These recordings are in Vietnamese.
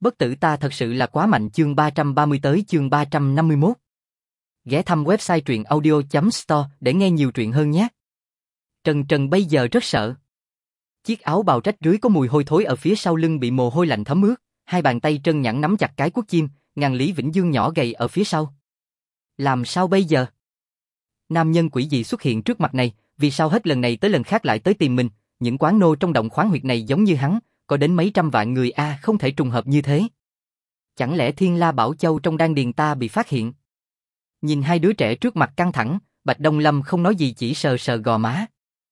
Bất tử ta thật sự là quá mạnh. Chương 330 tới chương 351. Ghé thăm website truyện audio.store để nghe nhiều truyện hơn nhé. Trần bây giờ rất sợ. Chiếc áo bào rách rưới có mùi hôi thối ở phía sau lưng bị mồ hôi lạnh thấm ướt, hai bàn tay trơn nhẵn nắm chặt cái cuốc chim, ngàn Lý Vĩnh Dương nhỏ gầy ở phía sau. Làm sao bây giờ? Nam nhân quỷ dị xuất hiện trước mặt này, vì sao hết lần này tới lần khác lại tới tìm mình? Những quán nô trong động khoáng huyệt này giống như hắn, có đến mấy trăm vạn người không thể trùng hợp như thế. Chẳng lẽ Thiên La Bảo Châu trong đan điền ta bị phát hiện? Nhìn hai đứa trẻ trước mặt căng thẳng, Bạch Đông Lâm không nói gì, chỉ sờ sờ gò má.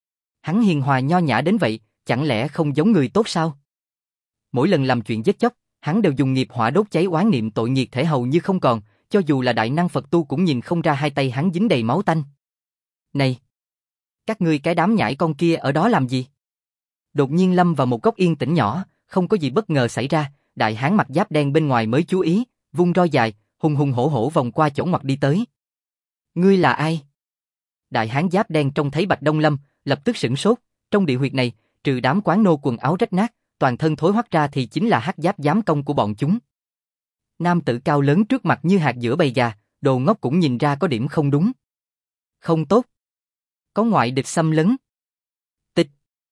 Hắn hiền hòa nho nhã đến vậy, chẳng lẽ không giống người tốt sao? Mỗi lần làm chuyện giết chóc, hắn đều dùng nghiệp hỏa đốt cháy oán niệm tội nghiệt thể hầu như không còn, cho dù là đại năng Phật tu cũng nhìn không ra hai tay hắn dính đầy máu tanh. Này! Các ngươi cái đám nhãi con kia ở đó làm gì? Đột nhiên lâm vào một góc yên tĩnh nhỏ, không có gì bất ngờ xảy ra, đại hán mặc giáp đen bên ngoài mới chú ý, vung roi dài, hùng hùng hổ hổ vòng qua chỗ ngoặt đi tới. Ngươi là ai? Đại hán giáp đen trông thấy Bạch Đông Lâm, lập tức sửng sốt, trong địa huyệt này, trừ đám quán nô quần áo rách nát, toàn thân thối hoắt ra thì chính là hắc giáp giám công của bọn chúng. Nam tử cao lớn trước mặt như hạt giữa bầy gà, đồ ngốc cũng nhìn ra có điểm không đúng. Không tốt. Có ngoại địch xâm lấn. Tịch.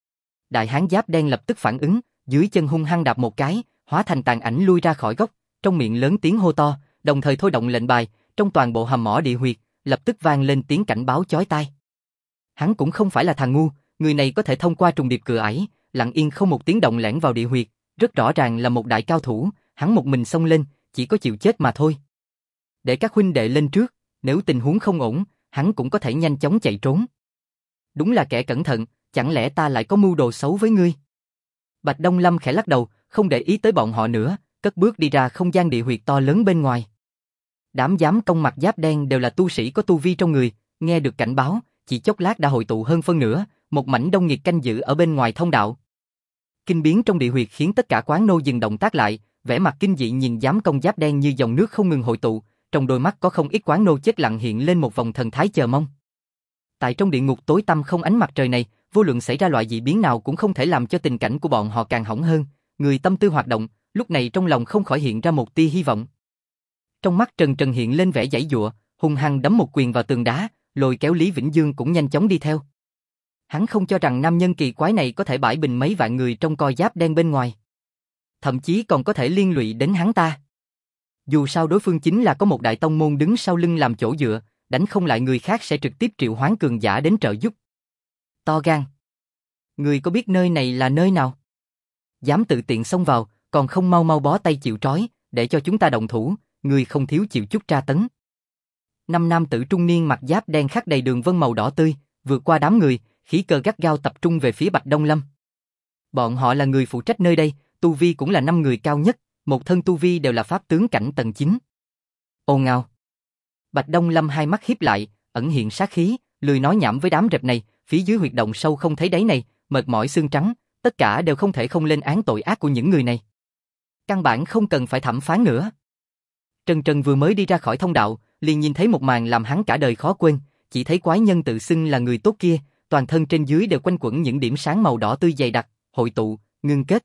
Đại hán giáp đen lập tức phản ứng, dưới chân hung hăng đạp một cái, hóa thành tàn ảnh lui ra khỏi góc, trong miệng lớn tiếng hô to, đồng thời thôi động lệnh bài, trong toàn bộ hầm mỏ địa huyệt, lập tức vang lên tiếng cảnh báo chói tai. Hắn cũng không phải là thằng ngu, người này có thể thông qua trùng điệp cửa ải, lặng yên không một tiếng động lẻn vào địa huyệt, rất rõ ràng là một đại cao thủ, hắn một mình xông lên, chỉ có chịu chết mà thôi. Để các huynh đệ lên trước, nếu tình huống không ổn, hắn cũng có thể nhanh chóng chạy trốn. Đúng là kẻ cẩn thận, chẳng lẽ ta lại có mưu đồ xấu với ngươi? Bạch Đông Lâm khẽ lắc đầu, không để ý tới bọn họ nữa, cất bước đi ra không gian địa huyệt to lớn bên ngoài. Đám giám công mặc giáp đen đều là tu sĩ có tu vi trong người, nghe được cảnh báo, chỉ chốc lát đã hội tụ hơn phân nửa, một mảnh đông nghịt canh giữ ở bên ngoài thông đạo. Kinh biến trong địa huyệt khiến tất cả quán nô dừng động tác lại, vẻ mặt kinh dị nhìn giám công giáp đen như dòng nước không ngừng hội tụ, trong đôi mắt có không ít quán nô chết lặng hiện lên một vòng thần thái chờ mong. Tại trong địa ngục tối tăm không ánh mặt trời này, vô luận xảy ra loại dị biến nào cũng không thể làm cho tình cảnh của bọn họ càng hỏng hơn. Người tâm tư hoạt động, lúc này trong lòng không khỏi hiện ra một tia hy vọng. Trong mắt Trần hiện lên vẻ giãy giụa, hung hăng đấm một quyền vào tường đá, lôi kéo Lý Vĩnh Dương cũng nhanh chóng đi theo. Hắn không cho rằng nam nhân kỳ quái này có thể bãi bình mấy vạn người trong coi giáp đen bên ngoài. Thậm chí còn có thể liên lụy đến hắn ta. Dù sao đối phương chính là có một đại tông môn đứng sau lưng làm chỗ dựa, đánh không lại người khác sẽ trực tiếp triệu hoán cường giả đến trợ giúp. To gan. Người có biết nơi này là nơi nào? Dám tự tiện xông vào, còn không mau mau bó tay chịu trói, để cho chúng ta động thủ, người không thiếu chịu chút tra tấn. Năm nam tử trung niên mặc giáp đen khắc đầy đường vân màu đỏ tươi, vượt qua đám người, khí cơ gắt gao tập trung về phía Bạch Đông Lâm. Bọn họ là người phụ trách nơi đây, tu vi cũng là 5 người cao nhất, một thân tu vi đều là pháp tướng cảnh tầng 9. Ồn ào. Bạch Đông Lâm hai mắt híp lại, ẩn hiện sát khí, lười nói nhảm với đám rệp này, phía dưới huyệt động sâu không thấy đáy này, mệt mỏi xương trắng, tất cả đều không thể không lên án tội ác của những người này. Căn bản không cần phải thẩm phán nữa. Trần vừa mới đi ra khỏi thông đạo, liền nhìn thấy một màn làm hắn cả đời khó quên, chỉ thấy quái nhân tự xưng là người tốt kia, toàn thân trên dưới đều quanh quẩn những điểm sáng màu đỏ tươi dày đặc, hội tụ, ngưng kết.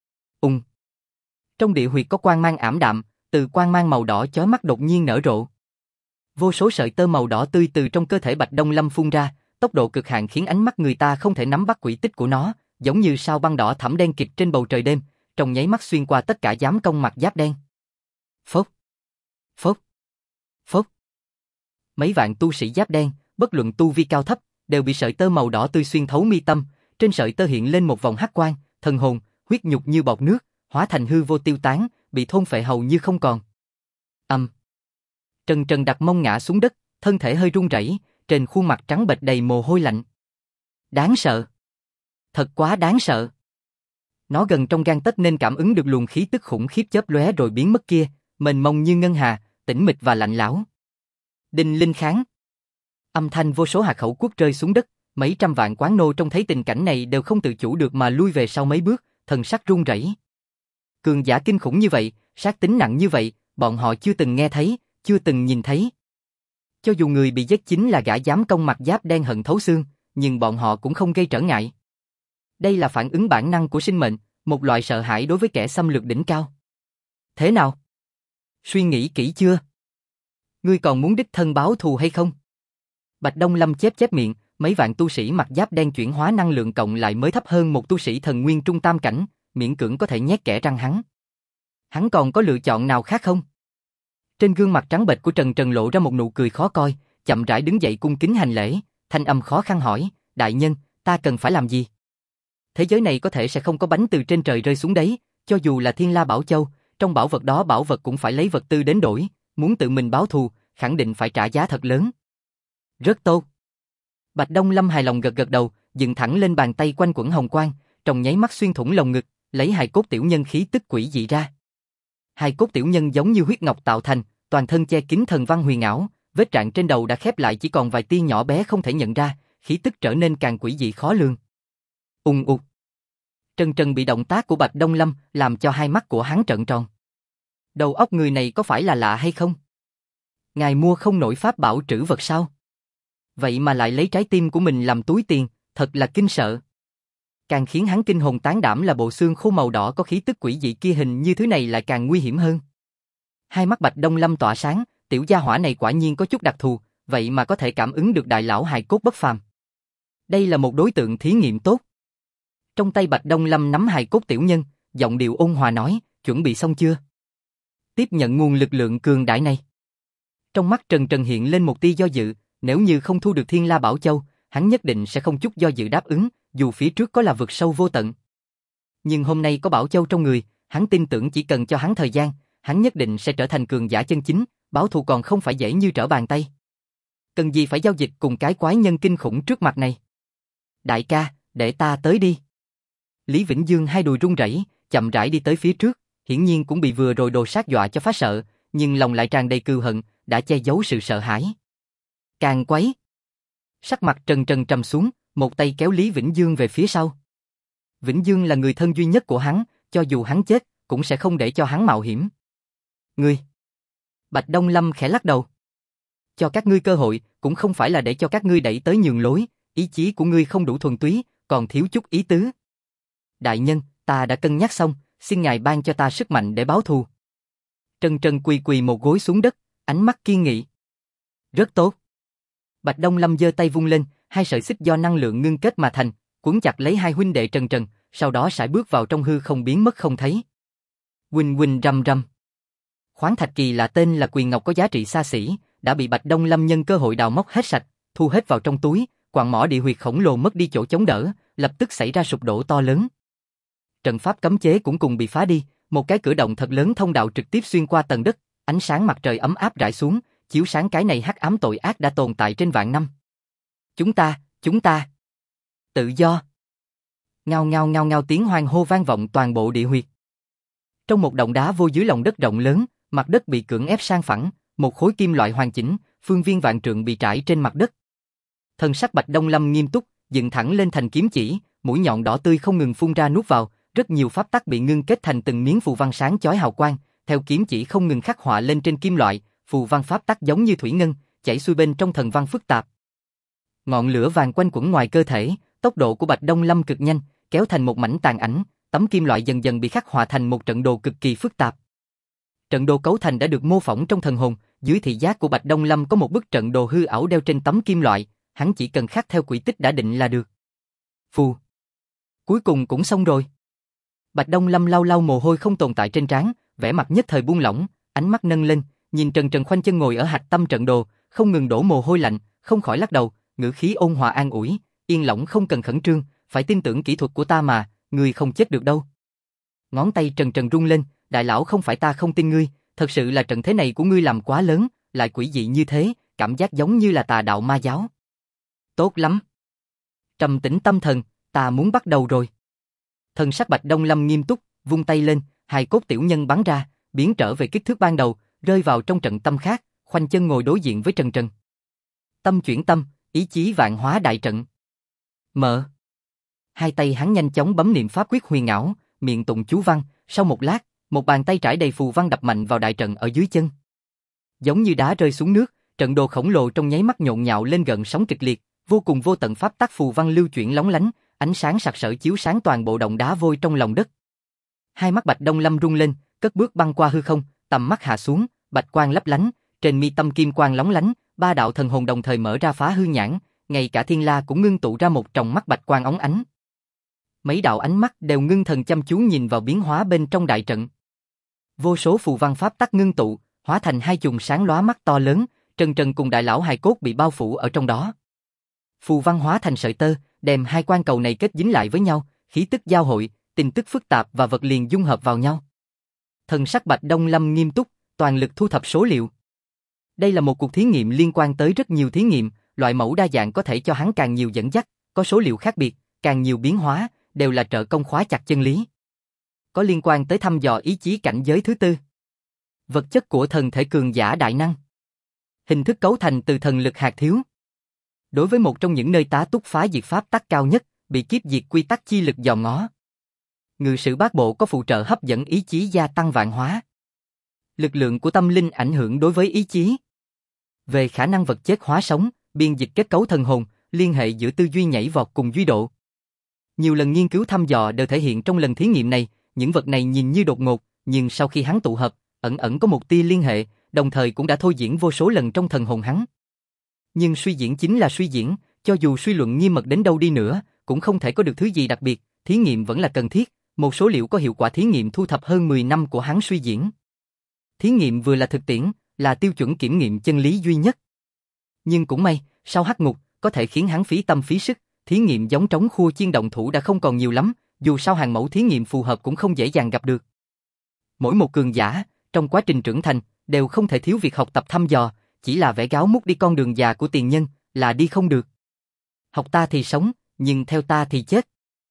Trong địa huyệt có quang mang ảm đạm, từ quang mang màu đỏ chói mắt đột nhiên nở rộ. Vô số sợi tơ màu đỏ tươi từ trong cơ thể Bạch Đông Lâm phun ra, tốc độ cực hạn khiến ánh mắt người ta không thể nắm bắt quỹ tích của nó, giống như sao băng đỏ thẫm đen kịt trên bầu trời đêm, trong nháy mắt xuyên qua tất cả giám công mặc giáp đen. Phốc, phốc, phốc. Mấy vạn tu sĩ giáp đen, bất luận tu vi cao thấp, đều bị sợi tơ màu đỏ tươi xuyên thấu mi tâm, trên sợi tơ hiện lên một vòng hắc quang, thần hồn, huyết nhục như bọt nước, hóa thành hư vô tiêu tán, bị thôn phệ hầu như không còn. Trần đặt mông ngã xuống đất, thân thể hơi run rẩy, trên khuôn mặt trắng bệch đầy mồ hôi lạnh. Đáng sợ. Thật quá đáng sợ. Nó gần trong gang tấc nên cảm ứng được luồng khí tức khủng khiếp chớp lóe rồi biến mất kia, mênh mông như ngân hà, tĩnh mịch và lạnh lẽo. Đinh linh kháng. Âm thanh vô số hạt khẩu quốc rơi xuống đất, mấy trăm vạn quán nô trông thấy tình cảnh này đều không tự chủ được mà lui về sau mấy bước, thần sắc run rẩy. Cường giả kinh khủng như vậy, sát tính nặng như vậy, bọn họ chưa từng nghe thấy, chưa từng nhìn thấy. Cho dù người bị giết chính là gã giám công mặc giáp đen hận thấu xương, nhưng bọn họ cũng không gây trở ngại. Đây là phản ứng bản năng của sinh mệnh, một loại sợ hãi đối với kẻ xâm lược đỉnh cao. Thế nào? Suy nghĩ kỹ chưa? Ngươi còn muốn đích thân báo thù hay không? Bạch Đông Lâm chép chép miệng, mấy vạn tu sĩ mặc giáp đen chuyển hóa năng lượng cộng lại mới thấp hơn một tu sĩ thần nguyên trung tam cảnh, miễn cưỡng có thể nhét kẽ răng hắn. Hắn còn có lựa chọn nào khác không? Trên gương mặt trắng bệch của Trần Trần lộ ra một nụ cười khó coi, chậm rãi đứng dậy cung kính hành lễ, thanh âm khó khăn hỏi, đại nhân, ta cần phải làm gì? Thế giới này có thể sẽ không có bánh từ trên trời rơi xuống đấy, cho dù là Thiên La Bảo Châu, trong bảo vật đó bảo vật cũng phải lấy vật tư đến đổi, muốn tự mình báo thù, khẳng định phải trả giá thật lớn. Rất tốt. Bạch Đông Lâm hài lòng gật gật đầu, dựng thẳng lên bàn tay quanh quẩn hồng quang, trong nháy mắt xuyên thủng lồng ngực, lấy hài cốt tiểu nhân khí tức quỷ dị ra. Hài cốt tiểu nhân giống như huyết ngọc tạo thành, toàn thân che kín thần văn huyền ảo, vết rạn trên đầu đã khép lại chỉ còn vài tia nhỏ bé không thể nhận ra, khí tức trở nên càng quỷ dị khó lường. Ùng ục. Trần Trần bị động tác của Bạch Đông Lâm làm cho hai mắt của hắn trợn tròn. Đầu óc người này có phải là lạ hay không? Ngài mua không nổi pháp bảo trữ vật sao? Vậy mà lại lấy trái tim của mình làm túi tiền, thật là kinh sợ. Càng khiến hắn kinh hồn tán đảm là bộ xương khô màu đỏ có khí tức quỷ dị kia, hình như thứ này lại càng nguy hiểm hơn. Hai mắt Bạch Đông Lâm tỏa sáng, tiểu gia hỏa này quả nhiên có chút đặc thù, vậy mà có thể cảm ứng được đại lão hài cốt bất phàm. Đây là một đối tượng thí nghiệm tốt. Trong tay Bạch Đông Lâm nắm hài cốt tiểu nhân, giọng điệu ôn hòa nói, chuẩn bị xong chưa? Tiếp nhận nguồn lực lượng cường đại này. Trong mắt Trần Trần hiện lên một tia do dự, nếu như không thu được Thiên La Bảo Châu, hắn nhất định sẽ không chút do dự đáp ứng, dù phía trước có là vực sâu vô tận. Nhưng hôm nay có Bảo Châu trong người, hắn tin tưởng chỉ cần cho hắn thời gian, hắn nhất định sẽ trở thành cường giả chân chính, báo thù còn không phải dễ như trở bàn tay. Cần gì phải giao dịch cùng cái quái nhân kinh khủng trước mặt này? Đại ca, để ta tới đi. Lý Vĩnh Dương hai đùi run rẩy, chậm rãi đi tới phía trước, hiển nhiên cũng bị vừa rồi đồ sát dọa cho phá sợ, nhưng lòng lại tràn đầy cừu hận, đã che giấu sự sợ hãi. Càng quấy. Sắc mặt Trần Trần trầm xuống, một tay kéo Lý Vĩnh Dương về phía sau. Vĩnh Dương là người thân duy nhất của hắn, cho dù hắn chết, cũng sẽ không để cho hắn mạo hiểm. Ngươi. Bạch Đông Lâm khẽ lắc đầu. Cho các ngươi cơ hội, cũng không phải là để cho các ngươi đẩy tới nhường lối, ý chí của ngươi không đủ thuần túy, còn thiếu chút ý tứ. Đại nhân, ta đã cân nhắc xong, xin ngài ban cho ta sức mạnh để báo thù. Trần Trần quỳ quỳ một gối xuống đất, ánh mắt kiên nghị. Rất tốt. Bạch Đông Lâm giơ tay vung lên, hai sợi xích do năng lượng ngưng kết mà thành, cuốn chặt lấy hai huynh đệ Trần Trần, sau đó sải bước vào trong hư không biến mất không thấy. Huỳnh huỳnh rầm rầm. Khoáng thạch kỳ lạ tên là Quyền Ngọc có giá trị xa xỉ, đã bị Bạch Đông Lâm nhân cơ hội đào móc hết sạch, thu hết vào trong túi, quặng mỏ địa huyệt khổng lồ mất đi chỗ chống đỡ, lập tức xảy ra sụp đổ to lớn. Trận pháp cấm chế cũng cùng bị phá đi, một cái cửa động thật lớn thông đạo trực tiếp xuyên qua tầng đất, ánh sáng mặt trời ấm áp rải xuống, chiếu sáng cái này hắc ám tội ác đã tồn tại trên vạn năm. Chúng ta, tự do. Ngao ngao ngao ngao tiếng hoan hô vang vọng toàn bộ địa huyệt. Trong một động đá vô dưới lòng đất rộng lớn, mặt đất bị cưỡng ép sang phẳng, một khối kim loại hoàn chỉnh, phương viên vạn trượng bị trải trên mặt đất. Thần sắc Bạch Đông Lâm nghiêm túc, dựng thẳng lên thành kiếm chỉ, mũi nhọn đỏ tươi không ngừng phun ra nuốt vào, rất nhiều pháp tắc bị ngưng kết thành từng miếng phù văn sáng chói hào quang, theo kiếm chỉ không ngừng khắc họa lên trên kim loại, phù văn pháp tắc giống như thủy ngân, chảy xuôi bên trong thần văn phức tạp. Ngọn lửa vàng quanh quẩn ngoài cơ thể, tốc độ của Bạch Đông Lâm cực nhanh, kéo thành một mảnh tàn ảnh, tấm kim loại dần dần bị khắc họa thành một trận đồ cực kỳ phức tạp. Trận đồ cấu thành đã được mô phỏng trong thần hồn, dưới thị giác của Bạch Đông Lâm có một bức trận đồ hư ảo đeo trên tấm kim loại, hắn chỉ cần khắc theo quỹ tích đã định là được. Phù. Cuối cùng cũng xong rồi. Bạch Đông Lâm lau lau mồ hôi không tồn tại trên trán, vẻ mặt nhất thời buông lỏng, ánh mắt nâng lên, nhìn Trần Trần khoanh chân ngồi ở hạch tâm trận đồ, không ngừng đổ mồ hôi lạnh, không khỏi lắc đầu, ngữ khí ôn hòa an ủi, yên lỏng không cần khẩn trương, phải tin tưởng kỹ thuật của ta mà, ngươi không chết được đâu. Ngón tay Trần Trần rung lên, đại lão không phải ta không tin ngươi, thật sự là trận thế này của ngươi làm quá lớn, lại quỷ dị như thế, cảm giác giống như là tà đạo ma giáo. Tốt lắm. Trầm tĩnh tâm thần, ta muốn bắt đầu rồi. Thần sắc Bạch Đông Lâm nghiêm túc, vung tay lên, hài cốt tiểu nhân bắn ra, biến trở về kích thước ban đầu, rơi vào trong trận tâm khác, khoanh chân ngồi đối diện với Trần Trần. Tâm chuyển tâm, ý chí vạn hóa đại trận. Mở. Hai tay hắn nhanh chóng bấm niệm pháp quyết huyền ảo, miệng tụng chú văn, sau một lát, một bàn tay trải đầy phù văn đập mạnh vào đại trận ở dưới chân. Giống như đá rơi xuống nước, trận đồ khổng lồ trong nháy mắt nhộn nhạo lên gợn sóng kịch liệt, vô cùng vô tận pháp tắc phù văn lưu chuyển lóng lánh, ánh sáng sặc sỡ chiếu sáng toàn bộ động đá vôi trong lòng đất. Hai mắt Bạch Đông Lâm rung lên, cất bước băng qua hư không, tầm mắt hạ xuống, bạch quang lấp lánh, trên mi tâm kim quang lóng lánh, ba đạo thần hồn đồng thời mở ra phá hư nhãn, ngay cả thiên la cũng ngưng tụ ra một tròng mắt bạch quang óng ánh. Mấy đạo ánh mắt đều ngưng thần chăm chú nhìn vào biến hóa bên trong đại trận. Vô số phù văn pháp tắc ngưng tụ, hóa thành hai chùm sáng lóa mắt to lớn, Trần Trần cùng đại lão hài cốt bị bao phủ ở trong đó. Phù văn hóa thành sợi tơ, đem hai quan cầu này kết dính lại với nhau, khí tức giao hội, tin tức phức tạp và vật liền dung hợp vào nhau. Thần sắc Bạch Đông Lâm nghiêm túc, toàn lực thu thập số liệu. Đây là một cuộc thí nghiệm liên quan tới rất nhiều thí nghiệm, loại mẫu đa dạng có thể cho hắn càng nhiều dẫn dắt, có số liệu khác biệt, càng nhiều biến hóa, đều là trợ công khóa chặt chân lý. Có liên quan tới thăm dò ý chí cảnh giới thứ tư. Vật chất của thần thể cường giả đại năng. Hình thức cấu thành từ thần lực hạt thiếu. Đối với một trong những nơi tá túc phá diệt pháp tắc cao nhất, bị kiếp diệt quy tắc chi lực dòm ngó. Ngự sử bát bộ có phụ trợ hấp dẫn ý chí gia tăng vạn hóa. Lực lượng của tâm linh ảnh hưởng đối với ý chí. Về khả năng vật chất hóa sống, biên dịch kết cấu thần hồn, liên hệ giữa tư duy nhảy vọt cùng duy độ. Nhiều lần nghiên cứu thăm dò đều thể hiện trong lần thí nghiệm này, những vật này nhìn như đột ngột, nhưng sau khi hắn tụ hợp, ẩn ẩn có một tia liên hệ, đồng thời cũng đã thôi diễn vô số lần trong thần hồn hắn. Nhưng suy diễn chính là suy diễn, cho dù suy luận nghiêm mật đến đâu đi nữa, cũng không thể có được thứ gì đặc biệt, thí nghiệm vẫn là cần thiết, một số liệu có hiệu quả thí nghiệm thu thập hơn 10 năm của hắn suy diễn. Thí nghiệm vừa là thực tiễn, là tiêu chuẩn kiểm nghiệm chân lý duy nhất. Nhưng cũng may, sau hắc ngục, có thể khiến hắn phí tâm phí sức, thí nghiệm giống trống khua chiên động thủ đã không còn nhiều lắm, dù sao hàng mẫu thí nghiệm phù hợp cũng không dễ dàng gặp được. Mỗi một cường giả, trong quá trình trưởng thành, đều không thể thiếu việc học tập thăm dò, chỉ là vẽ gáo mút đi con đường già của tiền nhân, là đi không được. Học ta thì sống, nhưng theo ta thì chết.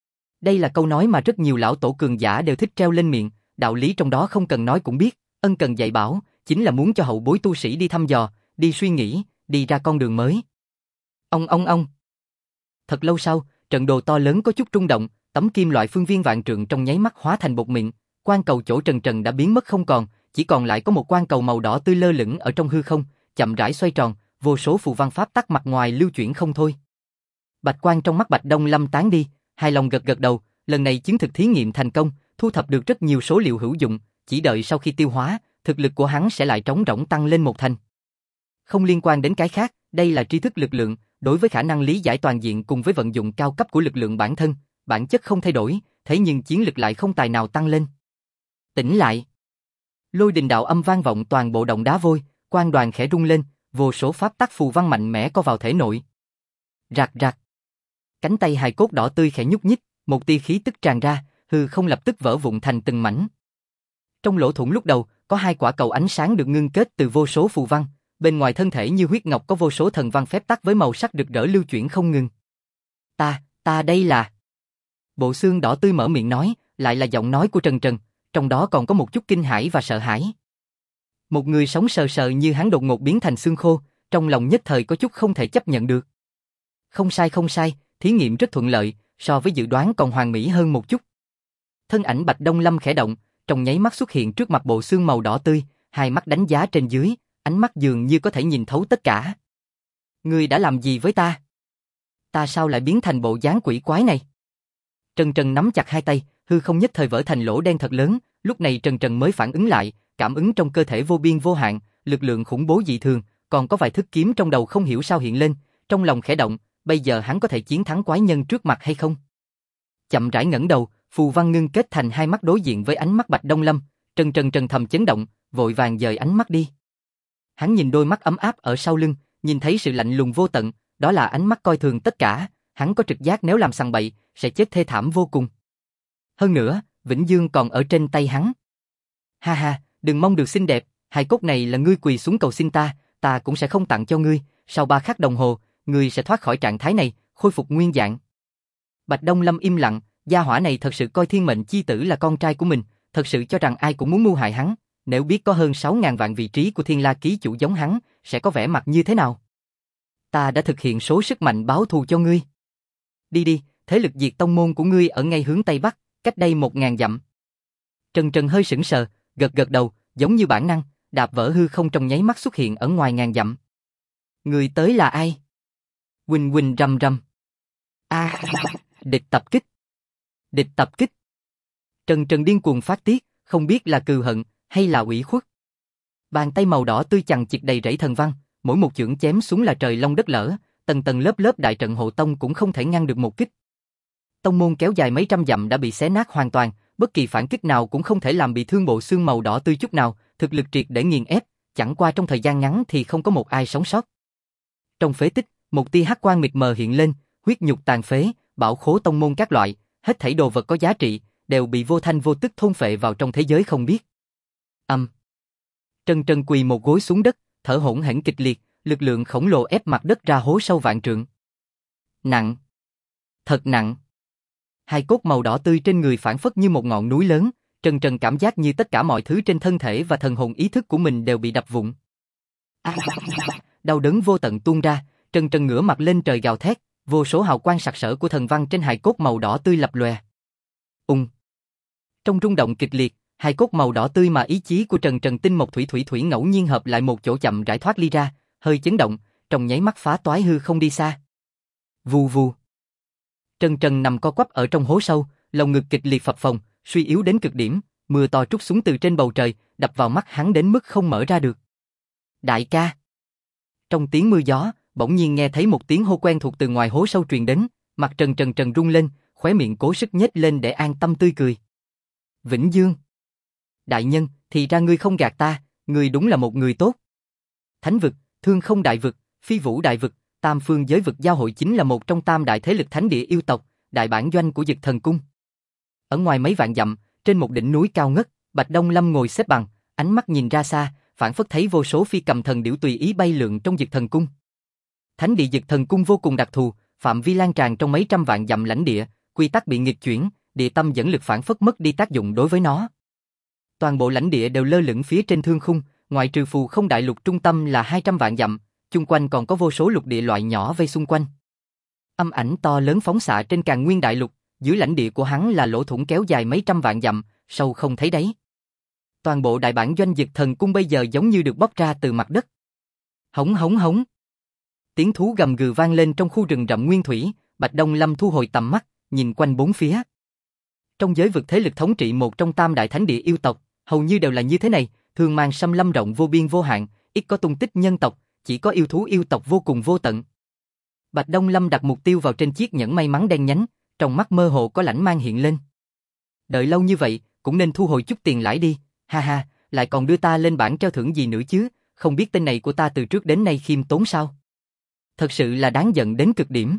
Đây là câu nói mà rất nhiều lão tổ cường giả đều thích treo lên miệng, đạo lý trong đó không cần nói cũng biết, ân cần dạy bảo, chính là muốn cho hậu bối tu sĩ đi thăm dò, đi suy nghĩ, đi ra con đường mới. Ông. Thật lâu sau, trận đồ to lớn có chút rung động, tấm kim loại phương viên vạn trượng trong nháy mắt hóa thành bột mịn, quan cầu chỗ Trần Trần đã biến mất không còn, chỉ còn lại có một quan cầu màu đỏ tươi lơ lửng ở trong hư không, chậm rãi xoay tròn, vô số phù văn pháp tắc mặt ngoài lưu chuyển không thôi. Bạch quang trong mắt Bạch Đông Lâm tán đi, hài lòng gật gật đầu, lần này chứng thực thí nghiệm thành công, thu thập được rất nhiều số liệu hữu dụng, chỉ đợi sau khi tiêu hóa, thực lực của hắn sẽ lại trống rỗng tăng lên một thành. Không liên quan đến cái khác, đây là tri thức lực lượng, đối với khả năng lý giải toàn diện cùng với vận dụng cao cấp của lực lượng bản thân, bản chất không thay đổi, thế nhưng chiến lực lại không tài nào tăng lên. Tỉnh lại. Lôi đình đạo âm vang vọng toàn bộ động đá vôi, quan đoàn khẽ rung lên, vô số pháp tắc phù văn mạnh mẽ có vào thể nội. Rạc rạc. Cánh tay hài cốt đỏ tươi khẽ nhúc nhích, một tia khí tức tràn ra, hư không lập tức vỡ vụn thành từng mảnh. Trong lỗ thủng lúc đầu, có hai quả cầu ánh sáng được ngưng kết từ vô số phù văn, bên ngoài thân thể như huyết ngọc có vô số thần văn phép tắc với màu sắc rực rỡ lưu chuyển không ngừng. Ta đây là... Bộ xương đỏ tươi mở miệng nói, lại là giọng nói của Trần Trần, trong đó còn có một chút kinh hãi và sợ hãi. Một người sống sờ sờ như hắn đột ngột biến thành xương khô, trong lòng nhất thời có chút không thể chấp nhận được. Không sai, thí nghiệm rất thuận lợi, so với dự đoán còn hoàn mỹ hơn một chút. Thân ảnh Bạch Đông Lâm khẽ động, trong nháy mắt xuất hiện trước mặt bộ xương màu đỏ tươi, hai mắt đánh giá trên dưới, ánh mắt dường như có thể nhìn thấu tất cả. Ngươi đã làm gì với ta? Ta sao lại biến thành bộ dáng quỷ quái này? Trần Trần nắm chặt hai tay, hư không nhất thời vỡ thành lỗ đen thật lớn, lúc này Trần Trần mới phản ứng lại, cảm ứng trong cơ thể vô biên vô hạn, lực lượng khủng bố dị thường, còn có vài thức kiếm trong đầu không hiểu sao hiện lên, trong lòng khẽ động, bây giờ hắn có thể chiến thắng quái nhân trước mặt hay không? Chậm rãi ngẩng đầu, phù văn ngưng kết thành hai mắt đối diện với ánh mắt Bạch Đông Lâm, Trần Trần thầm chấn động, vội vàng dời ánh mắt đi. Hắn nhìn đôi mắt ấm áp ở sau lưng, nhìn thấy sự lạnh lùng vô tận, đó là ánh mắt coi thường tất cả, hắn có trực giác nếu làm sằng bậy, sẽ chết thê thảm vô cùng. Hơn nữa, Vĩnh Dương còn ở trên tay hắn. Ha, đừng mong được xinh đẹp, hài cốt này là ngươi quỳ xuống cầu xin ta cũng sẽ không tặng cho ngươi, sau 3 khắc đồng hồ, ngươi sẽ thoát khỏi trạng thái này, khôi phục nguyên dạng. Bạch Đông Lâm im lặng, gia hỏa này thật sự coi thiên mệnh chi tử là con trai của mình, thật sự cho rằng ai cũng muốn mưu hại hắn, nếu biết có hơn 6.000 vạn vị trí của Thiên La ký chủ giống hắn, sẽ có vẻ mặt như thế nào? Ta đã thực hiện số sức mạnh báo thù cho ngươi. Đi, thế lực diệt tông môn của ngươi ở ngay hướng Tây Bắc, cách đây 1.000 dặm. Trần Trần hơi sững sờ, gật đầu, giống như bản năng, đạp vỡ hư không trong nháy mắt xuất hiện ở ngoài ngàn dặm. Người tới là ai? Quỳnh rầm rầm. Địch tập kích. Trần Trần điên cuồng phát tiết, không biết là cừu hận hay là ủy khuất. Bàn tay màu đỏ tươi chằng chịt đầy rẫy thần văn, mỗi một chưởng chém xuống là trời long đất lở, tầng tầng lớp lớp đại trận hộ tông cũng không thể ngăn được một kích. Tông môn kéo dài mấy trăm dặm đã bị xé nát hoàn toàn, bất kỳ phản kích nào cũng không thể làm bị thương bộ xương màu đỏ tươi chút nào, thực lực triệt để nghiền ép, chẳng qua trong thời gian ngắn thì không có một ai sống sót. Trong phế tích, một tia hắc quang mịt mờ hiện lên, huyết nhục tàn phế, bảo khố tông môn các loại, hết thảy đồ vật có giá trị đều bị vô thanh vô tức thôn phệ vào trong thế giới không biết. Trần Trần quỳ một gối xuống đất, thở hổn hển kịch liệt, lực lượng khổng lồ ép mặt đất ra hố sâu vạn trượng. Nặng, thật nặng. Hai cốt màu đỏ tươi trên người phản phất như một ngọn núi lớn, Trần Trần cảm giác như tất cả mọi thứ trên thân thể và thần hồn ý thức của mình đều bị đập vụn. Đau đớn vô tận tuôn ra, Trần Trần ngửa mặt lên trời gào thét, vô số hào quang sặc sỡ của thần văn trên hài cốt màu đỏ tươi lập lòe. Trong rung động kịch liệt, hài cốt màu đỏ tươi mà ý chí của Trần Trần tinh mộc thủy ngẫu nhiên hợp lại một chỗ chậm rãi thoát ly ra, hơi chấn động, trong nháy mắt phá toái hư không đi xa. Vù vù. Trần Trần nằm co quắp ở trong hố sâu, lồng ngực kịch liệt phập phồng, suy yếu đến cực điểm, mưa to trút xuống từ trên bầu trời, đập vào mắt hắn đến mức không mở ra được. Đại ca. Trong tiếng mưa gió, bỗng nhiên nghe thấy một tiếng hô quen thuộc từ ngoài hố sâu truyền đến, mặt Trần Trần rung lên, khóe miệng cố sức nhếch lên để an tâm tươi cười. Vĩnh Dương. Đại nhân, thì ra ngươi không gạt ta, ngươi đúng là một người tốt. Thánh vực, Thương Không đại vực, Phi Vũ đại vực, Tam Phương giới vực giao hội chính là một trong tam đại thế lực thánh địa yêu tộc, đại bản doanh của Dực Thần Cung. Ở ngoài mấy vạn dặm, trên một đỉnh núi cao ngất, Bạch Đông Lâm ngồi xếp bằng, ánh mắt nhìn ra xa, phảng phất thấy vô số phi cầm thần điểu tùy ý bay lượn trong Dực Thần Cung. Thánh địa Dực Thần Cung vô cùng đặc thù, phạm vi lan tràn trong mấy trăm vạn dặm lãnh địa, quy tắc bị nghịch chuyển, địa tâm dẫn lực phảng phất mất đi tác dụng đối với nó. Toàn bộ lãnh địa đều lơ lửng phía trên thương khung, ngoại trừ Phù Không đại lục trung tâm là 200 vạn dặm, chung quanh còn có vô số lục địa loại nhỏ vây xung quanh. Âm ảnh to lớn phóng xạ trên Càn Nguyên đại lục, dưới lãnh địa của hắn là lỗ thủng kéo dài mấy trăm vạn dặm, sâu không thấy đáy. Toàn bộ đại bản doanh Dực Thần Cung bây giờ giống như được bóc ra từ mặt đất. Hống hống hống. Tiếng thú gầm gừ vang lên trong khu rừng rậm nguyên thủy, Bạch Đông Lâm thu hồi tầm mắt, nhìn quanh bốn phía. Trong giới vực thế lực thống trị một trong tam đại thánh địa yêu tộc, hầu như đều là như thế này, thường mang xâm lâm rộng vô biên vô hạn, ít có tung tích nhân tộc, chỉ có yêu thú yêu tộc vô cùng vô tận. Bạch Đông Lâm đặt mục tiêu vào trên chiếc nhẫn may mắn đen nhánh, trong mắt mơ hồ có lãnh mang hiện lên. Đợi lâu như vậy, cũng nên thu hồi chút tiền lãi đi, ha ha, lại còn đưa ta lên bảng treo thưởng gì nữa chứ, không biết tên này của ta từ trước đến nay khiêm tốn sao? Thật sự là đáng giận đến cực điểm.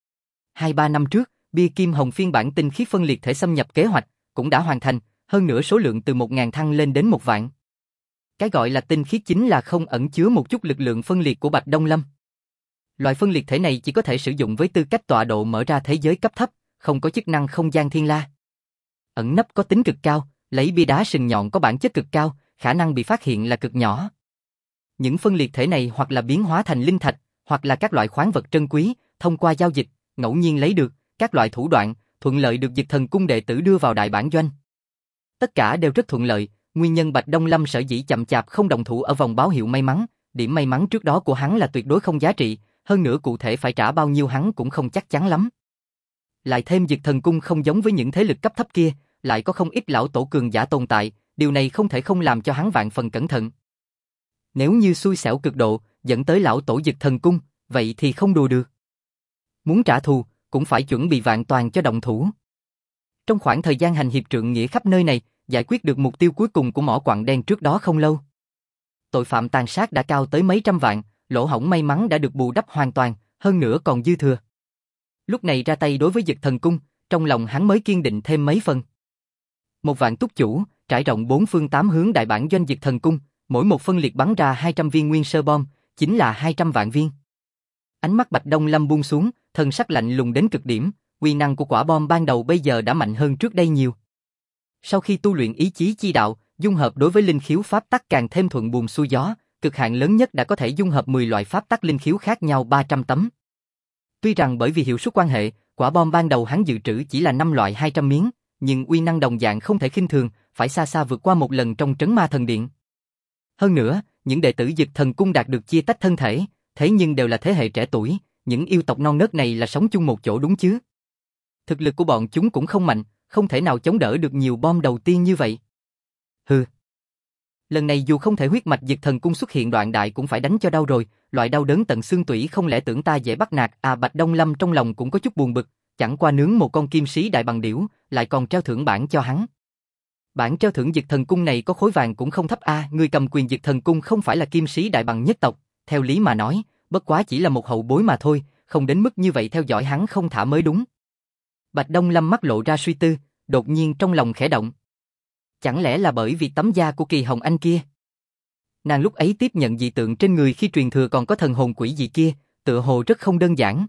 2-3 năm trước, bia kim hồng phiên bản tinh khiết phân liệt thể xâm nhập kế hoạch cũng đã hoàn thành, hơn nữa số lượng từ 1000 thăng lên đến 1 vạn. Cái gọi là tinh khiết chính là không ẩn chứa một chút lực lượng phân liệt của Bạch Đông Lâm. Loại phân liệt thể này chỉ có thể sử dụng với tư cách tọa độ mở ra thế giới cấp thấp, không có chức năng không gian thiên la. Ẩn nấp có tính cực cao, lấy bia đá sừng nhọn có bản chất cực cao, khả năng bị phát hiện là cực nhỏ. Những phân liệt thể này hoặc là biến hóa thành linh thạch, hoặc là các loại khoáng vật trân quý, thông qua giao dịch, ngẫu nhiên lấy được, các loại thủ đoạn, thuận lợi được Dực Thần Cung đệ tử đưa vào đại bản doanh. Tất cả đều rất thuận lợi, nguyên nhân Bạch Đông Lâm sở dĩ chậm chạp không động thủ ở vòng báo hiệu may mắn, điểm may mắn trước đó của hắn là tuyệt đối không giá trị, hơn nữa cụ thể phải trả bao nhiêu hắn cũng không chắc chắn lắm. Lại thêm Dực Thần Cung không giống với những thế lực cấp thấp kia, lại có không ít lão tổ cường giả tồn tại, điều này không thể không làm cho hắn vạn phần cẩn thận. Nếu như xui xẻo cực độ, dẫn tới lão tổ Dực Thần Cung, vậy thì không đùa được. Muốn trả thù, cũng phải chuẩn bị vạn toàn cho động thủ. Trong khoảng thời gian hành hiệp trượng nghĩa khắp nơi này, giải quyết được mục tiêu cuối cùng của mỏ quặng đen trước đó không lâu. Tội phạm tàn sát đã cao tới mấy trăm vạn, lỗ hổng may mắn đã được bù đắp hoàn toàn, hơn nữa còn dư thừa. Lúc này ra tay đối với Dực Thần Cung, trong lòng hắn mới kiên định thêm mấy phần. 1 vạn túc chủ, trải rộng 4 phương 8 hướng đại bản doanh Dực Thần Cung, mỗi một phân liệt bắn ra 200 viên nguyên sơ bom, chính là 200 vạn viên. Ánh mắt Bạch Đông Lâm buông xuống, thần sắc lạnh lùng đến cực điểm, uy năng của quả bom ban đầu bây giờ đã mạnh hơn trước đây nhiều. Sau khi tu luyện ý chí chi đạo, dung hợp đối với linh khiếu pháp tắc càng thêm thuận buồm xuôi gió, cực hạn lớn nhất đã có thể dung hợp 10 loại pháp tắc linh khiếu khác nhau 300 tấm. Tuy rằng bởi vì hiệu suất quan hệ, quả bom ban đầu hắn dự trữ chỉ là 5 loại 200 miếng, nhưng uy năng đồng dạng không thể khinh thường, phải xa xa vượt qua một lần trong trấn ma thần điện. Hơn nữa, những đệ tử Dực Thần Cung đạt được chia tách thân thể, thế nhưng đều là thế hệ trẻ tuổi, những yêu tộc non nớt này là sống chung một chỗ đúng chứ? Thực lực của bọn chúng cũng không mạnh, không thể nào chống đỡ được nhiều bom đầu tiên như vậy. Hừ. Lần này dù không thể huyết mạch Diệt Thần Cung xuất hiện đoạn đại cũng phải đánh cho đau rồi, loại đau đớn tận xương tủy không lẽ tưởng ta dễ bắt nạt à? Bạch Đông Lâm trong lòng cũng có chút buồn bực, chẳng qua nướng một con kim sĩ đại bằng điểu, lại còn treo thưởng bảng cho hắn. Bảng treo thưởng Diệt Thần Cung này có khối vàng cũng không thấp a, người cầm quyền Diệt Thần Cung không phải là kim sĩ đại bằng nhất tộc, theo lý mà nói, bất quá chỉ là một hậu bối mà thôi, không đến mức như vậy theo dõi hắn không thả mới đúng. Bạch Đông Lâm mắt lộ ra suy tư, đột nhiên trong lòng khẽ động. Chẳng lẽ là bởi vì tấm da của Kỳ Hồng Anh kia? Nàng lúc ấy tiếp nhận dị tượng trên người khi truyền thừa còn có thần hồn quỷ dị kia, tựa hồ rất không đơn giản.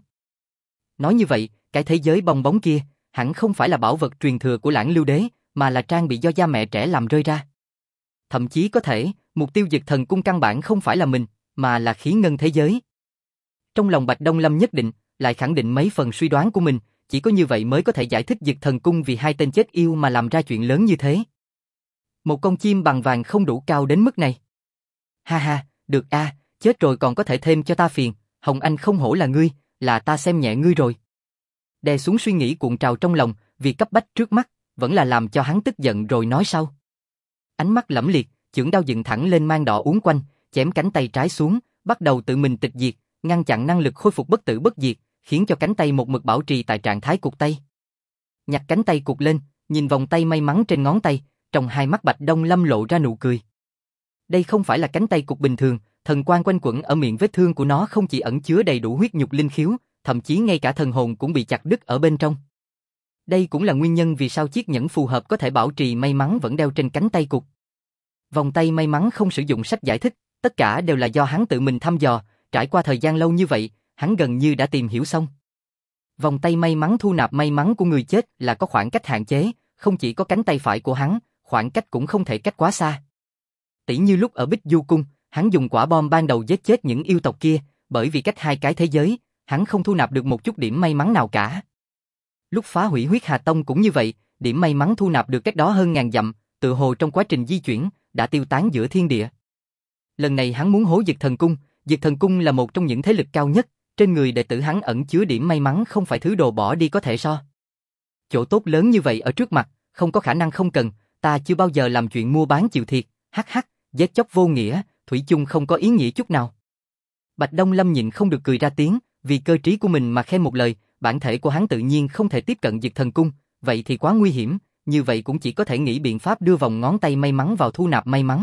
Nói như vậy, cái thế giới bong bóng kia, hẳn không phải là bảo vật truyền thừa của Lãng Lưu Đế, mà là trang bị do cha mẹ trẻ làm rơi ra. Thậm chí có thể, mục tiêu Diệt Thần Cung căn bản không phải là mình, mà là khí ngân thế giới. Trong lòng Bạch Đông Lâm nhất định, lại khẳng định mấy phần suy đoán của mình, chỉ có như vậy mới có thể giải thích Diệt Thần Cung vì hai tên chết yêu mà làm ra chuyện lớn như thế. Một con chim bằng vàng không đủ cao đến mức này. Ha ha, được a, chết rồi còn có thể thêm cho ta phiền, Hồng Anh không hổ là ngươi, là ta xem nhẹ ngươi rồi. Đè xuống suy nghĩ cuộn trào trong lòng, vì cấp bách trước mắt, vẫn là làm cho hắn tức giận rồi nói sau. Ánh mắt lẫm liệt, chưởng đao dựng thẳng lên mang đỏ uốn quanh, chém cánh tay trái xuống, bắt đầu tự mình tịch diệt, ngăn chặn năng lực khôi phục bất tử bất diệt, khiến cho cánh tay một mực bảo trì tại trạng thái cụt tay. Nhặt cánh tay cụt lên, nhìn vòng tay may mắn trên ngón tay, trong hai mắt Bạch Đông Lâm lộ ra nụ cười. Đây không phải là cánh tay cụt bình thường, thần quang quanh quẩn ở miệng vết thương của nó không chỉ ẩn chứa đầy đủ huyết nhục linh khiếu, thậm chí ngay cả thần hồn cũng bị chặt đứt ở bên trong. Đây cũng là nguyên nhân vì sao chiếc nhẫn phù hợp có thể bảo trì may mắn vẫn đeo trên cánh tay cụt. Vòng tay may mắn không sử dụng sách giải thích, tất cả đều là do hắn tự mình thăm dò, trải qua thời gian lâu như vậy, hắn gần như đã tìm hiểu xong. Vòng tay may mắn thu nạp may mắn của người chết là có khoảng cách hạn chế, không chỉ có cánh tay phải của hắn, khoảng cách cũng không thể cách quá xa. Tỉ như lúc ở Bích Du Cung, hắn dùng quả bom ban đầu giết chết những yêu tộc kia, bởi vì cách hai cái thế giới, hắn không thu nạp được một chút điểm may mắn nào cả. Lúc phá hủy Huyết Hà Tông cũng như vậy, điểm may mắn thu nạp được cách đó hơn ngàn dặm, tự hồ trong quá trình di chuyển, đã tiêu tán giữa thiên địa. Lần này hắn muốn hố Diệt Thần Cung là một trong những thế lực cao nhất, trên người đệ tử hắn ẩn chứa điểm may mắn không phải thứ đồ bỏ đi có thể so. Chỗ tốt lớn như vậy ở trước mặt, không có khả năng không cần, ta chưa bao giờ làm chuyện mua bán chịu thiệt, hắc hắc, giết chóc vô nghĩa, thủy chung không có ý nghĩa chút nào. Bạch Đông Lâm nhịn không được cười ra tiếng, vì cơ trí của mình mà khen một lời, bản thể của hắn tự nhiên không thể tiếp cận Diệt Thần Cung, vậy thì quá nguy hiểm, như vậy cũng chỉ có thể nghĩ biện pháp đưa vòng ngón tay may mắn vào thu nạp may mắn.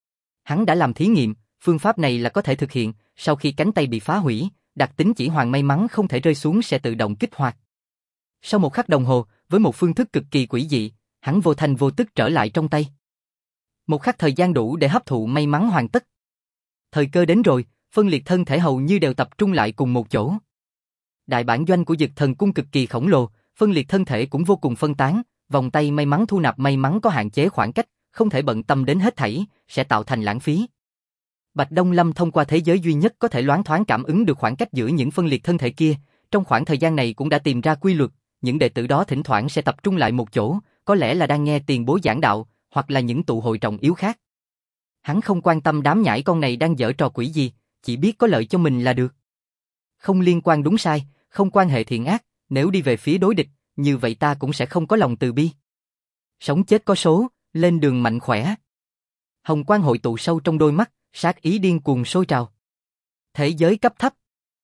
Hắn đã làm thí nghiệm, phương pháp này là có thể thực hiện, sau khi cánh tay bị phá hủy, đặc tính chỉ hoàng may mắn không thể rơi xuống sẽ tự động kích hoạt. Sau một khắc đồng hồ, với một phương thức cực kỳ quỷ dị, hắn vô thanh vô tức trở lại trong tay. Một khắc thời gian đủ để hấp thụ may mắn hoàn tất. Thời cơ đến rồi, phân liệt thân thể hầu như đều tập trung lại cùng một chỗ. Đại bản doanh của Diệt Thần Cung cực kỳ khổng lồ, phân liệt thân thể cũng vô cùng phân tán, vòng tay may mắn thu nạp may mắn có hạn chế khoảng cách, không thể bận tâm đến hết thảy, sẽ tạo thành lãng phí. Bạch Đông Lâm thông qua thế giới duy nhất có thể loáng thoáng cảm ứng được khoảng cách giữa những phân liệt thân thể kia, trong khoảng thời gian này cũng đã tìm ra quy luật, những đệ tử đó thỉnh thoảng sẽ tập trung lại một chỗ, có lẽ là đang nghe tiền bối giảng đạo, hoặc là những tụ hội trọng yếu khác. Hắn không quan tâm đám nhãi con này đang giở trò quỷ gì, chỉ biết có lợi cho mình là được. Không liên quan đúng sai, không quan hệ thiện ác, nếu đi về phía đối địch, như vậy ta cũng sẽ không có lòng từ bi. Sống chết có số, lên đường mạnh khỏe. Hồng quang hội tụ sâu trong đôi mắt, sát ý điên cuồng sôi trào. Thế giới cấp thấp.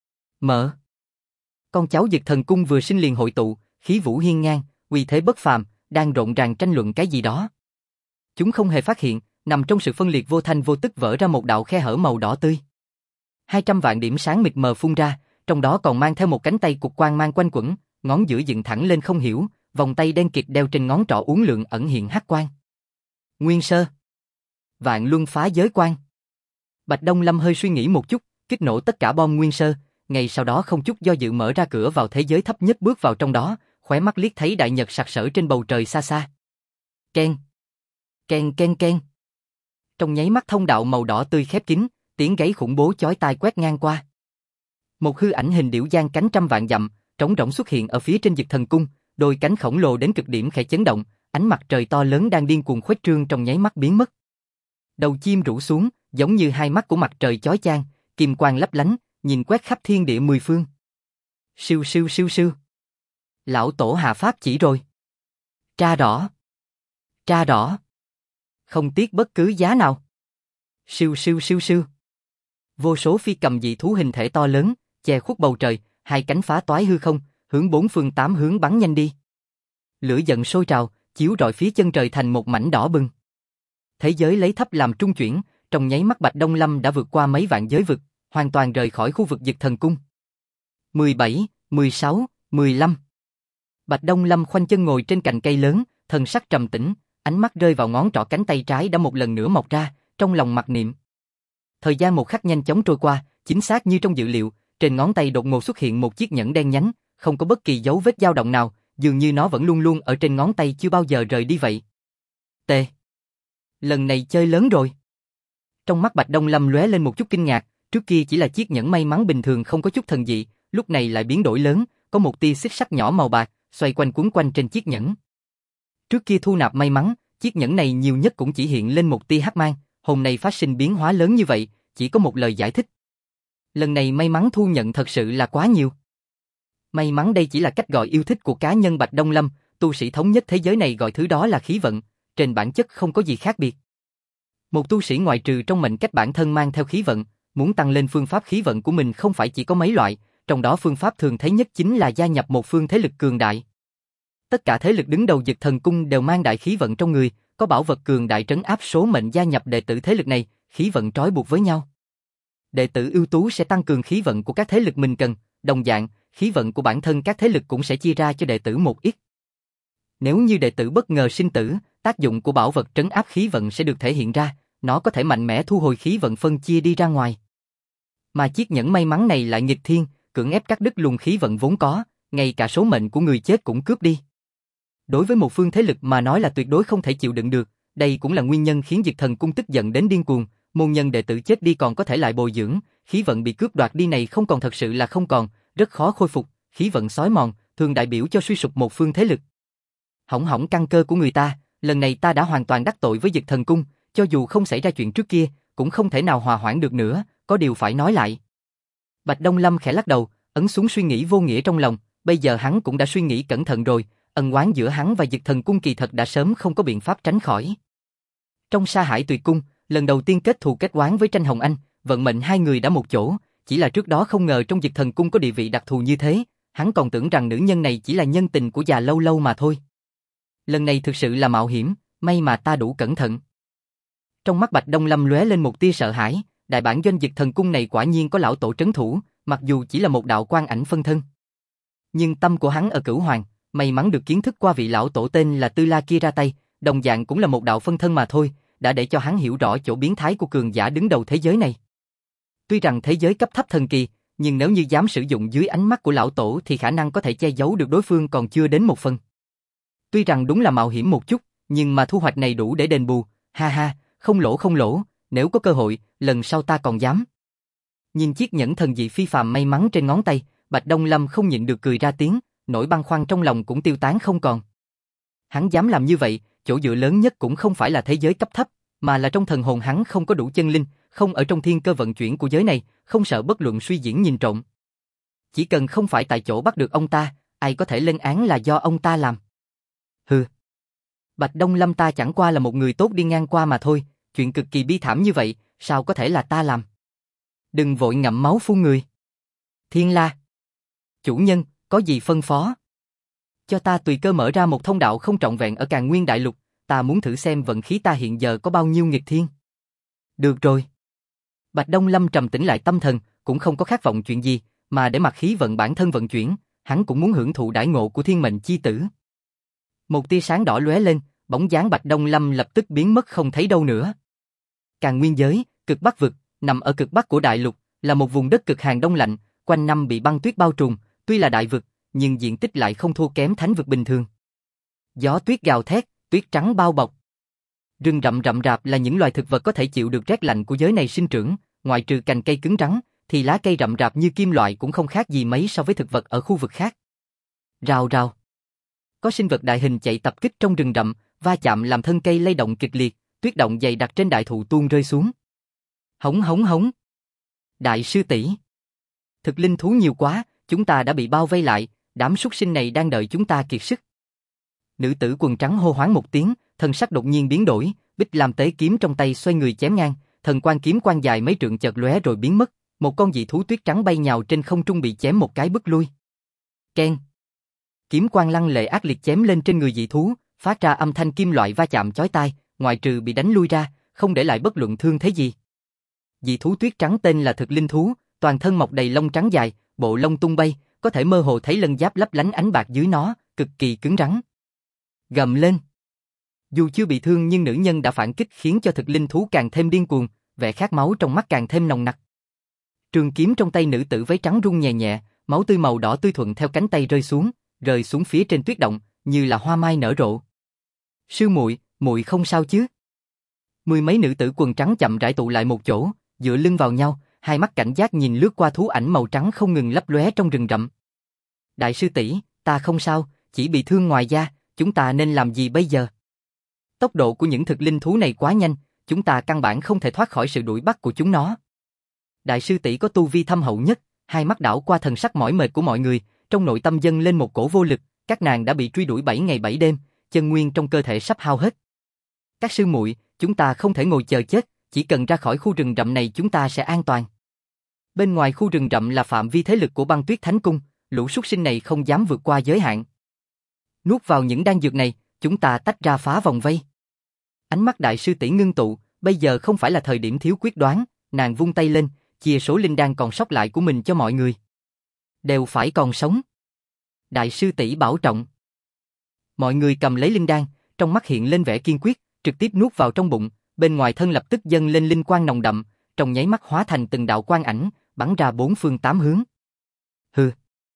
Mở. Con cháu Diệt Thần Cung vừa sinh liền hội tụ, khí vũ hiên ngang, uy thế bất phàm, đang rộn ràng tranh luận cái gì đó. Chúng không hề phát hiện, nằm trong sự phân liệt vô thanh vô tức vỡ ra một đạo khe hở màu đỏ tươi. 200 vạn điểm sáng mịt mờ phun ra, trong đó còn mang theo một cánh tay cục quang mang quanh quẩn, ngón giữa dựng thẳng lên không hiểu, vòng tay đen kịt đeo trên ngón trỏ uốn lượn ẩn hiện hắc quang. Nguyên sơ. Vạn luân phá giới quang. Bạch Đông Lâm hơi suy nghĩ một chút, kích nổ tất cả bom nguyên sơ, ngay sau đó không chút do dự mở ra cửa vào thế giới thấp nhất bước vào trong đó, khóe mắt liếc thấy đại nhật sặc sỡ trên bầu trời xa xa. Ken. Ken ken ken. Trong nháy mắt thông đạo màu đỏ tươi khép kín, tiếng gáy khủng bố chói tai quét ngang qua. Một hư ảnh hình điểu giang cánh trăm vạn dặm, trống rỗng xuất hiện ở phía trên Diệt Thần Cung, đôi cánh khổng lồ đến cực điểm khẽ chấn động, ánh mặt trời to lớn đang điên cuồng khuếch trương trong nháy mắt biến mất. Đầu chim rũ xuống, giống như hai mắt của mặt trời chói chang, kim quang lấp lánh, nhìn quét khắp thiên địa mười phương. Siêu siêu siêu siêu. Lão tổ hạ pháp chỉ rồi. Tra đỏ. Tra đỏ. Không tiếc bất cứ giá nào. Siêu siêu siêu siêu. Vô số phi cầm dị thú hình thể to lớn, che khuất bầu trời, hai cánh phá toái hư không, hướng bốn phương tám hướng bắn nhanh đi. Lửa giận sôi trào, chiếu rọi phía chân trời thành một mảnh đỏ bừng. Thế giới lấy thấp làm trung chuyển, trong nháy mắt Bạch Đông Lâm đã vượt qua mấy vạn giới vực, hoàn toàn rời khỏi khu vực Dực Thần Cung. 17, 16, 15. Bạch Đông Lâm khoanh chân ngồi trên cành cây lớn, thần sắc trầm tĩnh, ánh mắt rơi vào ngón trỏ cánh tay trái đã một lần nữa mọc ra, trong lòng mặc niệm. Thời gian một khắc nhanh chóng trôi qua, chính xác như trong dự liệu, trên ngón tay đột ngột xuất hiện một chiếc nhẫn đen nhánh, không có bất kỳ dấu vết dao động nào, dường như nó vẫn luôn luôn ở trên ngón tay chưa bao giờ rời đi vậy. T. Lần này chơi lớn rồi. Trong mắt Bạch Đông Lâm lóe lên một chút kinh ngạc, trước kia chỉ là chiếc nhẫn may mắn bình thường không có chút thần dị, lúc này lại biến đổi lớn, có một tia xích sắt nhỏ màu bạc, xoay quanh quấn quanh trên chiếc nhẫn. Trước kia thu nạp may mắn, chiếc nhẫn này nhiều nhất cũng chỉ hiện lên một tia hắc mang, hôm nay phát sinh biến hóa lớn như vậy, chỉ có một lời giải thích. Lần này may mắn thu nhận thật sự là quá nhiều. May mắn đây chỉ là cách gọi yêu thích của cá nhân Bạch Đông Lâm, tu sĩ thống nhất thế giới này gọi thứ đó là khí vận, trên bản chất không có gì khác biệt. Một tu sĩ ngoại trừ trong mệnh cách bản thân mang theo khí vận, muốn tăng lên phương pháp khí vận của mình không phải chỉ có mấy loại, trong đó phương pháp thường thấy nhất chính là gia nhập một phương thế lực cường đại. Tất cả thế lực đứng đầu Dực Thần Cung đều mang đại khí vận trong người, có bảo vật cường đại trấn áp số mệnh gia nhập đệ tử thế lực này, khí vận trói buộc với nhau. Đệ tử ưu tú sẽ tăng cường khí vận của các thế lực mình cần, đồng dạng, khí vận của bản thân các thế lực cũng sẽ chia ra cho đệ tử một ít. Nếu như đệ tử bất ngờ sinh tử, tác dụng của bảo vật trấn áp khí vận sẽ được thể hiện ra, nó có thể mạnh mẽ thu hồi khí vận phân chia đi ra ngoài. Mà chiếc nhẫn may mắn này lại nghịch thiên, cưỡng ép cắt đứt luồng khí vận vốn có, ngay cả số mệnh của người chết cũng cướp đi. Đối với một phương thế lực mà nói là tuyệt đối không thể chịu đựng được, đây cũng là nguyên nhân khiến Dực Thần Cung tức giận đến điên cuồng, môn nhân đệ tử chết đi còn có thể lại bồi dưỡng, khí vận bị cướp đoạt đi này không còn thật sự là không còn, rất khó khôi phục, khí vận xói mòn, thường đại biểu cho suy sụp một phương thế lực. Hỏng hỏng căn cơ của người ta, lần này ta đã hoàn toàn đắc tội với Dực Thần Cung, cho dù không xảy ra chuyện trước kia, cũng không thể nào hòa hoãn được nữa, có điều phải nói lại. Bạch Đông Lâm khẽ lắc đầu, ấn xuống suy nghĩ vô nghĩa trong lòng, bây giờ hắn cũng đã suy nghĩ cẩn thận rồi, ân oán giữa hắn và Dực Thần Cung kỳ thật đã sớm không có biện pháp tránh khỏi. Trong Sa Hải Tuyệt Cung, lần đầu tiên kết thù kết oán với Tranh Hồng Anh, vận mệnh hai người đã một chỗ, chỉ là trước đó không ngờ trong Dực Thần Cung có địa vị đặc thù như thế, hắn còn tưởng rằng nữ nhân này chỉ là nhân tình của già lâu lâu mà thôi. Lần này thực sự là mạo hiểm, may mà ta đủ cẩn thận. Trong mắt Bạch Đông Lâm lóe lên một tia sợ hãi, đại bản doanh Dực Thần Cung này quả nhiên có lão tổ trấn thủ, mặc dù chỉ là một đạo quan ảnh phân thân. Nhưng tâm của hắn ở Cửu Hoàng, may mắn được kiến thức qua vị lão tổ tên là Tư La kia ra tay, đồng dạng cũng là một đạo phân thân mà thôi, đã để cho hắn hiểu rõ chỗ biến thái của cường giả đứng đầu thế giới này. Tuy rằng thế giới cấp thấp thần kỳ, nhưng nếu như dám sử dụng dưới ánh mắt của lão tổ thì khả năng có thể che giấu được đối phương còn chưa đến một phần. Tuy rằng đúng là mạo hiểm một chút, nhưng mà thu hoạch này đủ để đền bù, ha ha, không lỗ không lỗ, nếu có cơ hội, lần sau ta còn dám. Nhìn chiếc nhẫn thần dị phi phàm may mắn trên ngón tay, Bạch Đông Lâm không nhịn được cười ra tiếng, nỗi băn khoăn trong lòng cũng tiêu tán không còn. Hắn dám làm như vậy, chỗ dựa lớn nhất cũng không phải là thế giới cấp thấp, mà là trong thần hồn hắn không có đủ chân linh, không ở trong thiên cơ vận chuyển của giới này, không sợ bất luận suy diễn nhìn trộm. Chỉ cần không phải tại chỗ bắt được ông ta, ai có thể lên án là do ông ta làm. Hừ. Bạch Đông Lâm ta chẳng qua là một người tốt đi ngang qua mà thôi, chuyện cực kỳ bi thảm như vậy, sao có thể là ta làm? Đừng vội ngậm máu phun người. Thiên La. Chủ nhân, có gì phân phó? Cho ta tùy cơ mở ra một thông đạo không trọn vẹn ở Càn Nguyên Đại Lục, ta muốn thử xem vận khí ta hiện giờ có bao nhiêu nghịch thiên. Được rồi. Bạch Đông Lâm trầm tĩnh lại tâm thần, cũng không có khát vọng chuyện gì, mà để mặc khí vận bản thân vận chuyển, hắn cũng muốn hưởng thụ đãi ngộ của thiên mệnh chi tử. Một tia sáng đỏ lóe lên, bóng dáng Bạch Đông Lâm lập tức biến mất không thấy đâu nữa. Càn Nguyên giới, cực bắc vực, nằm ở cực bắc của đại lục, là một vùng đất cực hàn đông lạnh, quanh năm bị băng tuyết bao trùm, tuy là đại vực, nhưng diện tích lại không thua kém thánh vực bình thường. Gió tuyết gào thét, tuyết trắng bao bọc. Rừng rậm rậm rạp là những loài thực vật có thể chịu được rét lạnh của giới này sinh trưởng, ngoại trừ cành cây cứng rắn, thì lá cây rậm rạp như kim loại cũng không khác gì mấy so với thực vật ở khu vực khác. Rào rào. Có sinh vật đại hình chạy tập kích trong rừng rậm, va chạm làm thân cây lay động kịch liệt, tuyết động dày đặc trên đại thụ tuôn rơi xuống. Hống hống hống. Đại sư tỷ, thực linh thú nhiều quá, chúng ta đã bị bao vây lại, đám súc sinh này đang đợi chúng ta kiệt sức. Nữ tử quần trắng hô hoáng một tiếng, thân sắc đột nhiên biến đổi, Bích Lam tế kiếm trong tay xoay người chém ngang, thần quang kiếm quang dài mấy trượng chợt lóe rồi biến mất, một con dị thú tuyết trắng bay nhào trên không trung bị chém một cái bứt lui. Keng. Kiếm quang lăng lệ ác liệt chém lên trên người dị thú, phát ra âm thanh kim loại va chạm chói tai, ngoại trừ bị đánh lui ra, không để lại bất luận thương thế gì. Dị thú tuyết trắng tên là thực linh thú, toàn thân mọc đầy lông trắng dài, bộ lông tung bay, có thể mơ hồ thấy lân giáp lấp lánh ánh bạc dưới nó, cực kỳ cứng rắn. Gầm lên. Dù chưa bị thương nhưng nữ nhân đã phản kích khiến cho thực linh thú càng thêm điên cuồng, vẻ khát máu trong mắt càng thêm nồng nặc. Trường kiếm trong tay nữ tử váy trắng rung nhẹ nhẹ, máu tươi màu đỏ tươi thuận theo cánh tay rơi xuống phía trên tuyết động, như là hoa mai nở rộ. Sư muội, muội không sao chứ? Mười mấy nữ tử quần trắng chậm rãi tụ lại một chỗ, dựa lưng vào nhau, hai mắt cảnh giác nhìn lướt qua thú ảnh màu trắng không ngừng lấp lóe trong rừng rậm. Đại sư tỷ, ta không sao, chỉ bị thương ngoài da, chúng ta nên làm gì bây giờ? Tốc độ của những thực linh thú này quá nhanh, chúng ta căn bản không thể thoát khỏi sự đuổi bắt của chúng nó. Đại sư tỷ có tu vi thâm hậu nhất, hai mắt đảo qua thần sắc mỏi mệt của mọi người, trong nội tâm dâng lên một cổ vô lực, các nàng đã bị truy đuổi 7 ngày 7 đêm, chân nguyên trong cơ thể sắp hao hết. Các sư muội, chúng ta không thể ngồi chờ chết, chỉ cần ra khỏi khu rừng rậm này chúng ta sẽ an toàn. Bên ngoài khu rừng rậm là phạm vi thế lực của Băng Tuyết Thánh Cung, lũ súc sinh này không dám vượt qua giới hạn. Nuốt vào những đan dược này, chúng ta tách ra phá vòng vây. Ánh mắt đại sư tỷ ngưng tụ, bây giờ không phải là thời điểm thiếu quyết đoán, nàng vung tay lên, chia số linh đan còn sót lại của mình cho mọi người. Đều phải còn sống. Đại sư tỷ bảo trọng. Mọi người cầm lấy linh đan, trong mắt hiện lên vẻ kiên quyết, trực tiếp nuốt vào trong bụng, bên ngoài thân lập tức dâng lên linh quang nồng đậm, trong nháy mắt hóa thành từng đạo quang ảnh, bắn ra bốn phương tám hướng. Hừ.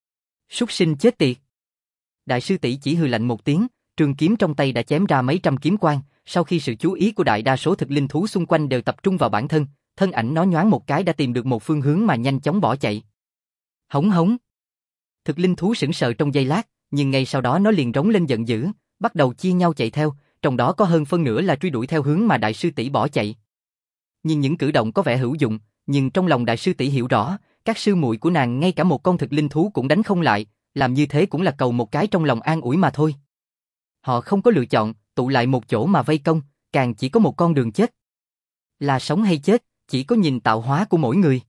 Súc sinh chết tiệt. Đại sư tỷ chỉ hừ lạnh một tiếng, trường kiếm trong tay đã chém ra mấy trăm kiếm quang, sau khi sự chú ý của đại đa số thực linh thú xung quanh đều tập trung vào bản thân, thân ảnh nó nhoáng một cái đã tìm được một phương hướng mà nhanh chóng bỏ chạy. Hống hống. Thực linh thú sững sờ trong giây lát, nhưng ngay sau đó nó liền rống lên giận dữ, bắt đầu chia nhau chạy theo, trong đó có hơn phân nửa là truy đuổi theo hướng mà đại sư tỷ bỏ chạy. Nhìn những cử động có vẻ hữu dụng, nhưng trong lòng đại sư tỷ hiểu rõ, các sư muội của nàng ngay cả một con thực linh thú cũng đánh không lại, làm như thế cũng là cầu một cái trong lòng an ủi mà thôi. Họ không có lựa chọn, tụ lại một chỗ mà vây công, càng chỉ có một con đường chết. Là sống hay chết, chỉ có nhìn tạo hóa của mỗi người.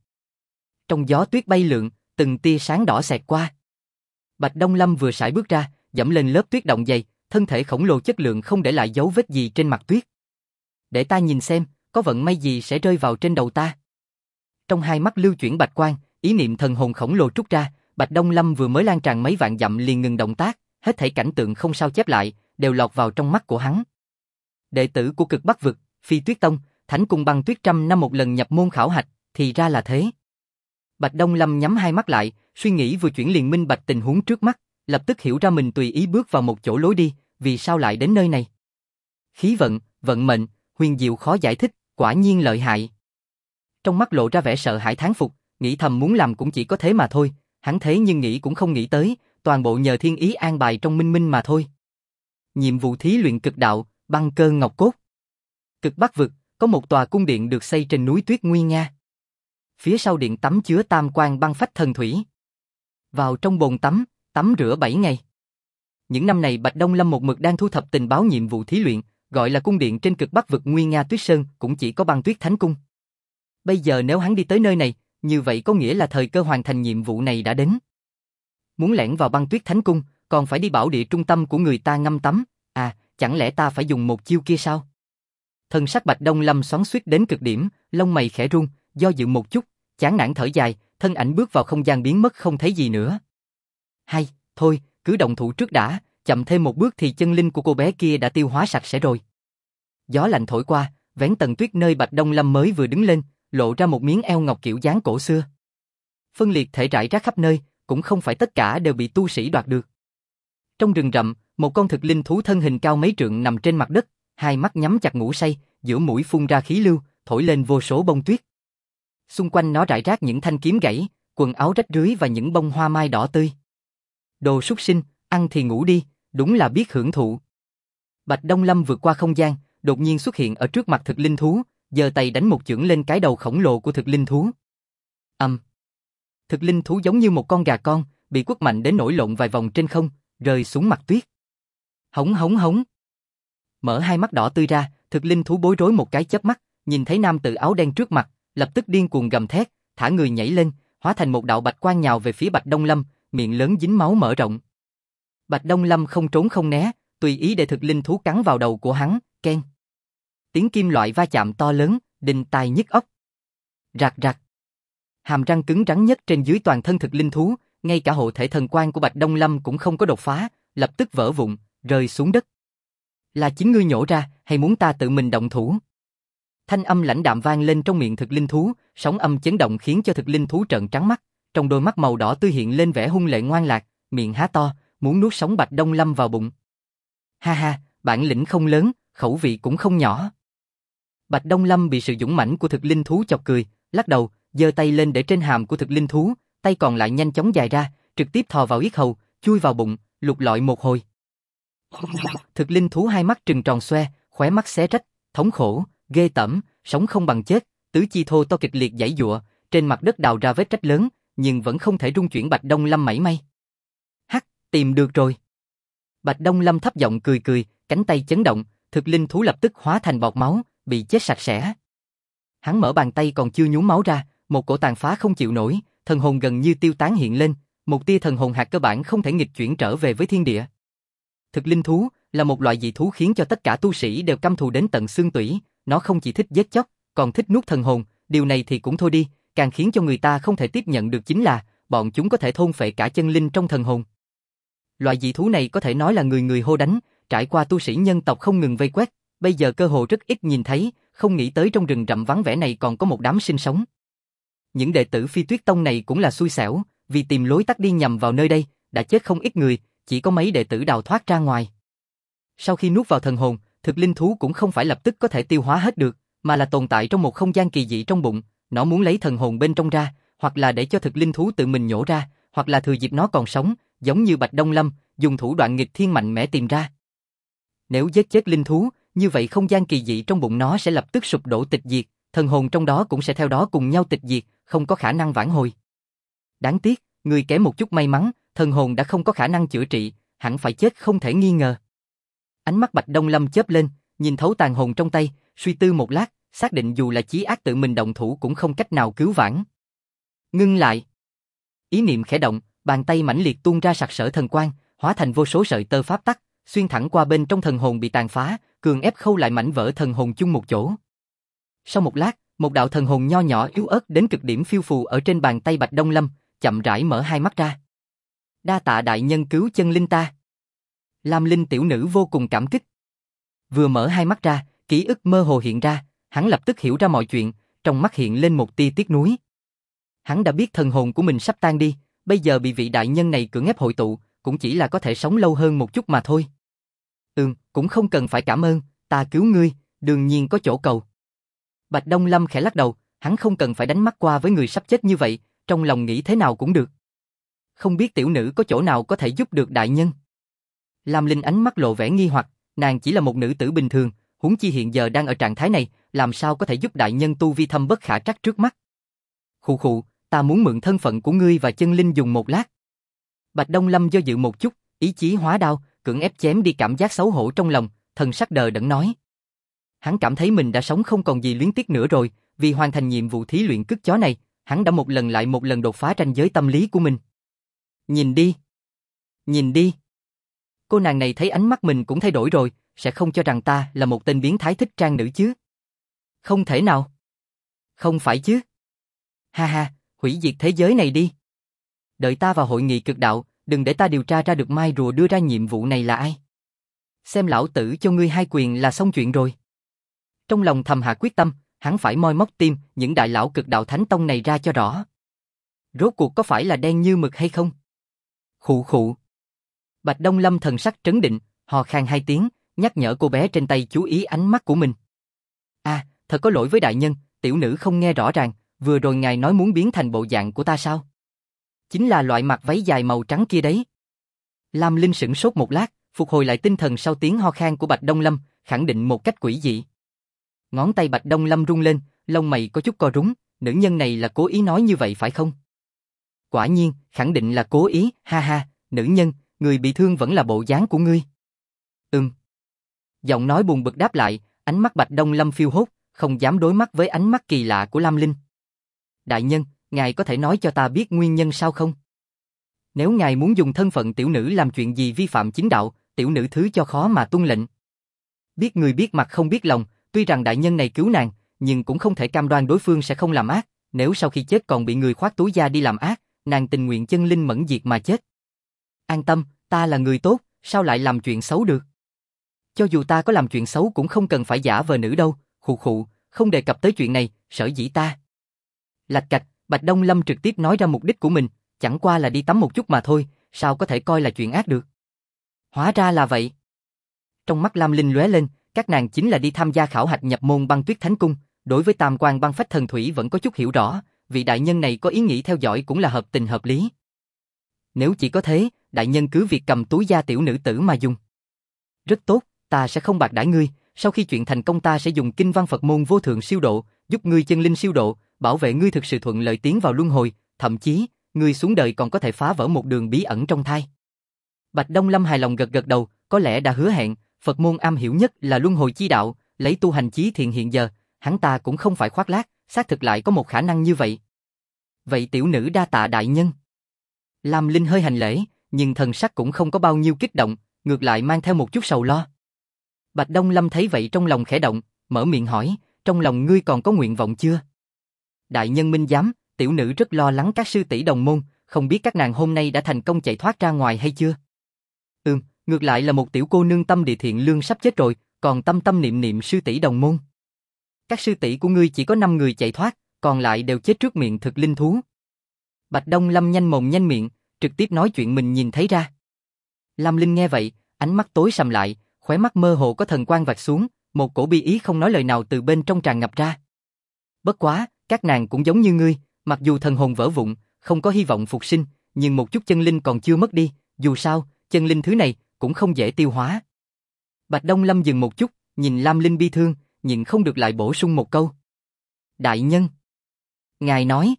Trong gió tuyết bay lượn, từng tia sáng đỏ xẹt qua. Bạch Đông Lâm vừa sải bước ra, dẫm lên lớp tuyết động dày, thân thể khổng lồ chất lượng không để lại dấu vết gì trên mặt tuyết. Để ta nhìn xem, có vận may gì sẽ rơi vào trên đầu ta. Trong hai mắt lưu chuyển bạch quang, ý niệm thần hồn khổng lồ trút ra, Bạch Đông Lâm vừa mới lan tràn mấy vạn dặm liền ngừng động tác, hết thảy cảnh tượng không sao chép lại, đều lọt vào trong mắt của hắn. Đệ tử của Cực Bắc vực, Phi Tuyết Tông, Thánh Cung Băng Tuyết trăm năm một lần nhập môn khảo hạch, thì ra là thế. Bạch Đông Lâm nhắm hai mắt lại, suy nghĩ vừa chuyển liền minh bạch tình huống trước mắt, lập tức hiểu ra mình tùy ý bước vào một chỗ lối đi, vì sao lại đến nơi này. Khí vận, vận mệnh, huyền diệu khó giải thích, quả nhiên lợi hại. Trong mắt lộ ra vẻ sợ hãi thán phục, nghĩ thầm muốn làm cũng chỉ có thế mà thôi, hắn thế nhưng nghĩ cũng không nghĩ tới, toàn bộ nhờ thiên ý an bài trong minh minh mà thôi. Nhiệm vụ thí luyện cực đạo, băng cơ ngọc cốt. Cực Bắc vực, có một tòa cung điện được xây trên núi tuyết nguy nga. Phía sau điện tắm chứa tam quan băng phách thần thủy. Vào trong bồn tắm, tắm rửa 7 ngày. Những năm này Bạch Đông Lâm một mực đang thu thập tình báo nhiệm vụ thí luyện, gọi là cung điện trên Cực Bắc vực nguy nga tuyết sơn, cũng chỉ có Băng Tuyết Thánh Cung. Bây giờ nếu hắn đi tới nơi này, như vậy có nghĩa là thời cơ hoàn thành nhiệm vụ này đã đến. Muốn lẻn vào Băng Tuyết Thánh Cung, còn phải đi bảo địa trung tâm của người ta ngâm tắm, chẳng lẽ ta phải dùng một chiêu kia sao? Thân sắc Bạch Đông Lâm xoắn xuýt đến cực điểm, lông mày khẽ run, do dự một chút, chán nản thở dài, thân ảnh bước vào không gian biến mất không thấy gì nữa. Hay, thôi, cứ động thủ trước đã, chậm thêm một bước thì chân linh của cô bé kia đã tiêu hóa sạch sẽ rồi. Gió lạnh thổi qua, vén tầng tuyết nơi Bạch Đông Lâm mới vừa đứng lên, lộ ra một miếng eo ngọc kiểu dáng cổ xưa. Phân liệt thể rải rác khắp nơi, cũng không phải tất cả đều bị tu sĩ đoạt được. Trong rừng rậm, một con thực linh thú thân hình cao mấy trượng nằm trên mặt đất, hai mắt nhắm chặt ngủ say, giữa mũi phun ra khí lưu, thổi lên vô số bông tuyết. Xung quanh nó rải rác những thanh kiếm gãy, quần áo rách rưới và những bông hoa mai đỏ tươi. Đồ súc sinh, ăn thì ngủ đi, đúng là biết hưởng thụ. Bạch Đông Lâm vượt qua không gian, đột nhiên xuất hiện ở trước mặt thực linh thú, giơ tay đánh một chưởng lên cái đầu khổng lồ của thực linh thú. Thực linh thú giống như một con gà con, bị quất mạnh đến nổi lộn vài vòng trên không, rơi xuống mặt tuyết. Hống hống hống. Mở hai mắt đỏ tươi ra, thực linh thú bối rối một cái chớp mắt, nhìn thấy nam tử áo đen trước mặt, lập tức điên cuồng gầm thét, thả người nhảy lên, hóa thành một đạo bạch quang nhào về phía Bạch Đông Lâm, miệng lớn dính máu mở rộng. Bạch Đông Lâm không trốn không né, tùy ý để thực linh thú cắn vào đầu của hắn, keng. Tiếng kim loại va chạm to lớn, đinh tai nhức óc. Rạc rạc. Hàm răng cứng rắn nhất trên dưới toàn thân thực linh thú, ngay cả hộ thể thần quang của Bạch Đông Lâm cũng không có đột phá, lập tức vỡ vụn, rơi xuống đất. Là chính ngươi nhổ ra, hay muốn ta tự mình động thủ? Thanh âm lãnh đạm vang lên trong miệng thực linh thú, sóng âm chấn động khiến cho thực linh thú trợn trắng mắt, trong đôi mắt màu đỏ tươi hiện lên vẻ hung lệ ngoan lạc, miệng há to, muốn nuốt sống Bạch Đông Lâm vào bụng. Ha ha, bản lĩnh không lớn, khẩu vị cũng không nhỏ. Bạch Đông Lâm bị sự dũng mãnh của thực linh thú chọc cười, lắc đầu, giơ tay lên để trên hàm của thực linh thú, tay còn lại nhanh chóng dài ra, trực tiếp thò vào yết hầu, chui vào bụng, lục lọi một hồi. Thực linh thú hai mắt trừng tròn xoe, khóe mắt xé rách, thống khổ, ghê tởm, sống không bằng chết, tứ chi thô to kịch liệt giãy giụa, trên mặt đất đào ra vết rách lớn, nhưng vẫn không thể rung chuyển Bạch Đông Lâm mảy may. Hắc, tìm được rồi. Bạch Đông Lâm thấp giọng cười cười, cánh tay chấn động, thực linh thú lập tức hóa thành bọt máu, bị chết sạch sẽ. Hắn mở bàn tay còn chưa nhúng máu ra, một cổ tàn phá không chịu nổi, thần hồn gần như tiêu tán hiện lên, một tia thần hồn hạt cơ bản không thể nghịch chuyển trở về với thiên địa. Thực linh thú là một loại dị thú khiến cho tất cả tu sĩ đều căm thù đến tận xương tủy, nó không chỉ thích giết chóc, còn thích nuốt thần hồn, điều này thì cũng thôi đi, càng khiến cho người ta không thể tiếp nhận được chính là bọn chúng có thể thôn phệ cả chân linh trong thần hồn. Loại dị thú này có thể nói là người người hô đánh, trải qua tu sĩ nhân tộc không ngừng vây quét, bây giờ cơ hồ rất ít nhìn thấy, không nghĩ tới trong rừng rậm vắng vẻ này còn có một đám sinh sống. Những đệ tử Phi Tuyết Tông này cũng là xui xẻo, vì tìm lối tắt đi nhầm vào nơi đây, đã chết không ít người, chỉ có mấy đệ tử đào thoát ra ngoài. Sau khi nuốt vào thần hồn, thực linh thú cũng không phải lập tức có thể tiêu hóa hết được, mà là tồn tại trong một không gian kỳ dị trong bụng, nó muốn lấy thần hồn bên trong ra, hoặc là để cho thực linh thú tự mình nhổ ra, hoặc là thừa dịp nó còn sống, giống như Bạch Đông Lâm, dùng thủ đoạn nghịch thiên mạnh mẽ tìm ra. Nếu giết chết linh thú, như vậy không gian kỳ dị trong bụng nó sẽ lập tức sụp đổ tịch diệt, thần hồn trong đó cũng sẽ theo đó cùng nhau tịch diệt, không có khả năng vãn hồi. Đáng tiếc, người kém một chút may mắn, thần hồn đã không có khả năng chữa trị, hẳn phải chết không thể nghi ngờ. Ánh mắt Bạch Đông Lâm chớp lên, nhìn thấu tàn hồn trong tay, suy tư một lát, xác định dù là chí ác tự mình động thủ cũng không cách nào cứu vãn. Ngưng lại. Ý niệm khẽ động, bàn tay mãnh liệt tuôn ra sặc sỡ thần quang, hóa thành vô số sợi tơ pháp tắc, xuyên thẳng qua bên trong thần hồn bị tàn phá, cường ép khâu lại mảnh vỡ thần hồn chung một chỗ. Sau một lát, một đạo thần hồn nho nhỏ yếu ớt đến cực điểm phiêu phù ở trên bàn tay Bạch Đông Lâm, chậm rãi mở hai mắt ra. Đa tạ đại nhân cứu chân linh ta. Lam Linh tiểu nữ vô cùng cảm kích. Vừa mở hai mắt ra, ký ức mơ hồ hiện ra, hắn lập tức hiểu ra mọi chuyện, trong mắt hiện lên một tia tiếc nuối. Hắn đã biết thần hồn của mình sắp tan đi, bây giờ bị vị đại nhân này cưỡng ép hội tụ, cũng chỉ là có thể sống lâu hơn một chút mà thôi. Cũng không cần phải cảm ơn, ta cứu ngươi, đương nhiên có chỗ cầu. Bạch Đông Lâm khẽ lắc đầu, hắn không cần phải đánh mắt qua với người sắp chết như vậy, trong lòng nghĩ thế nào cũng được. Không biết tiểu nữ có chỗ nào có thể giúp được đại nhân? Lam Linh ánh mắt lộ vẻ nghi hoặc, nàng chỉ là một nữ tử bình thường, huống chi hiện giờ đang ở trạng thái này, làm sao có thể giúp đại nhân tu vi thâm bất khả trắc trước mắt. Khụ khụ, ta muốn mượn thân phận của ngươi và chân linh dùng một lát. Bạch Đông Lâm do dự một chút, ý chí hóa đao, cưỡng ép chém đi cảm giác xấu hổ trong lòng, thần sắc đờ đẫn nói. Hắn cảm thấy mình đã sống không còn gì luyến tiếc nữa rồi, vì hoàn thành nhiệm vụ thí luyện cứt chó này, hắn đã một lần lại một lần đột phá ranh giới tâm lý của mình. Nhìn đi. Nhìn đi. Cô nàng này thấy ánh mắt mình cũng thay đổi rồi, sẽ không cho rằng ta là một tên biến thái thích trang nữ chứ. Không thể nào. Không phải chứ. Ha ha, hủy diệt thế giới này đi. Đợi ta vào hội nghị cực đạo, đừng để ta điều tra ra được mai rùa đưa ra nhiệm vụ này là ai. Xem lão tử cho ngươi hai quyền là xong chuyện rồi. Trong lòng thầm hạ quyết tâm, hắn phải moi móc tim những đại lão cực đạo thánh tông này ra cho rõ. Rốt cuộc có phải là đen như mực hay không? Khụ khụ. Bạch Đông Lâm thần sắc trấn định, hò khan hai tiếng, nhắc nhở cô bé trên tay chú ý ánh mắt của mình. Thật có lỗi với đại nhân, tiểu nữ không nghe rõ ràng, vừa rồi ngài nói muốn biến thành bộ dạng của ta sao? Chính là loại mặc váy dài màu trắng kia đấy. Lam Linh sửng sốt một lát, phục hồi lại tinh thần sau tiếng ho khan của Bạch Đông Lâm, khẳng định một cách quỷ dị. Ngón tay Bạch Đông Lâm rung lên, lông mày có chút co rúm, nữ nhân này là cố ý nói như vậy phải không? Quả nhiên, khẳng định là cố ý, ha ha, nữ nhân, người bị thương vẫn là bộ dáng của ngươi. Giọng nói buồn bực đáp lại, ánh mắt Bạch Đông Lâm phiêu hốt, không dám đối mắt với ánh mắt kỳ lạ của Lam Linh. Đại nhân, ngài có thể nói cho ta biết nguyên nhân sao không? Nếu ngài muốn dùng thân phận tiểu nữ làm chuyện gì vi phạm chính đạo, tiểu nữ thứ cho khó mà tuân lệnh. Biết người biết mặt không biết lòng, tuy rằng đại nhân này cứu nàng, nhưng cũng không thể cam đoan đối phương sẽ không làm ác, nếu sau khi chết còn bị người khoác túi da đi làm ác, nàng tình nguyện chân linh mẫn diệt mà chết. An tâm, ta là người tốt, sao lại làm chuyện xấu được? Cho dù ta có làm chuyện xấu cũng không cần phải giả vờ nữ đâu, khụ khụ, không đề cập tới chuyện này, sở dĩ ta. Lạch cạch, Bạch Đông Lâm trực tiếp nói ra mục đích của mình, chẳng qua là đi tắm một chút mà thôi, sao có thể coi là chuyện ác được. Hóa ra là vậy. Trong mắt Lam Linh lóe lên, các nàng chính là đi tham gia khảo hạch nhập môn Băng Tuyết Thánh Cung, đối với Tam Quan Băng Phách Thần Thủy vẫn có chút hiểu rõ, vị đại nhân này có ý nghĩ theo dõi cũng là hợp tình hợp lý. Nếu chỉ có thế, đại nhân cứ việc cầm túi da tiểu nữ tử mà dùng. Rất tốt, ta sẽ không bạc đãi ngươi, sau khi chuyện thành công ta sẽ dùng kinh văn Phật môn vô thượng siêu độ, giúp ngươi chân linh siêu độ, bảo vệ ngươi thực sự thuận lợi tiến vào luân hồi, thậm chí, ngươi xuống đời còn có thể phá vỡ một đường bí ẩn trong thai. Bạch Đông Lâm hài lòng gật gật đầu, có lẽ đã hứa hẹn, Phật môn am hiểu nhất là luân hồi chi đạo, lấy tu hành chí thiện hiện giờ, hắn ta cũng không phải khoác lác, xác thực lại có một khả năng như vậy. Vậy tiểu nữ đa tạ đại nhân. Lam Linh hơi hành lễ, nhưng thần sắc cũng không có bao nhiêu kích động, ngược lại mang theo một chút sầu lo. Bạch Đông Lâm thấy vậy trong lòng khẽ động, mở miệng hỏi, trong lòng ngươi còn có nguyện vọng chưa? Đại nhân minh giám, tiểu nữ rất lo lắng các sư tỷ đồng môn, không biết các nàng hôm nay đã thành công chạy thoát ra ngoài hay chưa? Ngược lại là một tiểu cô nương tâm địa thiện lương sắp chết rồi, còn tâm tâm niệm niệm sư tỷ đồng môn. Các sư tỷ của ngươi chỉ có 5 người chạy thoát, còn lại đều chết trước miệng thực linh thú. Bạch Đông Lâm nhanh mồm nhanh miệng, trực tiếp nói chuyện mình nhìn thấy ra. Lam Linh nghe vậy, ánh mắt tối sầm lại, khóe mắt mơ hồ có thần quang vạch xuống, một cổ bi ý không nói lời nào từ bên trong tràn ngập ra. Bất quá, các nàng cũng giống như ngươi, mặc dù thần hồn vỡ vụn, không có hy vọng phục sinh, nhưng một chút chân linh còn chưa mất đi, dù sao, chân linh thứ này cũng không dễ tiêu hóa. Bạch Đông Lâm dừng một chút, nhìn Lam Linh bi thương, nhịn không được lại bổ sung một câu. Đại nhân. Ngài nói.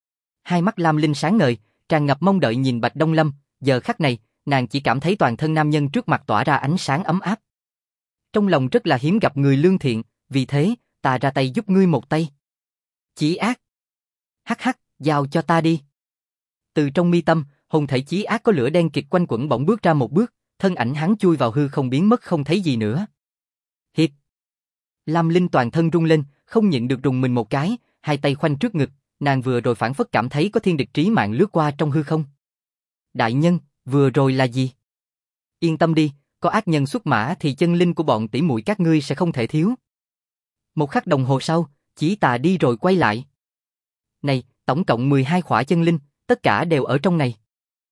Hai mắt Lam Linh sáng ngời, tràn ngập mong đợi nhìn Bạch Đông Lâm, giờ khắc này, nàng chỉ cảm thấy toàn thân nam nhân trước mặt tỏa ra ánh sáng ấm áp. Trong lòng rất là hiếm gặp người lương thiện, vì thế, ta ra tay giúp ngươi một tay. Chí ác. Hắc hắc, giao cho ta đi. Từ trong mi tâm, hồn thể chí ác có lửa đen kịt quanh quẩn bỗng bước ra một bước, thân ảnh hắn chui vào hư không biến mất không thấy gì nữa. Hiệp. Lam Linh toàn thân rung lên, không nhịn được rùng mình một cái, hai tay khoanh trước ngực, nàng vừa rồi phảng phất cảm thấy có thiên địch trí mạng lướt qua trong hư không. Đại nhân, vừa rồi là gì? Yên tâm đi, có ác nhân xuất mã thì chân linh của bọn tỷ muội các ngươi sẽ không thể thiếu. Một khắc đồng hồ sau, Chí Tà đi rồi quay lại. Này, tổng cộng 12 khỏa chân linh, tất cả đều ở trong này.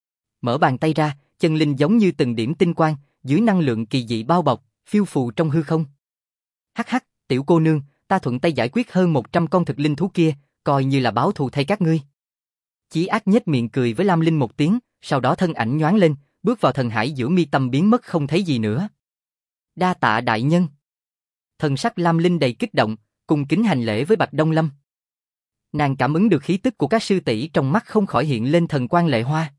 Mở bàn tay ra, chân linh giống như từng điểm tinh quang, dưới năng lượng kỳ dị bao bọc, phiêu phù trong hư không. Hắc hắc, tiểu cô nương, ta thuận tay giải quyết hơn 100 con thực linh thú kia, coi như là báo thù thay các ngươi. Chí ác nhếch miệng cười với Lam Linh một tiếng, sau đó thân ảnh nhoáng lên, bước vào thần hải giữa mi tâm biến mất không thấy gì nữa. Đa tạ đại nhân. Thần sắc Lam Linh đầy kích động, cung kính hành lễ với Bạch Đông Lâm. Nàng cảm ứng được khí tức của các sư tỷ trong mắt không khỏi hiện lên thần quang lệ hoa.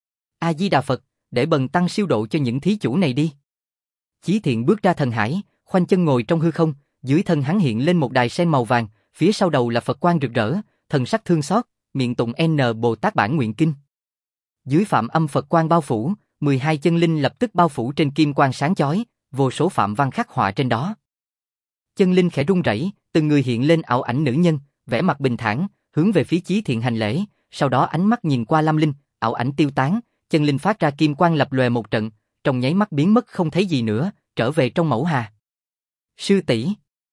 A Di Đà Phật, để bần tăng siêu độ cho những thí chủ này đi. Chí Thiện bước ra thần hải, khoanh chân ngồi trong hư không, dưới thân hắn hiện lên một đài sen màu vàng, phía sau đầu là Phật quang rực rỡ, thần sắc thương xót, miệng tụng N Bồ Tát Bản Nguyện Kinh. Dưới phạm âm Phật quang bao phủ, 12 chân linh lập tức bao phủ trên kim quang sáng chói, vô số phạm văn khắc họa trên đó. Chân linh khẽ rung rẩy, từng người hiện lên ảo ảnh nữ nhân, vẻ mặt bình thản, hướng về phía Chí Thiện hành lễ, sau đó ánh mắt nhìn qua Lam Linh, ảo ảnh tiêu tán, chân linh phát ra kim quang lập lòe một trận, trong nháy mắt biến mất không thấy gì nữa, trở về trong mẫu hà. Sư tỷ.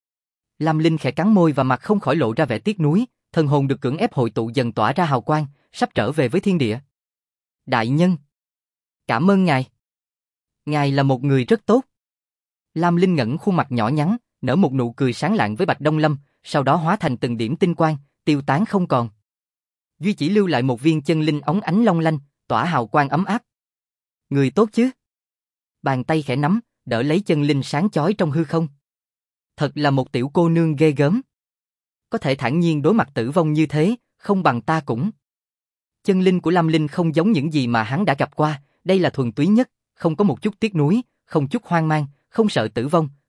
Lam Linh khẽ cắn môi và mặt không khỏi lộ ra vẻ tiếc nuối, thần hồn được cưỡng ép hội tụ dần tỏa ra hào quang, sắp trở về với thiên địa. Đại nhân. Cảm ơn ngài. Ngài là một người rất tốt. Lam Linh ngẩng khuôn mặt nhỏ nhắn, nở một nụ cười sáng lạng với Bạch Đông Lâm, sau đó hóa thành từng điểm tinh quang, tiêu tán không còn. Duy chỉ lưu lại một viên chân linh óng ánh long lanh, tỏa hào quang ấm áp. Người tốt chứ? Bàn tay khẽ nắm, đỡ lấy chân linh sáng chói trong hư không. Thật là một tiểu cô nương ghê gớm. Có thể thản nhiên đối mặt tử vong như thế, không bằng ta cũng. Chân linh của Lam Linh không giống những gì mà hắn đã gặp qua, đây là thuần túy nhất, không có một chút tiếc nuối, không chút hoang mang, không sợ tử vong,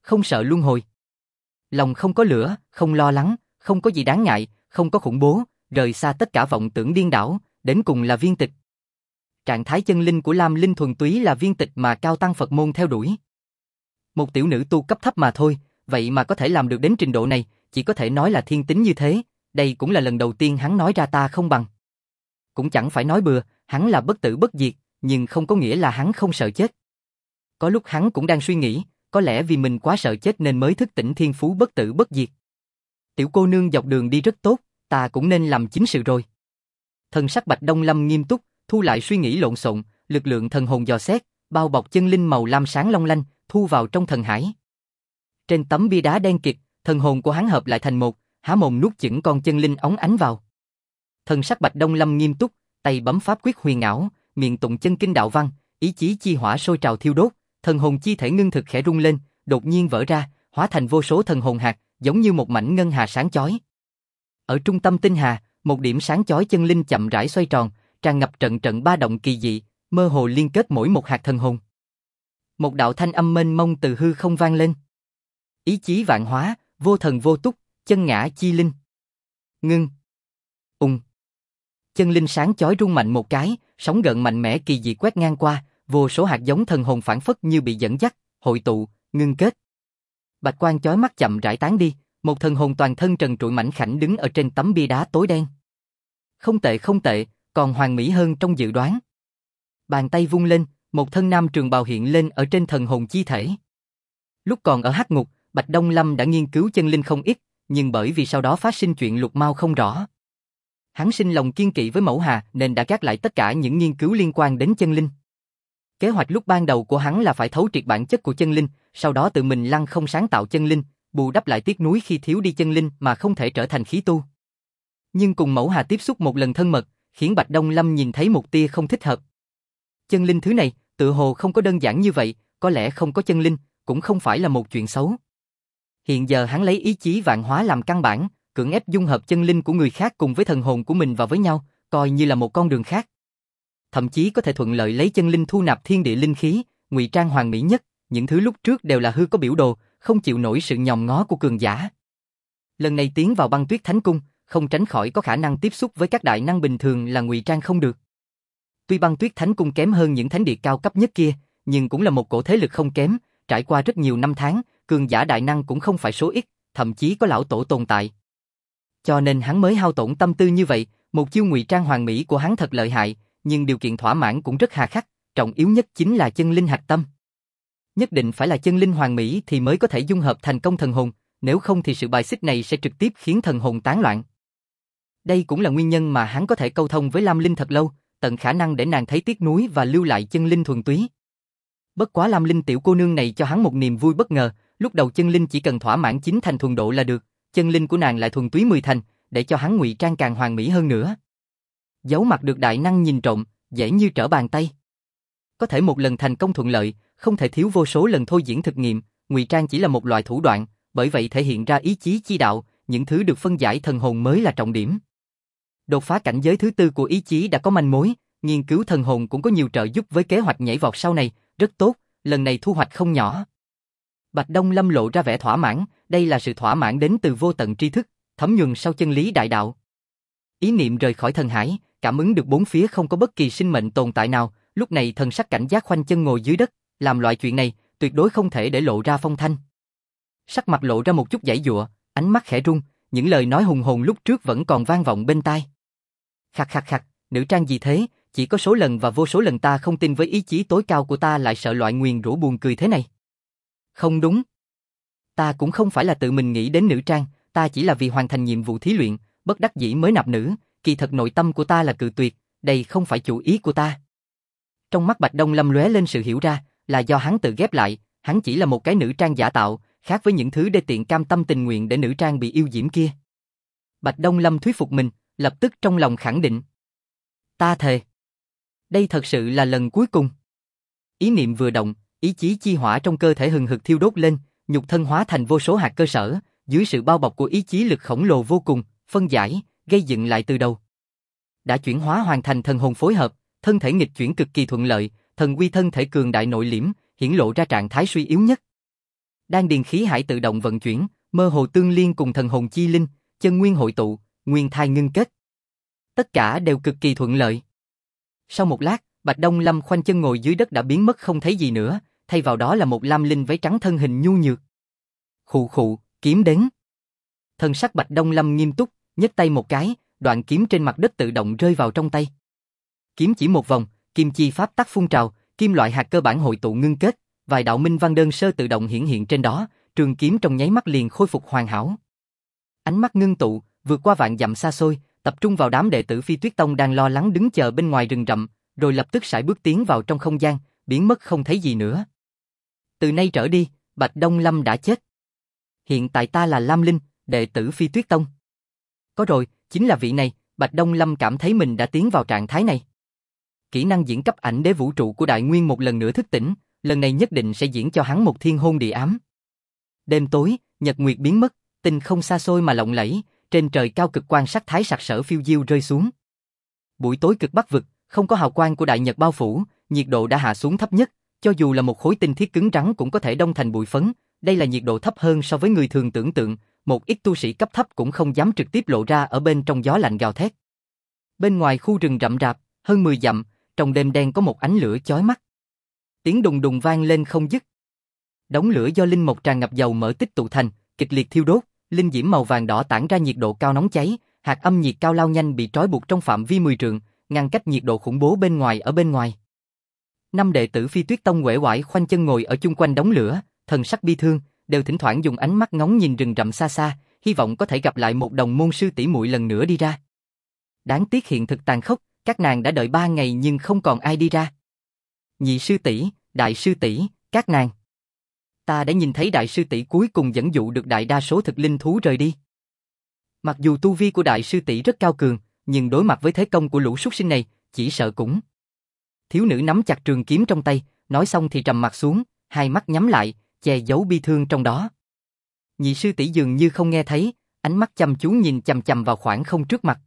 không sợ luân hồi. Lòng không có lửa, không lo lắng, không có gì đáng ngại, không có khủng bố, rời xa tất cả vọng tưởng điên đảo, đến cùng là viên tịch. Trạng thái chân linh của Lam Linh thuần túy là viên tịch mà cao tăng Phật môn theo đuổi. Một tiểu nữ tu cấp thấp mà thôi, vậy mà có thể làm được đến trình độ này, chỉ có thể nói là thiên tính như thế, đây cũng là lần đầu tiên hắn nói ra ta không bằng. Cũng chẳng phải nói bừa, hắn là bất tử bất diệt, nhưng không có nghĩa là hắn không sợ chết. Có lúc hắn cũng đang suy nghĩ, có lẽ vì mình quá sợ chết nên mới thức tỉnh thiên phú bất tử bất diệt. Tiểu cô nương dọc đường đi rất tốt, ta cũng nên làm chính sự rồi. Thần sắc Bạch Đông Lâm nghiêm túc, thu lại suy nghĩ lộn xộn, lực lượng thần hồn dò xét, bao bọc chân linh màu lam sáng long lanh, thu vào trong thần hải. Trên tấm bia đá đen kịt, thần hồn của hắn hợp lại thành một, há mồm nuốt chửng con chân linh óng ánh vào. Thần sắc Bạch Đông Lâm nghiêm túc, tay bấm pháp quyết huyền ảo, miệng tụng chân kinh đạo văn, ý chí chi hỏa sôi trào thiêu đốt, thần hồn chi thể ngưng thực khẽ rung lên, đột nhiên vỡ ra, hóa thành vô số thần hồn hạt, giống như một mảnh ngân hà sáng chói. Ở trung tâm tinh hà, một điểm sáng chói chân linh chậm rãi xoay tròn, tràn ngập trận trận ba động kỳ dị, mơ hồ liên kết mỗi một hạt thần hồn. Một đạo thanh âm mênh mông từ hư không vang lên. Ý chí vạn hóa, vô thần vô túc, chân ngã chi linh. Ngưng. Chân linh sáng chói rung mạnh một cái, sóng gợn mạnh mẽ kỳ dị quét ngang qua, vô số hạt giống thần hồn phản phất như bị dẫn dắt, hội tụ, ngưng kết. Bạch quang chói mắt chậm rãi tán đi, một thần hồn toàn thân trần trụi mảnh khảnh đứng ở trên tấm bia đá tối đen. Không tệ không tệ, còn hoàn mỹ hơn trong dự đoán. Bàn tay vung lên, một thân nam trường bào hiện lên ở trên thần hồn chi thể. Lúc còn ở hắc ngục, Bạch Đông Lâm đã nghiên cứu chân linh không ít, nhưng bởi vì sau đó phát sinh chuyện Lục Mao không rõ. Hắn sinh lòng kiên kỵ với Mẫu Hà nên đã gác lại tất cả những nghiên cứu liên quan đến chân linh. Kế hoạch lúc ban đầu của hắn là phải thấu triệt bản chất của chân linh, sau đó tự mình lăng không sáng tạo chân linh, bù đắp lại tiếc nuối khi thiếu đi chân linh mà không thể trở thành khí tu. Nhưng cùng Mẫu Hà tiếp xúc một lần thân mật, khiến Bạch Đông Lâm nhìn thấy một tia không thích hợp. Chân linh thứ này, tự hồ không có đơn giản như vậy, có lẽ không có chân linh, cũng không phải là một chuyện xấu. Hiện giờ hắn lấy ý chí vạn hóa làm căn bản, cưỡng ép dung hợp chân linh của người khác cùng với thần hồn của mình vào với nhau, coi như là một con đường khác. Thậm chí có thể thuận lợi lấy chân linh thu nạp thiên địa linh khí, ngụy trang hoàn mỹ nhất, những thứ lúc trước đều là hư có biểu đồ, không chịu nổi sự nhòm ngó của cường giả. Lần này tiến vào Băng Tuyết Thánh Cung, không tránh khỏi có khả năng tiếp xúc với các đại năng bình thường là ngụy trang không được. Tuy Băng Tuyết Thánh Cung kém hơn những thánh địa cao cấp nhất kia, nhưng cũng là một cổ thế lực không kém, trải qua rất nhiều năm tháng, cường giả đại năng cũng không phải số ít, thậm chí có lão tổ tồn tại. Cho nên hắn mới hao tổn tâm tư như vậy, một chiêu ngụy trang hoàn mỹ của hắn thật lợi hại, nhưng điều kiện thỏa mãn cũng rất hà khắc, trọng yếu nhất chính là chân linh hạch tâm. Nhất định phải là chân linh hoàn mỹ thì mới có thể dung hợp thành công thần hồn, nếu không thì sự bài xích này sẽ trực tiếp khiến thần hồn tán loạn. Đây cũng là nguyên nhân mà hắn có thể câu thông với Lam Linh thật lâu, tận khả năng để nàng thấy tiếc nuối và lưu lại chân linh thuần túy. Bất quá Lam Linh tiểu cô nương này cho hắn một niềm vui bất ngờ, lúc đầu chân linh chỉ cần thỏa mãn 9 thành thuần độ là được, chân linh của nàng lại thuần túy 10 thành, để cho hắn ngụy trang càng hoàn mỹ hơn nữa. Giấu mặt được đại năng nhìn trộm, dễ như trở bàn tay. Có thể một lần thành công thuận lợi, không thể thiếu vô số lần thôi diễn thực nghiệm, ngụy trang chỉ là một loại thủ đoạn, bởi vậy thể hiện ra ý chí chi đạo, những thứ được phân giải thần hồn mới là trọng điểm. Đột phá cảnh giới thứ tư của ý chí đã có manh mối, nghiên cứu thần hồn cũng có nhiều trợ giúp với kế hoạch nhảy vọt sau này, rất tốt, lần này thu hoạch không nhỏ. Bạch Đông Lâm lộ ra vẻ thỏa mãn, đây là sự thỏa mãn đến từ vô tận tri thức, thấm nhuần sau chân lý đại đạo. Ý niệm rời khỏi thần hải, cảm ứng được bốn phía không có bất kỳ sinh mệnh tồn tại nào, lúc này thần sắc cảnh giác khoanh chân ngồi dưới đất, làm loại chuyện này, tuyệt đối không thể để lộ ra phong thanh. Sắc mặt lộ ra một chút giãy giụa, ánh mắt khẽ run, những lời nói hùng hồn lúc trước vẫn còn vang vọng bên tai. Khặc khặc khặc, nữ trang gì thế, chỉ có số lần và vô số lần ta không tin với ý chí tối cao của ta lại sợ loại nguyền rủa buồn cười thế này. Không đúng. Ta cũng không phải là tự mình nghĩ đến nữ trang, ta chỉ là vì hoàn thành nhiệm vụ thí luyện, bất đắc dĩ mới nạp nữ, kỳ thật nội tâm của ta là cự tuyệt, đây không phải chủ ý của ta. Trong mắt Bạch Đông Lâm lóe lên sự hiểu ra, là do hắn tự ghép lại, hắn chỉ là một cái nữ trang giả tạo, khác với những thứ đê tiện cam tâm tình nguyện để nữ trang bị yêu diễm kia. Bạch Đông Lâm thuyết phục mình, lập tức trong lòng khẳng định. Ta thề. Đây thật sự là lần cuối cùng. Ý niệm vừa động, ý chí chi hỏa trong cơ thể hừng hực thiêu đốt lên, nhục thân hóa thành vô số hạt cơ sở, dưới sự bao bọc của ý chí lực khổng lồ vô cùng, phân giải, gây dựng lại từ đầu. Đã chuyển hóa hoàn thành thần hồn phối hợp, thân thể nghịch chuyển cực kỳ thuận lợi, thần uy thân thể cường đại nội liễm, hiển lộ ra trạng thái suy yếu nhất. Đan điền khí hải tự động vận chuyển, mơ hồ tương liên cùng thần hồn chi linh, chân nguyên hội tụ, nguyên thai ngưng kết. Tất cả đều cực kỳ thuận lợi. Sau một lát, Bạch Đông Lâm khoanh chân ngồi dưới đất đã biến mất không thấy gì nữa, thay vào đó là một lam linh váy trắng thân hình nhu nhược. Khụ khụ, kiếm đến. Thân sắc Bạch Đông Lâm nghiêm túc, nhấc tay một cái, đoạn kiếm trên mặt đất tự động rơi vào trong tay. Kiếm chỉ một vòng, kim chi pháp tắc phun trào, kim loại hạt cơ bản hội tụ ngưng kết, vài đạo minh văn đơn sơ tự động hiển hiện trên đó, trường kiếm trong nháy mắt liền khôi phục hoàn hảo. Ánh mắt ngưng tụ, vượt qua vạn dặm xa xôi, tập trung vào đám đệ tử Phi Tuyết Tông đang lo lắng đứng chờ bên ngoài rừng rậm, rồi lập tức sải bước tiến vào trong không gian, biến mất không thấy gì nữa. Từ nay trở đi, Bạch Đông Lâm đã chết. Hiện tại ta là Lam Linh, đệ tử Phi Tuyết Tông. Có rồi, chính là vị này, Bạch Đông Lâm cảm thấy mình đã tiến vào trạng thái này. Kỹ năng diễn cấp ảnh đế vũ trụ của Đại Nguyên một lần nữa thức tỉnh, lần này nhất định sẽ diễn cho hắn một thiên hôn địa ám. Đêm tối, nhật nguyệt biến mất, tinh không xa xôi mà lộng lẫy, trên trời cao cực quang sắc thái sặc sỡ phiêu diêu rơi xuống. Buổi tối cực bắc vực, không có hào quang của đại nhật bao phủ, nhiệt độ đã hạ xuống thấp nhất, cho dù là một khối tinh thiết cứng rắn cũng có thể đông thành bụi phấn, đây là nhiệt độ thấp hơn so với người thường tưởng tượng, một ít tu sĩ cấp thấp cũng không dám trực tiếp lộ ra ở bên trong gió lạnh gào thét. Bên ngoài khu rừng rậm rạp, hơn 10 dặm, trong đêm đen có một ánh lửa chói mắt. Tiếng đùng đùng vang lên không dứt. Đống lửa do linh mộc tràn ngập dầu mỡ tích tụ thành, kịch liệt thiêu đốt, linh diễm màu vàng đỏ tản ra nhiệt độ cao nóng cháy, hạt âm nhiệt cao lao nhanh bị trói buộc trong phạm vi 10 trượng, ngăn cách nhiệt độ khủng bố bên ngoài ở bên ngoài. Năm đệ tử Phi Tuyết Tông uể oải khoanh chân ngồi ở chung quanh đống lửa, thần sắc bi thương, đều thỉnh thoảng dùng ánh mắt ngóng nhìn rừng rậm xa xa, hy vọng có thể gặp lại một đồng môn sư tỷ muội lần nữa đi ra. Đáng tiếc hiện thực tàn khốc, các nàng đã đợi 3 ngày nhưng không còn ai đi ra. Nhị sư tỷ, đại sư tỷ, các nàng. Ta đã nhìn thấy đại sư tỷ cuối cùng dẫn dụ được đại đa số thực linh thú rời đi. Mặc dù tu vi của đại sư tỷ rất cao cường, nhưng đối mặt với thế công của lũ súc sinh này, chỉ sợ cũng. Thiếu nữ nắm chặt trường kiếm trong tay, nói xong thì trầm mặt xuống, hai mắt nhắm lại, che giấu bi thương trong đó. Nhị sư tỷ dường như không nghe thấy, ánh mắt chăm chú nhìn chằm chằm vào khoảng không trước mặt.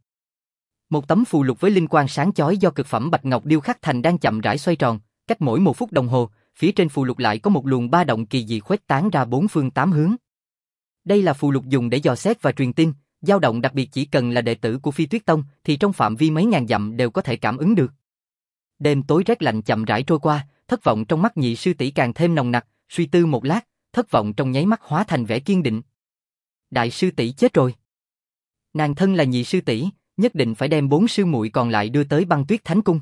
Một tấm phù lục với linh quang sáng chói do cực phẩm bạch ngọc điêu khắc thành đang chậm rãi xoay tròn, cách mỗi 1 phút đồng hồ, phía trên phù lục lại có một luồng ba động kỳ dị khuếch tán ra 4 phương 8 hướng. Đây là phù lục dùng để dò xét và truyền tin, dao động đặc biệt chỉ cần là đệ tử của Phi Tuyết Tông thì trong phạm vi mấy ngàn dặm đều có thể cảm ứng được. Đêm tối rét lạnh chậm rãi trôi qua, thất vọng trong mắt nhị sư tỷ càng thêm nồng nặc, suy tư một lát, thất vọng trong nháy mắt hóa thành vẻ kiên định. Đại sư tỷ chết rồi. Nàng thân là nhị sư tỷ, nhất định phải đem 4 sư muội còn lại đưa tới Băng Tuyết Thánh Cung.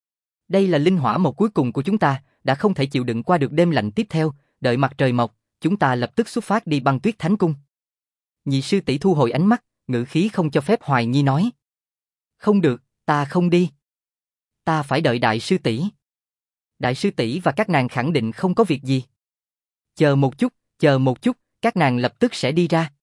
Đây là linh hỏa một cuối cùng của chúng ta, đã không thể chịu đựng qua được đêm lạnh tiếp theo, đợi mặt trời mọc, chúng ta lập tức xuất phát đi Băng Tuyết Thánh Cung. Nhị sư tỷ thu hồi ánh mắt, ngữ khí không cho phép hoài nghi nói. Không được, ta không đi. Ta phải đợi đại sư tỷ. Đại sư tỷ và các nàng khẳng định không có việc gì. Chờ một chút, các nàng lập tức sẽ đi ra.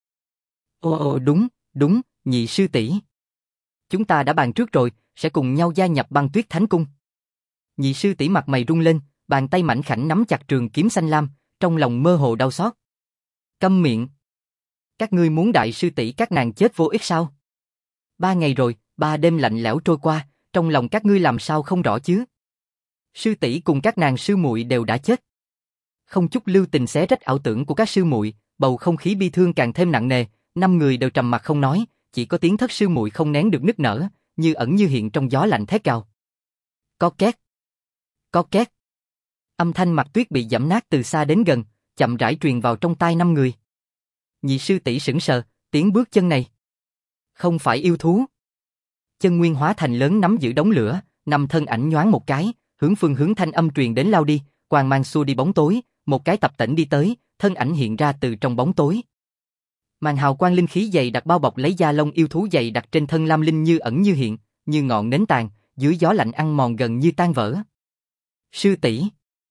Ồ đúng, nhị sư tỷ. Chúng ta đã bàn trước rồi, sẽ cùng nhau gia nhập Băng Tuyết Thánh Cung. Nhị sư tỷ mặt mày rung lên, bàn tay mảnh khảnh nắm chặt trường kiếm xanh lam, trong lòng mơ hồ đau xót. Câm miệng. Các ngươi muốn đại sư tỷ các nàng chết vô ích sao? 3 ngày rồi, 3 đêm lạnh lẽo trôi qua, trong lòng các ngươi làm sao không rõ chứ? Sư tỷ cùng các nàng sư muội đều đã chết. Không chút lưu tình xé rách ảo tưởng của các sư muội, bầu không khí bi thương càng thêm nặng nề, 5 người đều trầm mặc không nói, chỉ có tiếng thất sư muội không nén được nức nở, như ẩn như hiện trong gió lạnh thét gào. Có két. Có két. Âm thanh Mặt Tuyết bị giẫm nát từ xa đến gần, chậm rãi truyền vào trong tai 5 người. Nhị sư tỷ sững sờ, tiếng bước chân này. Không phải yêu thú. Chân nguyên hóa thành lớn nắm giữ đống lửa, 5 thân ảnh nhoáng một cái, hướng phương hướng thanh âm truyền đến lao đi, quang mang xua đi bóng tối, một cái tập tễnh đi tới, thân ảnh hiện ra từ trong bóng tối. Màn hào quang linh khí dày đặc bao bọc lấy da lông yêu thú dày đặc trên thân Lam Linh như ẩn như hiện, như ngọn nến tàn, dưới gió lạnh ăn mòn gần như tan vỡ. Sư tỷ.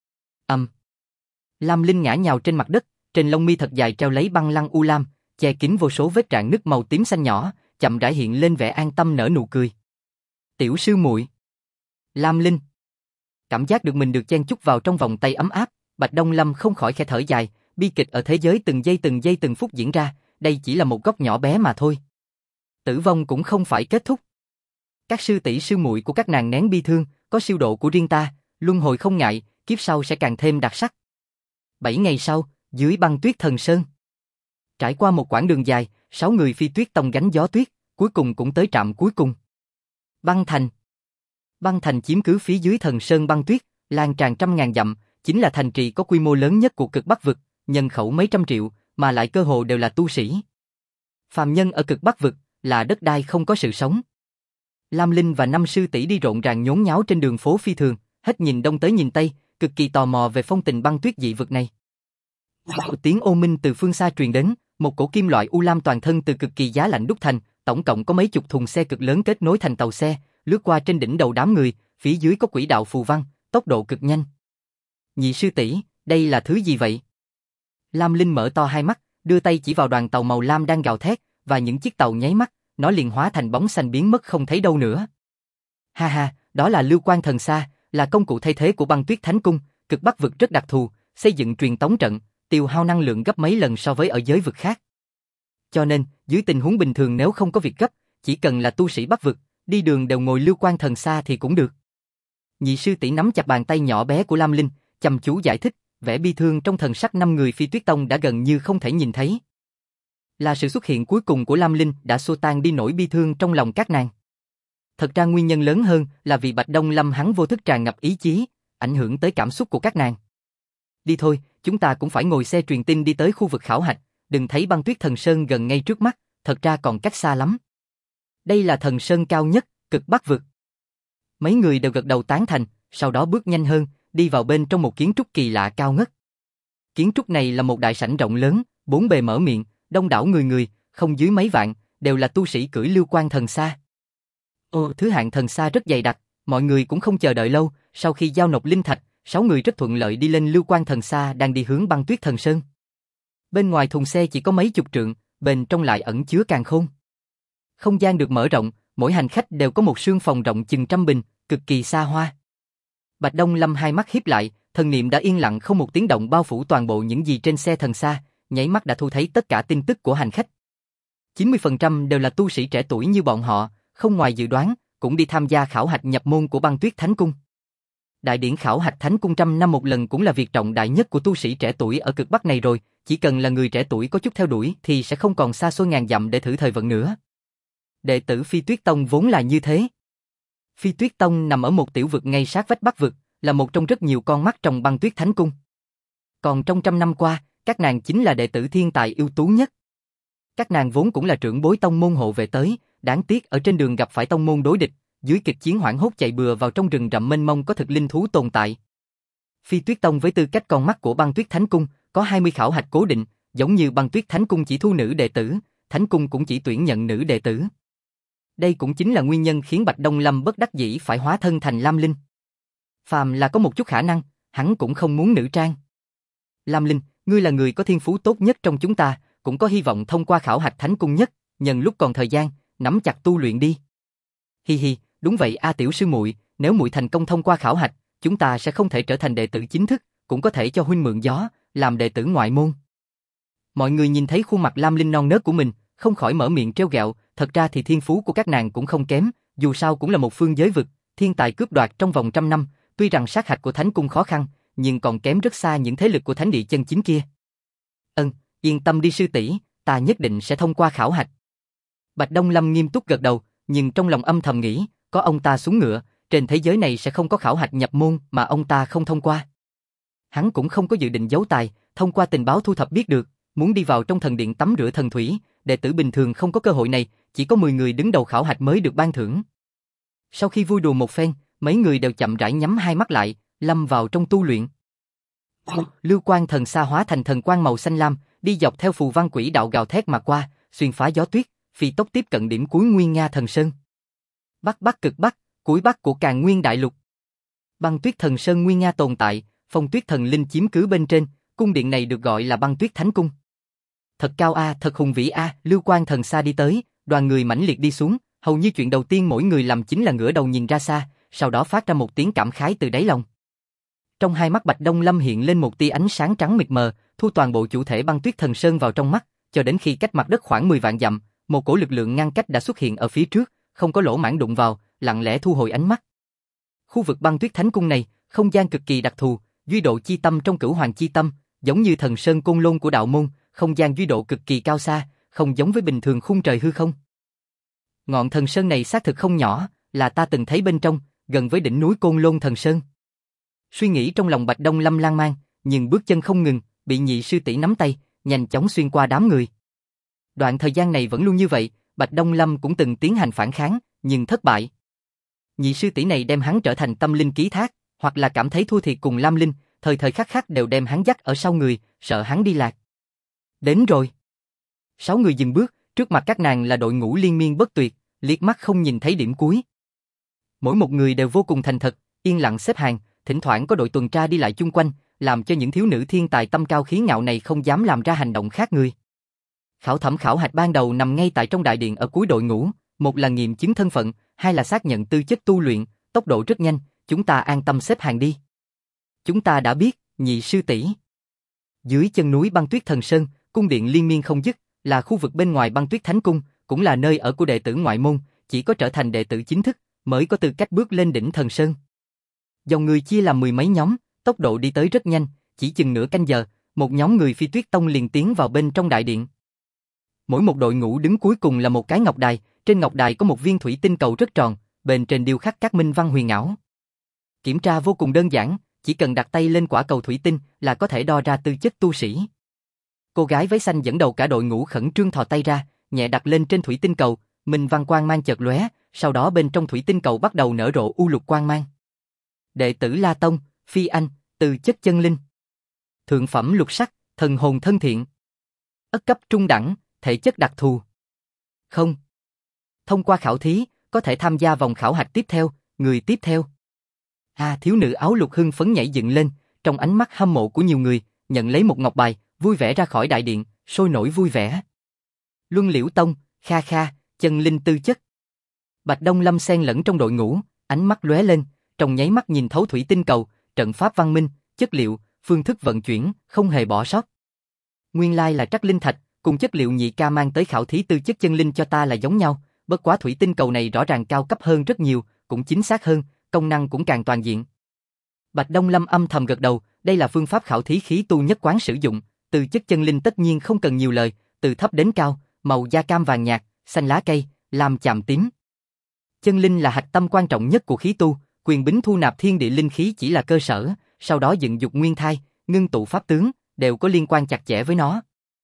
Lam Linh ngã nhào trên mặt đất, trên lông mi thật dài treo lấy băng lăng u lam, che kín vô số vết rạn nứt màu tím xanh nhỏ, chậm rãi hiện lên vẻ an tâm nở nụ cười. Tiểu sư muội. Lam Linh. Cảm giác được mình được chen chúc vào trong vòng tay ấm áp, Bạch Đông Lâm không khỏi khẽ thở dài, bi kịch ở thế giới từng giây từng phút diễn ra, đây chỉ là một góc nhỏ bé mà thôi. Tử vong cũng không phải kết thúc. Các sư tỷ sư muội của các nàng nén bi thương, có siêu độ của riêng ta, luân hồi không ngại, kiếp sau sẽ càng thêm đặc sắc. 7 ngày sau, Dưới băng tuyết thần sơn. Trải qua một quãng đường dài, 6 người phi tuyết tông gánh gió tuyết, cuối cùng cũng tới trạm cuối cùng. Băng thành. Băng thành chiếm cứ phía dưới thần sơn băng tuyết, lan tràn trăm ngàn dặm, chính là thành trì có quy mô lớn nhất của cực Bắc vực, nhân khẩu mấy trăm triệu, mà lại cơ hồ đều là tu sĩ. Phàm nhân ở cực Bắc vực là đất đai không có sự sống. Lam Linh và 5 sư tỷ đi rộn ràng nhốn nháo trên đường phố phi thường, hết nhìn đông tới nhìn tây, cực kỳ tò mò về phong tình băng tuyết dị vực này. Tiếng ô minh từ phương xa truyền đến, một cổ kim loại u lam toàn thân từ cực kỳ giá lạnh đúc thành, tổng cộng có mấy chục thùng xe cực lớn kết nối thành tàu xe, lướt qua trên đỉnh đầu đám người, phía dưới có quỹ đạo phù văn, tốc độ cực nhanh. Nhị sư tỷ, đây là thứ gì vậy? Lam Linh mở to hai mắt, đưa tay chỉ vào đoàn tàu màu lam đang gào thét, và những chiếc tàu nháy mắt, nó liền hóa thành bóng xanh biến mất không thấy đâu nữa. Ha ha, đó là Lưu Quang Thần Xa, là công cụ thay thế của băng tuyết thánh cung, cực Bắc vực rất đặc thù, xây dựng truyền tống trận, tiêu hao năng lượng gấp mấy lần so với ở giới vực khác. Cho nên, dưới tình huống bình thường nếu không có việc gấp, chỉ cần là tu sĩ Bắc vực, đi đường đều ngồi Lưu Quang Thần Xa thì cũng được. Nhị sư tỷ nắm chặt bàn tay nhỏ bé của Lam Linh, chăm chú giải thích, vẻ bi thương trong thần sắc 5 người phi tuyết tông đã gần như không thể nhìn thấy. Là sự xuất hiện cuối cùng của Lam Linh đã xua tan đi nỗi bi thương trong lòng các nàng. Thật ra nguyên nhân lớn hơn là vì Bạch Đông Lâm hắn vô thức tràn ngập ý chí, ảnh hưởng tới cảm xúc của các nàng. Đi thôi, chúng ta cũng phải ngồi xe truyền tin đi tới khu vực khảo hạch, đừng thấy băng tuyết thần sơn gần ngay trước mắt, thật ra còn cách xa lắm. Đây là thần sơn cao nhất, cực Bắc vực. Mấy người đều gật đầu tán thành, sau đó bước nhanh hơn, đi vào bên trong một kiến trúc kỳ lạ cao ngất. Kiến trúc này là một đại sảnh rộng lớn, bốn bề mở miệng, đông đảo người, không dưới mấy vạn, đều là tu sĩ cưỡi Lưu Quang Thần Xa. Thứ hạng thần xa rất dày đặc, mọi người cũng không chờ đợi lâu, sau khi giao nộp linh thạch, 6 người rất thuận lợi đi lên Lưu Quang Thần Xa đang đi hướng băng tuyết thần sơn. Bên ngoài thùng xe chỉ có mấy chục trượng, bên trong lại ẩn chứa càn khôn. Không gian được mở rộng, mỗi hành khách đều có một sương phòng rộng chừng 100 bình, cực kỳ xa hoa. Bạch Đông Lâm hai mắt híp lại, thần niệm đã yên lặng không một tiếng động bao phủ toàn bộ những gì trên xe thần xa, nháy mắt đã thu thấy tất cả tin tức của hành khách. 90% đều là tu sĩ trẻ tuổi như bọn họ, không ngoài dự đoán, cũng đi tham gia khảo hạch nhập môn của băng tuyết thánh cung. Đại điển khảo hạch thánh cung 100 năm một lần cũng là việc trọng đại nhất của tu sĩ trẻ tuổi ở cực Bắc này rồi, chỉ cần là người trẻ tuổi có chút theo đuổi thì sẽ không còn xa xôi ngàn dặm để thử thời vận nữa. Đệ tử Phi Tuyết Tông vốn là như thế. Phi Tuyết Tông nằm ở một tiểu vực ngay sát vách Bắc vực, là một trong rất nhiều con mắt trong băng tuyết thánh cung. Còn trong 100 năm qua, các nàng chính là đệ tử thiên tài ưu tú nhất. Các nàng vốn cũng là trưởng bối tông môn hộ vệ tới, đáng tiếc ở trên đường gặp phải tông môn đối địch, dưới kịch chiến hoảng hốt chạy bừa vào trong rừng rậm mênh mông có thực linh thú tồn tại. Phi Tuyết Tông với tư cách con mắt của băng tuyết thánh cung, có 20 khảo hạch cố định, giống như băng tuyết thánh cung chỉ thu nữ đệ tử, thánh cung cũng chỉ tuyển nhận nữ đệ tử. Đây cũng chính là nguyên nhân khiến Bạch Đông Lâm bất đắc dĩ phải hóa thân thành Lam Linh. Phàm là có một chút khả năng, hắn cũng không muốn nữ trang. Lam Linh, ngươi là người có thiên phú tốt nhất trong chúng ta, cũng có hy vọng thông qua khảo hạch thánh cung nhất, nhân lúc còn thời gian, nắm chặt tu luyện đi. Hi hi, đúng vậy a tiểu sư muội, nếu muội thành công thông qua khảo hạch, chúng ta sẽ không thể trở thành đệ tử chính thức, cũng có thể cho huynh mượn gió, làm đệ tử ngoại môn. Mọi người nhìn thấy khuôn mặt Lam Linh non nớt của mình, không khỏi mở miệng trêu ghẹo, thật ra thì thiên phú của các nàng cũng không kém, dù sao cũng là một phương giới vực, thiên tài cướp đoạt trong vòng 100 năm, tuy rằng sát hạch của thánh cung khó khăn, nhưng còn kém rất xa những thế lực của thánh địa chân chính kia. Yên tâm đi sư tỷ, ta nhất định sẽ thông qua khảo hạch. Bạch Đông Lâm nghiêm túc gật đầu, nhưng trong lòng âm thầm nghĩ, có ông ta xuống ngựa, trên thế giới này sẽ không có khảo hạch nhập môn mà ông ta không thông qua. Hắn cũng không có dự định giấu tài, thông qua tình báo thu thập biết được, muốn đi vào trong thần điện tắm rửa thần thủy, đệ tử bình thường không có cơ hội này, chỉ có 10 người đứng đầu khảo hạch mới được ban thưởng. Sau khi vui đùa một phen, mấy người đều chậm rãi nhắm hai mắt lại, lâm vào trong tu luyện. Lưu Quang Thần Xa hóa thành thần quang màu xanh lam, đi dọc theo phù văn quỹ đạo gào thét mà qua, xuyên phá gió tuyết, phi tốc tiếp cận điểm cuối Nguyên Nga Thần Sơn. Bắc cực Bắc, cuối Bắc của Càn Nguyên Đại Lục. Băng tuyết thần sơn Nguyên Nga tồn tại, phong tuyết thần linh chiếm cứ bên trên, cung điện này được gọi là băng tuyết thánh cung. Thật cao a, thật hùng vĩ a, Lưu Quang Thần Xa đi tới, đoàn người mãnh liệt đi xuống, hầu như chuyện đầu tiên mỗi người làm chính là ngửa đầu nhìn ra xa, sau đó phát ra một tiếng cảm khái từ đáy lòng. Trong hai mắt Bạch Đông Lâm hiện lên một tia ánh sáng trắng mịt mờ, thu toàn bộ chủ thể băng tuyết thần sơn vào trong mắt, cho đến khi cách mặt đất khoảng 10 vạn dặm, một cổ lực lượng ngăn cách đã xuất hiện ở phía trước, không có lỗ mãng đụng vào, lặng lẽ thu hồi ánh mắt. Khu vực băng tuyết thánh cung này, không gian cực kỳ đặc thù, duy độ chi tâm trong Cửu Hoàng chi tâm, giống như thần sơn côn lôn của đạo môn, không gian duy độ cực kỳ cao xa, không giống với bình thường khung trời hư không. Ngọn thần sơn này xác thực không nhỏ, là ta từng thấy bên trong, gần với đỉnh núi Côn Lôn Thần Sơn. Suy nghĩ trong lòng Bạch Đông Lâm lan man, nhưng bước chân không ngừng, bị nhị sư tỷ nắm tay, nhanh chóng xuyên qua đám người. Đoạn thời gian này vẫn luôn như vậy, Bạch Đông Lâm cũng từng tiến hành phản kháng, nhưng thất bại. Nhị sư tỷ này đem hắn trở thành tâm linh ký thác, hoặc là cảm thấy thua thiệt cùng Lam Linh, thời thời khắc khắc đều đem hắn dắt ở sau người, sợ hắn đi lạc. Đến rồi. 6 người dừng bước, trước mặt các nàng là đội ngũ liên miên bất tuyệt, liếc mắt không nhìn thấy điểm cuối. Mỗi một người đều vô cùng thành thật, yên lặng xếp hàng, thỉnh thoảng có đội tuần tra đi lại chung quanh, làm cho những thiếu nữ thiên tài tâm cao khí ngạo này không dám làm ra hành động khác người. Khảo thẩm khảo hạch ban đầu nằm ngay tại trong đại điện ở cuối đội ngũ, một là nghiệm chứng thân phận, hai là xác nhận tư chất tu luyện, tốc độ rất nhanh, chúng ta an tâm xếp hàng đi. Chúng ta đã biết, nhị sư tỷ. Dưới chân núi Băng Tuyết Thần Sơn, cung điện liên miên không dứt, là khu vực bên ngoài Băng Tuyết Thánh Cung, cũng là nơi ở của đệ tử ngoại môn, chỉ có trở thành đệ tử chính thức mới có tư cách bước lên đỉnh Thần Sơn. Dòng người chia làm 10 mấy nhóm, tốc độ đi tới rất nhanh, chỉ chừng nửa canh giờ, một nhóm người Phi Tuyết Tông liền tiến vào bên trong đại điện. Mỗi một đội ngũ đứng cuối cùng là một cái ngọc đài, trên ngọc đài có một viên thủy tinh cầu rất tròn, bên trên điêu khắc các minh văn huyền ảo. Kiểm tra vô cùng đơn giản, chỉ cần đặt tay lên quả cầu thủy tinh là có thể đo ra tư chất tu sĩ. Cô gái váy xanh dẫn đầu cả đội ngũ khẩn trương thò tay ra, nhẹ đặt lên trên thủy tinh cầu, minh văn quang mang chợt lóe, sau đó bên trong thủy tinh cầu bắt đầu nở rộ u lục quang mang. Đệ tử La Tông, Phi Anh, tư chất chân linh. Thượng phẩm lục sắc, thần hồn thân thiện. Ất cấp trung đẳng, thể chất đặc thù. Không. Thông qua khảo thí, có thể tham gia vòng khảo hạch tiếp theo, người tiếp theo. Thiếu nữ áo lục hưng phấn nhảy dựng lên, trong ánh mắt hâm mộ của nhiều người, nhận lấy một ngọc bài, vui vẻ ra khỏi đại điện, sôi nổi vui vẻ. Luân Liễu Tông, Kha Kha, chân linh tư chất. Bạch Đông Lâm xen lẫn trong đội ngũ, ánh mắt lóe lên, trong nháy mắt nhìn thấu thủy tinh cầu, trận pháp văn minh, chất liệu, phương thức vận chuyển, không hề bỏ sót. Nguyên lai là trắc linh thạch, cùng chất liệu nhị ca mang tới khảo thí tư chất chân linh cho ta là giống nhau, bất quá thủy tinh cầu này rõ ràng cao cấp hơn rất nhiều, cũng chính xác hơn, công năng cũng càng toàn diện. Bạch Đông Lâm âm thầm gật đầu, đây là phương pháp khảo thí khí tu nhất quán sử dụng, tư chất chân linh tất nhiên không cần nhiều lời, từ thấp đến cao, màu da cam vàng nhạt, xanh lá cây, lam chàm tím. Chân linh là hạch tâm quan trọng nhất của khí tu, quyền bính thu nạp thiên địa linh khí chỉ là cơ sở, sau đó dựng dục nguyên thai, ngưng tụ pháp tướng, đều có liên quan chặt chẽ với nó.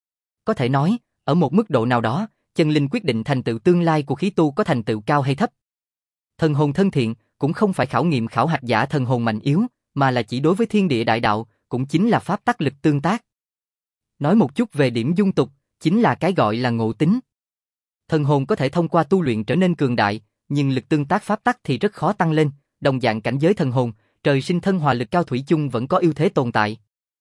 Có thể nói, ở một mức độ nào đó, chân linh quyết định thành tựu tương lai của khí tu có thành tựu cao hay thấp. Thần hồn thân thiện cũng không phải khảo nghiệm khảo hạch giả thần hồn mạnh yếu, mà là chỉ đối với thiên địa đại đạo, cũng chính là pháp tắc lực tương tác. Nói một chút về điểm dung tục, chính là cái gọi là ngộ tính. Thần hồn có thể thông qua tu luyện trở nên cường đại, nhưng lực tương tác pháp tắc thì rất khó tăng lên, đồng dạng cảnh giới thần hồn, trời sinh thân hòa lực cao thủy chung vẫn có ưu thế tồn tại.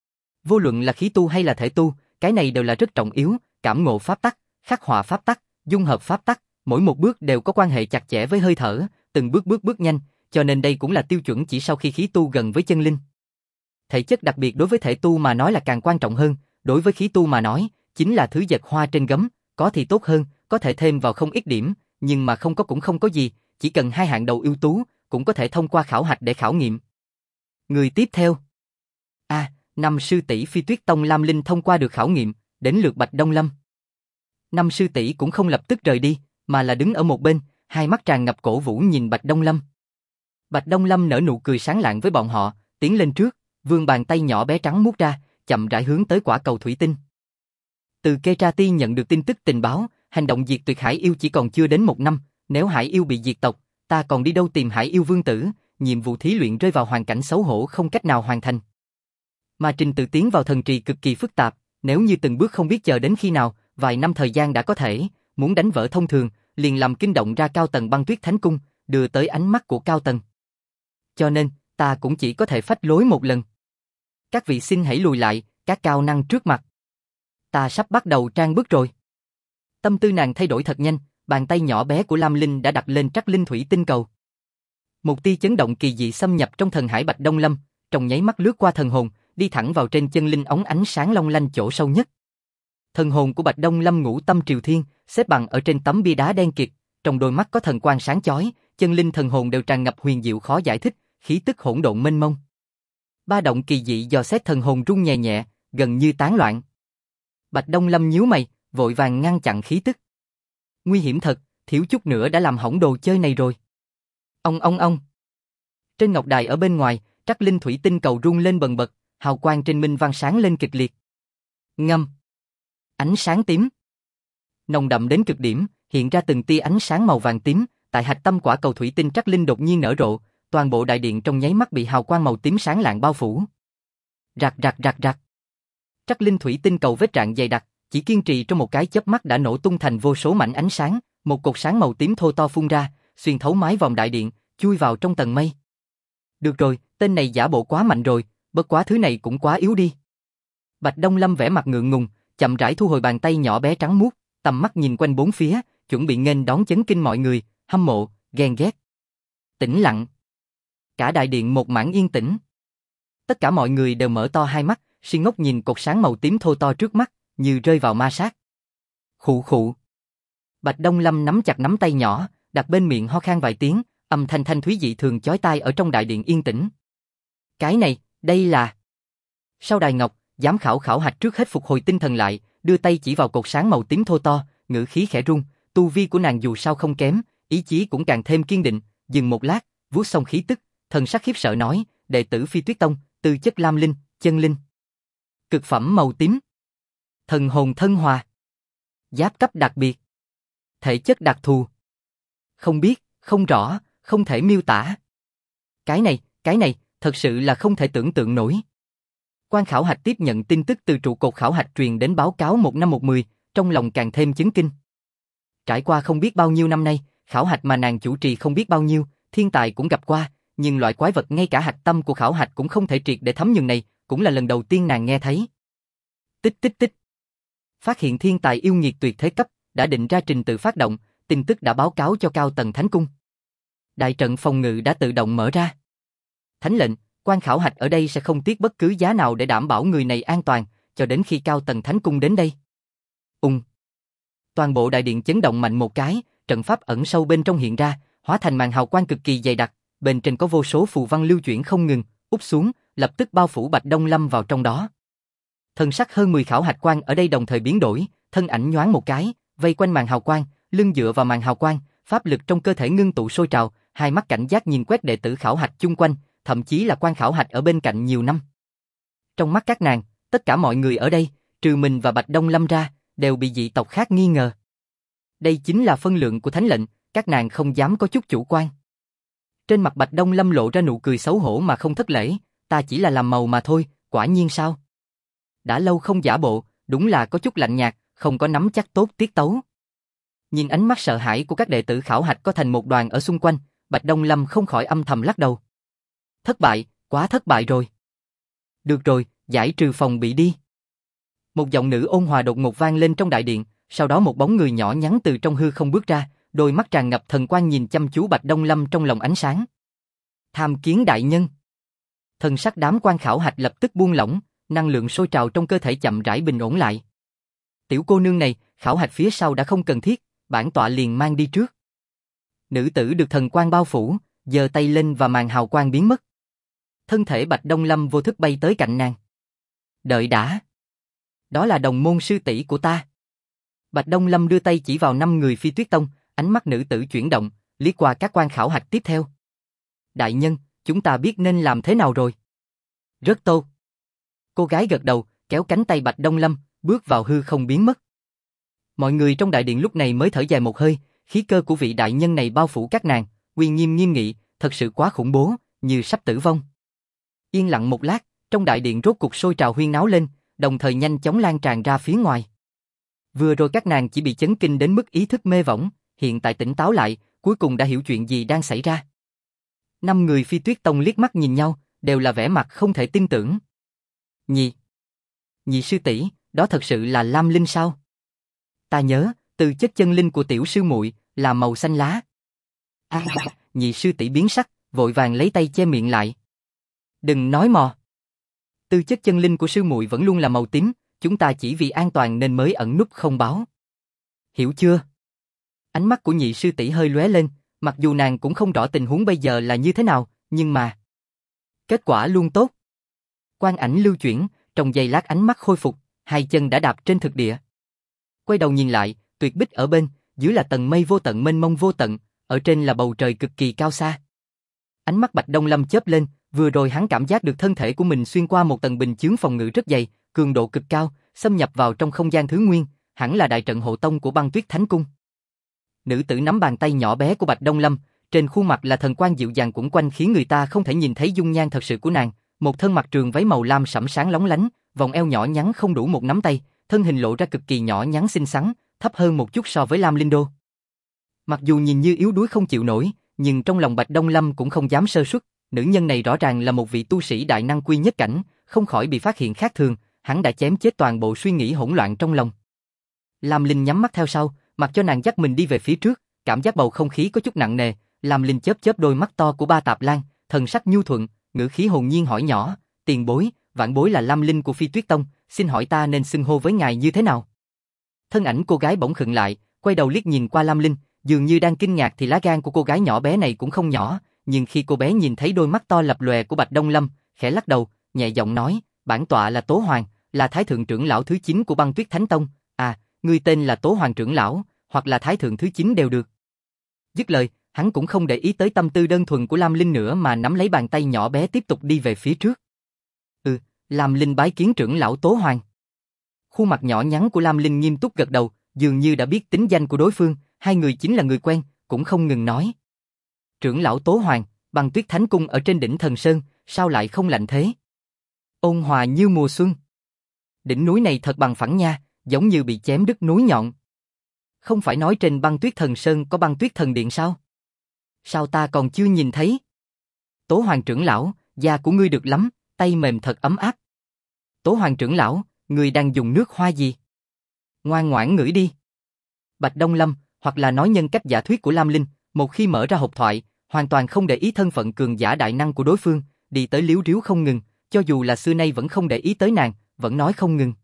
Vô luận là khí tu hay là thể tu, cái này đều là rất trọng yếu, cảm ngộ pháp tắc, khắc họa pháp tắc, dung hợp pháp tắc, mỗi một bước đều có quan hệ chặt chẽ với hơi thở, từng bước nhanh, cho nên đây cũng là tiêu chuẩn chỉ sau khi khí tu gần với chân linh. Thể chất đặc biệt đối với thể tu mà nói là càng quan trọng hơn, đối với khí tu mà nói, chính là thứ giật hoa trên gấm, có thì tốt hơn, có thể thêm vào không ít điểm, nhưng mà không có cũng không có gì, chỉ cần hai hạng đầu ưu tú, cũng có thể thông qua khảo hạch để khảo nghiệm. Người tiếp theo. Năm sư tỷ Phi Tuyết Tông Lam Linh thông qua được khảo nghiệm, đến lượt Bạch Đông Lâm. Năm sư tỷ cũng không lập tức rời đi, mà là đứng ở một bên, hai mắt tràn ngập cổ vũ nhìn Bạch Đông Lâm. Bạch Đông Lâm nở nụ cười sáng lạng với bọn họ, tiến lên trước, vươn bàn tay nhỏ bé trắng muốt ra, chậm rãi hướng tới quả cầu thủy tinh. Từ Kerati nhận được tin tức tình báo, hành động diệt tuyệt hải yêu chỉ còn chưa đến 1 năm, nếu hải yêu bị diệt tộc, ta còn đi đâu tìm hải yêu vương tử, nhiệm vụ thí luyện rơi vào hoàn cảnh xấu hổ không cách nào hoàn thành. Mà trình tự tiến vào thần trì cực kỳ phức tạp, nếu như từng bước không biết chờ đến khi nào, vài năm thời gian đã có thể, muốn đánh vỡ thông thường, liền làm kinh động ra cao tầng Băng Tuyết Thánh Cung, đưa tới ánh mắt của cao tầng. Cho nên, ta cũng chỉ có thể phách lối một lần. Các vị xin hãy lùi lại, các cao năng trước mặt. Ta sắp bắt đầu trang bước rồi. Tâm tư nàng thay đổi thật nhanh, bàn tay nhỏ bé của Lam Linh đã đặt lên trắc linh thủy tinh cầu. Một tia chấn động kỳ dị xâm nhập trong thần hải Bạch Đông Lâm, trong nháy mắt lướt qua thần hồn, đi thẳng vào trên chân linh óng ánh sáng long lanh chỗ sâu nhất. Thần hồn của Bạch Đông Lâm ngũ tâm triều thiên, xếp bằng ở trên tấm bia đá đen kịt, trong đôi mắt có thần quang sáng chói, chân linh thần hồn đều tràn ngập huyền diệu khó giải thích, khí tức hỗn độn mênh mông. Ba động kỳ dị dò xét thần hồn rung nhẹ nhẹ, gần như tán loạn. Bạch Đông Lâm nhíu mày, vội vàng ngăn chặn khí tức. Nguy hiểm thật, thiếu chút nữa đã làm hỏng đồ chơi này rồi. Ông. Trên ngọc đài ở bên ngoài, trắc linh thủy tinh cầu rung lên bần bật, hào quang trên minh văn sáng lên kịch liệt. Ngâm. Ánh sáng tím. Nồng đậm đến cực điểm, hiện ra từng tia ánh sáng màu vàng tím, tại hạch tâm quả cầu thủy tinh trắc linh đột nhiên nở rộ, toàn bộ đại điện trong nháy mắt bị hào quang màu tím sáng lạng bao phủ. Rạc. Trắc linh thủy tinh cầu vết rạn dày đặc, chỉ kiên trì trong một cái chớp mắt đã nổ tung thành vô số mảnh ánh sáng, một cột sáng màu tím thô to phun ra, xuyên thấu mái vòm đại điện, chui vào trong tầng mây. Được rồi, tên này giả bộ quá mạnh rồi, bất quá thứ này cũng quá yếu đi. Bạch Đông Lâm vẻ mặt ngượng ngùng, chậm rãi thu hồi bàn tay nhỏ bé trắng muốt, tầm mắt nhìn quanh bốn phía, chuẩn bị nghênh đón chấn kinh mọi người, hâm mộ, ghen ghét. Tĩnh lặng. Cả đại điện một mảng yên tĩnh. Tất cả mọi người đều mở to hai mắt, si ngốc nhìn cột sáng màu tím thô to trước mắt, như rơi vào ma sát. Khụ. Bạch Đông Lâm nắm chặt nắm tay nhỏ, đặt bên miệng ho khan vài tiếng, âm thanh thanh thúy dị thường chói tai ở trong đại điện yên tĩnh. Cái này, đây là... Sau đài ngọc, giám khảo khảo hạch trước hết phục hồi tinh thần lại, đưa tay chỉ vào cột sáng màu tím thô to, ngữ khí khẽ run, tu vi của nàng dù sao không kém, ý chí cũng càng thêm kiên định, dừng một lát, vuốt xong khí tức, thần sắc khiếp sợ nói, đệ tử Phi Tuyết Tông, tư chất lam linh, chân linh. Cực phẩm màu tím. Thần hồn thân hòa. Giáp cấp đặc biệt. Thể chất đặc thù. Không biết, không rõ, không thể miêu tả. Cái này, thật sự là không thể tưởng tượng nổi. Quan khảo hạch tiếp nhận tin tức từ trụ cột khảo hạch truyền đến báo cáo 1/110, trong lòng càng thêm chấn kinh. Trải qua không biết bao nhiêu năm nay, khảo hạch mà nàng chủ trì không biết bao nhiêu, thiên tài cũng gặp qua, nhưng loại quái vật ngay cả hạch tâm của khảo hạch cũng không thể triệt để thấm nhuần này, cũng là lần đầu tiên nàng nghe thấy. Tích. Phát hiện thiên tài yêu nghiệt tuyệt thế cấp, đã định ra trình tự phát động, tin tức đã báo cáo cho cao tầng thánh cung. Đại trận phòng ngự đã tự động mở ra. Thánh lệnh, quan khảo hạch ở đây sẽ không tiếc bất cứ giá nào để đảm bảo người này an toàn, cho đến khi cao tầng thánh cung đến đây. Toàn bộ đại điện chấn động mạnh một cái, trận pháp ẩn sâu bên trong hiện ra, hóa thành màn hào quang cực kỳ dày đặc, bên trên có vô số phù văn lưu chuyển không ngừng, úp xuống, lập tức bao phủ Bạch Đông Lâm vào trong đó. Thân sắc hơn 10 khảo hạch quan ở đây đồng thời biến đổi, thân ảnh nhoáng một cái, vây quanh màn hào quang, lưng dựa vào màn hào quang, pháp lực trong cơ thể ngưng tụ sôi trào, hai mắt cảnh giác nhìn quét đệ tử khảo hạch chung quanh, thậm chí là quan khảo hạch ở bên cạnh nhiều năm. Trong mắt các nàng, tất cả mọi người ở đây, trừ mình và Bạch Đông Lâm ra, đều bị dị tộc khác nghi ngờ. Đây chính là phân lượng của thánh lệnh, các nàng không dám có chút chủ quan. Trên mặt Bạch Đông Lâm lộ ra nụ cười xấu hổ mà không thất lễ, ta chỉ là làm màu mà thôi, quả nhiên sao? Đã lâu không giả bộ, đúng là có chút lạnh nhạt, không có nắm chắc tốt tiết tấu. Nhìn ánh mắt sợ hãi của các đệ tử khảo hạch có thành một đoàn ở xung quanh, Bạch Đông Lâm không khỏi âm thầm lắc đầu. Thất bại, quá thất bại rồi. Được rồi, giải trừ phòng bị đi. Một giọng nữ ôn hòa đột ngột vang lên trong đại điện, sau đó một bóng người nhỏ nhắn từ trong hư không bước ra, đôi mắt tràn ngập thần quang nhìn chăm chú Bạch Đông Lâm trong lòng ánh sáng. Tham kiến đại nhân. Thần sắc đám quan khảo hạch lập tức buông lỏng, năng lượng sôi trào trong cơ thể chậm rãi bình ổn lại. Tiểu cô nương này, khảo hạch phía sau đã không cần thiết, bản tọa liền mang đi trước. Nữ tử được thần quang bao phủ, giơ tay lên và màn hào quang biến mất. Thân thể Bạch Đông Lâm vô thức bay tới cạnh nàng. Đợi đã. Đó là đồng môn sư tỷ của ta. Bạch Đông Lâm đưa tay chỉ vào 5 người Phi Tuyết Tông, ánh mắt nữ tử chuyển động, liếc qua các quan khảo hạch tiếp theo. Đại nhân, chúng ta biết nên làm thế nào rồi. Rất tốt. Cô gái gật đầu, kéo cánh tay Bạch Đông Lâm, bước vào hư không biến mất. Mọi người trong đại điện lúc này mới thở dài một hơi, khí cơ của vị đại nhân này bao phủ các nàng, uy nghiêm nghiêm nghị, thật sự quá khủng bố, như sắp tử vong. Yên lặng một lát, trong đại điện rốt cục sôi trào huyên náo lên, đồng thời nhanh chóng lan tràn ra phía ngoài. Vừa rồi các nàng chỉ bị chấn kinh đến mức ý thức mê võng, hiện tại tỉnh táo lại, cuối cùng đã hiểu chuyện gì đang xảy ra. 5 người Phi Tuyết Tông liếc mắt nhìn nhau, đều là vẻ mặt không thể tin tưởng. Nhị sư tỷ, đó thật sự là Lam Linh sao? Ta nhớ, từ chất chân linh của tiểu sư muội là màu xanh lá. Nhị sư tỷ biến sắc, vội vàng lấy tay che miệng lại. Đừng nói mò. Tư chất chân linh của sư muội vẫn luôn là màu tím, chúng ta chỉ vì an toàn nên mới ẩn núp không báo. Hiểu chưa? Ánh mắt của nhị sư tỷ hơi lóe lên, mặc dù nàng cũng không rõ tình huống bây giờ là như thế nào, nhưng mà kết quả luôn tốt. Quang ảnh lưu chuyển, trong giây lát ánh mắt khôi phục, hai chân đã đạp trên thực địa. Quay đầu nhìn lại, tuyệt bích ở bên, dưới là tầng mây vô tận mênh mông vô tận, ở trên là bầu trời cực kỳ cao xa. Ánh mắt Bạch Đông Lâm chớp lên, vừa rồi hắn cảm giác được thân thể của mình xuyên qua một tầng bình chướng phòng ngự rất dày, cường độ cực cao, xâm nhập vào trong không gian thứ nguyên, hẳn là đại trận hộ tông của Băng Tuyết Thánh Cung. Nữ tử nắm bàn tay nhỏ bé của Bạch Đông Lâm, trên khuôn mặt là thần quang dịu dàng quẩn quanh khiến người ta không thể nhìn thấy dung nhan thật sự của nàng, một thân mặc trường váy màu lam sẫm sáng lóng lánh, vòng eo nhỏ nhắn không đủ một nắm tay, thân hình lộ ra cực kỳ nhỏ nhắn xinh xắn, thấp hơn một chút so với Lam Linh Đô. Mặc dù nhìn như yếu đuối không chịu nổi, nhưng trong lòng Bạch Đông Lâm cũng không dám sơ suất, nữ nhân này rõ ràng là một vị tu sĩ đại năng quy nhất cảnh, không khỏi bị phát hiện khác thường, hắn đã chém chết toàn bộ suy nghĩ hỗn loạn trong lòng. Lam Linh nhắm mắt theo sau, mặc cho nàng dắt mình đi về phía trước, cảm giác bầu không khí có chút nặng nề, Lam Linh chớp chớp đôi mắt to của Ba Tạp Lan, thần sắc nhu thuận, ngữ khí hồn nhiên hỏi nhỏ, tiền bối, vãn bối là Lam Linh của Phi Tuyết Tông, xin hỏi ta nên xưng hô với ngài như thế nào? Thân ảnh cô gái bỗng khựng lại, quay đầu liếc nhìn qua Lam Linh, dường như đang kinh ngạc thì lá gan của cô gái nhỏ bé này cũng không nhỏ, nhưng khi cô bé nhìn thấy đôi mắt to lập lòe của Bạch Đông Lâm, khẽ lắc đầu, nhẹ giọng nói, bản tọa là Tố Hoàng, là Thái Thượng trưởng lão thứ 9 của Băng Tuyết Thánh Tông, ngươi tên là Tố Hoàng trưởng lão, hoặc là Thái Thượng thứ 9 đều được. Dứt lời, hắn cũng không để ý tới tâm tư đơn thuần của Lam Linh nữa mà nắm lấy bàn tay nhỏ bé tiếp tục đi về phía trước. Lam Linh bái kiến trưởng lão Tố Hoàng. Khuôn mặt nhỏ nhắn của Lam Linh nghiêm túc gật đầu, dường như đã biết tính danh của đối phương, hai người chính là người quen, cũng không ngừng nói. Trưởng lão Tố Hoàng, Băng Tuyết Thánh Cung ở trên đỉnh Thần Sơn, sao lại không lạnh thế? Ôn hòa như mùa xuân. Đỉnh núi này thật bằng phẳng nha, giống như bị chém đứt núi nhọn. Không phải nói trên Băng Tuyết Thần Sơn có Băng Tuyết Thần Điện sao? Sao ta còn chưa nhìn thấy? Tố Hoàng trưởng lão, da của ngươi được lắm, tay mềm thật ấm áp. Tố Hoàng trưởng lão, ngươi đang dùng nước hoa gì? Ngoan ngoãn ngửi đi. Bạch Đông Lâm, hoặc là nói nhân cách giả thuyết của Lam Linh, một khi mở ra hộp thoại, hoàn toàn không để ý thân phận cường giả đại năng của đối phương, đi tới líu ríu không ngừng, cho dù là xưa nay vẫn không để ý tới nàng, vẫn nói không ngừng.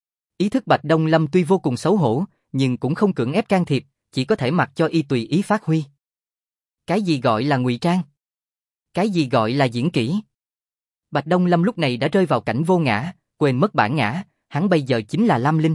Ý thức Bạch Đông Lâm tuy vô cùng xấu hổ, nhưng cũng không cưỡng ép can thiệp, chỉ có thể mặc cho y tùy ý phát huy. Cái gì gọi là ngụy trang? Cái gì gọi là diễn kỹ? Bạch Đông Lâm lúc này đã rơi vào cảnh vô ngã, quên mất bản ngã, hắn bây giờ chính là Lam Linh.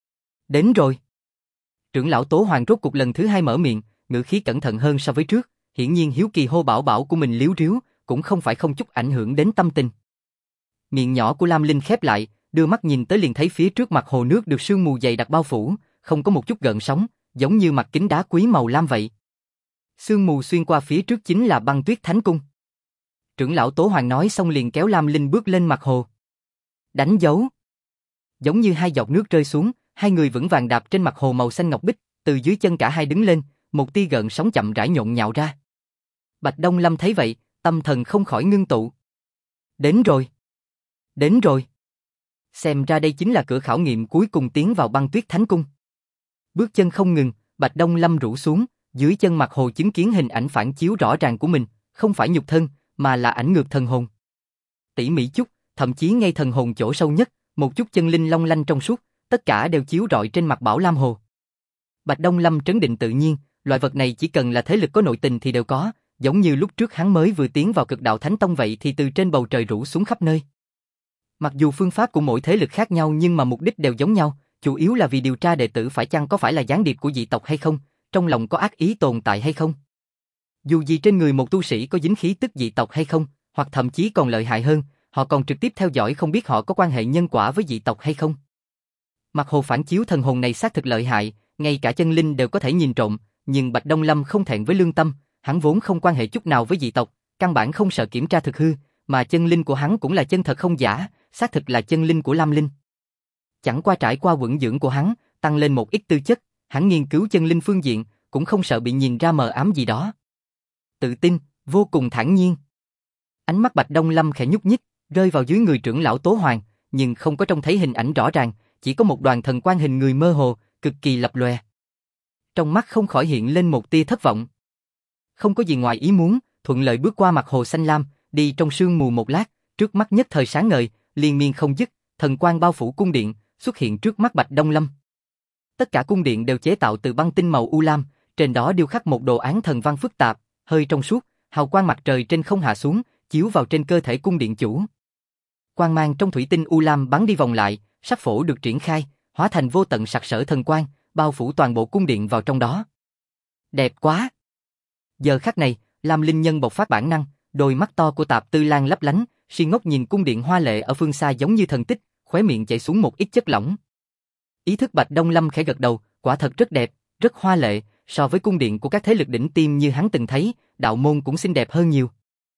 Đến rồi. Trưởng lão Tố Hoàng rốt cục lần thứ hai mở miệng, ngữ khí cẩn thận hơn so với trước, hiển nhiên hiếu kỳ hô bảo bảo của mình líu ríu, cũng không phải không chút ảnh hưởng đến tâm tình. Miệng nhỏ của Lam Linh khép lại, đưa mắt nhìn tới liền thấy phía trước mặt hồ nước được sương mù dày đặc bao phủ, không có một chút gợn sóng, giống như mặt kính đá quý màu lam vậy. Sương mù xuyên qua phía trước chính là Băng Tuyết Thánh Cung. Trưởng lão Tố Hoàng nói xong liền kéo Lam Linh bước lên mặt hồ. Đánh dấu. Giống như hai giọt nước rơi xuống, hai người vững vàng đạp trên mặt hồ màu xanh ngọc bích, từ dưới chân cả hai đứng lên, một tia gợn sóng chậm rãi nhộn nhạo ra. Bạch Đông Lâm thấy vậy, tâm thần không khỏi ngưng tụ. Đến rồi. Đến rồi. Xem ra đây chính là cửa khảo nghiệm cuối cùng tiến vào Băng Tuyết Thánh Cung. Bước chân không ngừng, Bạch Đông Lâm rũ xuống, dưới chân mặt hồ chứng kiến hình ảnh phản chiếu rõ ràng của mình, không phải nhục thân, mà là ảnh ngược thần hồn. Tỉ mỉ chút, thậm chí ngay thần hồn chỗ sâu nhất, một chút chân linh long lanh trong suốt, tất cả đều chiếu rọi trên mặt Bảo Lam Hồ. Bạch Đông Lâm trấn định tự nhiên, loại vật này chỉ cần là thế lực có nội tình thì đều có, giống như lúc trước hắn mới vừa tiến vào Cực Đạo Thánh Tông vậy thì từ trên bầu trời rủ xuống khắp nơi. Mặc dù phương pháp của mỗi thế lực khác nhau nhưng mà mục đích đều giống nhau, chủ yếu là vì điều tra đệ tử phải chăng có phải là gián điệp của dị tộc hay không, trong lòng có ác ý tồn tại hay không. Dù gì trên người một tu sĩ có dính khí tức dị tộc hay không, hoặc thậm chí còn lợi hại hơn, họ còn trực tiếp theo dõi không biết họ có quan hệ nhân quả với dị tộc hay không. Mặt hồ phản chiếu thần hồn này xác thực lợi hại, ngay cả chân linh đều có thể nhìn trộm, nhưng Bạch Đông Lâm không thẹn với lương tâm, hắn vốn không quan hệ chút nào với dị tộc, căn bản không sợ kiểm tra thực hư, mà chân linh của hắn cũng là chân thật không giả, xác thực là chân linh của Lam Linh. Chẳng qua trải qua vận dưỡng của hắn, tăng lên một ít tư chất, hắn nghiên cứu chân linh phương diện, cũng không sợ bị nhìn ra mờ ám gì đó. Tự tin, vô cùng thản nhiên. Ánh mắt Bạch Đông Lâm khẽ nhúc nhích, rơi vào dưới người trưởng lão Tố Hoàng, nhưng không có trông thấy hình ảnh rõ ràng, chỉ có một đoàn thần quang hình người mơ hồ, cực kỳ lập lòe. Trong mắt không khỏi hiện lên một tia thất vọng. Không có gì ngoài ý muốn, thuận lợi bước qua mặt hồ xanh lam, đi trong sương mù một lát, trước mắt nhất thời sáng ngời, liên miên không dứt, thần quang bao phủ cung điện, xuất hiện trước mắt Bạch Đông Lâm. Tất cả cung điện đều chế tạo từ băng tinh màu u lam, trên đó điêu khắc một đồ án thần văn phức tạp, hơi trong suốt, hào quang mặt trời trên không hạ xuống, chiếu vào trên cơ thể cung điện chủ. quang mang trong thủy tinh u lam bắn đi vòng lại, sắc phổ được triển khai, hóa thành vô tận sặc sỡ thần quang, bao phủ toàn bộ cung điện vào trong đó. Đẹp quá! Giờ khắc này, Lam Linh Nhân bộc phát bản năng, đôi mắt to của Tạp Tư Lan lấp lánh, si ngốc nhìn cung điện hoa lệ ở phương xa giống như thần tích, khóe miệng chảy xuống một ít chất lỏng. Ý thức Bạch Đông Lâm khẽ gật đầu, quả thật rất đẹp, rất hoa lệ, so với cung điện của các thế lực đỉnh tiêm như hắn từng thấy, đạo môn cũng xinh đẹp hơn nhiều.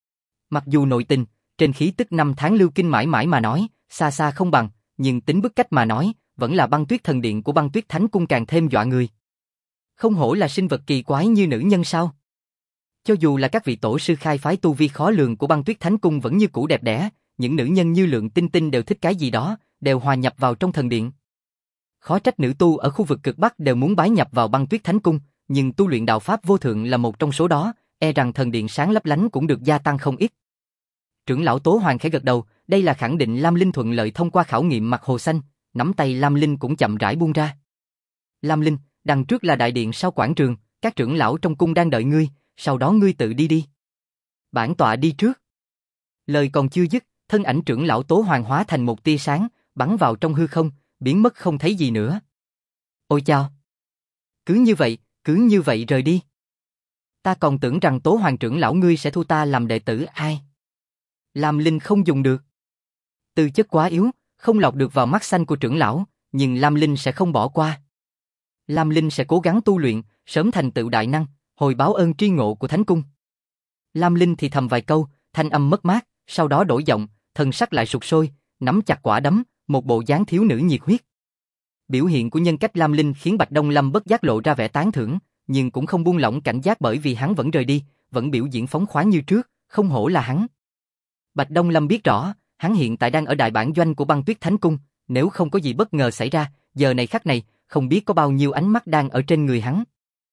Mặc dù nội tình, trên khí tức năm tháng lưu kinh mãi mãi mà nói, xa xa không bằng, nhưng tính bức cách mà nói, vẫn là Băng Tuyết Thần Điện của Băng Tuyết Thánh Cung càng thêm dọa người. Không hổ là sinh vật kỳ quái như nữ nhân sao? Cho dù là các vị tổ sư khai phái tu vi khó lường của Băng Tuyết Thánh Cung vẫn như cũ đẹp đẽ, những nữ nhân như Lượng Tinh Tinh đều thích cái gì đó, đều hòa nhập vào trong thần điện. Khó trách nữ tu ở khu vực cực Bắc đều muốn bái nhập vào Băng Tuyết Thánh Cung, nhưng tu luyện đạo pháp vô thượng là một trong số đó, e rằng thần điện sáng lấp lánh cũng được gia tăng không ít. Trưởng lão Tố Hoàng khẽ gật đầu, đây là khẳng định Lam Linh thuận lợi thông qua khảo nghiệm mặt hồ xanh, nắm tay Lam Linh cũng chậm rãi buông ra. Lam Linh, đằng trước là đại điện sau quảng trường, các trưởng lão trong cung đang đợi ngươi, sau đó ngươi tự đi đi. Bản tọa đi trước. Lời còn chưa dứt, thân ảnh trưởng lão Tố Hoàng hóa thành một tia sáng, bắn vào trong hư không, biến mất không thấy gì nữa. Ôi chao! Cứ như vậy rời đi. Ta còn tưởng rằng Tố Hoàng trưởng lão ngươi sẽ thu ta làm đệ tử ai. Lam Linh không dùng được. Tư chất quá yếu, không lọt được vào mắt xanh của trưởng lão, nhưng Lam Linh sẽ không bỏ qua. Lam Linh sẽ cố gắng tu luyện, sớm thành tựu đại năng, hồi báo ơn tri ngộ của Thánh Cung. Lam Linh thì thầm vài câu, thanh âm mất mát, sau đó đổi giọng, thần sắc lại sụt sôi, nắm chặt quả đấm, một bộ dáng thiếu nữ nhiệt huyết. Biểu hiện của nhân cách Lam Linh khiến Bạch Đông Lâm bất giác lộ ra vẻ tán thưởng, nhưng cũng không buông lỏng cảnh giác bởi vì hắn vẫn rời đi, vẫn biểu diễn phóng khoáng như trước, không hổ là hắn. Bạch Đông Lâm biết rõ, hắn hiện tại đang ở đại bản doanh của Băng Tuyết Thánh Cung, nếu không có gì bất ngờ xảy ra, giờ này khắc này, không biết có bao nhiêu ánh mắt đang ở trên người hắn.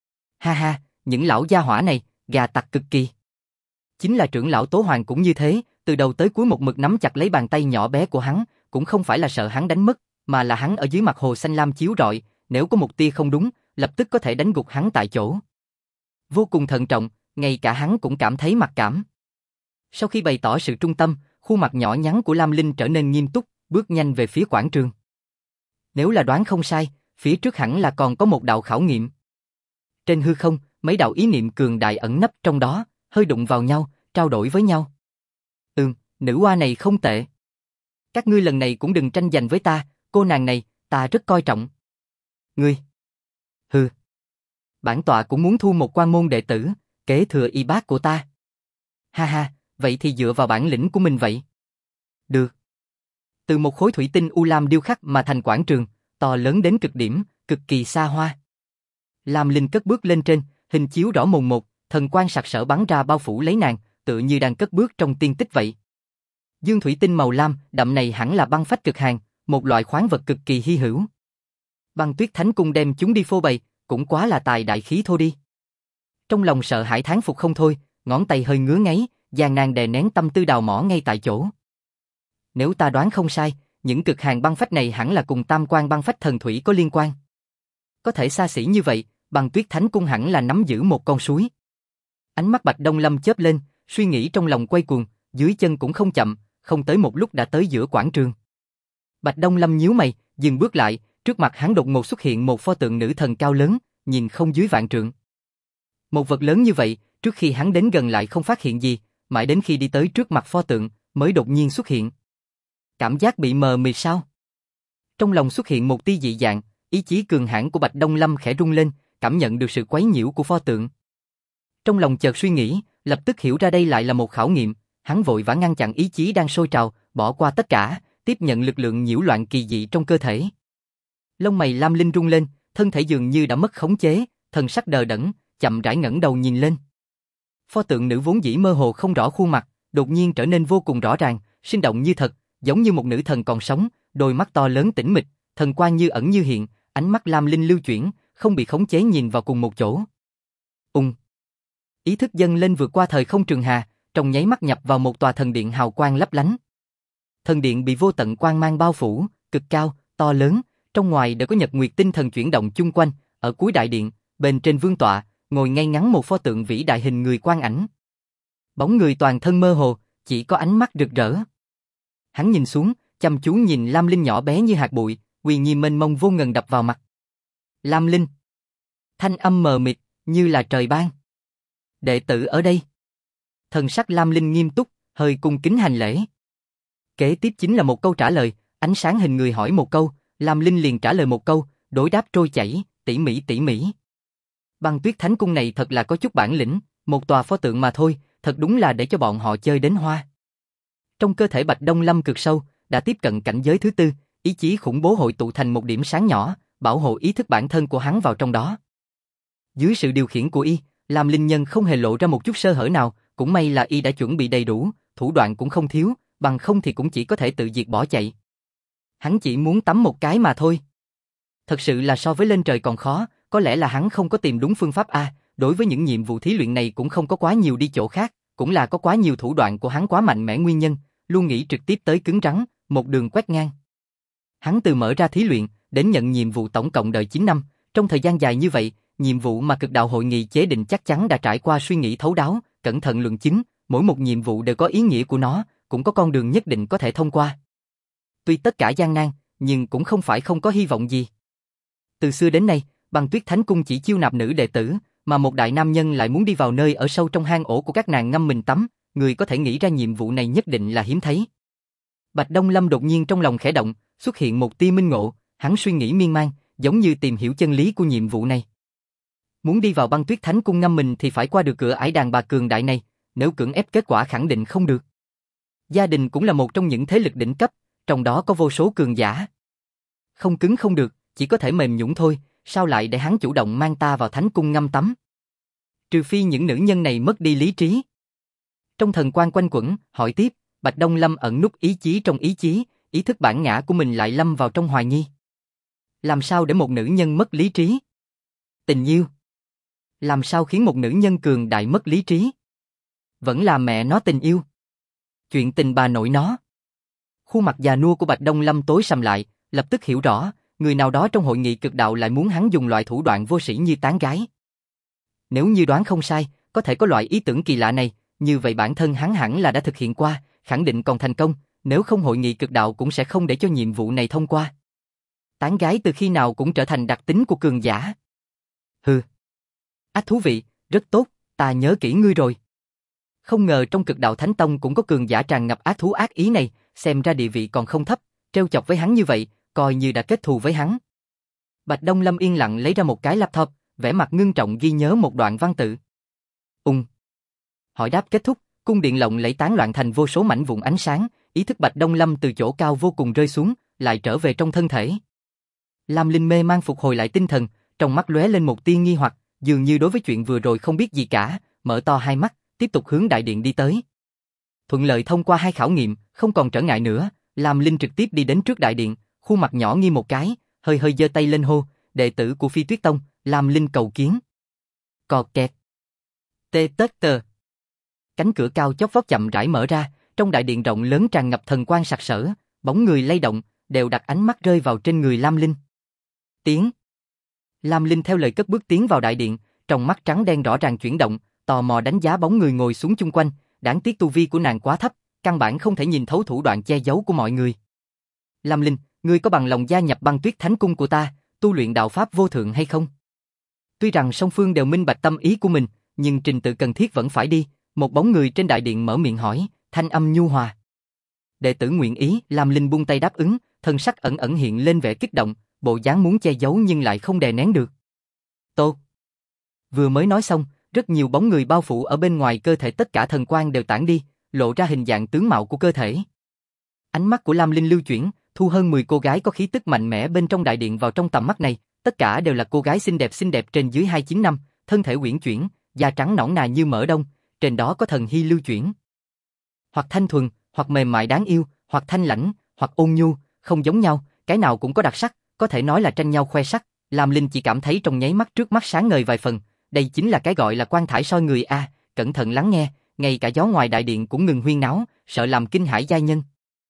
Ha ha, những lão gia hỏa này, gà tặc cực kỳ. Chính là trưởng lão Tố Hoàng cũng như thế, từ đầu tới cuối một mực nắm chặt lấy bàn tay nhỏ bé của hắn, cũng không phải là sợ hắn đánh mất, mà là hắn ở dưới mặt hồ xanh lam chiếu rọi, nếu có một tia không đúng, lập tức có thể đánh gục hắn tại chỗ. Vô cùng thận trọng, ngay cả hắn cũng cảm thấy mặc cảm. Sau khi bày tỏ sự trung tâm, khuôn mặt nhỏ nhắn của Lam Linh trở nên nghiêm túc, bước nhanh về phía quảng trường. Nếu là đoán không sai, phía trước hẳn là còn có một đạo khảo nghiệm. Trên hư không, mấy đạo ý niệm cường đại ẩn nấp trong đó, hơi đụng vào nhau, trao đổi với nhau. Nữ oa này không tệ. Các ngươi lần này cũng đừng tranh giành với ta, cô nàng này, ta rất coi trọng. Ngươi? Hừ. Bản tọa cũng muốn thu một quan môn đệ tử, kế thừa y bát của ta. Ha ha, vậy thì dựa vào bản lĩnh của mình vậy. Được. Từ một khối thủy tinh u lam điêu khắc mà thành quảng trường, to lớn đến cực điểm, cực kỳ xa hoa. Lam Linh cất bước lên trên, hình chiếu rõ mồn một, thần quang sặc sỡ bắn ra bao phủ lấy nàng, tựa như đang cất bước trong tiên tích vậy. Dương thủy tinh màu lam, đậm này hẳn là băng phách cực hàn, một loại khoáng vật cực kỳ hy hữu. Băng Tuyết Thánh Cung đem chúng đi phô bày, cũng quá là tài đại khí thô đi. Trong lòng sợ hãi thán phục không thôi, ngón tay hơi ngứa ngáy, gian nan đè nén tâm tư đào mỏ ngay tại chỗ. Nếu ta đoán không sai, những cực hàn băng phách này hẳn là cùng tam quan băng phách thần thủy có liên quan. Có thể xa xỉ như vậy, Băng Tuyết Thánh Cung hẳn là nắm giữ một con suối. Ánh mắt Bạch Đông Lâm chớp lên, suy nghĩ trong lòng quay cuồng, dưới chân cũng không chậm, không tới một lúc đã tới giữa quảng trường. Bạch Đông Lâm nhíu mày, dừng bước lại, trước mặt hắn đột ngột xuất hiện một pho tượng nữ thần cao lớn, nhìn không dưới vạn trượng. Một vật lớn như vậy, trước khi hắn đến gần lại không phát hiện gì, mãi đến khi đi tới trước mặt pho tượng, mới đột nhiên xuất hiện. Cảm giác bị mờ mịt sao? Trong lòng xuất hiện một tia dị dạng, ý chí cường hãn của Bạch Đông Lâm khẽ rung lên, cảm nhận được sự quấy nhiễu của pho tượng. Trong lòng chợt suy nghĩ, lập tức hiểu ra đây lại là một khảo nghiệm, hắn vội vã ngăn chặn ý chí đang sôi trào, bỏ qua tất cả, tiếp nhận lực lượng nhiễu loạn kỳ dị trong cơ thể. Lông mày Lam Linh rung lên, thân thể dường như đã mất khống chế, thần sắc đờ đẫn, chậm rãi ngẩng đầu nhìn lên. Pho tượng nữ vốn dĩ mơ hồ không rõ khuôn mặt, đột nhiên trở nên vô cùng rõ ràng, sinh động như thật, giống như một nữ thần còn sống, đôi mắt to lớn tĩnh mịch, thần quang như ẩn như hiện, ánh mắt Lam Linh lưu chuyển, không bị khống chế nhìn vào cùng một chỗ. Ý thức dâng lên vượt qua thời không trường hà, trong nháy mắt nhập vào một tòa thần điện hào quang lấp lánh. Thần điện bị vô tận quang mang bao phủ, cực cao, to lớn, trong ngoài đều có nhật nguyệt tinh thần chuyển động chung quanh, ở cuối đại điện, bên trên vương tọa, ngồi ngay ngắn một pho tượng vĩ đại hình người quan ảnh. Bóng người toàn thân mơ hồ, chỉ có ánh mắt rực rỡ. Hắn nhìn xuống, chăm chú nhìn Lam Linh nhỏ bé như hạt bụi, uy nghiêm mênh mông vô ngần đập vào mặt. Lam Linh. Thanh âm mờ mịt, như là trời ban. Đệ tử ở đây. Thần sắc Lam Linh nghiêm túc, hơi cung kính hành lễ. Kế tiếp chính là một câu trả lời, ánh sáng hình người hỏi một câu, Lam Linh liền trả lời một câu, đối đáp trôi chảy, tỉ mỉ tỉ mỉ. Băng Tuyết Thánh Cung này thật là có chút bản lĩnh, một tòa pho tượng mà thôi, thật đúng là để cho bọn họ chơi đến hoa. Trong cơ thể Bạch Đông Lâm cực sâu, đã tiếp cận cảnh giới thứ tư, ý chí khủng bố hội tụ thành một điểm sáng nhỏ, bảo hộ ý thức bản thân của hắn vào trong đó. Dưới sự điều khiển của y, Lam Linh Nhân không hề lộ ra một chút sơ hở nào, cũng may là y đã chuẩn bị đầy đủ, thủ đoạn cũng không thiếu, bằng không thì cũng chỉ có thể tự diệt bỏ chạy. Hắn chỉ muốn tắm một cái mà thôi. Thật sự là so với lên trời còn khó, có lẽ là hắn không có tìm đúng phương pháp a, đối với những nhiệm vụ thí luyện này cũng không có quá nhiều đi chỗ khác, cũng là có quá nhiều thủ đoạn của hắn quá mạnh mẽ nguyên nhân, luôn nghĩ trực tiếp tới cứng rắn, một đường quét ngang. Hắn từ mở ra thí luyện, đến nhận nhiệm vụ tổng cộng đợi 9 năm, trong thời gian dài như vậy, nhiệm vụ mà Cực Đạo Hội nghị chế định chắc chắn đã trải qua suy nghĩ thấu đáo, cẩn thận luận chứng, mỗi một nhiệm vụ đều có ý nghĩa của nó, cũng có con đường nhất định có thể thông qua. Tuy tất cả gian nan, nhưng cũng không phải không có hy vọng gì. Từ xưa đến nay, Băng Tuyết Thánh Cung chỉ chiêu nạp nữ đệ tử, mà một đại nam nhân lại muốn đi vào nơi ở sâu trong hang ổ của các nàng ngâm mình tắm, người có thể nghĩ ra nhiệm vụ này nhất định là hiếm thấy. Bạch Đông Lâm đột nhiên trong lòng khẽ động, xuất hiện một tia minh ngộ, hắn suy nghĩ miên man, giống như tìm hiểu chân lý của nhiệm vụ này. Muốn đi vào Băng Tuyết Thánh Cung ngâm mình thì phải qua được cửa ải đàn bà cường đại này, nếu cưỡng ép kết quả khẳng định không được. Gia đình cũng là một trong những thế lực đỉnh cấp, trong đó có vô số cường giả. Không cứng không được, chỉ có thể mềm nhũn thôi, sao lại để hắn chủ động mang ta vào Thánh Cung ngâm tắm? Trừ phi những nữ nhân này mất đi lý trí. Trong thần quan quanh quẩn, hỏi tiếp, Bạch Đông Lâm ẩn núp ý chí trong ý chí, ý thức bản ngã của mình lại lâm vào trong hoài nghi. Làm sao để một nữ nhân mất lý trí? Tình yêu. Làm sao khiến một nữ nhân cường đại mất lý trí? Vẫn là mẹ nó tình yêu. Chuyện tình bà nội nó. Khuôn mặt già nua của Bạch Đông Lâm tối sầm lại, lập tức hiểu rõ, người nào đó trong hội nghị cực đạo lại muốn hắn dùng loại thủ đoạn vô sĩ như tán gái. Nếu như đoán không sai, có thể có loại ý tưởng kỳ lạ này, như vậy bản thân hắn hẳn là đã thực hiện qua, khẳng định còn thành công, nếu không hội nghị cực đạo cũng sẽ không để cho nhiệm vụ này thông qua. Tán gái từ khi nào cũng trở thành đặc tính của cường giả. Hừ. Ác thú vị, rất tốt, ta nhớ kỹ ngươi rồi. Không ngờ trong Cực Đạo Thánh Tông cũng có cường giả tràn ngập ác thú ác ý này, xem ra địa vị còn không thấp, trêu chọc với hắn như vậy, coi như đã kết thù với hắn. Bạch Đông Lâm yên lặng lấy ra một cái laptop, vẻ mặt ngưng trọng ghi nhớ một đoạn văn tự. Hỏi đáp kết thúc, cung điện lộng lẫy tán loạn thành vô số mảnh vụn ánh sáng, ý thức Bạch Đông Lâm từ chỗ cao vô cùng rơi xuống, lại trở về trong thân thể. Lam Linh mê mang phục hồi lại tinh thần, trong mắt lóe lên một tia nghi hoặc, dường như đối với chuyện vừa rồi không biết gì cả, mở to hai mắt, tiếp tục hướng đại điện đi tới. Thuận lợi thông qua hai khảo nghiệm, không còn trở ngại nữa, Lam Linh trực tiếp đi đến trước đại điện, khuôn mặt nhỏ nghi một cái, hơi hơi giơ tay lên hô, đệ tử của Phi Tuyết Tông, Lam Linh cầu kiến. Cọt kẹt. Tê tết tờ. Cánh cửa cao chót vót chậm rãi mở ra, trong đại điện rộng lớn tràn ngập thần quang sặc sỡ, bóng người lay động, đều đặt ánh mắt rơi vào trên người Lam Linh. Tiến. Lam Linh theo lời cất bước tiến vào đại điện, trong mắt trắng đen rõ ràng chuyển động, tò mò đánh giá bóng người ngồi xuống chung quanh, đáng tiếc tu vi của nàng quá thấp, căn bản không thể nhìn thấu thủ đoạn che giấu của mọi người. Lam Linh, ngươi có bằng lòng gia nhập Băng Tuyết Thánh Cung của ta, tu luyện đạo pháp vô thượng hay không? Tuy rằng song phương đều minh bạch tâm ý của mình, nhưng trình tự cần thiết vẫn phải đi, một bóng người trên đại điện mở miệng hỏi, thanh âm nhu hòa. Đệ tử nguyện ý, Lam Linh buông tay đáp ứng, thân sắc ẩn ẩn hiện lên vẻ kích động, bộ dáng muốn che giấu nhưng lại không đè nén được. Tốt. Vừa mới nói xong, rất nhiều bóng người bao phủ ở bên ngoài cơ thể, tất cả thần quang đều tản đi, lộ ra hình dạng tướng mạo của cơ thể. Ánh mắt của Lam Linh lưu chuyển, thu hơn 10 cô gái có khí tức mạnh mẽ bên trong đại điện vào trong tầm mắt này, tất cả đều là cô gái xinh đẹp trên dưới 29 năm, thân thể uyển chuyển, da trắng nõn nà như mỡ đông, trên đó có thần hy lưu chuyển. Hoặc thanh thuần, hoặc mềm mại đáng yêu, hoặc thanh lãnh, hoặc ôn nhu, không giống nhau, cái nào cũng có đặc sắc, có thể nói là tranh nhau khoe sắc. Lam Linh chỉ cảm thấy trong nháy mắt trước mắt sáng ngời vài phần, đây chính là cái gọi là quang thải soi người a, cẩn thận lắng nghe, ngay cả gió ngoài đại điện cũng ngừng huyên náo, sợ làm kinh hãi giai nhân.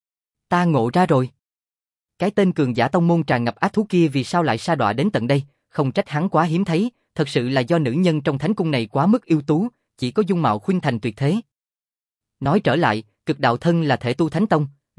Ta ngộ ra rồi. Cái tên cường giả tông môn tràn ngập ác thú kia vì sao lại sa đọa đến tận đây, không trách hắn quá hiếm thấy, thật sự là do nữ nhân trong thánh cung này quá mức ưu tú, chỉ có dung mạo khuynh thành tuyệt thế. Nói trở lại, Cực Đạo Thân là thể tu thánh tông,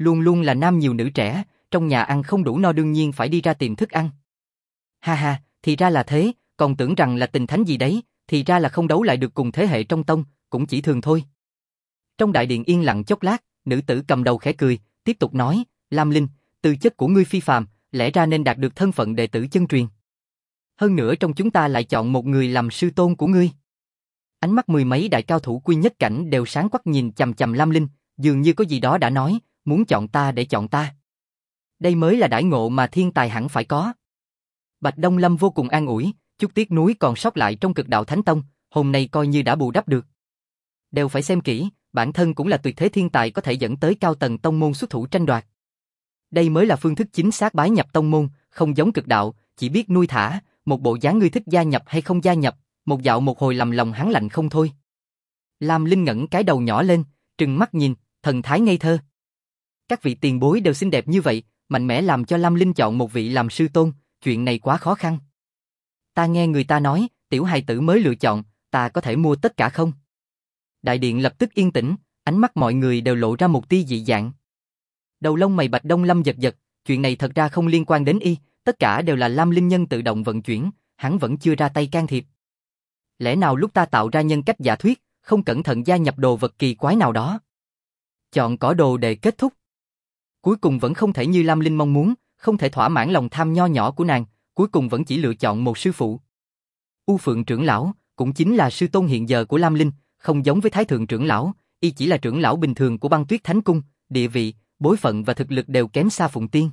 Luôn luôn là nam nhiều nữ trẻ, trong nhà ăn không đủ no đương nhiên phải đi ra tìm thức ăn. Ha ha, thì ra là thế, còn tưởng rằng là tình thánh gì đấy, thì ra là không đấu lại được cùng thế hệ trong tông, cũng chỉ thường thôi. Trong đại điện yên lặng chốc lát, nữ tử cầm đầu khẽ cười, tiếp tục nói, Lam Linh, tư chất của ngươi phi phàm, lẽ ra nên đạt được thân phận đệ tử chân truyền. Hơn nữa trong chúng ta lại chọn một người làm sư tôn của ngươi. Ánh mắt mười mấy đại cao thủ quy nhất cảnh đều sáng quắc nhìn chằm chằm Lam Linh, dường như có gì đó đã nói, muốn chọn ta để chọn ta. Đây mới là đãi ngộ mà thiên tài hẳn phải có. Bạch Đông Lâm vô cùng an ủi, chút tiếc nuối còn sót lại trong Cực Đạo Thánh Tông, hôm nay coi như đã bù đắp được. Đều phải xem kỹ, bản thân cũng là tuyệt thế thiên tài có thể dẫn tới cao tầng tông môn xuất thủ tranh đoạt. Đây mới là phương thức chính xác bái nhập tông môn, không giống Cực Đạo, chỉ biết nuôi thả, một bộ dáng ngươi thích gia nhập hay không gia nhập, một dạo một hồi làm lòng hắn lạnh không thôi. Lam Linh ngẩng cái đầu nhỏ lên, trừng mắt nhìn, thần thái ngây thơ. Các vị tiền bối đều xinh đẹp như vậy, mạnh mẽ làm cho Lam Linh chọn một vị làm sư tôn, chuyện này quá khó khăn. Ta nghe người ta nói, tiểu hài tử mới lựa chọn, ta có thể mua tất cả không? Đại điện lập tức yên tĩnh, ánh mắt mọi người đều lộ ra một tia dị dạng. Đầu lông mày Bạch Đông Lâm giật giật, chuyện này thật ra không liên quan đến y, tất cả đều là Lam Linh nhân tự động vận chuyển, hắn vẫn chưa ra tay can thiệp. Lẽ nào lúc ta tạo ra nhân cách giả thuyết, không cẩn thận gia nhập đồ vật kỳ quái nào đó? Chọn cỏ đồ để kết thúc. Cuối cùng vẫn không thể như Lam Linh mong muốn, không thể thỏa mãn lòng tham nho nhỏ của nàng, cuối cùng vẫn chỉ lựa chọn một sư phụ. U Phượng trưởng lão, cũng chính là sư tôn hiện giờ của Lam Linh, không giống với Thái Thượng trưởng lão, y chỉ là trưởng lão bình thường của Băng Tuyết Thánh Cung, địa vị, bối phận và thực lực đều kém xa Phụng Tiên.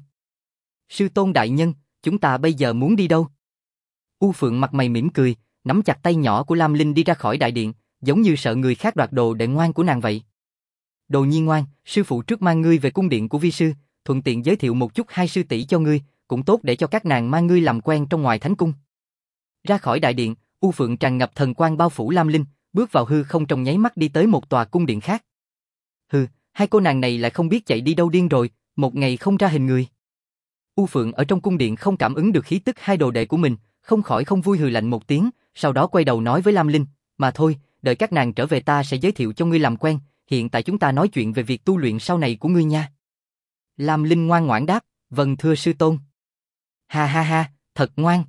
Sư tôn đại nhân, chúng ta bây giờ muốn đi đâu? U Phượng mặt mày mỉm cười, nắm chặt tay nhỏ của Lam Linh đi ra khỏi đại điện, giống như sợ người khác đoạt đồ đệ ngoan của nàng vậy. Đồ nhi ngoan, sư phụ trước mang ngươi về cung điện của vi sư, thuận tiện giới thiệu một chút hai sư tỷ cho ngươi, cũng tốt để cho các nàng mang ngươi làm quen trong ngoài thánh cung. Ra khỏi đại điện, U Phượng tràn ngập thần quang bao phủ Lam Linh, bước vào hư không trong nháy mắt đi tới một tòa cung điện khác. Hừ, hai cô nàng này lại không biết chạy đi đâu điên rồi, một ngày không ra hình người. U Phượng ở trong cung điện không cảm ứng được khí tức hai đồ đệ của mình, không khỏi không vui hừ lạnh một tiếng, sau đó quay đầu nói với Lam Linh, mà thôi, đợi các nàng trở về ta sẽ giới thiệu cho ngươi làm quen, hiện tại chúng ta nói chuyện về việc tu luyện sau này của ngươi nha. Lam Linh ngoan ngoãn đáp, vâng thưa sư tôn. Ha ha ha, thật ngoan.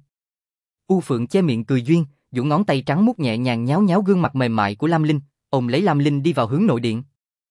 U Phượng che miệng cười duyên, duỗi ngón tay trắng muốt nhẹ nhàng nhéo nhéo gương mặt mềm mại của Lam Linh, ôm lấy Lam Linh đi vào hướng nội điện.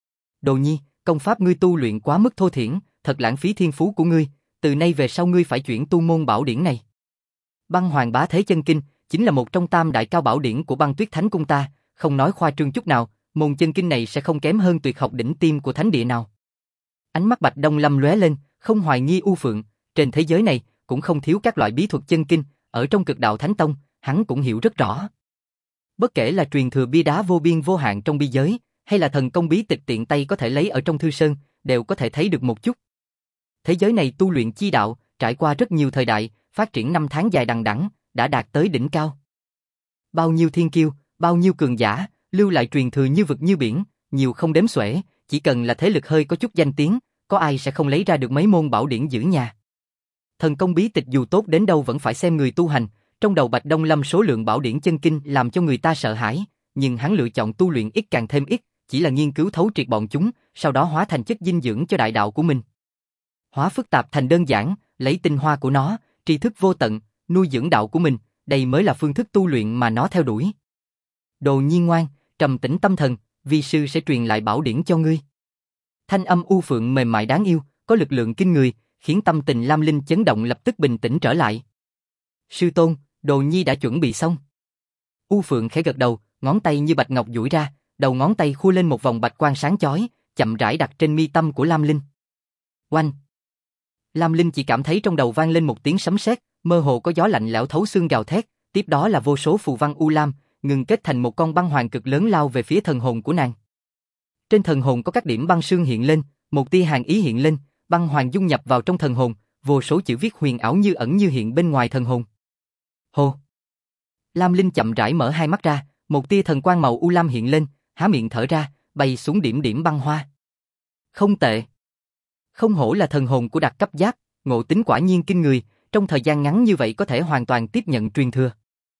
Đồ nhi, công pháp ngươi tu luyện quá mức thô thiển, thật lãng phí thiên phú của ngươi, từ nay về sau ngươi phải chuyển tu môn bảo điển này. Băng Hoàng Bá Thế Chân Kinh chính là một trong tam đại cao bảo điển của Băng Tuyết Thánh Cung ta, không nói khoa trương chút nào, môn chân kinh này sẽ không kém hơn tuyệt học đỉnh tiêm của thánh địa nào. Ánh mắt Bạch Đông Lâm lóe lên, không hoài nghi U Phượng, trên thế giới này cũng không thiếu các loại bí thuật chân kinh, ở trong Cực Đạo Thánh Tông, hắn cũng hiểu rất rõ. Bất kể là truyền thừa bia đá vô biên vô hạn trong bi giới, hay là thần công bí tịch tiện tay có thể lấy ở trong thư sơn, đều có thể thấy được một chút. Thế giới này tu luyện chi đạo, trải qua rất nhiều thời đại, phát triển năm tháng dài đằng đẵng, đã đạt tới đỉnh cao. Bao nhiêu thiên kiêu, bao nhiêu cường giả, lưu lại truyền thừa như vực như biển, nhiều không đếm xuể, chỉ cần là thế lực hơi có chút danh tiếng, có ai sẽ không lấy ra được mấy môn bảo điển giữ nhà. Thần công bí tịch dù tốt đến đâu vẫn phải xem người tu hành, trong đầu Bạch Đông Lâm số lượng bảo điển chân kinh làm cho người ta sợ hãi, nhưng hắn lựa chọn tu luyện ít càng thêm ít, chỉ là nghiên cứu thấu triệt bọn chúng, sau đó hóa thành chất dinh dưỡng cho đại đạo của mình. Hóa phức tạp thành đơn giản, lấy tinh hoa của nó, tri thức vô tận, nuôi dưỡng đạo của mình, đây mới là phương thức tu luyện mà nó theo đuổi. Đồ nhi ngoan, trầm tĩnh tâm thần, vi sư sẽ truyền lại bảo điển cho ngươi. Thanh âm U Phượng mềm mại đáng yêu, có lực lượng kinh người, khiến tâm tình Lam Linh chấn động lập tức bình tĩnh trở lại. Sư tôn, đồ nhi đã chuẩn bị xong. U Phượng khẽ gật đầu, ngón tay như bạch ngọc duỗi ra, đầu ngón tay khu lên một vòng bạch quang sáng chói, chậm rãi đặt trên mi tâm của Lam Linh. Oanh! Lam Linh chỉ cảm thấy trong đầu vang lên một tiếng sấm sét, mơ hồ có gió lạnh lẽo thấu xương gào thét, tiếp đó là vô số phù văn u lam, ngừng kết thành một con băng hoàng cực lớn lao về phía thần hồn của nàng. Trên thần hồn có các điểm băng sương hiện lên, một tia hàn ý hiện lên, băng hoàng dung nhập vào trong thần hồn, vô số chữ viết huyền ảo như ẩn như hiện bên ngoài thần hồn. Hô! Lam Linh chậm rãi mở hai mắt ra, một tia thần quang màu u lam hiện lên, há miệng thở ra, bay xuống điểm điểm băng hoa. Không tệ. Không hổ là thần hồn của đặc cấp giáp, ngộ tính quả nhiên kinh người, trong thời gian ngắn như vậy có thể hoàn toàn tiếp nhận truyền thừa.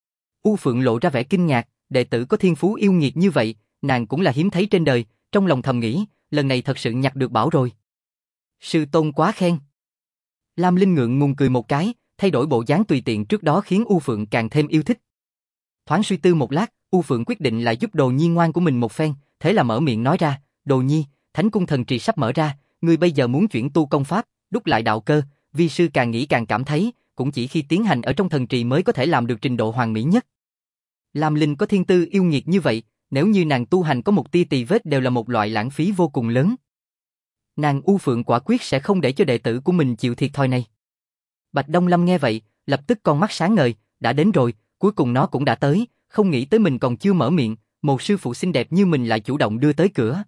U Phượng lộ ra vẻ kinh ngạc, đệ tử có thiên phú yêu nghiệt như vậy, nàng cũng là hiếm thấy trên đời, trong lòng thầm nghĩ, lần này thật sự nhặt được bảo rồi. Sư tôn quá khen. Lam Linh ngượng ngùng cười một cái, thay đổi bộ dáng tùy tiện trước đó khiến U Phượng càng thêm yêu thích. Thoáng suy tư một lát, U Phượng quyết định lại giúp Đồ Nhi ngoan của mình một phen, thế là mở miệng nói ra, Đồ Nhi, Thánh cung thần trì sắp mở ra, ngươi bây giờ muốn chuyển tu công pháp, đúc lại đạo cơ, vi sư càng nghĩ càng cảm thấy, cũng chỉ khi tiến hành ở trong thần trì mới có thể làm được trình độ hoàn mỹ nhất. Lam Linh có thiên tư yêu nghiệt như vậy, nếu như nàng tu hành có một tia tì vết đều là một loại lãng phí vô cùng lớn. Nàng U Phượng quả quyết sẽ không để cho đệ tử của mình chịu thiệt thòi này. Bạch Đông Lâm nghe vậy, lập tức con mắt sáng ngời, đã đến rồi, cuối cùng nó cũng đã tới, không nghĩ tới mình còn chưa mở miệng, một sư phụ xinh đẹp như mình lại chủ động đưa tới cửa.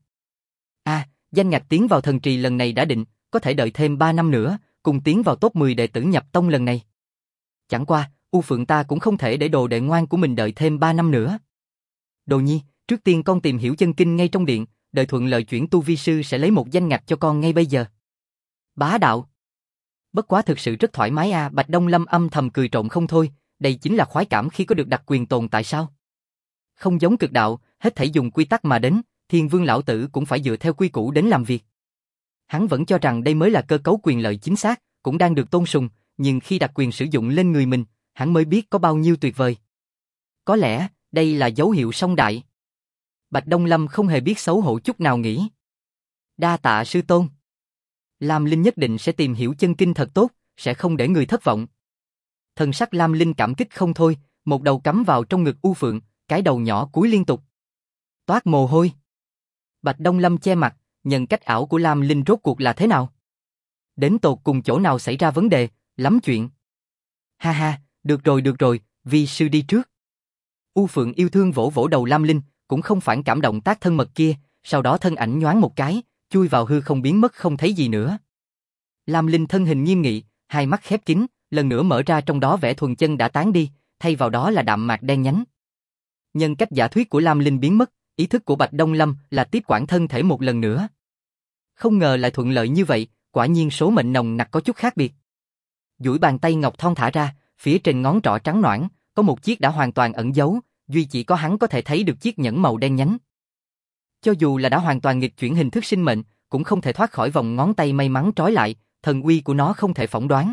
Danh ngạch tiến vào thần trì lần này đã định, có thể đợi thêm 3 năm nữa, cùng tiến vào top 10 đệ tử nhập tông lần này. Chẳng qua, U Phượng ta cũng không thể để đồ đệ ngoan của mình đợi thêm 3 năm nữa. Đồ Nhi, trước tiên con tìm hiểu chân kinh ngay trong điện, đợi thuận lợi chuyển tu vi sư sẽ lấy một danh ngạch cho con ngay bây giờ. Bá đạo. Bất quá thực sự rất thoải mái Bạch Đông Lâm âm thầm cười trộm không thôi, đây chính là khoái cảm khi có được đặc quyền tồn tại sao? Không giống cực đạo, hết thảy dùng quy tắc mà đến, Thiên Vương lão tử cũng phải dựa theo quy củ đến làm việc. Hắn vẫn cho rằng đây mới là cơ cấu quyền lợi chính xác, cũng đang được tôn sùng, nhưng khi đặc quyền sử dụng lên người mình, hắn mới biết có bao nhiêu tuyệt vời. Có lẽ, đây là dấu hiệu song đại. Bạch Đông Lâm không hề biết xấu hổ chút nào nghĩ. Đa tạ sư tôn. Lam Linh nhất định sẽ tìm hiểu chân kinh thật tốt, sẽ không để người thất vọng. Thần sắc Lam Linh cảm kích không thôi, một đầu cắm vào trong ngực U Phượng, cái đầu nhỏ cúi liên tục. Toát mồ hôi. Bạch Đông Lâm che mặt, nhân cách ảo của Lam Linh rốt cuộc là thế nào? Đến tột cùng chỗ nào xảy ra vấn đề, lắm chuyện. Ha ha, được rồi, vi sư đi trước. U Phượng yêu thương vỗ vỗ đầu Lam Linh, cũng không phản cảm động tác thân mật kia, sau đó thân ảnh nhoáng một cái, chui vào hư không biến mất không thấy gì nữa. Lam Linh thân hình nghiêm nghị, hai mắt khép kín, lần nữa mở ra trong đó vẻ thuần chân đã tán đi, thay vào đó là đạm mạc đen nhánh. Nhân cách giả thuyết của Lam Linh biến mất, ý thức của Bạch Đông Lâm là tiếp quản thân thể một lần nữa. Không ngờ lại thuận lợi như vậy, quả nhiên số mệnh nồng nặc có chút khác biệt. Duỗi bàn tay ngọc thon thả ra, phía trên ngón trỏ trắng nõn, có một chiếc đã hoàn toàn ẩn giấu, duy chỉ có hắn có thể thấy được chiếc nhẫn màu đen nhánh. Cho dù là đã hoàn toàn nghịch chuyển hình thức sinh mệnh, cũng không thể thoát khỏi vòng ngón tay may mắn trói lại, thần uy của nó không thể phỏng đoán.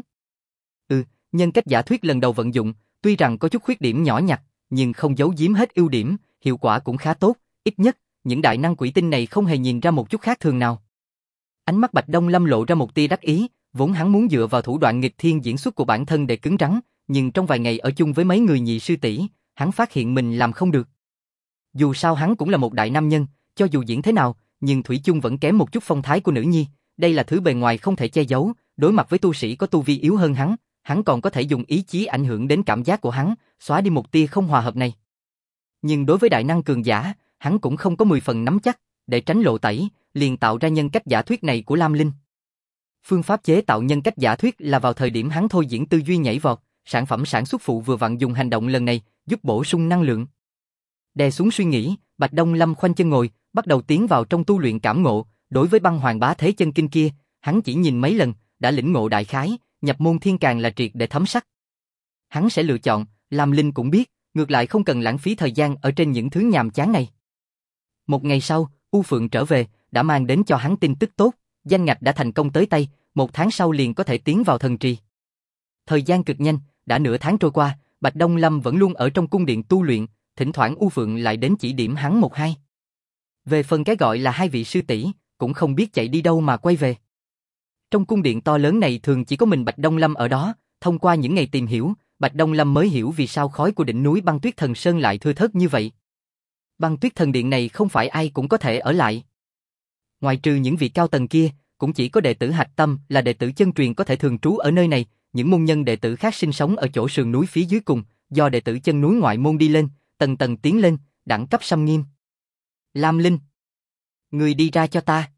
Nhân cách giả thuyết lần đầu vận dụng, tuy rằng có chút khuyết điểm nhỏ nhặt, nhưng không giấu giếm hết ưu điểm, hiệu quả cũng khá tốt, ít nhất, những đại năng quỷ tinh này không hề nhìn ra một chút khác thường nào. Ánh mắt Bạch Đông Lâm lộ ra một tia đắc ý, vốn hắn muốn dựa vào thủ đoạn nghịch thiên diễn xuất của bản thân để cứng rắn, nhưng trong vài ngày ở chung với mấy người nhị sư tỷ, hắn phát hiện mình làm không được. Dù sao hắn cũng là một đại nam nhân, cho dù diễn thế nào, nhưng thủy chung vẫn kém một chút phong thái của nữ nhi, đây là thứ bề ngoài không thể che giấu, đối mặt với tu sĩ có tu vi yếu hơn hắn còn có thể dùng ý chí ảnh hưởng đến cảm giác của hắn, xóa đi một tia không hòa hợp này. Nhưng đối với đại năng cường giả, hắn cũng không có 10 phần nắm chắc, để tránh lộ tẩy, liền tạo ra nhân cách giả thuyết này của Lam Linh. Phương pháp chế tạo nhân cách giả thuyết là vào thời điểm hắn thôi diễn tư duy nhảy vọt, sản phẩm sản xuất phụ vừa vặn dùng hành động lần này, giúp bổ sung năng lượng. Đè xuống suy nghĩ, Bạch Đông Lâm khoanh chân ngồi, bắt đầu tiến vào trong tu luyện cảm ngộ, đối với băng hoàng bá thế chân kinh kia, hắn chỉ nhìn mấy lần, đã lĩnh ngộ đại khái, nhập môn thiên càng là triệt để thấm sắc. Hắn sẽ lựa chọn, Lam Linh cũng biết, ngược lại không cần lãng phí thời gian ở trên những thứ nhàm chán này. Một ngày sau, U Phượng trở về, đã mang đến cho hắn tin tức tốt, danh ngạch đã thành công tới tay, 1 tháng sau liền có thể tiến vào thần trì. Thời gian cực nhanh, đã nửa tháng trôi qua, Bạch Đông Lâm vẫn luôn ở trong cung điện tu luyện, thỉnh thoảng U Phượng lại đến chỉ điểm hắn một hai. Về phần cái gọi là 2 vị sư tỷ, cũng không biết chạy đi đâu mà quay về. Trong cung điện to lớn này thường chỉ có mình Bạch Đông Lâm ở đó, thông qua những ngày tìm hiểu, Bạch Đông Lâm mới hiểu vì sao khói của đỉnh núi Băng Tuyết Thần Sơn lại thưa thớt như vậy. Băng Tuyết Thần Điện này không phải ai cũng có thể ở lại. Ngoài trừ những vị cao tầng kia, cũng chỉ có đệ tử hạch tâm là đệ tử chân truyền có thể thường trú ở nơi này, những môn nhân đệ tử khác sinh sống ở chỗ sườn núi phía dưới cùng, do đệ tử chân núi ngoại môn đi lên, tầng tầng tiến lên, đẳng cấp xâm nghiêm. Lam Linh, ngươi đi ra cho ta.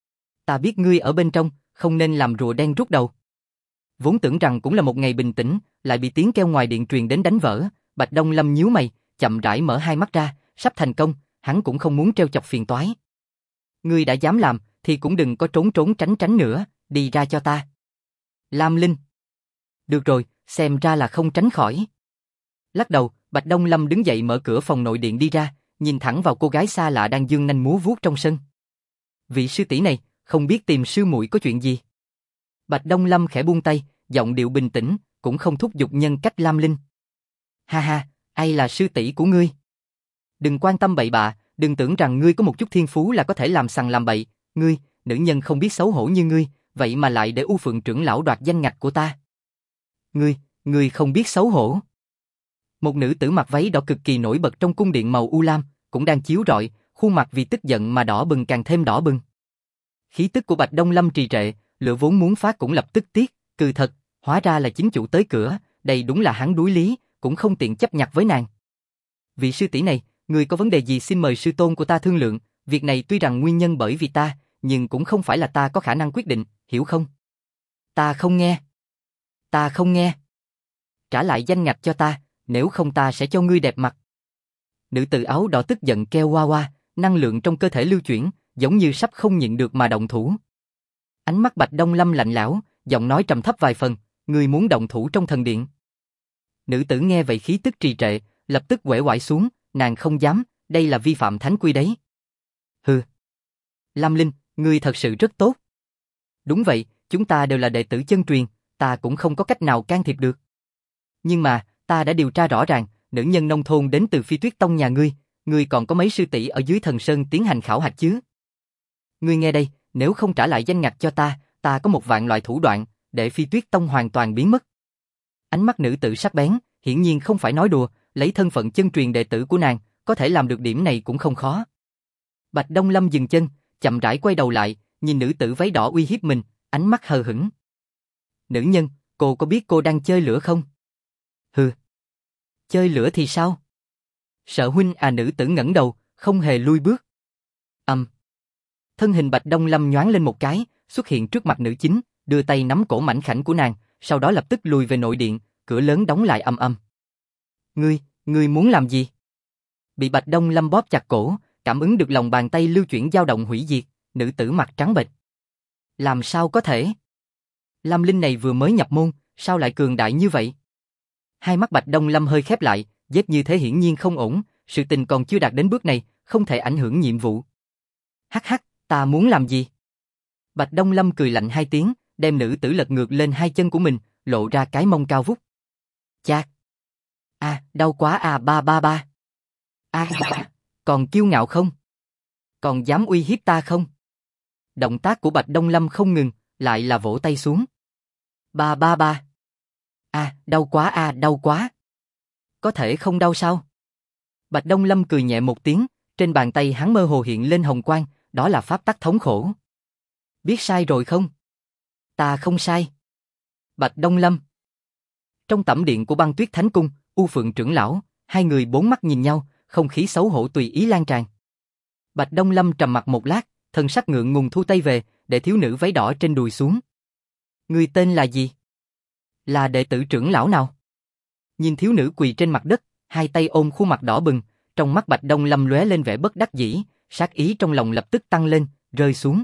Ta biết ngươi ở bên trong, không nên làm rùa đen rút đầu. Vốn tưởng rằng cũng là một ngày bình tĩnh, lại bị tiếng kêu ngoài điện truyền đến đánh vỡ, Bạch Đông Lâm nhíu mày, chậm rãi mở hai mắt ra, sắp thành công, hắn cũng không muốn trêu chọc phiền toái. Ngươi đã dám làm, thì cũng đừng có trốn trốn tránh tránh nữa, đi ra cho ta. Lam Linh. Được rồi, xem ra là không tránh khỏi. Lắc đầu, Bạch Đông Lâm đứng dậy mở cửa phòng nội điện đi ra, nhìn thẳng vào cô gái xa lạ đang dương nanh múa vuốt trong sân. Vị sư tỷ này, không biết tìm sư muội có chuyện gì? Bạch Đông Lâm khẽ buông tay, giọng điệu bình tĩnh, cũng không thúc giục nhân cách Lam Linh. Ha ha, ai là sư tỷ của ngươi? Đừng quan tâm bậy bạ, đừng tưởng rằng ngươi có một chút thiên phú là có thể làm sằng làm bậy, ngươi, nữ nhân không biết xấu hổ như ngươi, vậy mà lại để U Phượng trưởng lão đoạt danh ngạch của ta. Ngươi không biết xấu hổ. Một nữ tử mặc váy đỏ cực kỳ nổi bật trong cung điện màu u lam, cũng đang chiếu rọi, khuôn mặt vì tức giận mà đỏ bừng càng thêm đỏ bừng. Khí tức của Bạch Đông Lâm trì trệ, lửa vốn muốn phát cũng lập tức tiết, cừ thật, hóa ra là chính chủ tới cửa, đây đúng là hắn đuối lý, cũng không tiện chấp nhặt với nàng. Vị sư tỷ này, người có vấn đề gì xin mời sư tôn của ta thương lượng, việc này tuy rằng nguyên nhân bởi vì ta, nhưng cũng không phải là ta có khả năng quyết định, hiểu không? Ta không nghe. Ta không nghe. Trả lại danh ngạch cho ta, nếu không ta sẽ cho ngươi đẹp mặt. Nữ tử áo đỏ tức giận kêu oa oa, năng lượng trong cơ thể lưu chuyển, giống như sắp không nhịn được mà động thủ. Ánh mắt Bạch Đông Lâm lạnh lẽo, giọng nói trầm thấp vài phần, ngươi muốn động thủ trong thần điện. Nữ tử nghe vậy khí tức trì trệ, lập tức uể oải xuống, nàng không dám, đây là vi phạm thánh quy đấy. Hừ. Lam Linh, ngươi thật sự rất tốt. Đúng vậy, chúng ta đều là đệ tử chân truyền, ta cũng không có cách nào can thiệp được. Nhưng mà, ta đã điều tra rõ ràng, nữ nhân nông thôn đến từ Phi Tuyết Tông nhà ngươi còn có mấy sư tỷ ở dưới Thần Sơn tiến hành khảo hạch chứ? Ngươi nghe đây, nếu không trả lại danh ngạch cho ta có một vạn loại thủ đoạn, để Phi Tuyết Tông hoàn toàn biến mất. Ánh mắt nữ tử sắc bén, hiển nhiên không phải nói đùa, lấy thân phận chân truyền đệ tử của nàng, có thể làm được điểm này cũng không khó. Bạch Đông Lâm dừng chân, chậm rãi quay đầu lại, nhìn nữ tử váy đỏ uy hiếp mình, ánh mắt hờ hững. Nữ nhân, cô có biết cô đang chơi lửa không? Hừ. Chơi lửa thì sao? Sợ huynh à, nữ tử ngẩng đầu, không hề lui bước. Thân hình Bạch Đông Lâm nhoáng lên một cái, xuất hiện trước mặt nữ chính, đưa tay nắm cổ mảnh khảnh của nàng, sau đó lập tức lùi về nội điện, cửa lớn đóng lại ầm ầm. Ngươi muốn làm gì? Bị Bạch Đông Lâm bóp chặt cổ, cảm ứng được lòng bàn tay lưu chuyển dao động hủy diệt, nữ tử mặt trắng bệch. Làm sao có thể? Lam Linh này vừa mới nhập môn, sao lại cường đại như vậy? Hai mắt Bạch Đông Lâm hơi khép lại, giết như thế hiển nhiên không ổn, sự tình còn chưa đạt đến bước này, không thể ảnh hưởng nhiệm vụ. Hắc hắc, ta muốn làm gì? Bạch Đông Lâm cười lạnh hai tiếng, đem nữ tử lật ngược lên hai chân của mình, lộ ra cái mông cao vút. Chát! Đau quá à, ba ba ba! Còn kiêu ngạo không? Còn dám uy hiếp ta không? Động tác của Bạch Đông Lâm không ngừng, lại là vỗ tay xuống. Ba ba ba! Đau quá à, đau quá! Có thể không đau sao? Bạch Đông Lâm cười nhẹ một tiếng, trên bàn tay hắn mơ hồ hiện lên hồng quang, đó là pháp tắc thống khổ. Biết sai rồi không? Ta không sai. Bạch Đông Lâm. Trong tẩm điện của Băng Tuyết Thánh Cung, U Phượng trưởng lão, hai người bốn mắt nhìn nhau, không khí xấu hổ tùy ý lan tràn. Bạch Đông Lâm trầm mặc một lát, thần sắc ngượng ngùng thu tay về, để thiếu nữ váy đỏ trên đùi xuống. Ngươi tên là gì? Là đệ tử trưởng lão nào? Nhìn thiếu nữ quỳ trên mặt đất, hai tay ôm khuôn mặt đỏ bừng, trong mắt Bạch Đông Lâm lóe lên vẻ bất đắc dĩ, sát ý trong lòng lập tức tăng lên, rơi xuống.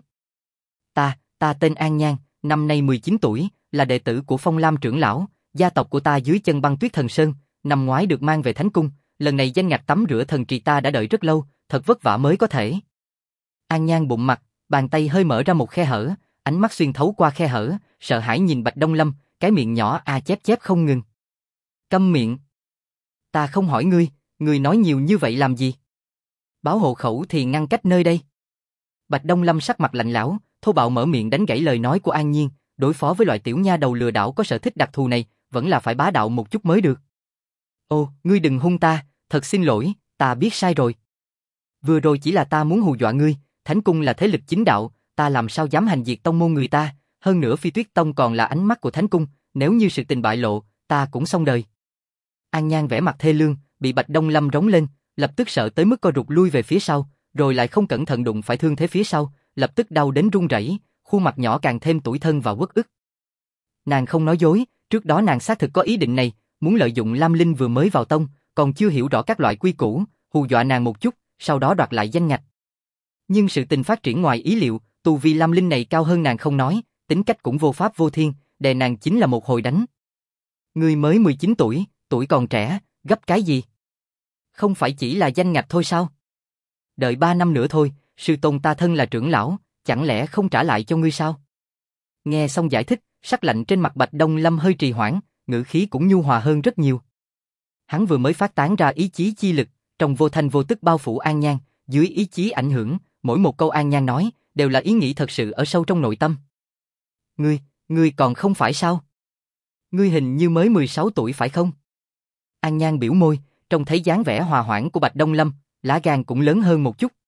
Ta tên An Nhan, năm nay 19 tuổi, là đệ tử của Phong Lam trưởng lão, gia tộc của ta dưới chân Băng Tuyết Thần Sơn, năm ngoái được mang về Thánh Cung, lần này danh ngạch tắm rửa thần trì ta đã đợi rất lâu, thật vất vả mới có thể. An Nhan bụng mặt, bàn tay hơi mở ra một khe hở, ánh mắt xuyên thấu qua khe hở, sợ hãi nhìn Bạch Đông Lâm, cái miệng nhỏ chép chép không ngừng. Câm miệng. Ta không hỏi ngươi nói nhiều như vậy làm gì? Báo hộ khẩu thì ngăn cách nơi đây. Bạch Đông Lâm sắc mặt lạnh lẽo, thô bạo mở miệng đánh gãy lời nói của An Nhiên, đối phó với loại tiểu nha đầu lừa đảo có sở thích đặc thù này, vẫn là phải bá đạo một chút mới được. Ô, ngươi đừng hung ta, thật xin lỗi, ta biết sai rồi. Vừa rồi chỉ là ta muốn hù dọa ngươi, Thánh Cung là thế lực chính đạo, ta làm sao dám hành diệt tông môn người ta, hơn nữa Phi Tuyết Tông còn là ánh mắt của Thánh Cung, nếu như sự tình bại lộ, ta cũng xong đời. An Nhan vẻ mặt thê lương, bị Bạch Đông Lâm rống lên, lập tức sợ tới mức co rụt lui về phía sau, rồi lại không cẩn thận đụng phải thương thế phía sau, lập tức đau đến run rẩy, khuôn mặt nhỏ càng thêm tủi thân và uất ức. Nàng không nói dối, trước đó nàng xác thực có ý định này, muốn lợi dụng Lam Linh vừa mới vào tông, còn chưa hiểu rõ các loại quy củ, hù dọa nàng một chút, sau đó đoạt lại danh ngạch. Nhưng sự tình phát triển ngoài ý liệu, tu vi Lam Linh này cao hơn nàng không nói, tính cách cũng vô pháp vô thiên, đè nàng chính là một hồi đánh. Ngươi mới 19 tuổi, tuổi còn trẻ, gấp cái gì? Không phải chỉ là danh ngạch thôi sao? Đợi 3 năm nữa thôi, sư tôn ta thân là trưởng lão, chẳng lẽ không trả lại cho ngươi sao? Nghe xong giải thích, sắc lạnh trên mặt Bạch Đông Lâm hơi trì hoãn, ngữ khí cũng nhu hòa hơn rất nhiều. Hắn vừa mới phát tán ra ý chí chi lực, trong vô thanh vô tức bao phủ An Nhan, dưới ý chí ảnh hưởng, mỗi một câu An Nhan nói, đều là ý nghĩ thật sự ở sâu trong nội tâm. Ngươi còn không phải sao? Ngươi hình như mới 16 tuổi phải không? An Nhan biểu môi, trông thấy dáng vẻ hòa hoãn của Bạch Đông Lâm, lá gan cũng lớn hơn một chút.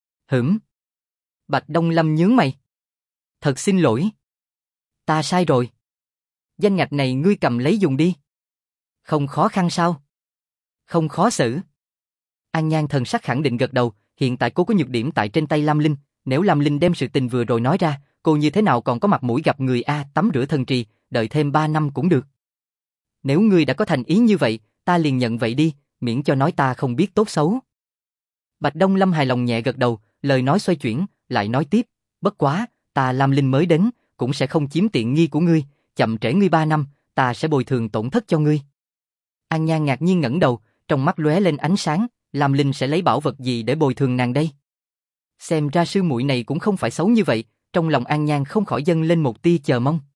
Bạch Đông Lâm nhướng mày. Thật xin lỗi. Ta sai rồi. Danh ngạch này ngươi cầm lấy dùng đi. Không khó khăn sao? Không khó xử. An Nhan thần sắc khẳng định gật đầu, hiện tại cô có nhược điểm tại trên tay Lam Linh, nếu Lam Linh đem sự tình vừa rồi nói ra, cô như thế nào còn có mặt mũi gặp người a, tắm rửa thần trì, đợi thêm 3 năm cũng được. Nếu ngươi đã có thành ý như vậy, ta liền nhận vậy đi, miễn cho nói ta không biết tốt xấu. Bạch Đông Lâm hài lòng nhẹ gật đầu, lời nói xoay chuyển, lại nói tiếp, bất quá, ta Lam Linh mới đến, cũng sẽ không chiếm tiện nghi của ngươi, chậm trễ ngươi 3 năm, ta sẽ bồi thường tổn thất cho ngươi. An Nhan ngạc nhiên ngẩng đầu, trong mắt lóe lên ánh sáng, Lam Linh sẽ lấy bảo vật gì để bồi thường nàng đây? Xem ra sư muội này cũng không phải xấu như vậy, trong lòng An Nhan không khỏi dâng lên một tia chờ mong.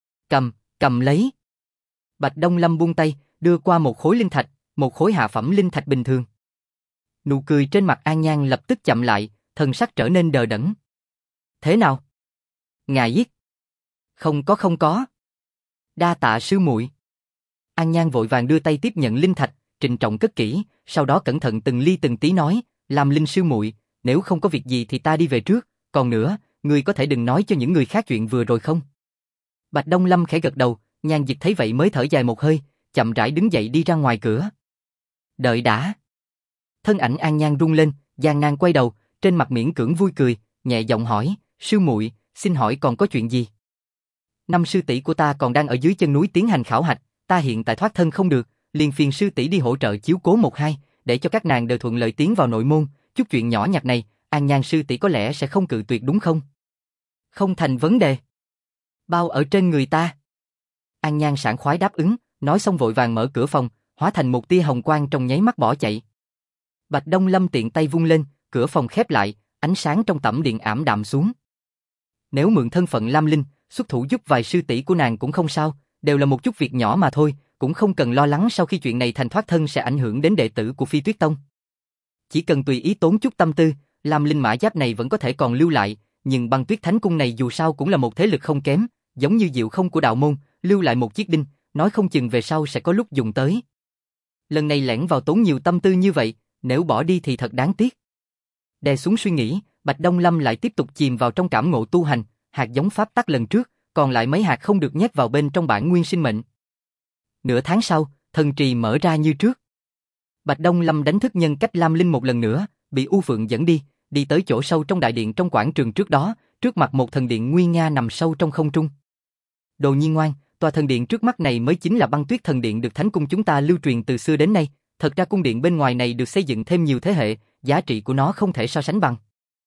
Cầm lấy. Bạch Đông Lâm buông tay, đưa qua một khối linh thạch, một khối hạ phẩm linh thạch bình thường. Nụ cười trên mặt An Nhan lập tức chậm lại, thần sắc trở nên đờ đẫn. Thế nào? Ngài giết? Không có. Đa tạ sư muội. An Nhan vội vàng đưa tay tiếp nhận linh thạch, trịnh trọng cất kỹ, sau đó cẩn thận từng ly từng tí nói, làm Linh sư muội, nếu không có việc gì thì ta đi về trước, còn nữa, ngươi có thể đừng nói cho những người khác chuyện vừa rồi không? Bạch Đông Lâm khẽ gật đầu, Nhan Dịch thấy vậy mới thở dài một hơi, chậm rãi đứng dậy đi ra ngoài cửa. Đợi đã. Thân ảnh An Nhan rung lên, gian nan quay đầu, trên mặt miễn cưỡng vui cười, nhẹ giọng hỏi, sư muội, xin hỏi còn có chuyện gì? Năm sư tỷ của ta còn đang ở dưới chân núi tiến hành khảo hạch, ta hiện tại thoát thân không được, liền phiền sư tỷ đi hỗ trợ chiếu cố một hai, để cho các nàng đều thuận lợi tiến vào nội môn, chút chuyện nhỏ nhặt này, An Nhan sư tỷ có lẽ sẽ không cự tuyệt đúng không? Không thành vấn đề. Bao ở trên người ta. An Nhan sảng khoái đáp ứng, nói xong vội vàng mở cửa phòng, hóa thành một tia hồng quang trong nháy mắt bỏ chạy. Bạch Đông Lâm tiện tay vung lên, cửa phòng khép lại, ánh sáng trong tẩm điện ảm đạm xuống. Nếu mượn thân phận Lam Linh, xuất thủ giúp vài sư tỷ của nàng cũng không sao, đều là một chút việc nhỏ mà thôi, cũng không cần lo lắng sau khi chuyện này thành thoát thân sẽ ảnh hưởng đến đệ tử của Phi Tuyết Tông. Chỉ cần tùy ý tốn chút tâm tư, Lam Linh mã giáp này vẫn có thể còn lưu lại, nhưng Băng Tuyết Thánh Cung này dù sao cũng là một thế lực không kém, giống như Diệu Không của đạo môn, lưu lại một chiếc đinh, nói không chừng về sau sẽ có lúc dùng tới. Lần này lẻn vào tốn nhiều tâm tư như vậy, nếu bỏ đi thì thật đáng tiếc. Đè xuống suy nghĩ, Bạch Đông Lâm lại tiếp tục chìm vào trong cảm ngộ tu hành, hạt giống pháp tắc lần trước, còn lại mấy hạt không được nhét vào bên trong bản nguyên sinh mệnh. Nửa tháng sau, thần trì mở ra như trước. Bạch Đông Lâm đánh thức nhân cách Lam Linh một lần nữa, bị U Phượng dẫn đi tới chỗ sâu trong đại điện trong quảng trường trước đó, trước mặt một thần điện nguy nga nằm sâu trong không trung. Đồ Nhi ngoan, tòa thần điện trước mắt này mới chính là Băng Tuyết thần điện được Thánh cung chúng ta lưu truyền từ xưa đến nay, thật ra cung điện bên ngoài này được xây dựng thêm nhiều thế hệ, giá trị của nó không thể so sánh bằng.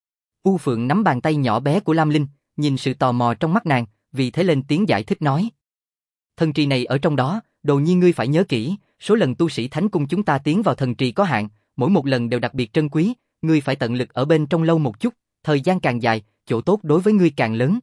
U Phượng nắm bàn tay nhỏ bé của Lam Linh, nhìn sự tò mò trong mắt nàng, vì thế lên tiếng giải thích nói. Thần trì này ở trong đó, Đồ Nhi ngươi phải nhớ kỹ, số lần tu sĩ Thánh cung chúng ta tiến vào thần trì có hạn, mỗi một lần đều đặc biệt trân quý, ngươi phải tận lực ở bên trong lâu một chút, thời gian càng dài, chỗ tốt đối với ngươi càng lớn.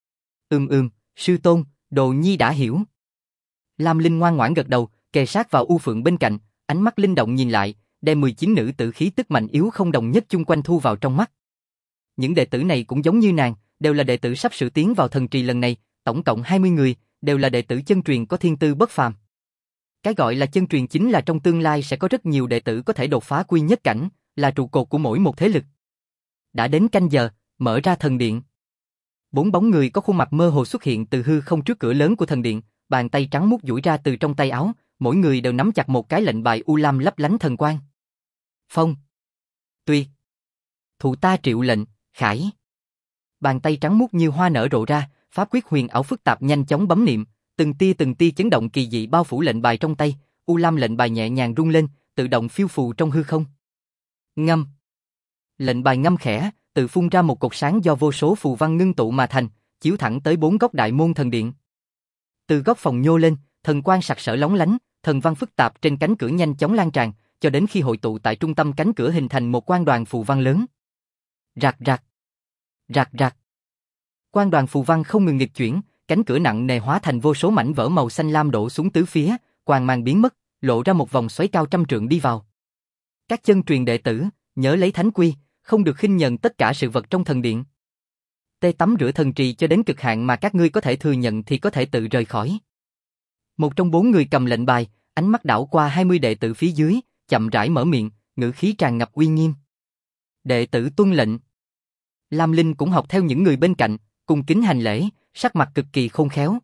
Sư tôn, Đồ Nhi đã hiểu. Lam Linh ngoan ngoãn gật đầu, kề sát vào U Phượng bên cạnh, ánh mắt linh động nhìn lại, đem 19 nữ tử khí tức mạnh yếu không đồng nhất chung quanh thu vào trong mắt. Những đệ tử này cũng giống như nàng, đều là đệ tử sắp sửa tiến vào thần trì lần này, tổng cộng 20 người, đều là đệ tử chân truyền có thiên tư bất phàm. Cái gọi là chân truyền chính là trong tương lai sẽ có rất nhiều đệ tử có thể đột phá quy nhất cảnh, là trụ cột của mỗi một thế lực. Đã đến canh giờ, mở ra thần điện. 4 bóng người có khuôn mặt mơ hồ xuất hiện từ hư không trước cửa lớn của thần điện, bàn tay trắng muốt duỗi ra từ trong tay áo, mỗi người đều nắm chặt một cái lệnh bài u lam lấp lánh thần quang. Phong. Tuyệt. Thụ ta triệu lệnh, khải. Bàn tay trắng muốt như hoa nở rộ ra, pháp quyết huyền ảo phức tạp nhanh chóng bấm niệm, từng tia chấn động kỳ dị bao phủ lệnh bài trong tay, u lam lệnh bài nhẹ nhàng rung lên, tự động phiêu phù trong hư không. Ngâm. Lệnh bài ngâm khẽ, tự phun ra một cột sáng do vô số phù văn ngưng tụ mà thành, chiếu thẳng tới 4 góc đại môn thần điện. Từ góc phòng nhô lên, thần quang sặc sỡ lóng lánh, thần văn phức tạp trên cánh cửa nhanh chóng lan tràn, cho đến khi hội tụ tại trung tâm cánh cửa hình thành một quang đoàn phù văn lớn. Rạc rạc. Rạc rạc. Quang đoàn phù văn không ngừng nghịch chuyển, cánh cửa nặng nề hóa thành vô số mảnh vỡ màu xanh lam đổ xuống tứ phía, quang mang biến mất, lộ ra một vòng xoáy cao trăm trượng đi vào. Các chân truyền đệ tử, nhớ lấy thánh quy, không được khinh nhẫn tất cả sự vật trong thần điện. Tắm rửa thần trì cho đến cực hạn mà các ngươi có thể thừa nhận thì có thể tự rời khỏi. Một trong 4 người cầm lệnh bài, ánh mắt đảo qua 20 đệ tử phía dưới, chậm rãi mở miệng, ngữ khí tràn ngập uy nghiêm. Đệ tử tuân lệnh. Lam Linh cũng học theo những người bên cạnh, cung kính hành lễ, sắc mặt cực kỳ khôn khéo.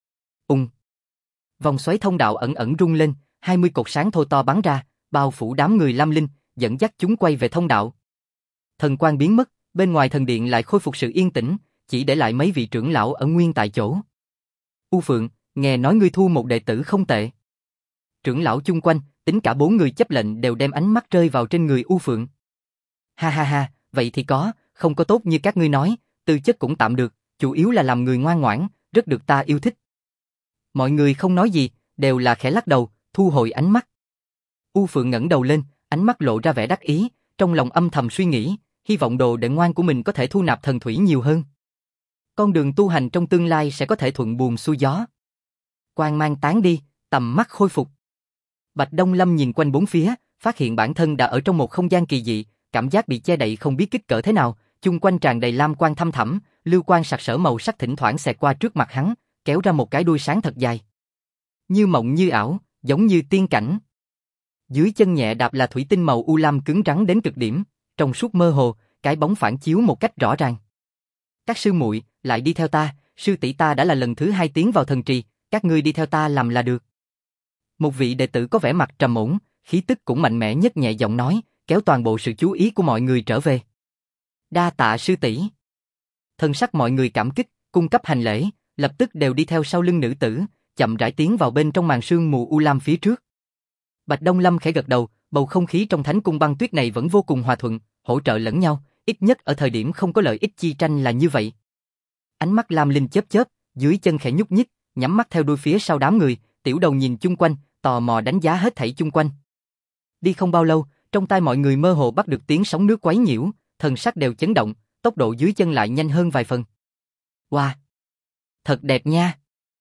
Vòng xoáy thông đạo ẩn ẩn rung lên, 20 cột sáng thô to bắn ra, bao phủ đám người Lam Linh, dẫn dắt chúng quay về thông đạo. Thần quang biến mất, bên ngoài thần điện lại khôi phục sự yên tĩnh, chỉ để lại mấy vị trưởng lão ở nguyên tại chỗ. U Phượng, nghe nói ngươi thu một đệ tử không tệ. Trưởng lão chung quanh, tính cả 4 người chấp lệnh đều đem ánh mắt rơi vào trên người U Phượng. Ha ha ha, vậy thì không có tốt như các ngươi nói, tư chất cũng tạm được, chủ yếu là làm người ngoan ngoãn, rất được ta yêu thích. Mọi người không nói gì, đều là khẽ lắc đầu, thu hồi ánh mắt. U Phượng ngẩng đầu lên, ánh mắt lộ ra vẻ đắc ý, trong lòng âm thầm suy nghĩ, hy vọng đồ đệ ngoan của mình có thể thu nạp thần thủy nhiều hơn. Con đường tu hành trong tương lai sẽ có thể thuận buồm xuôi gió. Quang mang tán đi, tầm mắt khôi phục. Bạch Đông Lâm nhìn quanh bốn phía, phát hiện bản thân đã ở trong một không gian kỳ dị, cảm giác bị che đậy không biết kích cỡ thế nào, chung quanh tràn đầy lam quang thâm thẳm, lưu quang sặc sỡ màu sắc thỉnh thoảng xẹt qua trước mặt hắn, kéo ra một cái đuôi sáng thật dài. Như mộng như ảo, giống như tiên cảnh. Dưới chân nhẹ đạp là thủy tinh màu u lam cứng rắn đến cực điểm, trong suốt mơ hồ, cái bóng phản chiếu một cách rõ ràng. Các sư muội, lại đi theo ta, sư tỷ ta đã là lần thứ 2 tiến vào thần trì, các ngươi đi theo ta làm là được. Một vị đệ tử có vẻ mặt trầm ổn, khí tức cũng mạnh mẽ nhất nhẹ giọng nói, kéo toàn bộ sự chú ý của mọi người trở về. Đa tạ sư tỷ. Thân sắc mọi người cảm kích, cung cấp hành lễ, lập tức đều đi theo sau lưng nữ tử, chậm rãi tiến vào bên trong màn sương mù u lam phía trước. Bạch Đông Lâm khẽ gật đầu, bầu không khí trong thánh cung băng tuyết này vẫn vô cùng hòa thuận, hỗ trợ lẫn nhau, ít nhất ở thời điểm không có lợi ích chi tranh là như vậy. Ánh mắt Lam Linh chớp chớp, dưới chân khẽ nhúc nhích, nhắm mắt theo đuôi phía sau đám người, tiểu đầu nhìn chung quanh, tò mò đánh giá hết thảy chung quanh. Đi không bao lâu, trong tai mọi người mơ hồ bắt được tiếng sóng nước quấy nhiễu, thần sắc đều chấn động, tốc độ dưới chân lại nhanh hơn vài phần. Wow! Thật đẹp nha!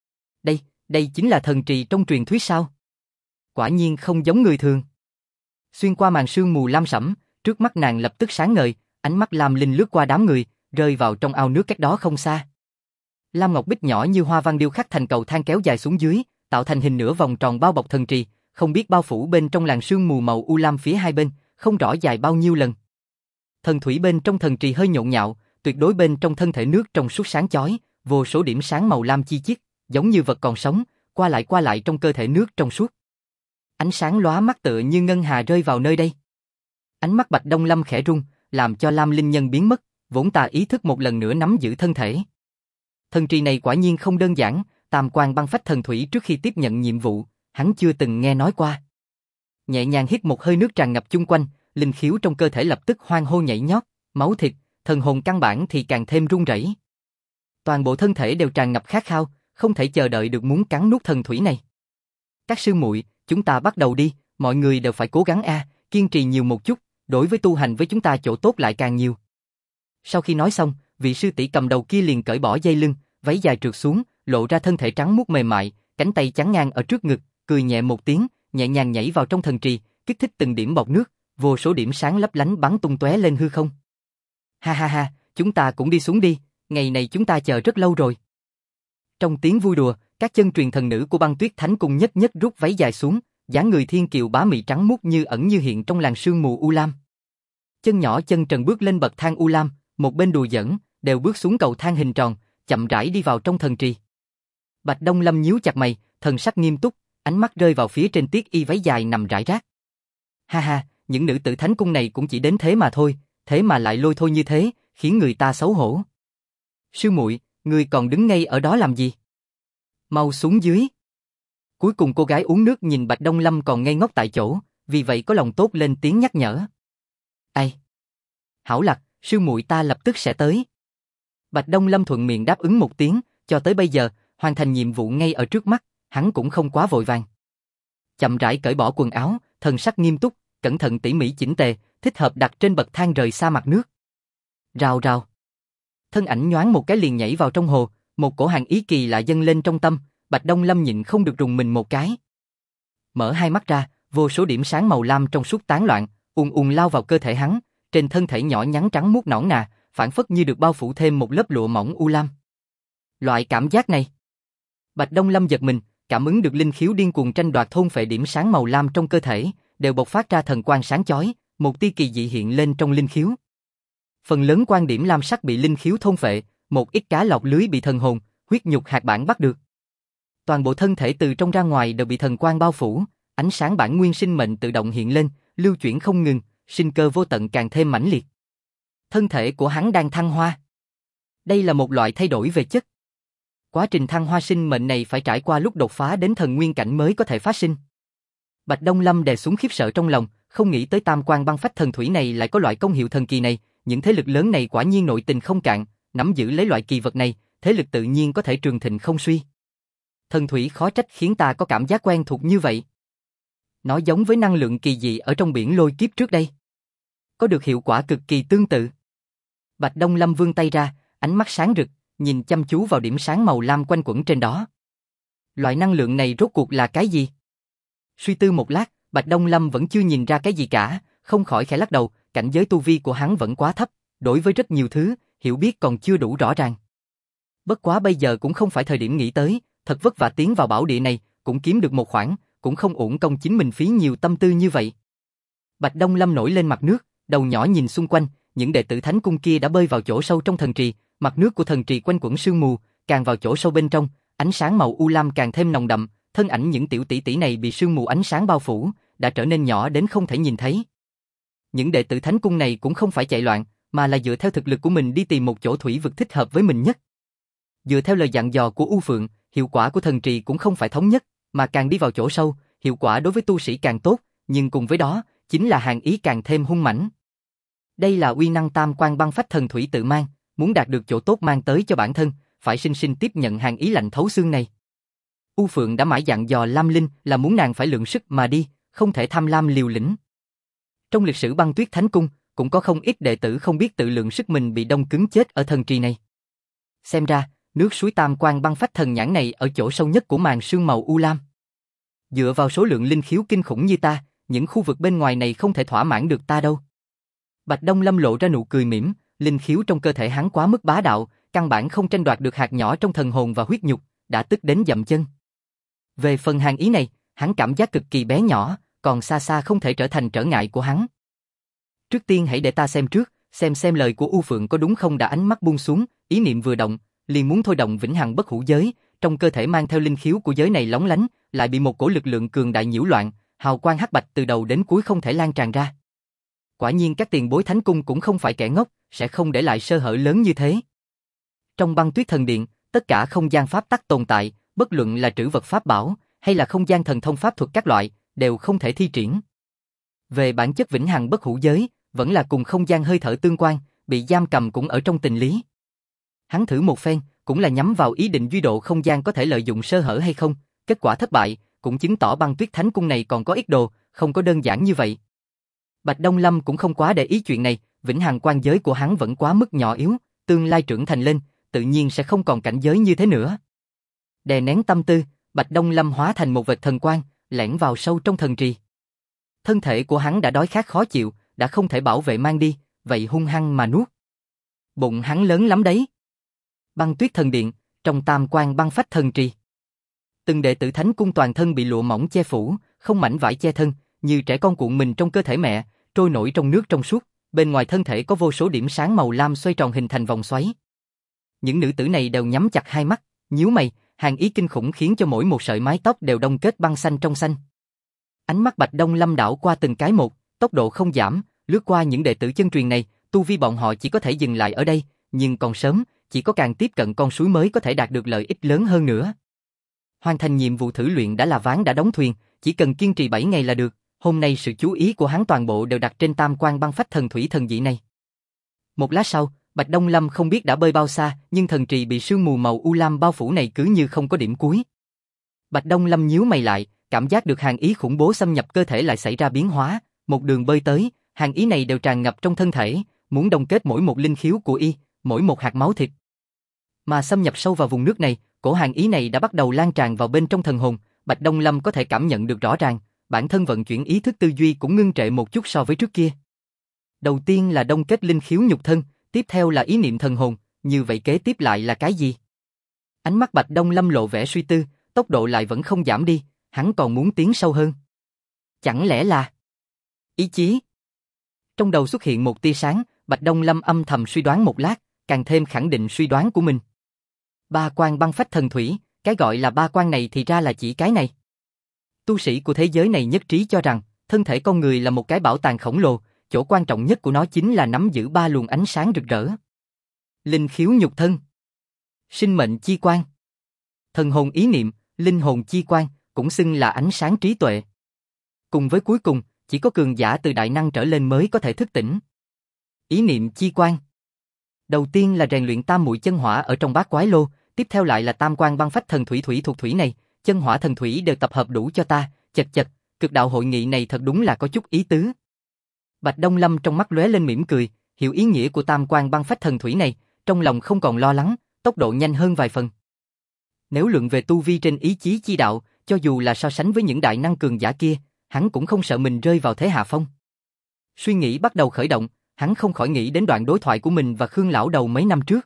Đây chính là thần trì trong truyền thuyết sao? Quả nhiên không giống người thường. Xuyên qua màn sương mù lam sẫm, trước mắt nàng lập tức sáng ngời, ánh mắt Lam Linh lướt qua đám người, rơi vào trong ao nước cách đó không xa. Lam ngọc bích nhỏ như hoa văn điêu khắc thành cầu thang kéo dài xuống dưới, tạo thành hình nửa vòng tròn bao bọc thần trì, không biết bao phủ bên trong làn sương mù màu u lam phía hai bên, không rõ dài bao nhiêu lần. Thần thủy bên trong thần trì hơi nhộn nhạo, tuyệt đối bên trong thân thể nước trong suốt sáng chói, vô số điểm sáng màu lam chi chít, giống như vật còn sống, qua lại trong cơ thể nước trong suốt. Ánh sáng lóa mắt tựa như ngân hà rơi vào nơi đây. Ánh mắt Bạch Đông Lâm khẽ rung, làm cho Lam Linh Nhân biến mất, vốn tà ý thức một lần nữa nắm giữ thân thể. Thần trì này quả nhiên không đơn giản, tam quan băng phách thần thủy trước khi tiếp nhận nhiệm vụ, hắn chưa từng nghe nói qua. Nhẹ nhàng hít một hơi nước tràn ngập chung quanh, linh khiếu trong cơ thể lập tức hoang hô nhảy nhót, máu thịt, thần hồn căn bản thì càng thêm run rẩy. Toàn bộ thân thể đều tràn ngập khát khao, không thể chờ đợi được muốn cắn nuốt thần thủy này. Các sư muội, chúng ta bắt đầu đi, mọi người đều phải cố gắng kiên trì nhiều một chút, đối với tu hành với chúng ta chỗ tốt lại càng nhiều. Sau khi nói xong, vị sư tỷ cầm đầu kia liền cởi bỏ dây lưng, váy dài trượt xuống, lộ ra thân thể trắng muốt mềm mại, cánh tay chắn ngang ở trước ngực, cười nhẹ một tiếng, nhẹ nhàng nhảy vào trong thần trì, kích thích từng điểm bọt nước, vô số điểm sáng lấp lánh bắn tung tóe lên hư không. Ha ha ha, chúng ta cũng đi xuống đi, ngày này chúng ta chờ rất lâu rồi. Trong tiếng vui đùa, các chân truyền thần nữ của băng tuyết thánh cung nhất nhất rút váy dài xuống, dáng người thiên kiều bá mị trắng muốt như ẩn như hiện trong làn sương mù u lam. Chân nhỏ chân trần bước lên bậc thang u lam, một bên đùa giỡn, đều bước xuống cầu thang hình tròn, chậm rãi đi vào trong thần trì. Bạch Đông Lâm nhíu chặt mày, thần sắc nghiêm túc, ánh mắt rơi vào phía trên tiết y váy dài nằm rải rác. Ha ha, những nữ tử thánh cung này cũng chỉ đến thế mà thôi, thế mà lại lôi thôi như thế, khiến người ta xấu hổ. Sư muội, ngươi còn đứng ngay ở đó làm gì? Mau xuống dưới. Cuối cùng cô gái uống nước nhìn Bạch Đông Lâm còn ngây ngốc tại chỗ, vì vậy có lòng tốt lên tiếng nhắc nhở. Ai? Hảo Lạc, sư muội ta lập tức sẽ tới. Bạch Đông Lâm thuận miệng đáp ứng một tiếng, cho tới bây giờ, hoàn thành nhiệm vụ ngay ở trước mắt, hắn cũng không quá vội vàng. Chậm rãi cởi bỏ quần áo, thần sắc nghiêm túc, cẩn thận tỉ mỉ chỉnh tề, thích hợp đặt trên bậc thang rời xa mặt nước. Rào rào. Thân ảnh nhoáng một cái liền nhảy vào trong hồ, một cổ hàn ý kỳ lạ dâng lên trong tâm, Bạch Đông Lâm nhịn không được rùng mình một cái. Mở hai mắt ra, vô số điểm sáng màu lam trong suốt tán loạn, ùn ùn lao vào cơ thể hắn, trên thân thể nhỏ nhắn trắng muốt nõn nà, phảng phất như được bao phủ thêm một lớp lụa mỏng u lam. Loại cảm giác này, Bạch Đông Lâm giật mình, cảm ứng được linh khiếu điên cuồng tranh đoạt thôn phệ điểm sáng màu lam trong cơ thể, đều bộc phát ra thần quang sáng chói, một tia kỳ dị hiện lên trong linh khiếu. Phần lớn quan điểm lam sắc bị linh khiếu thôn phệ, một ít cá lọc lưới bị thần hồn, huyết nhục hạt bản bắt được. Toàn bộ thân thể từ trong ra ngoài đều bị thần quang bao phủ, ánh sáng bản nguyên sinh mệnh tự động hiện lên, lưu chuyển không ngừng, sinh cơ vô tận càng thêm mãnh liệt. Thân thể của hắn đang thăng hoa. Đây là một loại thay đổi về chất. Quá trình thăng hoa sinh mệnh này phải trải qua lúc đột phá đến thần nguyên cảnh mới có thể phát sinh. Bạch Đông Lâm đè xuống khiếp sợ trong lòng, không nghĩ tới tam quan băng phách thần thủy này lại có loại công hiệu thần kỳ này, những thế lực lớn này quả nhiên nội tình không cạn, nắm giữ lấy loại kỳ vật này, thế lực tự nhiên có thể trường thịnh không suy. Thần thủy khó trách khiến ta có cảm giác quen thuộc như vậy. Nó giống với năng lượng kỳ dị ở trong biển lôi kiếp trước đây. Có được hiệu quả cực kỳ tương tự. Bạch Đông Lâm vươn tay ra, ánh mắt sáng rực, nhìn chăm chú vào điểm sáng màu lam quanh quẩn trên đó. Loại năng lượng này rốt cuộc là cái gì? Suy tư một lát, Bạch Đông Lâm vẫn chưa nhìn ra cái gì cả, không khỏi khẽ lắc đầu, cảnh giới tu vi của hắn vẫn quá thấp, đối với rất nhiều thứ, hiểu biết còn chưa đủ rõ ràng. Bất quá bây giờ cũng không phải thời điểm nghĩ tới, thật vất vả tiến vào bảo địa này, cũng kiếm được một khoản, cũng không uổng công chính mình phí nhiều tâm tư như vậy. Bạch Đông Lâm nổi lên mặt nước, đầu nhỏ nhìn xung quanh, những đệ tử thánh cung kia đã bơi vào chỗ sâu trong thần trì, mặt nước của thần trì quanh quẩn sương mù, càng vào chỗ sâu bên trong, ánh sáng màu u lam càng thêm nồng đậm, thân ảnh những tiểu tỷ tỷ này bị sương mù ánh sáng bao phủ, đã trở nên nhỏ đến không thể nhìn thấy. Những đệ tử thánh cung này cũng không phải chạy loạn, mà là dựa theo thực lực của mình đi tìm một chỗ thủy vực thích hợp với mình nhất. Dựa theo lời dặn dò của U Phượng, hiệu quả của thần trì cũng không phải thống nhất, mà càng đi vào chỗ sâu, hiệu quả đối với tu sĩ càng tốt, nhưng cùng với đó, chính là hàn ý càng thêm hung mãnh. Đây là uy năng tam quan băng phách thần thủy tự mang, muốn đạt được chỗ tốt mang tới cho bản thân, phải sinh sinh tiếp nhận hàn ý lạnh thấu xương này. U Phượng đã mãi dặn dò Lam Linh là muốn nàng phải lượng sức mà đi, không thể tham lam liều lĩnh. Trong lịch sử băng tuyết thánh cung, cũng có không ít đệ tử không biết tự lượng sức mình bị đông cứng chết ở thần trì này. Xem ra, nước suối tam quan băng phách thần nhãn này ở chỗ sâu nhất của màn sương màu u lam. Dựa vào số lượng linh khiếu kinh khủng như ta, những khu vực bên ngoài này không thể thỏa mãn được ta đâu. Bạch Đông Lâm lộ ra nụ cười mỉm, linh khiếu trong cơ thể hắn quá mức bá đạo, căn bản không tranh đoạt được hạt nhỏ trong thần hồn và huyết nhục, đã tức đến dậm chân. Về phần hàn ý này, hắn cảm giác cực kỳ bé nhỏ, còn xa xa không thể trở thành trở ngại của hắn. Trước tiên hãy để ta xem trước, xem lời của U Phượng có đúng không. Đã ánh mắt buông xuống, ý niệm vừa động, liền muốn thôi động vĩnh hằng bất hủ giới, trong cơ thể mang theo linh khiếu của giới này lóng lánh, lại bị một cổ lực lượng cường đại nhiễu loạn, hào quang hắc bạch từ đầu đến cuối không thể lan tràn ra. Quả nhiên các tiền bối thánh cung cũng không phải kẻ ngốc, sẽ không để lại sơ hở lớn như thế. Trong băng tuyết thần điện, tất cả không gian pháp tắc tồn tại, bất luận là trữ vật pháp bảo, hay là không gian thần thông pháp thuật các loại, đều không thể thi triển. Về bản chất vĩnh hằng bất hủ giới, vẫn là cùng không gian hơi thở tương quan, bị giam cầm cũng ở trong tình lý. Hắn thử một phen, cũng là nhắm vào ý định duy độ không gian có thể lợi dụng sơ hở hay không, kết quả thất bại, cũng chứng tỏ băng tuyết thánh cung này còn có ít đồ, không có đơn giản như vậy. Bạch Đông Lâm cũng không quá để ý chuyện này, vĩnh hằng quan giới của hắn vẫn quá mức nhỏ yếu, tương lai trưởng thành lên, tự nhiên sẽ không còn cảnh giới như thế nữa. Đè nén tâm tư, Bạch Đông Lâm hóa thành một vệt thần quang, lẻn vào sâu trong thần trì. Thân thể của hắn đã đói khát khó chịu, đã không thể bảo vệ mang đi, vậy hung hăng mà nuốt. Bụng hắn lớn lắm đấy. Băng tuyết thần điện, trong tam quan băng phách thần trì. Từng đệ tử thánh cung toàn thân bị lụa mỏng che phủ, không mảnh vải che thân, như trẻ con cuộn mình trong cơ thể mẹ, trôi nổi trong nước trong suốt, bên ngoài thân thể có vô số điểm sáng màu lam xoay tròn hình thành vòng xoáy. Những nữ tử này đều nhắm chặt hai mắt, nhíu mày, hàn ý kinh khủng khiến cho mỗi một sợi mái tóc đều đông kết băng xanh trong xanh. Ánh mắt Bạch Đông Lâm đảo qua từng cái một, tốc độ không giảm, lướt qua những đệ tử chân truyền này, tu vi bọn họ chỉ có thể dừng lại ở đây, nhưng còn sớm, chỉ có càng tiếp cận con suối mới có thể đạt được lợi ích lớn hơn nữa. Hoàn thành nhiệm vụ thử luyện đã là ván đã đóng thuyền, chỉ cần kiên trì 7 ngày là được. Hôm nay sự chú ý của hắn toàn bộ đều đặt trên tam quan băng phách thần thủy thần dị này. Một lát sau, Bạch Đông Lâm không biết đã bơi bao xa, nhưng thần trì bị sương mù màu u lam bao phủ này cứ như không có điểm cuối. Bạch Đông Lâm nhíu mày lại, cảm giác được hàn ý khủng bố xâm nhập cơ thể lại xảy ra biến hóa, một đường bơi tới, hàn ý này đều tràn ngập trong thân thể, muốn đông kết mỗi một linh khiếu của y, mỗi một hạt máu thịt. Mà xâm nhập sâu vào vùng nước này, cổ hàng ý này đã bắt đầu lan tràn vào bên trong thần hồn, Bạch Đông Lâm có thể cảm nhận được rõ ràng, bản thân vận chuyển ý thức tư duy cũng ngưng trệ một chút so với trước kia. Đầu tiên là đông kết linh khiếu nhục thân, tiếp theo là ý niệm thần hồn, như vậy kế tiếp lại là cái gì? Ánh mắt Bạch Đông Lâm lộ vẻ suy tư, tốc độ lại vẫn không giảm đi, hắn còn muốn tiến sâu hơn. Chẳng lẽ là ý chí? Trong đầu xuất hiện một tia sáng, Bạch Đông Lâm âm thầm suy đoán một lát, càng thêm khẳng định suy đoán của mình. Ba quan băng phách thần thủy, cái gọi là ba quan này thì ra là chỉ cái này. Tu sĩ của thế giới này nhất trí cho rằng, thân thể con người là một cái bảo tàng khổng lồ, chỗ quan trọng nhất của nó chính là nắm giữ ba luồng ánh sáng rực rỡ. Linh khiếu nhục thân, sinh mệnh chi quan, thần hồn ý niệm, linh hồn chi quan, cũng xưng là ánh sáng trí tuệ. Cùng với cuối cùng, chỉ có cường giả từ đại năng trở lên mới có thể thức tỉnh. Ý niệm chi quan. Đầu tiên là rèn luyện tam muội chân hỏa ở trong bát quái lô, tiếp theo lại là tam quan băng phách thần thủy thủy thuộc thủy này, chân hỏa thần thủy đều tập hợp đủ cho ta, chật chật, cực đạo hội nghị này thật đúng là có chút ý tứ. Bạch Đông Lâm trong mắt lóe lên mỉm cười, hiểu ý nghĩa của tam quan băng phách thần thủy này, trong lòng không còn lo lắng, tốc độ nhanh hơn vài phần. Nếu luận về tu vi trên ý chí chi đạo, cho dù là so sánh với những đại năng cường giả kia, hắn cũng không sợ mình rơi vào thế hạ phong. Suy nghĩ bắt đầu khởi động, hắn không khỏi nghĩ đến đoạn đối thoại của mình và Khương lão đầu mấy năm trước.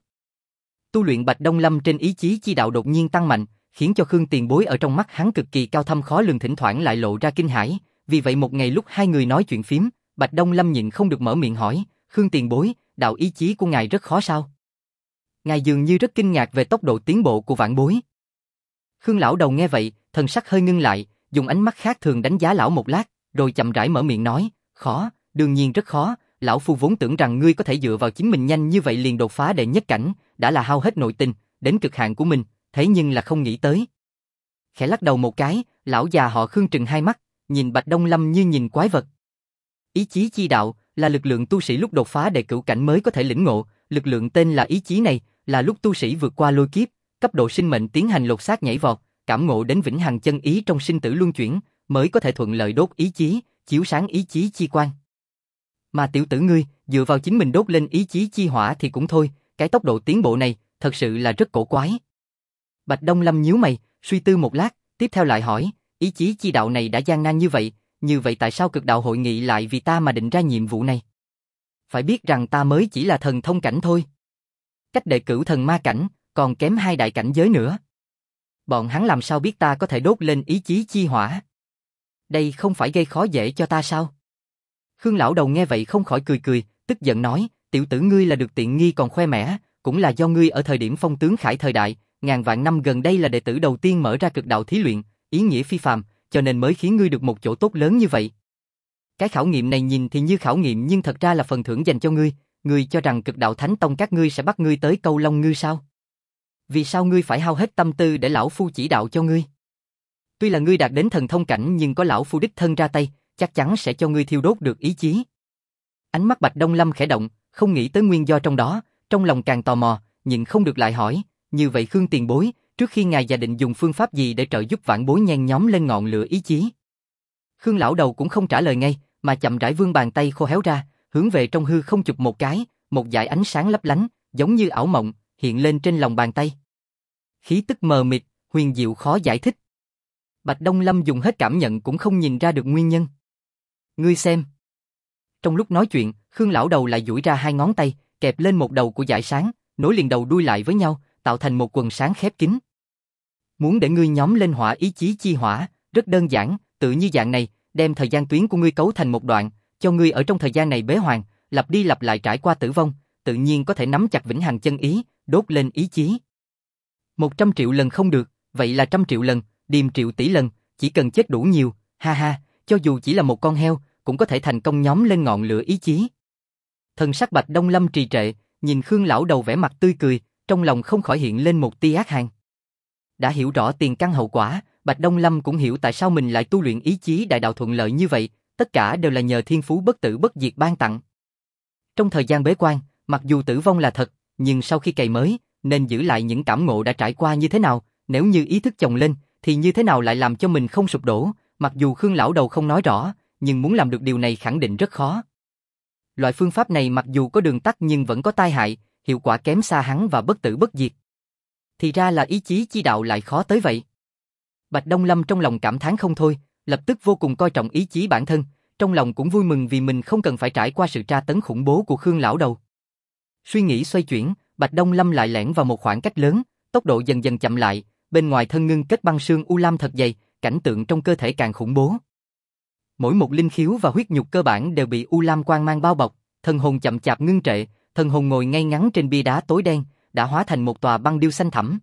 Tu luyện Bạch Đông Lâm trên ý chí chi đạo đột nhiên tăng mạnh, khiến cho Khương tiền bối ở trong mắt hắn cực kỳ cao thâm khó lường, thỉnh thoảng lại lộ ra kinh hãi. Vì vậy một ngày lúc hai người nói chuyện phím, Bạch Đông Lâm nhịn không được mở miệng hỏi, Khương tiền bối, đạo ý chí của ngài rất khó sao? Ngài dường như rất kinh ngạc về tốc độ tiến bộ của vãn bối. Khương lão đầu nghe vậy, thần sắc hơi ngưng lại, dùng ánh mắt khác thường đánh giá lão một lát, rồi chậm rãi mở miệng nói, khó, đương nhiên rất khó, lão phu vốn tưởng rằng ngươi có thể dựa vào chính mình nhanh như vậy liền đột phá đệ nhất cảnh, đã là hao hết nội tình, đến cực hạn của mình, thế nhưng là không nghĩ tới. Khẽ lắc đầu một cái, lão già họ Khương trừng hai mắt, nhìn Bạch Đông Lâm như nhìn quái vật. Ý chí chi đạo là lực lượng tu sĩ lúc đột phá đệ cửu cảnh mới có thể lĩnh ngộ, lực lượng tên là ý chí này, là lúc tu sĩ vượt qua lôi kiếp, cấp độ sinh mệnh tiến hành lột xác nhảy vọt, cảm ngộ đến vĩnh hằng chân ý trong sinh tử luân chuyển, mới có thể thuận lợi đốt ý chí, chiếu sáng ý chí chi quan. Mà tiểu tử ngươi, dựa vào chính mình đốt lên ý chí chi hỏa thì cũng thôi, cái tốc độ tiến bộ này, thật sự là rất cổ quái. Bạch Đông Lâm nhíu mày, suy tư một lát, tiếp theo lại hỏi, ý chí chi đạo này đã gian nan như vậy tại sao cực đạo hội nghị lại vì ta mà định ra nhiệm vụ này? Phải biết rằng ta mới chỉ là thần thông cảnh thôi. Cách đệ cửu thần ma cảnh, còn kém hai đại cảnh giới nữa. Bọn hắn làm sao biết ta có thể đốt lên ý chí chi hỏa? Đây không phải gây khó dễ cho ta sao? Khương lão đầu nghe vậy không khỏi cười, tức giận nói, tiểu tử ngươi là được tiện nghi còn khoe mẽ, cũng là do ngươi ở thời điểm phong tướng khải thời đại, ngàn vạn năm gần đây là đệ tử đầu tiên mở ra cực đạo thí luyện, ý nghĩa phi phàm, cho nên mới khiến ngươi được một chỗ tốt lớn như vậy. Cái khảo nghiệm này nhìn thì như khảo nghiệm nhưng thật ra là phần thưởng dành cho ngươi, ngươi cho rằng cực đạo thánh tông các ngươi sẽ bắt ngươi tới câu long ngư sao? Vì sao ngươi phải hao hết tâm tư để lão phu chỉ đạo cho ngươi? Tuy là ngươi đạt đến thần thông cảnh nhưng có lão phu đích thân ra tay, chắc chắn sẽ cho ngươi thiêu đốt được ý chí. Ánh mắt Bạch Đông Lâm khẽ động, không nghĩ tới nguyên do trong đó, trong lòng càng tò mò, nhưng không được lại hỏi, như vậy Khương tiền bối, trước khi ngài gia định dùng phương pháp gì để trợ giúp vãn bối nhen nhóm lên ngọn lửa ý chí? Khương lão đầu cũng không trả lời ngay, mà chậm rãi vươn bàn tay khô héo ra, hướng về trong hư không chụp một cái, một dải ánh sáng lấp lánh, giống như ảo mộng, hiện lên trên lòng bàn tay. Khí tức mờ mịt, huyền diệu khó giải thích. Bạch Đông Lâm dùng hết cảm nhận cũng không nhìn ra được nguyên nhân. Ngươi xem. Trong lúc nói chuyện, Khương lão đầu lại duỗi ra hai ngón tay, kẹp lên một đầu của dải sáng, nối liền đầu đuôi lại với nhau, tạo thành một quần sáng khép kín. Muốn để ngươi nhóm lên hỏa ý chí chi hỏa, rất đơn giản, tự như dạng này, đem thời gian tuyến của ngươi cấu thành một đoạn, cho ngươi ở trong thời gian này bế hoàng, lặp đi lặp lại trải qua tử vong, tự nhiên có thể nắm chặt vĩnh hằng chân ý, đốt lên ý chí. 100 triệu lần không được, vậy là 100 triệu lần, điềm triệu tỷ lần, chỉ cần chết đủ nhiều, ha ha, cho dù chỉ là một con heo, cũng có thể thành công nhóm lên ngọn lửa ý chí. Thần sắc Bạch Đông Lâm trì trệ, nhìn Khương lão đầu vẻ mặt tươi cười, trong lòng không khỏi hiện lên một tia ác hàn. Đã hiểu rõ tiền căn hậu quả, Bạch Đông Lâm cũng hiểu tại sao mình lại tu luyện ý chí đại đạo thuận lợi như vậy, tất cả đều là nhờ thiên phú bất tử bất diệt ban tặng. Trong thời gian bế quan, mặc dù tử vong là thật, nhưng sau khi cày mới, nên giữ lại những cảm ngộ đã trải qua như thế nào, nếu như ý thức chồng lên, thì như thế nào lại làm cho mình không sụp đổ, mặc dù Khương lão đầu không nói rõ, nhưng muốn làm được điều này khẳng định rất khó. Loại phương pháp này mặc dù có đường tắt nhưng vẫn có tai hại, hiệu quả kém xa hắn và bất tử bất diệt. Thì ra là ý chí chi đạo lại khó tới vậy. Bạch Đông Lâm trong lòng cảm thán không thôi, lập tức vô cùng coi trọng ý chí bản thân, trong lòng cũng vui mừng vì mình không cần phải trải qua sự tra tấn khủng bố của Khương lão đầu. Suy nghĩ xoay chuyển, Bạch Đông Lâm lại lẻn vào một khoảng cách lớn, tốc độ dần dần chậm lại, bên ngoài thân ngưng kết băng sương u lam thật dày, cảnh tượng trong cơ thể càng khủng bố. Mỗi một linh khiếu và huyết nhục cơ bản đều bị u lam quang mang bao bọc, thần hồn chậm chạp ngưng trệ, thần hồn ngồi ngay ngắn trên bia đá tối đen, đã hóa thành một tòa băng điêu xanh thẳm.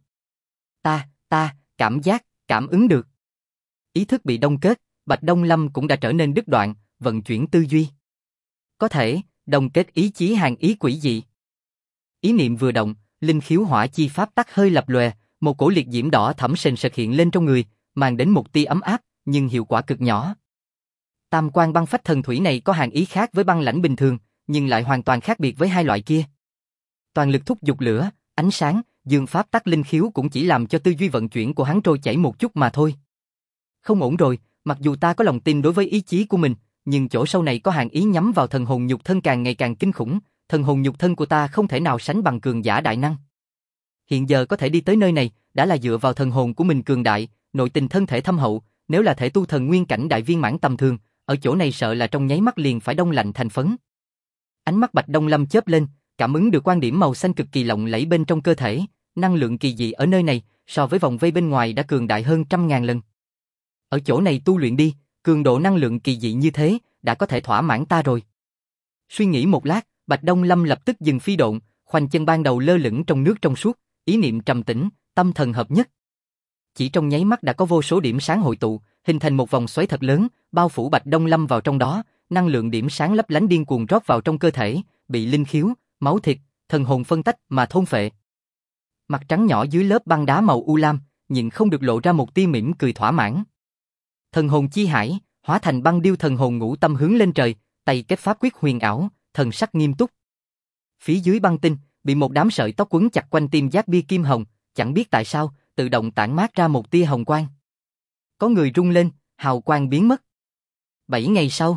Ta, cảm ứng được. Ý thức bị đông kết, Bạch Đông Lâm cũng đã trở nên đứt đoạn, vận chuyển tư duy. Có thể, đông kết ý chí hàng ý quỷ dị. Ý niệm vừa động, linh khiếu hỏa chi pháp tắc hơi lập lòe, một cổ liệt diễm đỏ thẫm sền sệt hiện lên trong người, mang đến một tia ấm áp, nhưng hiệu quả cực nhỏ. Tam quan băng phách thần thủy này có hàng ý khác với băng lãnh bình thường, nhưng lại hoàn toàn khác biệt với hai loại kia. Toàn lực thúc giục lửa, ánh sáng, dương pháp tắc linh khiếu cũng chỉ làm cho tư duy vận chuyển của hắn trôi chảy một chút mà thôi. Không ổn rồi, mặc dù ta có lòng tin đối với ý chí của mình, nhưng chỗ sâu này có hàng ý nhắm vào thần hồn nhục thân càng ngày càng kinh khủng, thần hồn nhục thân của ta không thể nào sánh bằng cường giả đại năng. Hiện giờ có thể đi tới nơi này, đã là dựa vào thần hồn của mình cường đại, nội tình thân thể thâm hậu, nếu là thể tu thần nguyên cảnh đại viên mãn tầm thường, ở chỗ này sợ là trong nháy mắt liền phải đông lạnh thành phấn. Ánh mắt Bạch Đông Lâm chớp lên, cảm ứng được quan điểm màu xanh cực kỳ lộng lẫy bên trong cơ thể, năng lượng kỳ dị ở nơi này, so với vòng vây bên ngoài đã cường đại hơn 100.000 lần. Ở chỗ này tu luyện đi, cường độ năng lượng kỳ dị như thế, đã có thể thỏa mãn ta rồi. Suy nghĩ một lát, Bạch Đông Lâm lập tức dừng phi độn, khoanh chân ban đầu lơ lửng trong nước trong suốt, ý niệm trầm tĩnh, tâm thần hợp nhất. Chỉ trong nháy mắt đã có vô số điểm sáng hội tụ, hình thành một vòng xoáy thật lớn, bao phủ Bạch Đông Lâm vào trong đó, năng lượng điểm sáng lấp lánh điên cuồng rót vào trong cơ thể, bị linh khiếu, máu thịt, thần hồn phân tách mà thôn phệ. Mặt trắng nhỏ dưới lớp băng đá màu u lam, nhịn không được lộ ra một tia mỉm cười thỏa mãn. Thần hồn chi hải, hóa thành băng điêu thần hồn ngũ tâm hướng lên trời, tay kết pháp quyết huyền ảo, thần sắc nghiêm túc. Phía dưới băng tinh, bị một đám sợi tóc quấn chặt quanh tim giác bia kim hồng, chẳng biết tại sao, tự động tản mát ra một tia hồng quang. Có người rung lên, hào quang biến mất. 7 ngày sau.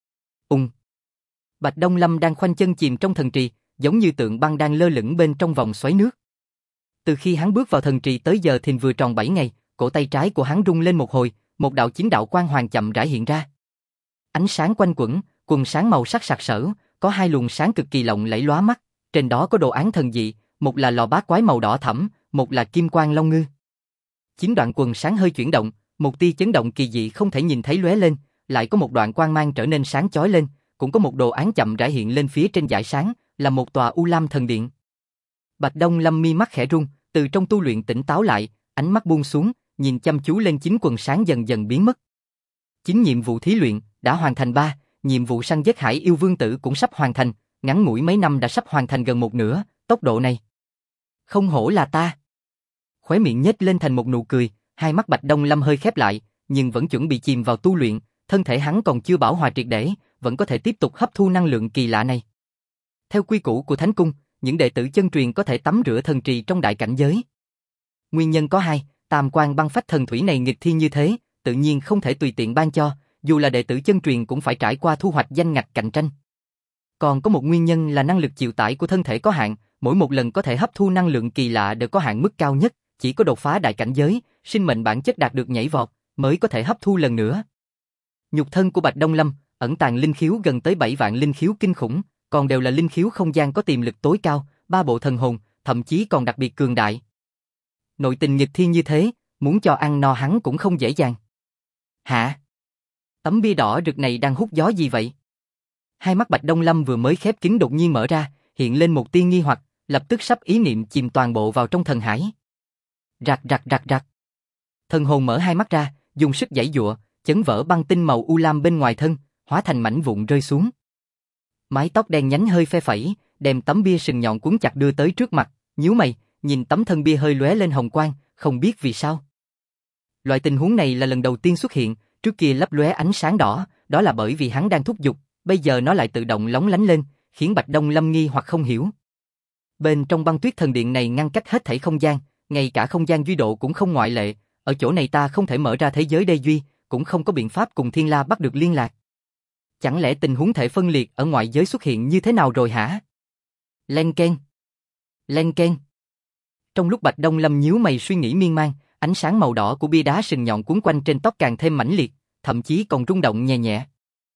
Bạch Đông Lâm đang khoanh chân chìm trong thần trì, giống như tượng băng đang lơ lửng bên trong vòng xoáy nước. Từ khi hắn bước vào thần trì tới giờ thì vừa tròn 7 ngày, cổ tay trái của hắn rung lên một hồi, một đạo chính đạo quang hoàng chậm rãi hiện ra. Ánh sáng quanh quẩn, quần sáng màu sắc sặc sỡ, có hai luồng sáng cực kỳ lộng lẫy lóa mắt, trên đó có đồ án thần dị, một là lò bát quái màu đỏ thẫm, một là kim quang long ngư. Chín đoạn quần sáng hơi chuyển động, một tia chấn động kỳ dị không thể nhìn thấy lóe lên, lại có một đoạn quang mang trở nên sáng chói lên, cũng có một đồ án chậm rãi hiện lên phía trên dải sáng, là một tòa U Lam thần điện. Bạch Đông Lâm mi mắt khẽ rung, từ trong tu luyện tỉnh táo lại, ánh mắt buông xuống, nhìn chăm chú lên chín quần sáng dần dần biến mất. 9 nhiệm vụ thí luyện đã hoàn thành 3, nhiệm vụ săn giết hải yêu vương tử cũng sắp hoàn thành, ngắn ngủi mấy năm đã sắp hoàn thành gần một nửa, tốc độ này. Không hổ là ta. Khóe miệng nhếch lên thành một nụ cười, hai mắt Bạch Đông Lâm hơi khép lại, nhưng vẫn chuẩn bị chìm vào tu luyện, thân thể hắn còn chưa bảo hòa triệt để, vẫn có thể tiếp tục hấp thu năng lượng kỳ lạ này. Theo quy củ của Thánh Cung, những đệ tử chân truyền có thể tắm rửa thần trì trong đại cảnh giới. Nguyên nhân có hai, tam quan băng phách thần thủy này nghịch thiên như thế, tự nhiên không thể tùy tiện ban cho, dù là đệ tử chân truyền cũng phải trải qua thu hoạch danh ngạch cạnh tranh. Còn có một nguyên nhân là năng lực chịu tải của thân thể có hạn, mỗi một lần có thể hấp thu năng lượng kỳ lạ đều có hạn mức cao nhất, chỉ có đột phá đại cảnh giới, sinh mệnh bản chất đạt được nhảy vọt, mới có thể hấp thu lần nữa. Nhục thân của Bạch Đông Lâm ẩn tàng linh khiếu gần tới 7 vạn linh khiếu kinh khủng, còn đều là linh khiếu không gian có tiềm lực tối cao, 3 bộ thần hồn, thậm chí còn đặc biệt cường đại. Nội tình nghịch thiên như thế, muốn cho ăn no hắn cũng không dễ dàng. Hả? Tấm bia đỏ rực này đang hút gió gì vậy? Hai mắt Bạch Đông Lâm vừa mới khép kín đột nhiên mở ra, hiện lên một tia nghi hoặc, lập tức sắp ý niệm chìm toàn bộ vào trong thần hải. Rạc rạc rạc rạc. Thần hồn mở hai mắt ra, dùng sức giãy giụa, chấn vỡ băng tinh màu u lam bên ngoài thân, hóa thành mảnh vụn rơi xuống. Mái tóc đen nhánh hơi phe phẩy, đem tấm bia sừng nhọn cuốn chặt đưa tới trước mặt, nhíu mày, nhìn tấm thân bia hơi lóe lên hồng quang, không biết vì sao. Loại tình huống này là lần đầu tiên xuất hiện, trước kia lấp lóe ánh sáng đỏ, đó là bởi vì hắn đang thúc giục, bây giờ nó lại tự động lóng lánh lên, khiến Bạch Đông Lâm nghi hoặc không hiểu. Bên trong băng tuyết thần điện này ngăn cách hết thảy không gian, ngay cả không gian duy độ cũng không ngoại lệ, ở chỗ này ta không thể mở ra thế giới đê duy, cũng không có biện pháp cùng Thiên La bắt được liên lạc. Chẳng lẽ tình huống thể phân liệt ở ngoại giới xuất hiện như thế nào rồi hả? Len keng. Len keng. Trong lúc Bạch Đông Lâm nhíu mày suy nghĩ miên man, ánh sáng màu đỏ của bia đá sừng nhọn cuốn quanh trên tóc càng thêm mãnh liệt, thậm chí còn rung động nhẹ nhẹ.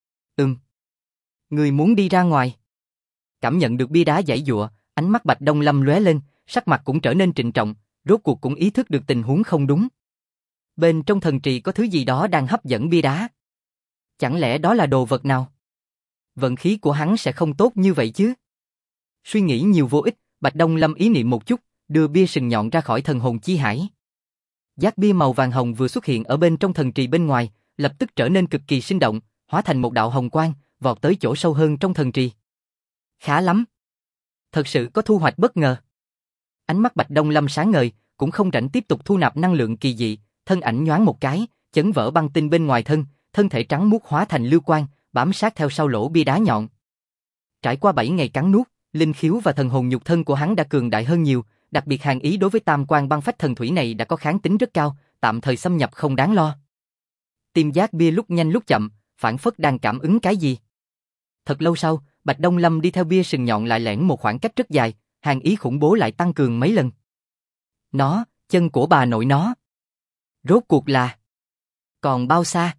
Người muốn đi ra ngoài. Cảm nhận được bia đá giãy giụa, ánh mắt Bạch Đông Lâm lóe lên, sắc mặt cũng trở nên trịnh trọng, rốt cuộc cũng ý thức được tình huống không đúng. Bên trong thần trì có thứ gì đó đang hấp dẫn bia đá. Chẳng lẽ đó là đồ vật nào? Vận khí của hắn sẽ không tốt như vậy chứ? Suy nghĩ nhiều vô ích, Bạch Đông Lâm ý niệm một chút, đưa bia sừng nhọn ra khỏi thần hồn chi hải. Giác bia màu vàng hồng vừa xuất hiện ở bên trong thần trì bên ngoài, lập tức trở nên cực kỳ sinh động, hóa thành một đạo hồng quang, vọt tới chỗ sâu hơn trong thần trì. Khá lắm. Thật sự có thu hoạch bất ngờ. Ánh mắt Bạch Đông Lâm sáng ngời, cũng không rảnh tiếp tục thu nạp năng lượng kỳ dị, thân ảnh nhoáng một cái, chấn vỡ băng tinh bên ngoài thân, thân thể trắng muốt hóa thành lưu quang, bám sát theo sau lỗ bia đá nhọn. Trải qua 7 ngày cắn nuốt, linh khiếu và thần hồn nhục thân của hắn đã cường đại hơn nhiều, đặc biệt hàn ý đối với tam quan băng phách thần thủy này đã có kháng tính rất cao, tạm thời xâm nhập không đáng lo. Tim giác bia lúc nhanh lúc chậm, phảng phất đang cảm ứng cái gì. Thật lâu sau, Bạch Đông Lâm đi theo bia sừng nhọn lại lẻn một khoảng cách rất dài, hàn ý khủng bố lại tăng cường mấy lần. Nó, chân của bà nội nó. Rốt cuộc là còn bao xa?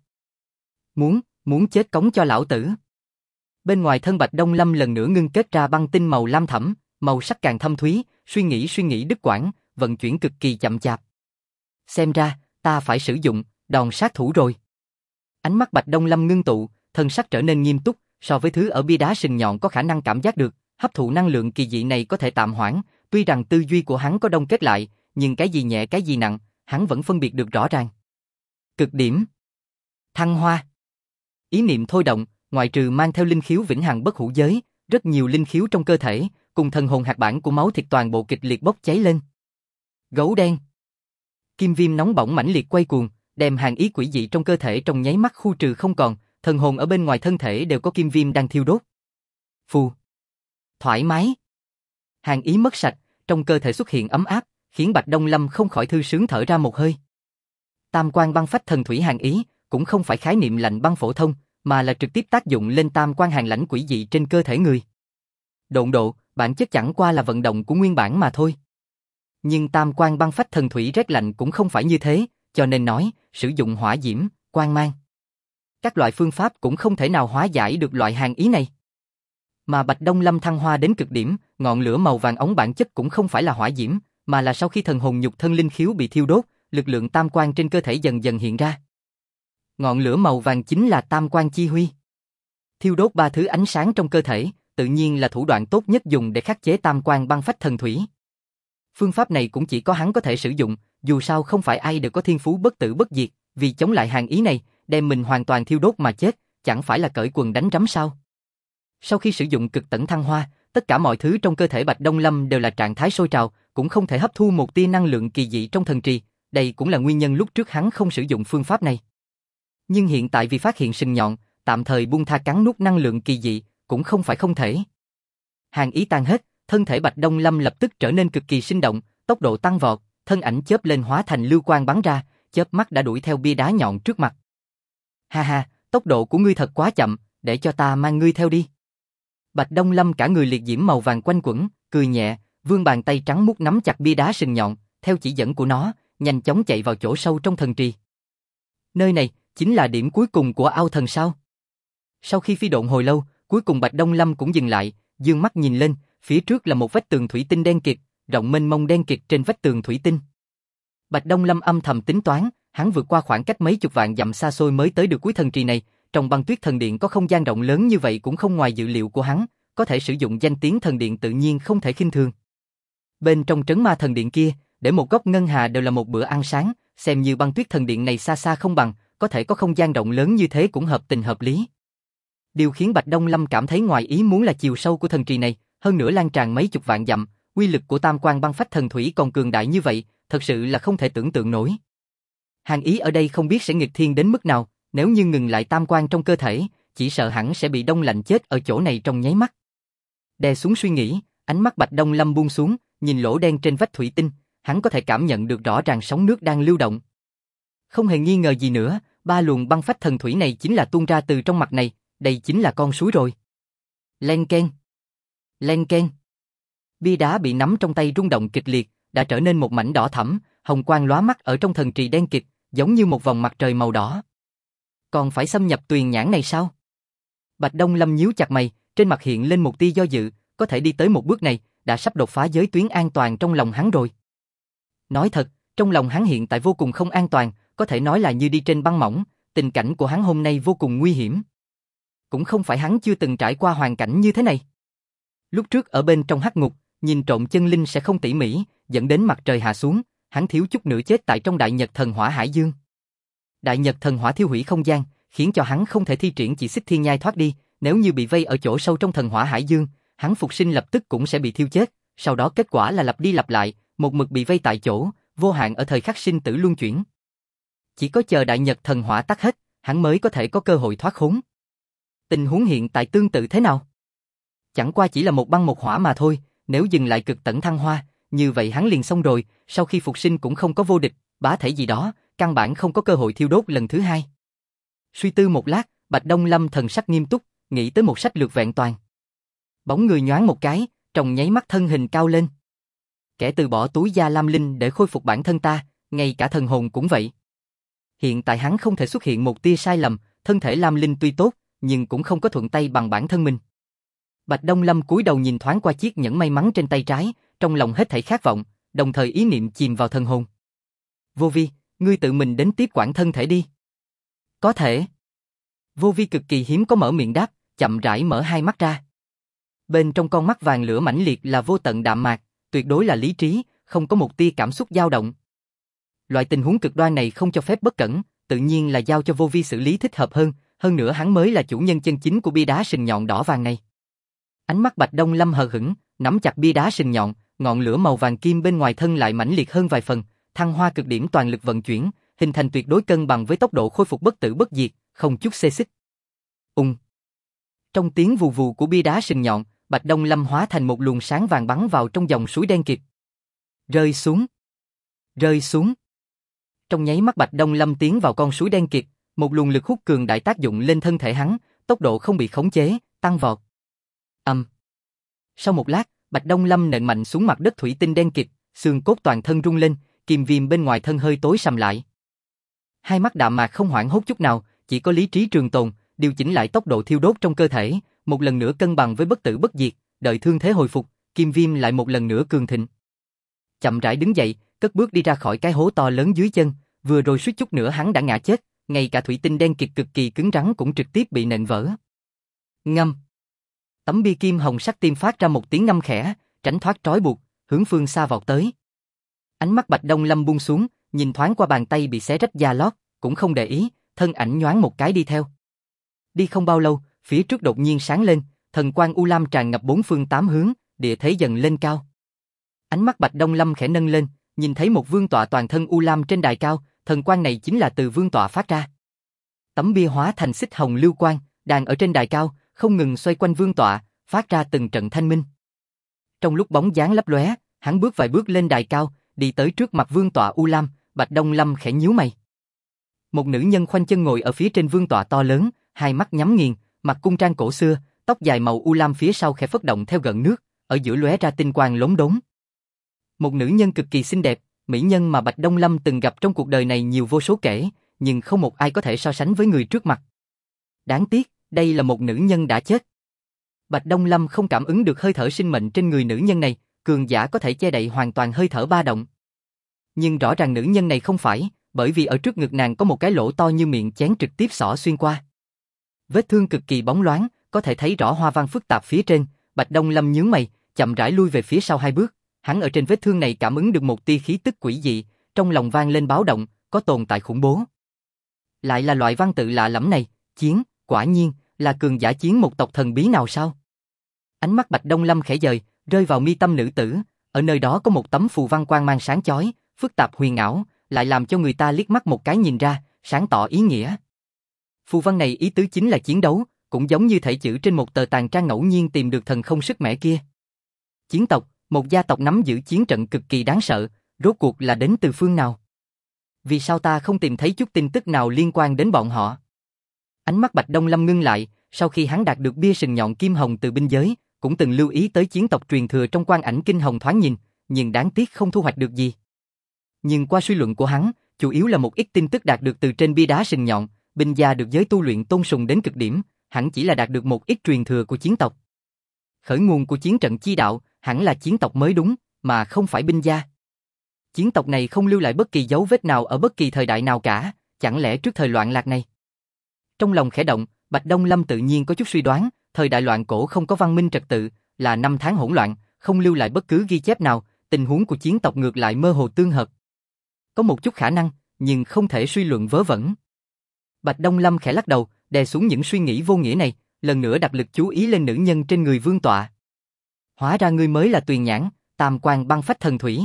Muốn chết cống cho lão tử. Bên ngoài thân Bạch Đông Lâm lần nữa ngưng kết ra băng tinh màu lam thẫm, màu sắc càng thâm thúy, suy nghĩ đứt quãng, vận chuyển cực kỳ chậm chạp. Xem ra, ta phải sử dụng đòn sát thủ rồi. Ánh mắt Bạch Đông Lâm ngưng tụ, thân sắc trở nên nghiêm túc, so với thứ ở bia đá sừng nhọn có khả năng cảm giác được, hấp thụ năng lượng kỳ dị này có thể tạm hoãn, tuy rằng tư duy của hắn có đông kết lại, nhưng cái gì nhẹ cái gì nặng, hắn vẫn phân biệt được rõ ràng. Cực điểm. Thăng hoa. Ý niệm thôi động, ngoại trừ mang theo linh khiếu vĩnh hằng bất hủ giới, rất nhiều linh khiếu trong cơ thể, cùng thần hồn hạt bản của máu thịt toàn bộ kịch liệt bốc cháy lên. Gấu đen. Kim viêm nóng bỏng mãnh liệt quay cuồng, đem hàn ý quỷ dị trong cơ thể trong nháy mắt khu trừ không còn, thần hồn ở bên ngoài thân thể đều có kim viêm đang thiêu đốt. Phù. Thoải mái. Hàn ý mất sạch, trong cơ thể xuất hiện ấm áp, khiến Bạch Đông Lâm không khỏi thư sướng thở ra một hơi. Tam quan băng phách thần thủy hàn ý, cũng không phải khái niệm lạnh băng phổ thông, mà là trực tiếp tác dụng lên tam quan hàn lãnh quỷ dị trên cơ thể người. Độn độ, bản chất chẳng qua là vận động của nguyên bản mà thôi. Nhưng tam quan băng phách thần thủy rét lạnh cũng không phải như thế, cho nên nói, sử dụng hỏa diễm, quang mang. Các loại phương pháp cũng không thể nào hóa giải được loại hàn ý này. Mà Bạch Đông Lâm thăng hoa đến cực điểm, ngọn lửa màu vàng ống bản chất cũng không phải là hỏa diễm, mà là sau khi thần hồn nhục thân linh khiếu bị thiêu đốt, lực lượng tam quan trên cơ thể dần dần hiện ra. Ngọn lửa màu vàng chính là tam quan chi huy. Thiêu đốt 3 thứ ánh sáng trong cơ thể, tự nhiên là thủ đoạn tốt nhất dùng để khắc chế tam quan băng phách thần thủy. Phương pháp này cũng chỉ có hắn có thể sử dụng, dù sao không phải ai đều có thiên phú bất tử bất diệt, vì chống lại hàn ý này, đem mình hoàn toàn thiêu đốt mà chết, chẳng phải là cởi quần đánh rắm sao? Sau khi sử dụng cực tẩn thăng hoa, tất cả mọi thứ trong cơ thể Bạch Đông Lâm đều là trạng thái sôi trào, cũng không thể hấp thu một tia năng lượng kỳ dị trong thần trì, đây cũng là nguyên nhân lúc trước hắn không sử dụng phương pháp này. Nhưng hiện tại vì phát hiện sừng nhọn, tạm thời buông tha cắn nuốt năng lượng kỳ dị, cũng không phải không thể. Hàn ý tan hết, thân thể Bạch Đông Lâm lập tức trở nên cực kỳ sinh động, tốc độ tăng vọt, thân ảnh chớp lên hóa thành lưu quang bắn ra, chớp mắt đã đuổi theo bia đá nhọn trước mặt. Ha ha, tốc độ của ngươi thật quá chậm, để cho ta mang ngươi theo đi. Bạch Đông Lâm cả người liệt diễm màu vàng quanh quẩn, cười nhẹ, vươn bàn tay trắng muốt nắm chặt bia đá sừng nhọn, theo chỉ dẫn của nó, nhanh chóng chạy vào chỗ sâu trong thần trì. Nơi này chính là điểm cuối cùng của ao thần sao? Sau khi phi độn hồi lâu, cuối cùng Bạch Đông Lâm cũng dừng lại, dương mắt nhìn lên, phía trước là một vách tường thủy tinh đen kịt, rộng mênh mông đen kịt trên vách tường thủy tinh. Bạch Đông Lâm âm thầm tính toán, hắn vượt qua khoảng cách mấy chục vạn dặm xa xôi mới tới được cuối thần trì này, trong băng tuyết thần điện có không gian rộng lớn như vậy cũng không ngoài dự liệu của hắn, có thể sử dụng danh tiếng thần điện tự nhiên không thể khinh thường. Bên trong trấn ma thần điện kia, để một góc ngân hà đều là một bữa ăn sáng, xem như băng tuyết thần điện này xa xa không bằng, có thể có không gian rộng lớn như thế cũng hợp tình hợp lý. Điều khiến Bạch Đông Lâm cảm thấy ngoài ý muốn là chiều sâu của thần trì này, hơn nữa lan tràn mấy chục vạn dặm, uy lực của tam quan băng phách thần thủy còn cường đại như vậy, thật sự là không thể tưởng tượng nổi. Hàn ý ở đây không biết sẽ nghịch thiên đến mức nào, nếu như ngừng lại tam quan trong cơ thể, chỉ sợ hẳn sẽ bị đông lạnh chết ở chỗ này trong nháy mắt. Đè xuống suy nghĩ, ánh mắt Bạch Đông Lâm buông xuống, nhìn lỗ đen trên vách thủy tinh, hắn có thể cảm nhận được rõ ràng sóng nước đang lưu động. Không hề nghi ngờ gì nữa, 3 luồng băng phách thần thủy này chính là tuôn ra từ trong mặt này, đây chính là con suối rồi. Len keng. Len keng. Bia đá bị nắm trong tay rung động kịch liệt, đã trở nên một mảnh đỏ thẫm, hồng quang lóa mắt ở trong thần trì đen kịt, giống như một vòng mặt trời màu đỏ. Còn phải xâm nhập tuyền nhãn này sao? Bạch Đông Lâm nhíu chặt mày, trên mặt hiện lên một tia do dự, có thể đi tới một bước này, đã sắp đột phá giới tuyến an toàn trong lòng hắn rồi. Nói thật, trong lòng hắn hiện tại vô cùng không an toàn, có thể nói là như đi trên băng mỏng, tình cảnh của hắn hôm nay vô cùng nguy hiểm. Cũng không phải hắn chưa từng trải qua hoàn cảnh như thế này. Lúc trước ở bên trong hắc ngục, nhìn trộm chân linh sẽ không tỉ mỉ, dẫn đến mặt trời hạ xuống, hắn thiếu chút nữa chết tại trong Đại Nhật Thần Hỏa Hải Dương. Đại Nhật Thần Hỏa thiêu hủy không gian, khiến cho hắn không thể thi triển chỉ xích thiên nhai thoát đi, nếu như bị vây ở chỗ sâu trong Thần Hỏa Hải Dương, hắn phục sinh lập tức cũng sẽ bị thiêu chết, sau đó kết quả là lặp đi lặp lại, một mực bị vây tại chỗ, vô hạn ở thời khắc sinh tử luân chuyển. Chỉ có chờ Đại Nhật Thần Hỏa tắt hết, hắn mới có thể có cơ hội thoát khốn. Tình huống hiện tại tương tự thế nào? Chẳng qua chỉ là một băng một hỏa mà thôi, nếu dừng lại cực tận thăng hoa, như vậy hắn liền xong rồi, sau khi phục sinh cũng không có vô địch, bá thể gì đó, căn bản không có cơ hội thiêu đốt lần thứ hai. Suy tư một lát, Bạch Đông Lâm thần sắc nghiêm túc, nghĩ tới một sách lược vẹn toàn. Bóng người nhoáng một cái, trong nháy mắt thân hình cao lên. Kẻ từ bỏ túi da lam linh để khôi phục bản thân ta, ngay cả thần hồn cũng vậy. Hiện tại hắn không thể xuất hiện một tia sai lầm, thân thể lam linh tuy tốt, nhưng cũng không có thuận tay bằng bản thân mình. Bạch Đông Lâm cúi đầu nhìn thoáng qua chiếc nhẫn may mắn trên tay trái, trong lòng hết thảy khát vọng, đồng thời ý niệm chìm vào thần hồn. Vô Vi, ngươi tự mình đến tiếp quản thân thể đi. Có thể. Vô Vi cực kỳ hiếm có mở miệng đáp, chậm rãi mở hai mắt ra. Bên trong con mắt vàng lửa mãnh liệt là vô tận đạm mạc, tuyệt đối là lý trí, không có một tia cảm xúc dao động. Loại tình huống cực đoan này không cho phép bất cẩn, tự nhiên là giao cho Vô Vi xử lý thích hợp hơn nữa hắn mới là chủ nhân chân chính của bia đá sừng nhọn đỏ vàng này. Ánh mắt Bạch Đông Lâm hờ hững, nắm chặt bia đá sừng nhọn, ngọn lửa màu vàng kim bên ngoài thân lại mãnh liệt hơn vài phần, thăng hoa cực điểm toàn lực vận chuyển, hình thành tuyệt đối cân bằng với tốc độ khôi phục bất tử bất diệt, không chút xê xích. Trong tiếng vù vù của bia đá sừng nhọn, Bạch Đông Lâm hóa thành một luồng sáng vàng bắn vào trong dòng suối đen kịt. Rơi xuống. Rơi xuống. Trong nháy mắt Bạch Đông Lâm tiến vào con suối đen kịt, một luồng lực hút cường đại tác dụng lên thân thể hắn, tốc độ không bị khống chế, tăng vọt. Sau một lát, Bạch Đông Lâm nện mạnh xuống mặt đất thủy tinh đen kịt, xương cốt toàn thân rung lên, kim viêm bên ngoài thân hơi tối sầm lại. Hai mắt đạm mạc không hoảng hốt chút nào, chỉ có lý trí trường tồn, điều chỉnh lại tốc độ thiêu đốt trong cơ thể, một lần nữa cân bằng với bất tử bất diệt, đợi thương thế hồi phục, kim viêm lại một lần nữa cường thịnh. Chậm rãi đứng dậy, cất bước đi ra khỏi cái hố to lớn dưới chân, vừa rồi suýt chút nữa hắn đã ngã chết, ngay cả thủy tinh đen kịt cực kỳ cứng rắn cũng trực tiếp bị nện vỡ. Ngâm. Tấm bia kim hồng sắc tim phát ra một tiếng ngâm khẽ, tránh thoát trói buộc, hướng phương xa vọt tới. Ánh mắt Bạch Đông Lâm buông xuống, nhìn thoáng qua bàn tay bị xé rách da lót, cũng không để ý, thân ảnh nhoáng một cái đi theo. Đi không bao lâu, phía trước đột nhiên sáng lên, thần quang u lam tràn ngập bốn phương tám hướng, địa thế dần lên cao. Ánh mắt Bạch Đông Lâm khẽ nâng lên, nhìn thấy một vương tọa toàn thân u lam trên đài cao, thần quang này chính là từ vương tọa phát ra. Tấm bia hóa thành xích hồng lưu quang, đang ở trên đài cao, không ngừng xoay quanh vương tọa, phát ra từng trận thanh minh. Trong lúc bóng dáng lấp lóe, hắn bước vài bước lên đài cao, đi tới trước mặt vương tọa u lam, Bạch Đông Lâm khẽ nhíu mày. Một nữ nhân khoanh chân ngồi ở phía trên vương tọa to lớn, hai mắt nhắm nghiền, mặt cung trang cổ xưa, tóc dài màu u lam phía sau khẽ phất động theo gợn nước, ở giữa lóe ra tinh quang lốm đốm. Một nữ nhân cực kỳ xinh đẹp, mỹ nhân mà Bạch Đông Lâm từng gặp trong cuộc đời này nhiều vô số kể, nhưng không một ai có thể so sánh với người trước mặt. Đáng tiếc, đây là một nữ nhân đã chết. Bạch Đông Lâm không cảm ứng được hơi thở sinh mệnh trên người nữ nhân này, cường giả có thể che đậy hoàn toàn hơi thở ba động. Nhưng rõ ràng nữ nhân này không phải, bởi vì ở trước ngực nàng có một cái lỗ to như miệng chén trực tiếp xỏ xuyên qua. Vết thương cực kỳ bóng loáng, có thể thấy rõ hoa văn phức tạp phía trên. Bạch Đông Lâm nhướng mày, chậm rãi lui về phía sau hai bước. Hắn ở trên vết thương này cảm ứng được một tia khí tức quỷ dị, trong lòng vang lên báo động, có tồn tại khủng bố. Lại là loại văn tự lạ lẫm này, chiến, quả nhiên là cường giả chiến một tộc thần bí nào sao? Ánh mắt Bạch Đông Lâm khẽ dời, rơi vào mi tâm nữ tử, ở nơi đó có một tấm phù văn quang mang sáng chói, phức tạp huyền ảo, lại làm cho người ta liếc mắt một cái nhìn ra, sáng tỏ ý nghĩa. Phù văn này ý tứ chính là chiến đấu, cũng giống như thể chữ trên một tờ tàn trang ngẫu nhiên tìm được thần không sức mẻ kia. Chiến tộc, một gia tộc nắm giữ chiến trận cực kỳ đáng sợ, rốt cuộc là đến từ phương nào? Vì sao ta không tìm thấy chút tin tức nào liên quan đến bọn họ? Ánh mắt Bạch Đông Lâm ngưng lại, sau khi hắn đạt được bia sừng nhọn kim hồng từ binh giới, cũng từng lưu ý tới chiến tộc truyền thừa trong Quan Ảnh Kinh Hồng thoáng nhìn, nhưng đáng tiếc không thu hoạch được gì. Nhưng qua suy luận của hắn, chủ yếu là một ít tin tức đạt được từ trên bia đá sừng nhọn, binh gia được giới tu luyện tôn sùng đến cực điểm, hẳn chỉ là đạt được một ít truyền thừa của chiến tộc. Khởi nguồn của chiến trận chi đạo, hẳn là chiến tộc mới đúng, mà không phải binh gia. Chiến tộc này không lưu lại bất kỳ dấu vết nào ở bất kỳ thời đại nào cả, chẳng lẽ trước thời loạn lạc này? Trong lòng khẽ động, Bạch Đông Lâm tự nhiên có chút suy đoán, thời đại loạn cổ không có văn minh trật tự, là năm tháng hỗn loạn, không lưu lại bất cứ ghi chép nào, tình huống của chiến tộc ngược lại mơ hồ tương hợp. Có một chút khả năng, nhưng không thể suy luận vớ vẩn. Bạch Đông Lâm khẽ lắc đầu, đè xuống những suy nghĩ vô nghĩa này, lần nữa đặt lực chú ý lên nữ nhân trên người vương tọa. Hóa ra ngươi mới là Tuyền Nhãn, Tam Quan băng phách thần thủy.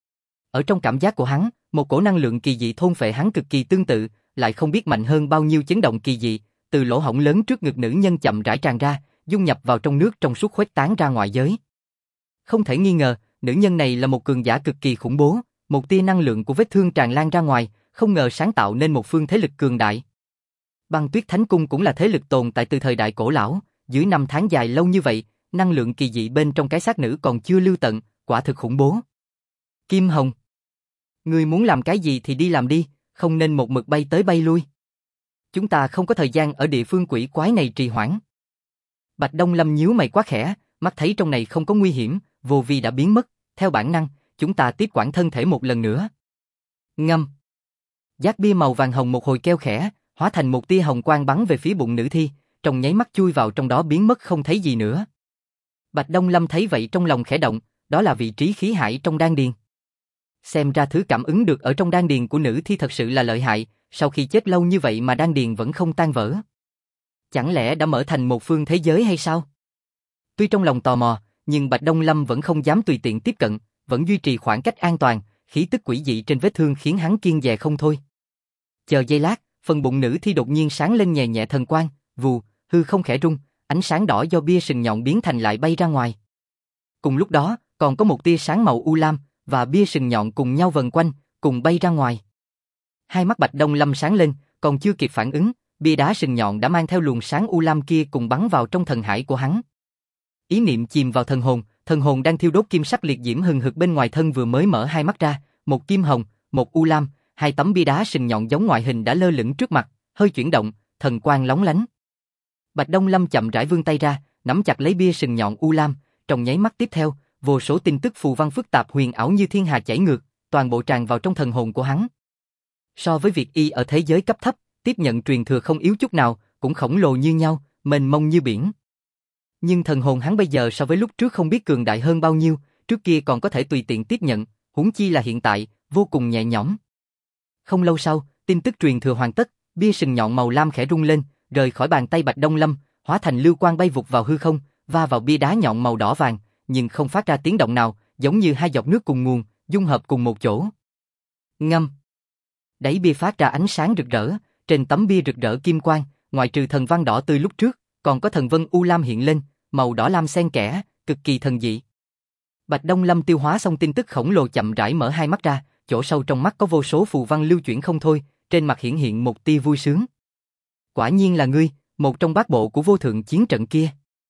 Ở trong cảm giác của hắn, một cổ năng lượng kỳ dị thôn phệ hắn cực kỳ tương tự, lại không biết mạnh hơn bao nhiêu chấn động kỳ dị, từ lỗ hổng lớn trước ngực nữ nhân chậm rãi tràn ra, dung nhập vào trong nước trong suốt khuếch tán ra ngoại giới. Không thể nghi ngờ, nữ nhân này là một cường giả cực kỳ khủng bố, một tia năng lượng của vết thương tràn lan ra ngoài, không ngờ sáng tạo nên một phương thế lực cường đại. Băng Tuyết Thánh Cung cũng là thế lực tồn tại từ thời đại cổ lão, dưới năm tháng dài lâu như vậy, năng lượng kỳ dị bên trong cái xác nữ còn chưa lưu tận, quả thực khủng bố. Kim Hồng, ngươi muốn làm cái gì thì đi làm đi, không nên một mực bay tới bay lui. Chúng ta không có thời gian ở địa phương quỷ quái này trì hoãn. Bạch Đông Lâm nhíu mày quá khẽ, mắt thấy trong này không có nguy hiểm, vô vi đã biến mất, theo bản năng, chúng ta tiếp quản thân thể một lần nữa. Ngâm. Giác bia màu vàng hồng một hồi kêu khẽ, hóa thành một tia hồng quang bắn về phía bụng nữ thi, trong nháy mắt chui vào trong đó biến mất không thấy gì nữa. Bạch Đông Lâm thấy vậy trong lòng khẽ động, đó là vị trí khí hải trong đan điền. Xem ra thứ cảm ứng được ở trong đan điền của nữ thi thật sự là lợi hại, sau khi chết lâu như vậy mà đan điền vẫn không tan vỡ. Chẳng lẽ đã mở thành một phương thế giới hay sao? Tuy trong lòng tò mò, nhưng Bạch Đông Lâm vẫn không dám tùy tiện tiếp cận, vẫn duy trì khoảng cách an toàn, khí tức quỷ dị trên vết thương khiến hắn kiêng dè không thôi. Chờ giây lát, phần bụng nữ thi đột nhiên sáng lên nhẹ nhẹ thần quang, vù, hư không khẽ rung, ánh sáng đỏ do bia sừng nhọn biến thành lại bay ra ngoài. Cùng lúc đó, còn có một tia sáng màu u lam và bia sừng nhọn cùng nhau vần quanh, cùng bay ra ngoài. Hai mắt Bạch Đông Lâm sáng lên, còn chưa kịp phản ứng, bia đá sừng nhọn đã mang theo luồng sáng u lam kia cùng bắn vào trong thần hải của hắn. Ý niệm chìm vào thần hồn đang thiêu đốt kim sắc liệt diễm hừng hực bên ngoài thân vừa mới mở hai mắt ra, một kim hồng, một u lam, hai tấm bia đá sừng nhọn giống ngoại hình đã lơ lửng trước mặt, hơi chuyển động, thần quang lóng lánh. Bạch Đông Lâm chậm rãi vươn tay ra, nắm chặt lấy bia sừng nhọn u lam, trong nháy mắt tiếp theo, vô số tin tức phù văn phức tạp huyền ảo như thiên hà chảy ngược, toàn bộ tràn vào trong thần hồn của hắn. So với việc y ở thế giới cấp thấp, tiếp nhận truyền thừa không yếu chút nào, cũng khổng lồ như nhau, mênh mông như biển. Nhưng thần hồn hắn bây giờ so với lúc trước không biết cường đại hơn bao nhiêu, trước kia còn có thể tùy tiện tiếp nhận, huống chi là hiện tại, vô cùng nhẹ nhõm. Không lâu sau, tin tức truyền thừa hoàn tất, bia sừng nhọn màu lam khẽ rung lên, rời khỏi bàn tay Bạch Đông Lâm, hóa thành lưu quang bay vụt vào hư không, va vào bia đá nhọn màu đỏ vàng, nhưng không phát ra tiếng động nào, giống như hai giọt nước cùng nguồn, dung hợp cùng một chỗ. Ngâm. Đáy bia phát ra ánh sáng rực rỡ, trên tấm bia rực rỡ kim quang, ngoại trừ thần văn đỏ tươi lúc trước, còn có thần vân u lam hiện lên, màu đỏ lam xen kẽ, cực kỳ thần dị. Bạch Đông Lâm tiêu hóa xong tin tức khổng lồ chậm rãi mở hai mắt ra, chỗ sâu trong mắt có vô số phù văn lưu chuyển không thôi, trên mặt hiển hiện một tia vui sướng. Quả nhiên là ngươi, một trong bát bộ của vô thượng chiến trận kia.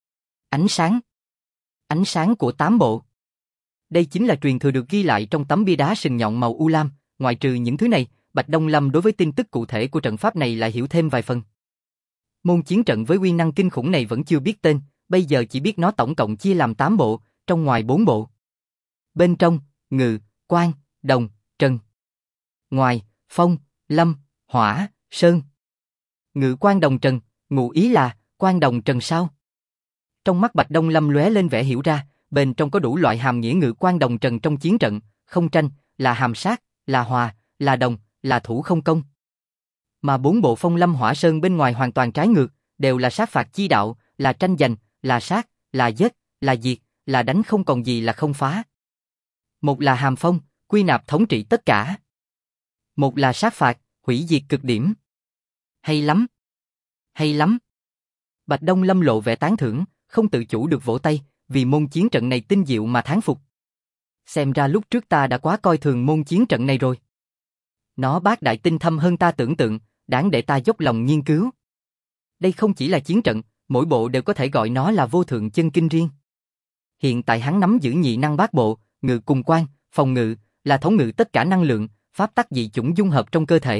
Ánh sáng của tám bộ. Đây chính là truyền thừa được ghi lại trong tấm bia đá sừng nhọn màu u lam, ngoại trừ những thứ này, Bạch Đông Lâm đối với tin tức cụ thể của trận pháp này lại hiểu thêm vài phần. Môn chiến trận với uy năng kinh khủng này vẫn chưa biết tên, bây giờ chỉ biết nó tổng cộng chia làm 8 bộ, trong ngoài 4 bộ. Bên trong, ngự, quan, đồng, trần. Ngoài, phong, lâm, hỏa, sơn. Ngự quan đồng trần, ngụ ý là, quan đồng trần sao? Trong mắt Bạch Đông Lâm lóe lên vẻ hiểu ra, bên trong có đủ loại hàm nghĩa ngự quan đồng trần trong chiến trận, không tranh, là hàm sát, là hòa, là đồng, là thủ không công. Mà 4 bộ phong lâm hỏa sơn bên ngoài hoàn toàn trái ngược, đều là sát phạt chi đạo, là tranh giành, là sát, là giết, là diệt, là đánh không còn gì là không phá. Một là hàm phong, quy nạp thống trị tất cả. Một là sát phạt, hủy diệt cực điểm. Hay lắm! Hay lắm! Bạch Đông Lâm lộ vẻ tán thưởng, không tự chủ được vỗ tay, vì môn chiến trận này tinh diệu mà thán phục. Xem ra lúc trước ta đã quá coi thường môn chiến trận này rồi. Nó bác đại tinh thâm hơn ta tưởng tượng, đáng để ta dốc lòng nghiên cứu. Đây không chỉ là chiến trận, mỗi bộ đều có thể gọi nó là vô thượng chân kinh riêng. Hiện tại hắn nắm giữ nhị năng bát bộ, ngự cùng quan, phòng ngự, là thống ngự tất cả năng lượng, pháp tắc dị chủng dung hợp trong cơ thể.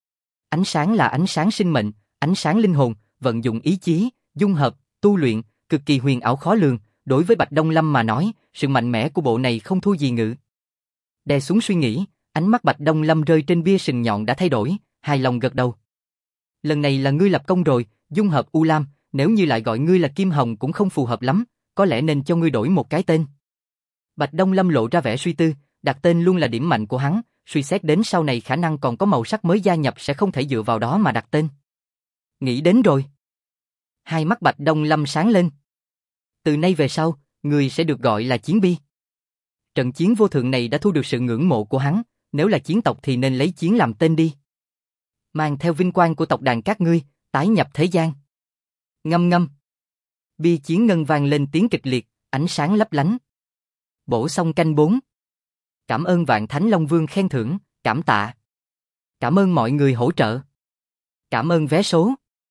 Ánh sáng là ánh sáng sinh mệnh, ánh sáng linh hồn, vận dụng ý chí, dung hợp, tu luyện, cực kỳ huyền ảo khó lường. Đối với Bạch Đông Lâm mà nói, sự mạnh mẽ của bộ này không thua gì ngự. Đè xuống suy nghĩ, ánh mắt Bạch Đông Lâm rơi trên bia sừng nhọn đã thay đổi, hài lòng gật đầu. Lần này là ngươi lập công rồi, dung hợp U Lam, nếu như lại gọi ngươi là Kim Hồng cũng không phù hợp lắm, có lẽ nên cho ngươi đổi một cái tên. Bạch Đông Lâm lộ ra vẻ suy tư, đặt tên luôn là điểm mạnh của hắn, suy xét đến sau này khả năng còn có màu sắc mới gia nhập sẽ không thể dựa vào đó mà đặt tên. Nghĩ đến rồi. Hai mắt Bạch Đông Lâm sáng lên. Từ nay về sau, người sẽ được gọi là Chiến Bi. Trận chiến vô thượng này đã thu được sự ngưỡng mộ của hắn, nếu là chiến tộc thì nên lấy chiến làm tên đi. Mang theo vinh quang của tộc đàn các ngươi, tái nhập thế gian. Ngâm ngâm. Bia chiến ngân vang lên tiếng kịch liệt, ánh sáng lấp lánh. Bổ xong canh 4. Cảm ơn Vạn Thánh Long Vương khen thưởng, cảm tạ. Cảm ơn mọi người hỗ trợ. Cảm ơn vé số.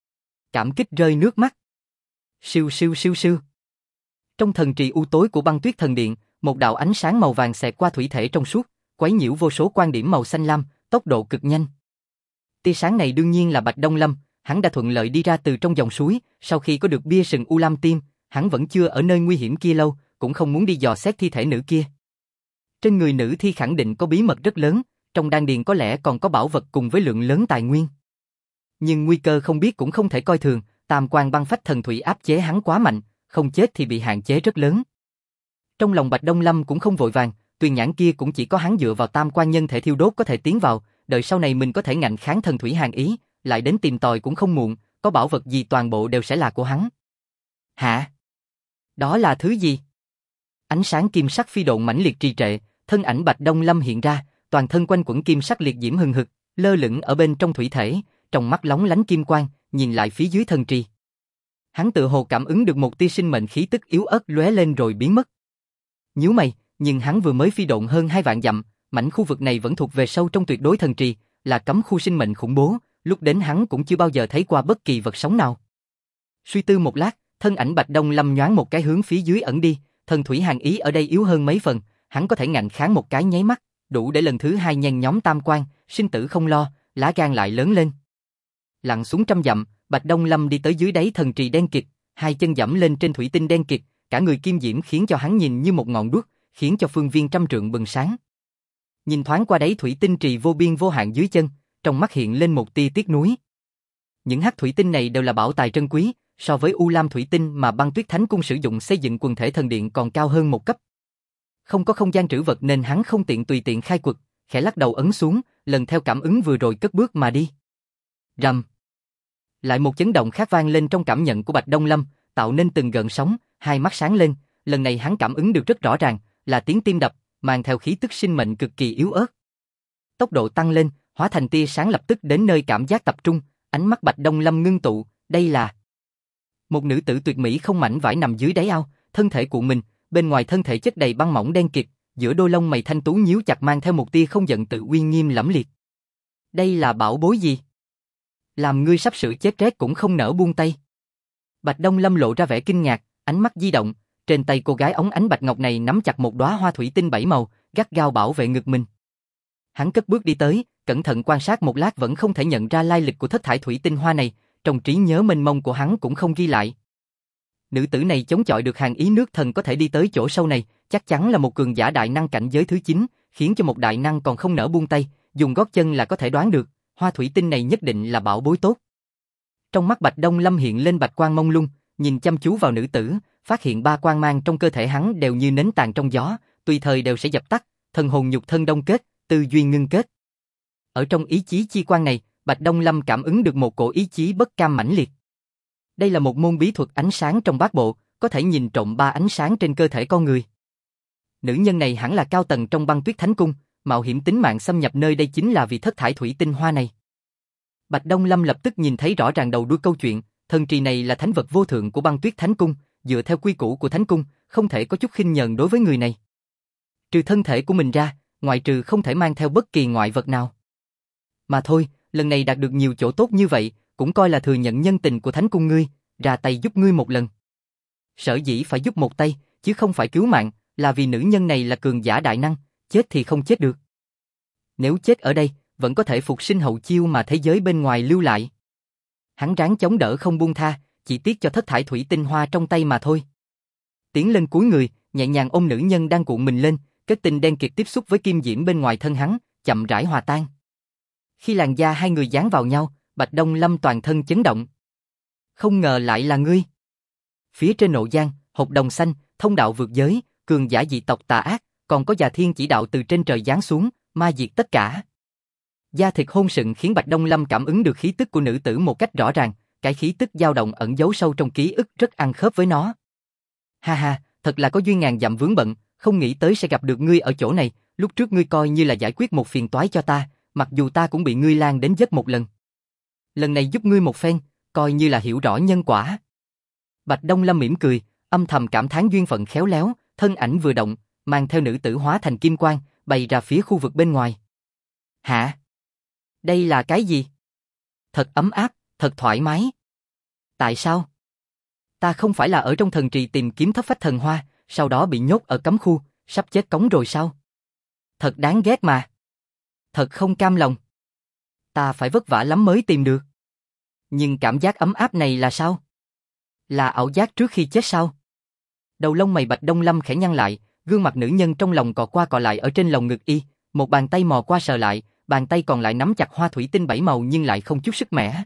Cảm kích rơi nước mắt. Siêu siêu siêu siêu. Trong thần trì u tối của Băng Tuyết Thần Điện, một đạo ánh sáng màu vàng xẹt qua thủy thể trong suốt, quấy nhiễu vô số quan điểm màu xanh lam, tốc độ cực nhanh. Tia sáng này đương nhiên là Bạch Đông Lâm, hắn đã thuận lợi đi ra từ trong dòng suối, sau khi có được bia sừng U Lam Tim, hắn vẫn chưa ở nơi nguy hiểm kia lâu, cũng không muốn đi dò xét thi thể nữ kia. Trên người nữ thi khẳng định có bí mật rất lớn, trong đan điền có lẽ còn có bảo vật cùng với lượng lớn tài nguyên. Nhưng nguy cơ không biết cũng không thể coi thường, tam quan băng phách thần thủy áp chế hắn quá mạnh, không chết thì bị hạn chế rất lớn. Trong lòng Bạch Đông Lâm cũng không vội vàng, tuyền nhãn kia cũng chỉ có hắn dựa vào tam quan nhân thể thiêu đốt có thể tiến vào, đợi sau này mình có thể ngạnh kháng thần thủy hàn ý, lại đến tìm tòi cũng không muộn, có bảo vật gì toàn bộ đều sẽ là của hắn. Hả? Đó là thứ gì? Ánh sáng kim sắc phi độn mãnh liệt trì trệ, thân ảnh Bạch Đông Lâm hiện ra, toàn thân quanh quẩn kim sắc liệt diễm hừng hực, lơ lửng ở bên trong thủy thể, trong mắt lóng lánh kim quang, nhìn lại phía dưới thần trì. Hắn tự hồ cảm ứng được một tia sinh mệnh khí tức yếu ớt lóe lên rồi biến mất. Nhíu mày, nhưng hắn vừa mới phi độn hơn 2 vạn dặm, mảnh khu vực này vẫn thuộc về sâu trong tuyệt đối thần trì, là cấm khu sinh mệnh khủng bố, lúc đến hắn cũng chưa bao giờ thấy qua bất kỳ vật sống nào. Suy tư một lát, thân ảnh Bạch Đông Lâm nhoáng một cái hướng phía dưới ẩn đi, thần thủy hàn ý ở đây yếu hơn mấy phần, hắn có thể ngạnh kháng một cái nháy mắt, đủ để lần thứ 2 nhen nhóm tam quan, sinh tử không lo, lá gan lại lớn lên. Lặn xuống 100 dặm, Bạch Đông Lâm đi tới dưới đáy thần trì đen kịt, hai chân dẫm lên trên thủy tinh đen kịt, cả người kim diễm khiến cho hắn nhìn như một ngọn đuốc, khiến cho phương viên 100 trượng bừng sáng. Nhìn thoáng qua đáy thủy tinh trì vô biên vô hạn dưới chân, trong mắt hiện lên một tia tiếc nuối. Những hắc thủy tinh này đều là bảo tài trân quý, so với U Lam thủy tinh mà Băng Tuyết Thánh Cung sử dụng xây dựng quần thể thần điện còn cao hơn một cấp. Không có không gian trữ vật nên hắn không tiện tùy tiện khai quật, khẽ lắc đầu ấn xuống, lần theo cảm ứng vừa rồi cất bước mà đi. Rầm. Lại một chấn động khác vang lên trong cảm nhận của Bạch Đông Lâm, tạo nên từng gợn sóng, hai mắt sáng lên, lần này hắn cảm ứng được rất rõ ràng, là tiếng tim đập, mang theo khí tức sinh mệnh cực kỳ yếu ớt. Tốc độ tăng lên, hóa thành tia sáng lập tức đến nơi cảm giác tập trung, ánh mắt Bạch Đông Lâm ngưng tụ, đây là một nữ tử tuyệt mỹ không mảnh vải nằm dưới đáy ao, thân thể cuộn mình, bên ngoài thân thể chất đầy băng mỏng đen kịt, giữa đôi lông mày thanh tú nhíu chặt mang theo một tia không giận tự uy nghiêm lẫm liệt. Đây là bảo bối gì? Làm ngươi sắp sửa chết rét cũng không nỡ buông tay. Bạch Đông Lâm lộ ra vẻ kinh ngạc, ánh mắt di động, trên tay cô gái óng ánh bạch ngọc này nắm chặt một đóa hoa thủy tinh 7 màu, gắt gao bảo vệ ngực mình. Hắn cất bước đi tới, cẩn thận quan sát một lát vẫn không thể nhận ra lai lịch của thất thải thủy tinh hoa này, trong trí nhớ mênh mông của hắn cũng không ghi lại. Nữ tử này chống chọi được hàn ý nước thần có thể đi tới chỗ sâu này, chắc chắn là một cường giả đại năng cảnh giới thứ 9, khiến cho một đại năng còn không nỡ buông tay, dùng gót chân là có thể đoán được, hoa thủy tinh này nhất định là bảo bối tốt. Trong mắt Bạch Đông Lâm hiện lên bạch quang mông lung, nhìn chăm chú vào nữ tử, phát hiện 3 quang mang trong cơ thể hắn đều như nến tàn trong gió, tùy thời đều sẽ dập tắt, thần hồn nhục thân đông kết, tư duy ngưng kết. Ở trong ý chí chi quang này, Bạch Đông Lâm cảm ứng được một cổ ý chí bất cam mãnh liệt. Đây là một môn bí thuật ánh sáng trong bát bộ, có thể nhìn trộm 3 ánh sáng trên cơ thể con người. Nữ nhân này hẳn là cao tầng trong Băng Tuyết Thánh Cung, mạo hiểm tính mạng xâm nhập nơi đây chính là vì thất thải thủy tinh hoa này. Bạch Đông Lâm lập tức nhìn thấy rõ ràng đầu đuôi câu chuyện, thần trì này là thánh vật vô thượng của Băng Tuyết Thánh Cung, dựa theo quy củ của Thánh Cung, không thể có chút khinh nhờn đối với người này. Trừ thân thể của mình ra, ngoại trừ không thể mang theo bất kỳ ngoại vật nào. Mà thôi, lần này đạt được nhiều chỗ tốt như vậy, cũng coi là thừa nhận nhân tình của Thánh Cung ngươi, ra tay giúp ngươi một lần. Sở dĩ phải giúp một tay, chứ không phải cứu mạng, là vì nữ nhân này là cường giả đại năng, chết thì không chết được. Nếu chết ở đây, vẫn có thể phục sinh hậu chiêu mà thế giới bên ngoài lưu lại. Hắn ráng chống đỡ không buông tha, chỉ tiếc cho thất thải thủy tinh hoa trong tay mà thôi. Tiến lên cúi người, nhẹ nhàng ôm nữ nhân đang cuộn mình lên, kết tinh đen kịt tiếp xúc với kim diễm bên ngoài thân hắn, chậm rãi hòa tan. Khi làn da hai người dán vào nhau, Bạch Đông Lâm toàn thân chấn động. Không ngờ lại là ngươi. Phía trên nộ giang, hột đồng xanh, thông đạo vượt giới, cường giả dị tộc tà ác, còn có già thiên chỉ đạo từ trên trời giáng xuống, ma diệt tất cả. Da thịt hôn sừng khiến Bạch Đông Lâm cảm ứng được khí tức của nữ tử một cách rõ ràng, cái khí tức dao động ẩn giấu sâu trong ký ức rất ăn khớp với nó. Ha ha, thật là có duyên ngàn dặm vướng bận, không nghĩ tới sẽ gặp được ngươi ở chỗ này, lúc trước ngươi coi như là giải quyết một phiền toái cho ta, mặc dù ta cũng bị ngươi lan đến giấc một lần. Lần này giúp ngươi một phen, coi như là hiểu rõ nhân quả. Bạch Đông Lâm mỉm cười, âm thầm cảm thán duyên phận khéo léo, thân ảnh vừa động, mang theo nữ tử hóa thành kim quang, bay ra phía khu vực bên ngoài. Hả? Đây là cái gì? Thật ấm áp, thật thoải mái. Tại sao? Ta không phải là ở trong thần trì tìm kiếm thất phách thần hoa, sau đó bị nhốt ở cấm khu, sắp chết cống rồi sao? Thật đáng ghét mà. Thật không cam lòng. Ta phải vất vả lắm mới tìm được. Nhưng cảm giác ấm áp này là sao? Là ảo giác trước khi chết sao? Đầu lông mày Bạch Đông Lâm khẽ nhăn lại, gương mặt nữ nhân trong lòng cọ qua cọ lại ở trên lồng ngực y, một bàn tay mò qua sờ lại, bàn tay còn lại nắm chặt hoa thủy tinh 7 màu nhưng lại không chút sức mẻ.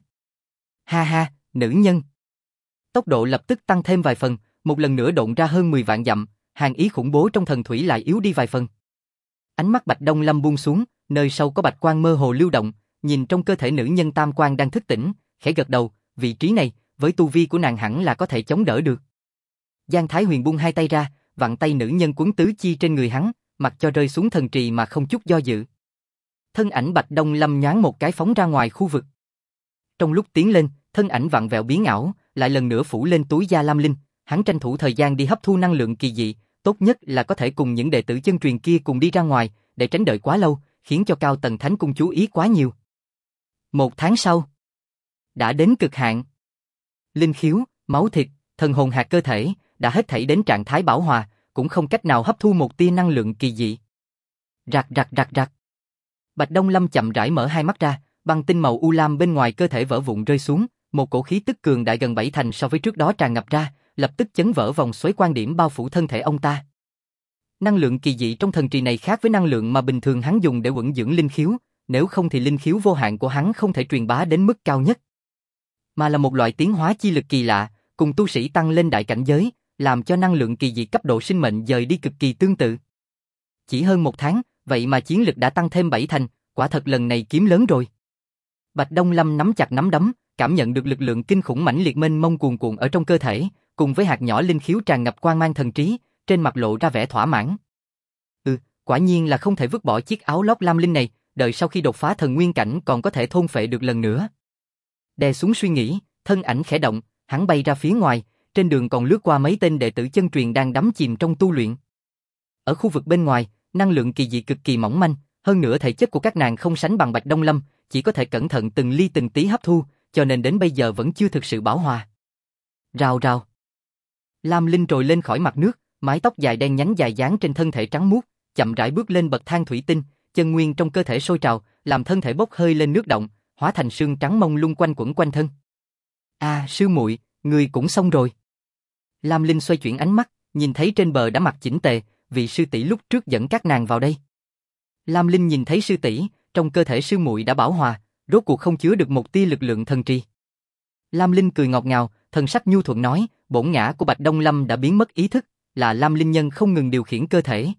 Ha ha, nữ nhân. Tốc độ lập tức tăng thêm vài phần, một lần nữa độn ra hơn 10 vạn dặm, hàn ý khủng bố trong thần thủy lại yếu đi vài phần. Ánh mắt Bạch Đông Lâm buông xuống, nơi sâu có bạch quang mơ hồ lưu động, nhìn trong cơ thể nữ nhân tam quan đang thức tỉnh, khẽ gật đầu, vị trí này, với tu vi của nàng hẳn là có thể chống đỡ được. Giang Thái Huyền buông hai tay ra, vặn tay nữ nhân quấn tứ chi trên người hắn, mặc cho rơi xuống thần trì mà không chút do dự. Thân ảnh Bạch Đông Lâm nhoáng một cái phóng ra ngoài khu vực. Trong lúc tiến lên, thân ảnh vặn vẹo biến ảo, lại lần nữa phủ lên túi da lam linh, hắn tranh thủ thời gian đi hấp thu năng lượng kỳ dị, tốt nhất là có thể cùng những đệ tử chân truyền kia cùng đi ra ngoài, để tránh đợi quá lâu, khiến cho cao tầng thánh cung chú ý quá nhiều. 1 tháng sau, đã đến cực hạn. Linh khiếu, máu thịt, thần hồn hạt cơ thể đã hết thảy đến trạng thái bảo hòa, cũng không cách nào hấp thu một tia năng lượng kỳ dị. Rạc rạc rạc rạc. Bạch Đông Lâm chậm rãi mở hai mắt ra, băng tinh màu u lam bên ngoài cơ thể vỡ vụn rơi xuống, một cổ khí tức cường đại gần 7 thành so với trước đó tràn ngập ra, lập tức chấn vỡ vòng xoáy quan điểm bao phủ thân thể ông ta. Năng lượng kỳ dị trong thần trì này khác với năng lượng mà bình thường hắn dùng để quẩn dưỡng linh khiếu, nếu không thì linh khiếu vô hạn của hắn không thể truyền bá đến mức cao nhất, mà là một loại tiến hóa chi lực kỳ lạ, cùng tu sĩ tăng lên đại cảnh giới, làm cho năng lượng kỳ dị cấp độ sinh mệnh dời đi cực kỳ tương tự. Chỉ hơn 1 tháng, vậy mà chiến lực đã tăng thêm 7 thành, quả thật lần này kiếm lớn rồi. Bạch Đông Lâm nắm chặt nắm đấm, cảm nhận được lực lượng kinh khủng mãnh liệt mênh mông cuồn cuộn ở trong cơ thể, cùng với hạt nhỏ linh khiếu tràn ngập quang mang thần trí, trên mặt lộ ra vẻ thỏa mãn. Quả nhiên là không thể vứt bỏ chiếc áo lót lam linh này, đợi sau khi đột phá thần nguyên cảnh còn có thể thôn phệ được lần nữa. Đè xuống suy nghĩ, thân ảnh khẽ động, hắn bay ra phía ngoài, trên đường còn lướt qua mấy tên đệ tử chân truyền đang đắm chìm trong tu luyện. Ở khu vực bên ngoài, năng lượng kỳ dị cực kỳ mỏng manh, hơn nữa thể chất của các nàng không sánh bằng Bạch Đông Lâm, chỉ có thể cẩn thận từng ly từng tí hấp thu, cho nên đến bây giờ vẫn chưa thực sự bảo hòa. Rào rào. Lam Linh trồi lên khỏi mặt nước, mái tóc dài đen nhánh dài dáng trên thân thể trắng muốt, chậm rãi bước lên bậc thang thủy tinh, chân nguyên trong cơ thể sôi trào, làm thân thể bốc hơi lên nước động, hóa thành sương trắng mông lung quanh quẩn quanh thân. Sư muội, người cũng xong rồi. Lam Linh xoay chuyển ánh mắt, nhìn thấy trên bờ đã mặc chỉnh tề, vị sư tỷ lúc trước dẫn các nàng vào đây. Lam Linh nhìn thấy sư tỷ, trong cơ thể sư muội đã bảo hòa, rốt cuộc không chứa được một tia lực lượng thần trì. Lam Linh cười ngọt ngào, thần sắc nhu thuận nói, bổn ngã của Bạch Đông Lâm đã biến mất ý thức, là Lam Linh nhân không ngừng điều khiển cơ thể.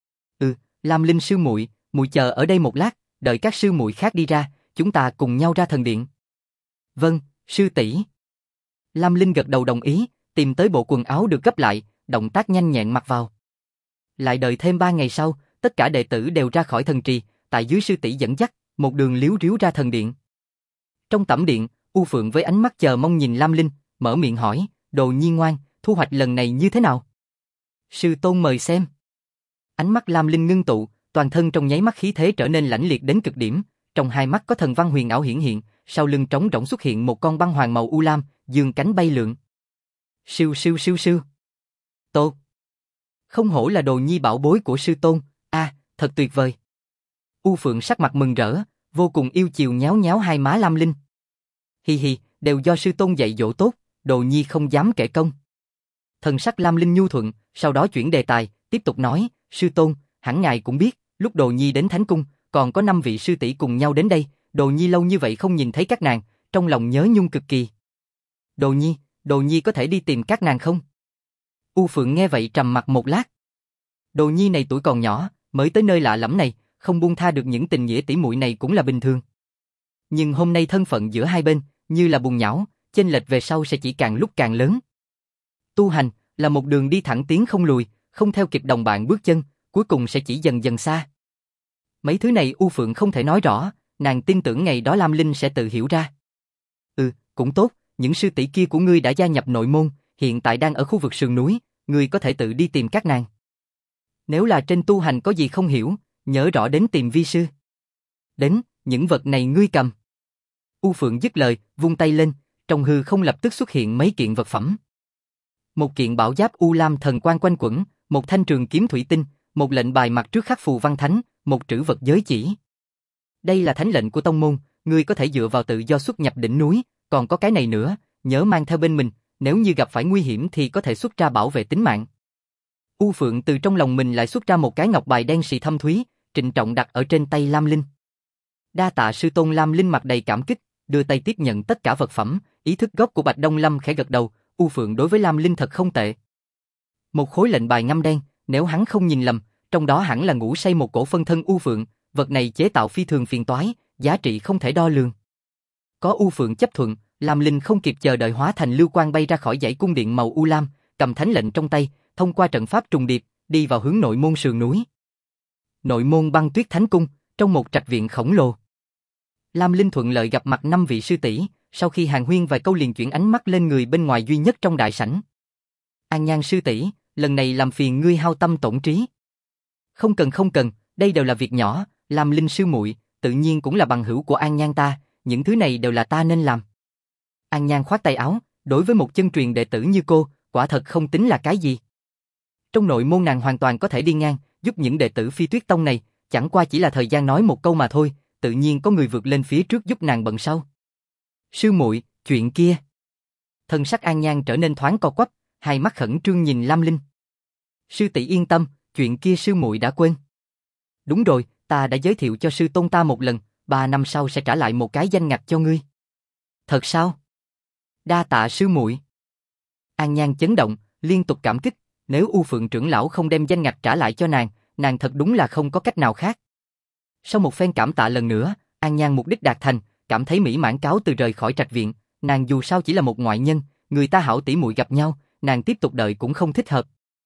Lam Linh sư muội, muội chờ ở đây một lát, đợi các sư muội khác đi ra, chúng ta cùng nhau ra thần điện. Vâng, sư tỷ. Lam Linh gật đầu đồng ý, tìm tới bộ quần áo được gấp lại, động tác nhanh nhẹn mặc vào. Lại đợi thêm 3 ngày sau, tất cả đệ tử đều ra khỏi thần trì, tại dưới sư tỷ dẫn dắt, một đường liếu riếu ra thần điện. Trong tẩm điện, U Phượng với ánh mắt chờ mong nhìn Lam Linh, mở miệng hỏi, đồ nhi ngoan, thu hoạch lần này như thế nào? Sư tôn mời xem. Ánh mắt Lam Linh ngưng tụ, toàn thân trong nháy mắt khí thế trở nên lãnh liệt đến cực điểm, trong hai mắt có thần văn huyền ảo hiển hiện, sau lưng trống rỗng xuất hiện một con băng hoàng màu u lam, dương cánh bay lượn. Siêu siêu siêu siêu. Tốt. Không hổ là đồ nhi bảo bối của sư tôn, thật tuyệt vời. U Phượng sắc mặt mừng rỡ, vô cùng yêu chiều nhéo nhéo hai má Lam Linh. Hi hi, đều do sư tôn dạy dỗ tốt, đồ nhi không dám kể công. Thần sắc Lam Linh nhu thuận, sau đó chuyển đề tài, tiếp tục nói, sư tôn, hẳn ngài cũng biết, lúc đồ nhi đến Thánh Cung, còn có 5 vị sư tỷ cùng nhau đến đây, đồ nhi lâu như vậy không nhìn thấy các nàng, trong lòng nhớ nhung cực kỳ. Đồ nhi có thể đi tìm các nàng không? U Phượng nghe vậy trầm mặt một lát. Đồ nhi này tuổi còn nhỏ, mới tới nơi lạ lẫm này, không buông tha được những tình nghĩa tỉ muội này cũng là bình thường. Nhưng hôm nay thân phận giữa hai bên, như là bùn nhão, chênh lệch về sau sẽ chỉ càng lúc càng lớn. Tu hành là một đường đi thẳng tiến không lùi, không theo kịp đồng bạn bước chân, cuối cùng sẽ chỉ dần dần xa. Mấy thứ này U Phượng không thể nói rõ, nàng tin tưởng ngày đó Lam Linh sẽ tự hiểu ra. Cũng tốt, những sư tỷ kia của ngươi đã gia nhập nội môn, hiện tại đang ở khu vực sườn núi, ngươi có thể tự đi tìm các nàng. Nếu là trên tu hành có gì không hiểu, nhớ rõ đến tìm vi sư. Đến, những vật này ngươi cầm. U Phượng dứt lời, vung tay lên, trong hư không lập tức xuất hiện mấy kiện vật phẩm. Một kiện bảo giáp U Lam thần quang quanh quẩn, một thanh trường kiếm thủy tinh, một lệnh bài mặt trước khắc phù văn thánh, một trữ vật giới chỉ. Đây là thánh lệnh của tông môn, ngươi có thể dựa vào tự do xuất nhập đỉnh núi, còn có cái này nữa, nhớ mang theo bên mình, nếu như gặp phải nguy hiểm thì có thể xuất ra bảo vệ tính mạng. U Phượng từ trong lòng mình lại xuất ra một cái ngọc bài đen xì thâm thúy, trịnh trọng đặt ở trên tay Lam Linh. Đa tạ sư tôn. Lam Linh mặt đầy cảm kích, đưa tay tiếp nhận tất cả vật phẩm, ý thức gốc của Bạch Đông Lâm khẽ gật đầu, U Phượng đối với Lam Linh thật không tệ. Một khối lệnh bài ngăm đen, nếu hắn không nhìn lầm, trong đó hẳn là ngủ say một cổ phân thân U Phượng, vật này chế tạo phi thường phiền toái, giá trị không thể đo lường. Có U Phượng chấp thuận, Lam Linh không kịp chờ đợi hóa thành lưu quang bay ra khỏi dãy cung điện màu u lam, cầm thánh lệnh trong tay, thông qua trận pháp trùng điệp, đi vào hướng nội môn sườn núi. Nội môn Băng Tuyết Thánh Cung, trong một trạch viện khổng lồ. Lam Linh thuận lợi gặp mặt 5 vị sư tỷ, sau khi hàn huyên vài câu liền chuyển ánh mắt lên người bên ngoài duy nhất trong đại sảnh. An Nhan sư tỷ, lần này làm phiền ngươi hao tâm tổn trí. Không cần, đây đều là việc nhỏ, Lam Linh sư muội, tự nhiên cũng là bằng hữu của An Nhan ta, những thứ này đều là ta nên làm. An Nhan khoát tay áo, đối với một chân truyền đệ tử như cô, quả thật không tính là cái gì. Trong nội môn nàng hoàn toàn có thể đi ngang, giúp những đệ tử Phi Tuyết Tông này, chẳng qua chỉ là thời gian nói một câu mà thôi, tự nhiên có người vượt lên phía trước giúp nàng bận sau. Sư muội, chuyện kia. Thân sắc An Nhan trở nên thoáng co quắp, hai mắt khẩn trương nhìn Lam Linh. Sư tỷ yên tâm, chuyện kia sư muội đã quên. Đúng rồi, ta đã giới thiệu cho sư tôn ta một lần, 3 năm sau sẽ trả lại một cái danh ngạch cho ngươi. Thật sao? Đa tạ sư muội. An Nhan chấn động, liên tục cảm kích, nếu U Phượng trưởng lão không đem danh ngạch trả lại cho nàng thật đúng là không có cách nào khác. Sau một phen cảm tạ lần nữa, An Nhan mục đích đạt thành, cảm thấy mỹ mãn cáo từ rời khỏi trạch viện, nàng dù sao chỉ là một ngoại nhân, người ta hảo tỷ muội gặp nhau, nàng tiếp tục đợi cũng không thích hợp.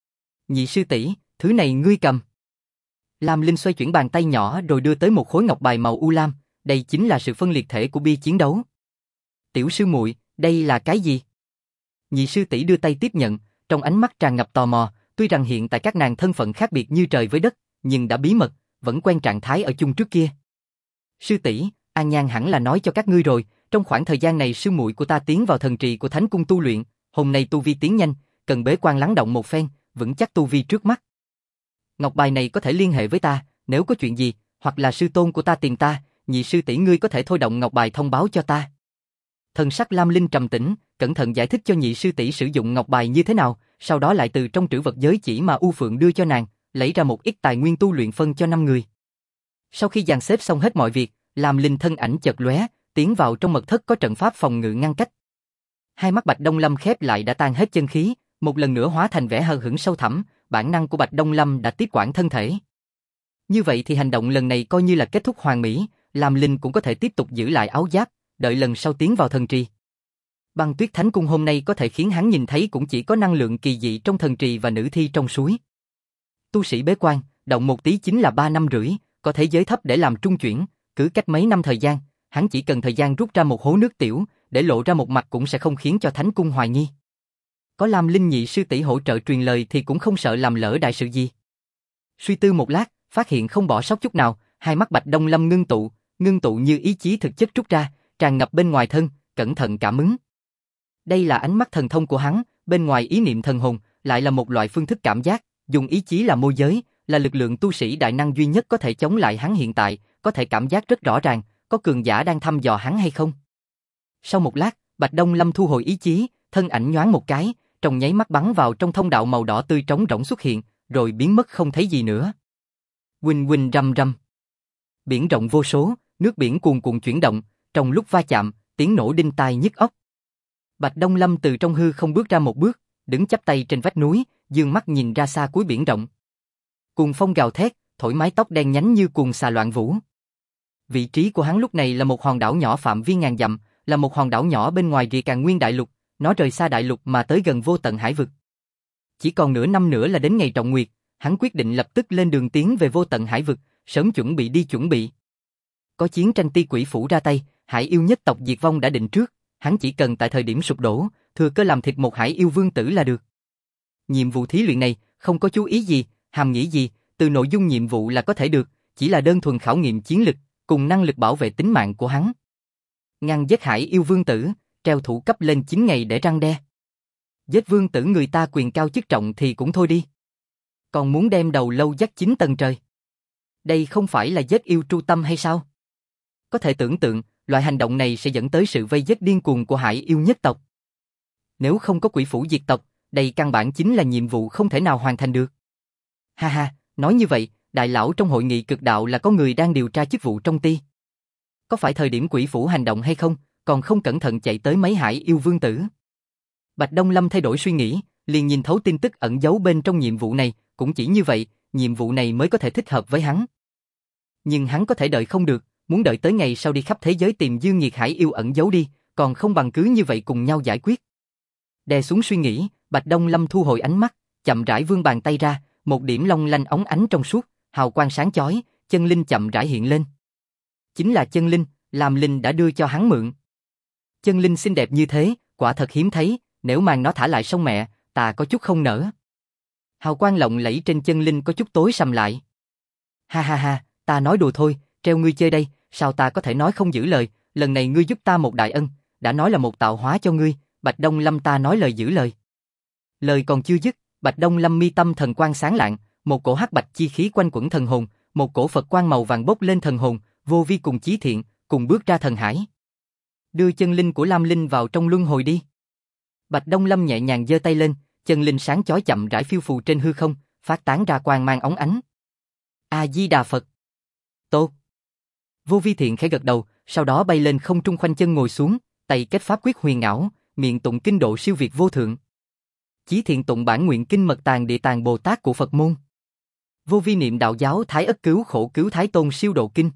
Nhị sư tỷ, thứ này ngươi cầm. Lam Linh xoay chuyển bàn tay nhỏ rồi đưa tới một khối ngọc bài màu u lam, đây chính là sự phân liệt thể của bia chiến đấu. Tiểu sư muội, đây là cái gì? Nhị sư tỷ đưa tay tiếp nhận, trong ánh mắt tràn ngập tò mò, tuy rằng hiện tại các nàng thân phận khác biệt như trời với đất, nhưng đã bí mật, vẫn quen trạng thái ở chung trước kia. Sư tỷ, An Nhan hẳn là nói cho các ngươi rồi, trong khoảng thời gian này sư muội của ta tiến vào thần trì của Thánh Cung tu luyện, hôm nay tu vi tiến nhanh, cần bế quan lắng động một phen, vững chắc tu vi trước mắt. Ngọc bài này có thể liên hệ với ta, nếu có chuyện gì, hoặc là sư tôn của ta tìm ta, nhị sư tỷ ngươi có thể thôi động ngọc bài thông báo cho ta. Thần sắc Lam Linh trầm tĩnh, cẩn thận giải thích cho nhị sư tỷ sử dụng ngọc bài như thế nào, sau đó lại từ trong trữ vật giới chỉ mà U Phượng đưa cho nàng, lấy ra một ít tài nguyên tu luyện phân cho 5 người. Sau khi dàn xếp xong hết mọi việc, Lam Linh thân ảnh chợt lóe, tiến vào trong mật thất có trận pháp phòng ngự ngăn cách. Hai mắt Bạch Đông Lâm khép lại đã tan hết chân khí, một lần nữa hóa thành vẻ hờ hững sâu thẳm, bản năng của Bạch Đông Lâm đã tiếp quản thân thể. Như vậy thì hành động lần này coi như là kết thúc hoàn mỹ, Lam Linh cũng có thể tiếp tục giữ lại áo giáp, đợi lần sau tiến vào thần trì. Băng Tuyết Thánh Cung hôm nay có thể khiến hắn nhìn thấy cũng chỉ có năng lượng kỳ dị trong thần trì và nữ thi trong suối. Tu sĩ bế quan, động một tí chính là 3 năm rưỡi, có thế giới thấp để làm trung chuyển, cứ cách mấy năm thời gian, hắn chỉ cần thời gian rút ra một hố nước tiểu, để lộ ra một mặt cũng sẽ không khiến cho Thánh Cung hoài nghi. Có Lam Linh nhị sư tỷ hỗ trợ truyền lời thì cũng không sợ làm lỡ đại sự gì. Suy tư một lát, phát hiện không bỏ sót chút nào, hai mắt Bạch Đông Lâm ngưng tụ như ý chí thực chất trút ra, tràn ngập bên ngoài thân, cẩn thận cảm ứng. Đây là ánh mắt thần thông của hắn, bên ngoài ý niệm thần hồn, lại là một loại phương thức cảm giác, Dùng ý chí là môi giới, là lực lượng tu sĩ đại năng duy nhất có thể chống lại hắn hiện tại, có thể cảm giác rất rõ ràng, có cường giả đang thăm dò hắn hay không. Sau một lát, Bạch Đông Lâm thu hồi ý chí, thân ảnh nhoáng một cái, trong nháy mắt bắn vào trong thông đạo màu đỏ tươi trống rỗng xuất hiện, rồi biến mất không thấy gì nữa. Huỳnh huỳnh rầm rầm. Biển rộng vô số, nước biển cuồn cuộn chuyển động, trong lúc va chạm, tiếng nổ đinh tai nhức óc. Bạch Đông Lâm từ trong hư không bước ra một bước, đứng chắp tay trên vách núi, dương mắt nhìn ra xa cuối biển rộng. Cuồng phong gào thét, thổi mái tóc đen nhánh như cuồng xà loạn vũ. Vị trí của hắn lúc này là một hòn đảo nhỏ phạm vi ngàn dặm, là một hòn đảo nhỏ bên ngoài rìa Càn Nguyên đại lục, nó rời xa đại lục mà tới gần vô tận hải vực. Chỉ còn nửa năm nữa là đến ngày trọng nguyệt, hắn quyết định lập tức lên đường tiến về vô tận hải vực, sớm chuẩn bị đi chuẩn bị. Có chiến tranh ti quỷ phủ ra tay, hải yêu nhất tộc diệt vong đã định trước, hắn chỉ cần tại thời điểm sụp đổ, thừa cơ làm thịt một hải yêu vương tử là được. Nhiệm vụ thí luyện này, không có chú ý gì, hàm nghĩa gì, từ nội dung nhiệm vụ là có thể được, chỉ là đơn thuần khảo nghiệm chiến lực, cùng năng lực bảo vệ tính mạng của hắn. Ngăn giết hải yêu vương tử, treo thủ cấp lên 9 ngày để răn đe. Giết vương tử người ta quyền cao chức trọng thì cũng thôi đi. Còn muốn đem đầu lâu dắt 9 tầng trời. Đây không phải là giết yêu tru tâm hay sao? Có thể tưởng tượng, loại hành động này sẽ dẫn tới sự vây giết điên cuồng của hải yêu nhất tộc. Nếu không có quỷ phủ diệt tộc, đây căn bản chính là nhiệm vụ không thể nào hoàn thành được. Ha ha, nói như vậy, đại lão trong hội nghị cực đạo là có người đang điều tra chức vụ trong ti. Có phải thời điểm quỷ phủ hành động hay không, còn không cẩn thận chạy tới mấy hải yêu vương tử. Bạch Đông Lâm thay đổi suy nghĩ, liền nhìn thấu tin tức ẩn giấu bên trong nhiệm vụ này, cũng chỉ như vậy, nhiệm vụ này mới có thể thích hợp với hắn. Nhưng hắn có thể đợi không được, muốn đợi tới ngày sau đi khắp thế giới tìm dương nghiệt hải yêu ẩn giấu đi, còn không bằng cứ như vậy cùng nhau giải quyết. Đè xuống suy nghĩ, Bạch Đông Lâm thu hồi ánh mắt, chậm rãi vươn bàn tay ra, một điểm long lanh óng ánh trong suốt, hào quang sáng chói, chân linh chậm rãi hiện lên. Chính là chân linh, Lam Linh đã đưa cho hắn mượn. Chân linh xinh đẹp như thế, quả thật hiếm thấy, nếu mang nó thả lại sông mẹ, ta có chút không nỡ. Hào quang lộng lẫy trên chân linh có chút tối sầm lại. Ha ha ha, ta nói đùa thôi, treo ngươi chơi đây, sao ta có thể nói không giữ lời, lần này ngươi giúp ta một đại ân, đã nói là một tạo hóa cho ngươi, Bạch Đông Lâm ta nói lời giữ lời. Lời còn chưa dứt, Bạch Đông Lâm mi tâm thần quang sáng lạng, một cổ hắc bạch chi khí quanh quẩn thần hồn, một cổ Phật quang màu vàng bốc lên thần hồn, Vô Vi cùng Chí Thiện, cùng bước ra thần hải. Đưa chân linh của Lam Linh vào trong luân hồi đi. Bạch Đông Lâm nhẹ nhàng giơ tay lên, chân linh sáng chói chậm rãi phiêu phù trên hư không, phát tán ra quang mang óng ánh. A Di Đà Phật. Tốt. Vô Vi Thiện khẽ gật đầu, sau đó bay lên không trung khoanh chân ngồi xuống, tay kết pháp quyết huyền ảo, miệng tụng kinh độ siêu việt vô thượng. Chí Thiện tụng bản nguyện kinh mật tàng địa tàng Bồ Tát của Phật môn. Vô Vi niệm đạo giáo Thái Ất cứu khổ cứu Thái Tôn siêu độ kinh.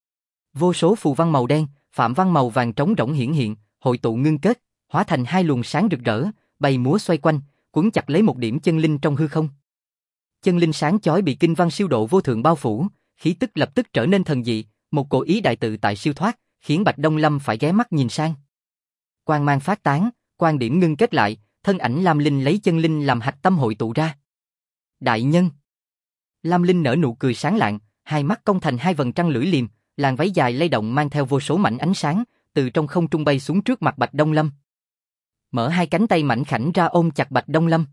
Vô số phù văn màu đen, phạm văn màu vàng trống rỗng hiển hiện, hội tụ ngưng kết, hóa thành hai luồng sáng rực rỡ, bay múa xoay quanh, quấn chặt lấy một điểm chân linh trong hư không. Chân linh sáng chói bị kinh văn siêu độ vô thượng bao phủ, khí tức lập tức trở nên thần dị, một cổ ý đại tự tại siêu thoát, khiến Bạch Đông Lâm phải ghé mắt nhìn sang. Quang mang phát tán, quan điểm ngưng kết lại, thân ảnh Lam Linh lấy chân linh làm hạch tâm hội tụ ra. Đại nhân. Lam Linh nở nụ cười sáng lạng, hai mắt cong thành hai vầng trăng lưỡi liềm, làn váy dài lay động mang theo vô số mảnh ánh sáng, từ trong không trung bay xuống trước mặt Bạch Đông Lâm. Mở hai cánh tay mảnh khảnh ra ôm chặt Bạch Đông Lâm.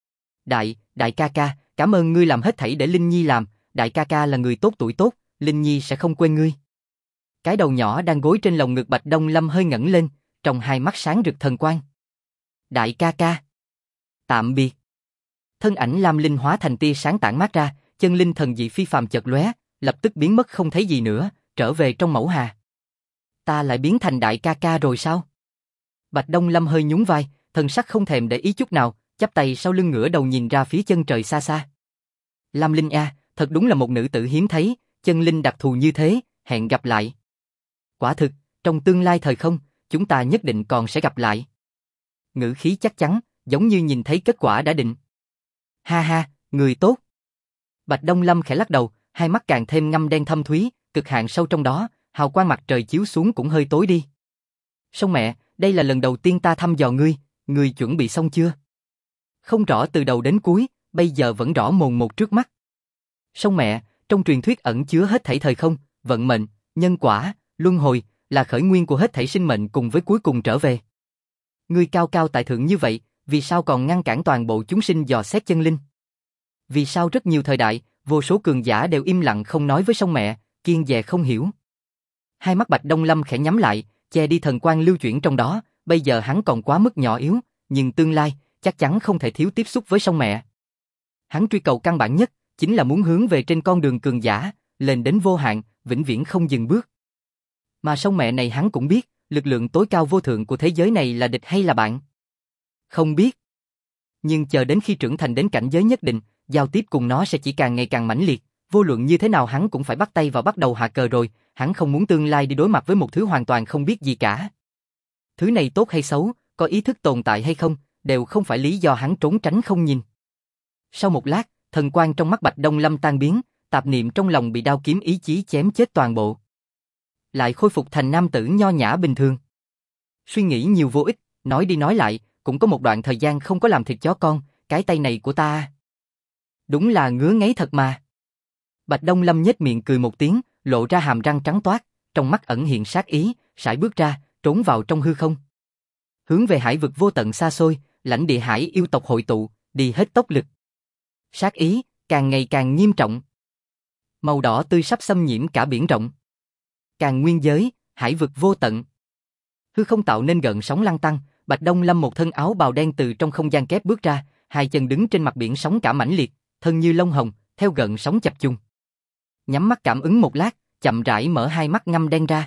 Đại ca ca, cảm ơn ngươi làm hết thảy để Linh Nhi làm, đại ca ca là người tốt tuổi tốt, Linh Nhi sẽ không quên ngươi. Cái đầu nhỏ đang gối trên lồng ngực Bạch Đông Lâm hơi ngẩng lên, trong hai mắt sáng rực thần quang. Đại ca ca. Tạm biệt. Thân ảnh Lam Linh hóa thành tia sáng tản mát ra, chân linh thần dị phi phàm chợt lóe, lập tức biến mất không thấy gì nữa, trở về trong mẫu hà. Ta lại biến thành đại ca ca rồi sao? Bạch Đông Lâm hơi nhún vai, thần sắc không thèm để ý chút nào, chắp tay sau lưng ngửa đầu nhìn ra phía chân trời xa xa. Lam Linh a, thật đúng là một nữ tử hiếm thấy, chân linh đặc thù như thế, hẹn gặp lại. Quả thực, trong tương lai thời không, chúng ta nhất định còn sẽ gặp lại. Ngữ khí chắc chắn, giống như nhìn thấy kết quả đã định. Ha ha, người tốt. Bạch Đông Lâm khẽ lắc đầu, hai mắt càng thêm ngăm đen thâm thúy, cực hạn sâu trong đó, hào quang mặt trời chiếu xuống cũng hơi tối đi. Song mẹ, đây là lần đầu tiên ta thăm dò ngươi chuẩn bị xong chưa? Không rõ từ đầu đến cuối, bây giờ vẫn rõ mồn một trước mắt. Song mẹ, trong truyền thuyết ẩn chứa hết thảy thời không, vận mệnh, nhân quả, luân hồi, là khởi nguyên của hết thảy sinh mệnh cùng với cuối cùng trở về. Ngươi cao cao tại thượng như vậy, vì sao còn ngăn cản toàn bộ chúng sinh dò xét chân linh? Vì sao rất nhiều thời đại, vô số cường giả đều im lặng không nói với sông mẹ, kiêng dè không hiểu. Hai mắt Bạch Đông Lâm khẽ nhắm lại, che đi thần quang lưu chuyển trong đó, bây giờ hắn còn quá mức nhỏ yếu, nhưng tương lai, chắc chắn không thể thiếu tiếp xúc với sông mẹ. Hắn truy cầu căn bản nhất, chính là muốn hướng về trên con đường cường giả, lên đến vô hạn, vĩnh viễn không dừng bước. Mà sông mẹ này hắn cũng biết, lực lượng tối cao vô thượng của thế giới này là địch hay là bạn? Không biết. Nhưng chờ đến khi trưởng thành đến cảnh giới nhất định, giao tiếp cùng nó sẽ chỉ càng ngày càng mãnh liệt, vô luận như thế nào hắn cũng phải bắt tay vào bắt đầu hạ cờ rồi, hắn không muốn tương lai đi đối mặt với một thứ hoàn toàn không biết gì cả. Thứ này tốt hay xấu, có ý thức tồn tại hay không, đều không phải lý do hắn trốn tránh không nhìn. Sau một lát, thần quang trong mắt Bạch Đông Lâm tan biến, tạp niệm trong lòng bị đao kiếm ý chí chém chết toàn bộ. Lại khôi phục thành nam tử nho nhã bình thường. Suy nghĩ nhiều vô ích, nói đi nói lại, cũng có một đoạn thời gian không có làm thịt chó con, cái tay này của ta. Đúng là ngứa ngáy thật mà. Bạch Đông Lâm nhếch miệng cười một tiếng, lộ ra hàm răng trắng toát, trong mắt ẩn hiện sát ý, sải bước ra, trốn vào trong hư không. Hướng về hải vực vô tận xa xôi, lãnh địa hải yêu tộc hội tụ, đi hết tốc lực. Sát ý, càng ngày càng nghiêm trọng. Màu đỏ tươi sắp xâm nhiễm cả biển rộng. Càng nguyên giới, hải vực vô tận. Hư không tạo nên gợn sóng lăn tăn, Bạch Đông Lâm một thân áo bào đen từ trong không gian kép bước ra, hai chân đứng trên mặt biển sóng cả mãnh liệt, thân như lông hồng, theo gợn sóng chập chung. Nhắm mắt cảm ứng một lát, chậm rãi mở hai mắt ngăm đen ra.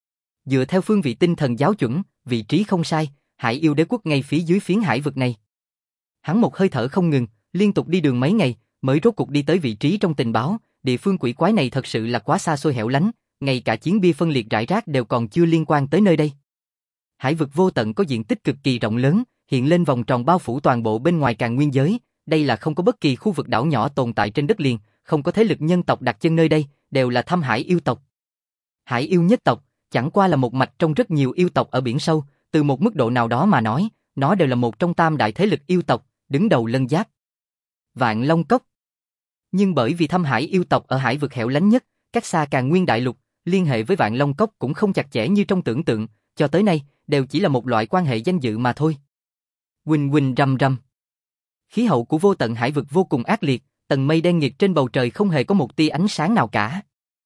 Dựa theo phương vị tinh thần giáo chuẩn, vị trí không sai, Hải Yêu Đế quốc ngay phía dưới phiến hải vực này. Hắn một hơi thở không ngừng, liên tục đi đường mấy ngày, mới rốt cuộc đi tới vị trí trong tình báo, địa phương quỷ quái này thật sự là quá xa xôi hẻo lánh, ngay cả chiến bia phân liệt rải rác đều còn chưa liên quan tới nơi đây. Hải vực vô tận có diện tích cực kỳ rộng lớn, hiện lên vòng tròn bao phủ toàn bộ bên ngoài Càn Nguyên giới, đây là không có bất kỳ khu vực đảo nhỏ tồn tại trên đất liền, không có thế lực nhân tộc đặt chân nơi đây, đều là thâm hải yêu tộc. Hải yêu nhất tộc, chẳng qua là một mạch trong rất nhiều yêu tộc ở biển sâu, từ một mức độ nào đó mà nói, nó đều là một trong tam đại thế lực yêu tộc, đứng đầu lân giáp. Vạn Long Cốc. Nhưng bởi vì thâm hải yêu tộc ở hải vực hẻo lánh nhất, cách xa Càn Nguyên đại lục, liên hệ với Vạn Long Cốc cũng không chặt chẽ như trong tưởng tượng, cho tới nay, đều chỉ là một loại quan hệ danh dự mà thôi. Huỳnh huỳnh rầm rầm. Khí hậu của vô tận hải vực vô cùng ác liệt, tầng mây đen nghịt trên bầu trời không hề có một tia ánh sáng nào cả.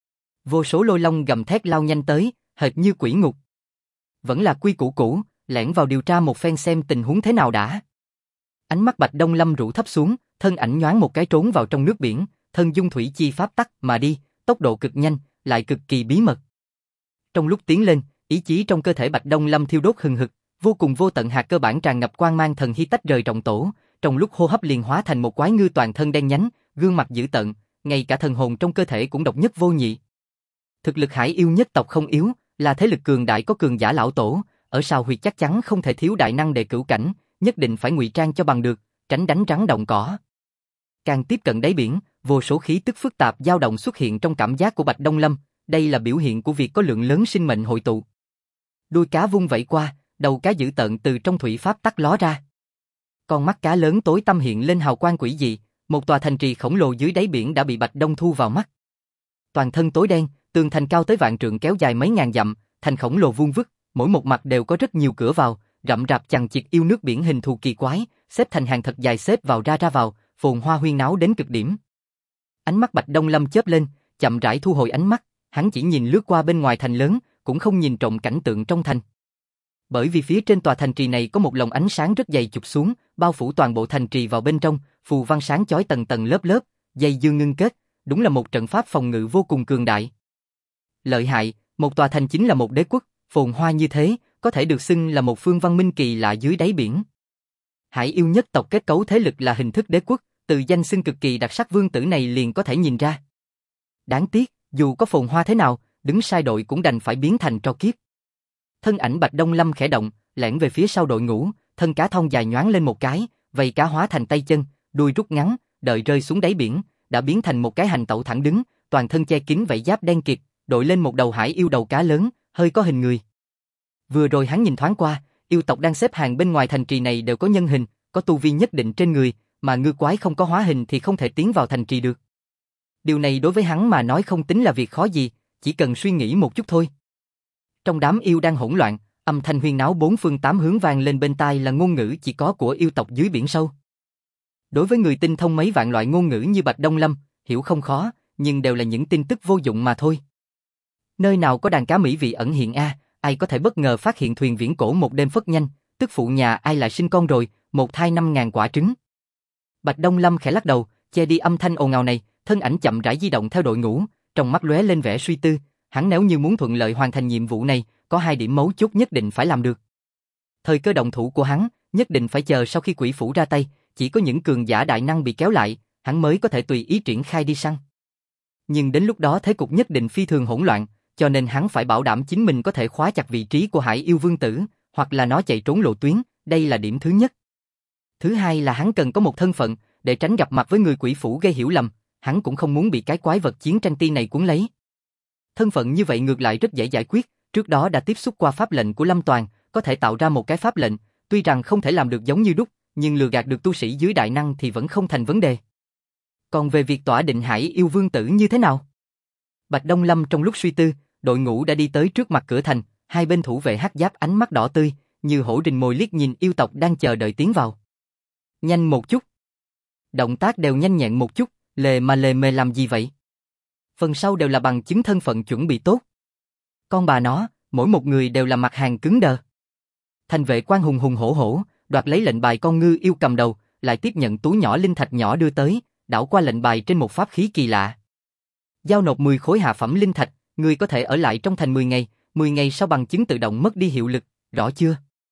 Vô số lôi long gầm thét lao nhanh tới, hệt như quỷ ngục. Vẫn là quy củ cũ, lẻn vào điều tra một phen xem tình huống thế nào đã. Ánh mắt Bạch Đông Lâm rũ thấp xuống, thân ảnh nhoáng một cái trốn vào trong nước biển, thân dung thủy chi pháp tắc mà đi, tốc độ cực nhanh, lại cực kỳ bí mật. Trong lúc tiến lên, ý chí trong cơ thể Bạch Đông Lâm thiêu đốt hừng hực, vô cùng vô tận hạt cơ bản tràn ngập quang mang thần hy tách rời trọng tổ, trong lúc hô hấp liền hóa thành một quái ngư toàn thân đen nhánh, gương mặt dữ tợn, ngay cả thần hồn trong cơ thể cũng độc nhất vô nhị. Thực lực hải yêu nhất tộc không yếu, là thế lực cường đại có cường giả lão tổ, ở sao huyệt chắc chắn không thể thiếu đại năng đệ cửu cảnh, nhất định phải ngụy trang cho bằng được, tránh đánh rắn động cỏ. Càng tiếp cận đáy biển, vô số khí tức phức tạp dao động xuất hiện trong cảm giác của Bạch Đông Lâm, đây là biểu hiện của việc có lượng lớn sinh mệnh hội tụ. Đuôi cá vung vẩy qua, đầu cá dữ tợn từ trong thủy pháp tắc ló ra. Con mắt cá lớn tối tăm hiện lên hào quang quỷ dị, một tòa thành trì khổng lồ dưới đáy biển đã bị Bạch Đông thu vào mắt. Toàn thân tối đen, tường thành cao tới vạn trượng kéo dài mấy ngàn dặm, thành khổng lồ vuông vức, mỗi một mặt đều có rất nhiều cửa vào, rậm rạp chằng chịt yêu nước biển hình thù kỳ quái, xếp thành hàng thật dài xếp vào ra vào, phồn hoa huyên náo đến cực điểm. Ánh mắt Bạch Đông Lâm chớp lên, chậm rãi thu hồi ánh mắt, hắn chỉ nhìn lướt qua bên ngoài thành lớn, cũng không nhìn trộm cảnh tượng trong thành. Bởi vì phía trên tòa thành trì này có một lồng ánh sáng rất dày chụp xuống, bao phủ toàn bộ thành trì vào bên trong, phù văn sáng chói tầng tầng lớp lớp, dây dưa ngưng kết, đúng là một trận pháp phòng ngự vô cùng cường đại. Lợi hại, một tòa thành chính là một đế quốc, phồn hoa như thế, có thể được xưng là một phương văn minh kỳ lạ dưới đáy biển. Hải yêu nhất tộc kết cấu thế lực là hình thức đế quốc, từ danh xưng cực kỳ đặc sắc vương tử này liền có thể nhìn ra. Đáng tiếc, dù có phồn hoa thế nào, đứng sai đội cũng đành phải biến thành tro kiếp. Thân ảnh Bạch Đông Lâm khẽ động, lẻn về phía sau đội ngũ, thân cá thon dài nhoáng lên một cái, vây cá hóa thành tay chân, đuôi rút ngắn, đợi rơi xuống đáy biển, đã biến thành một cái hành tẩu thẳng đứng, toàn thân che kín vảy giáp đen kịt, đội lên một đầu hải yêu đầu cá lớn, hơi có hình người. Vừa rồi hắn nhìn thoáng qua, yêu tộc đang xếp hàng bên ngoài thành trì này đều có nhân hình, có tu vi nhất định trên người, mà ngư quái không có hóa hình thì không thể tiến vào thành trì được. Điều này đối với hắn mà nói không tính là việc khó gì, chỉ cần suy nghĩ một chút thôi. Trong đám yêu đang hỗn loạn, âm thanh huyên náo bốn phương tám hướng vang lên bên tai là ngôn ngữ chỉ có của yêu tộc dưới biển sâu. Đối với người tinh thông mấy vạn loại ngôn ngữ như Bạch Đông Lâm, hiểu không khó, nhưng đều là những tin tức vô dụng mà thôi. Nơi nào có đàn cá mỹ vị ẩn hiện ai có thể bất ngờ phát hiện thuyền viễn cổ một đêm phất nhanh, tức phụ nhà ai lại sinh con rồi, một thai 5.000 quả trứng. Bạch Đông Lâm khẽ lắc đầu, che đi âm thanh ồn ào này, thân ảnh chậm rãi di động theo đội ngũ, trong mắt lóe lên vẻ suy tư, hắn nếu như muốn thuận lợi hoàn thành nhiệm vụ này, có 2 điểm mấu chốt nhất định phải làm được. Thời cơ động thủ của hắn, nhất định phải chờ sau khi quỷ phủ ra tay, chỉ có những cường giả đại năng bị kéo lại, hắn mới có thể tùy ý triển khai đi săn. Nhưng đến lúc đó thế cục nhất định phi thường hỗn loạn, cho nên hắn phải bảo đảm chính mình có thể khóa chặt vị trí của Hải Yêu Vương tử, hoặc là nó chạy trốn lộ tuyến, đây là điểm thứ nhất. Thứ hai là hắn cần có một thân phận, để tránh gặp mặt với người quỷ phủ gây hiểu lầm, hắn cũng không muốn bị cái quái vật chiến tranh ti này cuốn lấy. Thân phận như vậy ngược lại rất dễ giải quyết, trước đó đã tiếp xúc qua pháp lệnh của Lâm Toàn, có thể tạo ra một cái pháp lệnh, tuy rằng không thể làm được giống như đúc, nhưng lừa gạt được tu sĩ dưới đại năng thì vẫn không thành vấn đề. Còn về việc tỏa định Hải Yêu Vương tử như thế nào? Bạch Đông Lâm trong lúc suy tư, đội ngũ đã đi tới trước mặt cửa thành, hai bên thủ vệ hắc giáp ánh mắt đỏ tươi, như hổ rình mồi liếc nhìn yêu tộc đang chờ đợi tiến vào. Nhanh một chút. Động tác đều nhanh nhẹn một chút, lề mề làm gì vậy? Phần sau đều là bằng chứng thân phận chuẩn bị tốt. Con bà nó, mỗi một người đều là mặt hàng cứng đờ. Thành vệ quan hùng hùng hổ, đoạt lấy lệnh bài con ngư yêu cầm đầu, lại tiếp nhận túi nhỏ linh thạch nhỏ đưa tới, đảo qua lệnh bài trên một pháp khí kỳ lạ. Giao nộp 10 khối hạ phẩm linh thạch, người có thể ở lại trong thành 10 ngày sau bằng chứng tự động mất đi hiệu lực, rõ chưa?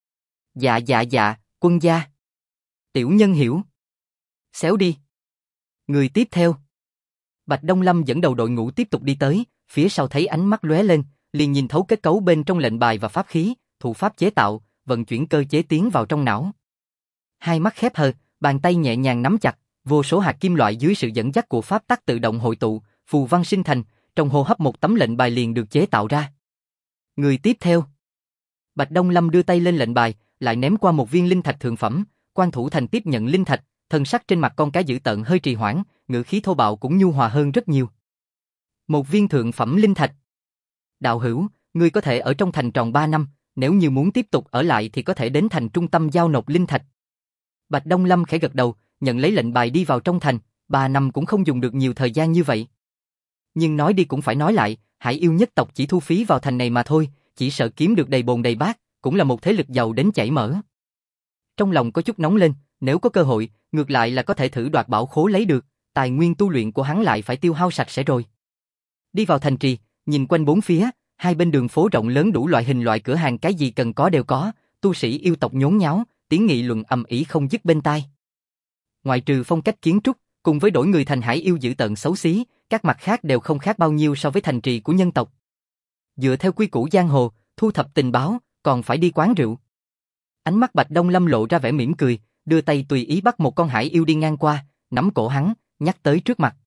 Dạ, quân gia. Tiểu nhân hiểu. Xéo đi. Người tiếp theo. Bạch Đông Lâm dẫn đầu đội ngũ tiếp tục đi tới, phía sau thấy ánh mắt lóe lên, liền nhìn thấu kết cấu bên trong lệnh bài và pháp khí, thủ pháp chế tạo, vận chuyển cơ chế tiến vào trong não. Hai mắt khép hờ, bàn tay nhẹ nhàng nắm chặt, vô số hạt kim loại dưới sự dẫn dắt của pháp tắc tự động hội tụ, phù văn sinh thành, trong hô hấp một tấm lệnh bài liền được chế tạo ra. Người tiếp theo. Bạch Đông Lâm đưa tay lên lệnh bài, lại ném qua một viên linh thạch thượng phẩm, Quan Thủ Thành tiếp nhận linh thạch, thần sắc trên mặt con cá dữ tợn hơi trì hoãn, ngữ khí thô bạo cũng nhu hòa hơn rất nhiều. Một viên thượng phẩm linh thạch. Đạo hữu, ngươi có thể ở trong thành tròn 3 năm, nếu như muốn tiếp tục ở lại thì có thể đến thành trung tâm giao nộp linh thạch. Bạch Đông Lâm khẽ gật đầu, nhận lấy lệnh bài đi vào trong thành, 3 năm cũng không dùng được nhiều thời gian như vậy. Nhưng nói đi cũng phải nói lại, Hải Yêu nhất tộc chỉ thu phí vào thành này mà thôi, chỉ sợ kiếm được đầy bồn đầy bát, cũng là một thế lực giàu đến chảy mỡ. Trong lòng có chút nóng lên, nếu có cơ hội, ngược lại là có thể thử đoạt bảo khố lấy được, tài nguyên tu luyện của hắn lại phải tiêu hao sạch sẽ rồi. Đi vào thành trì, nhìn quanh bốn phía, hai bên đường phố rộng lớn đủ loại hình loại cửa hàng cái gì cần có đều có, tu sĩ yêu tộc nhốn nháo, tiếng nghị luận ầm ĩ không dứt bên tai. Ngoại trừ phong cách kiến trúc, cùng với đổi người thành Hải Yêu dữ tợn xấu xí, các mặt khác đều không khác bao nhiêu so với thành trì của nhân tộc. Dựa theo quy củ giang hồ, thu thập tình báo, còn phải đi quán rượu. Ánh mắt Bạch Đông Lâm lộ ra vẻ mỉm cười, đưa tay tùy ý bắt một con Hải Yêu đi ngang qua, nắm cổ hắn, nhắc tới trước mặt.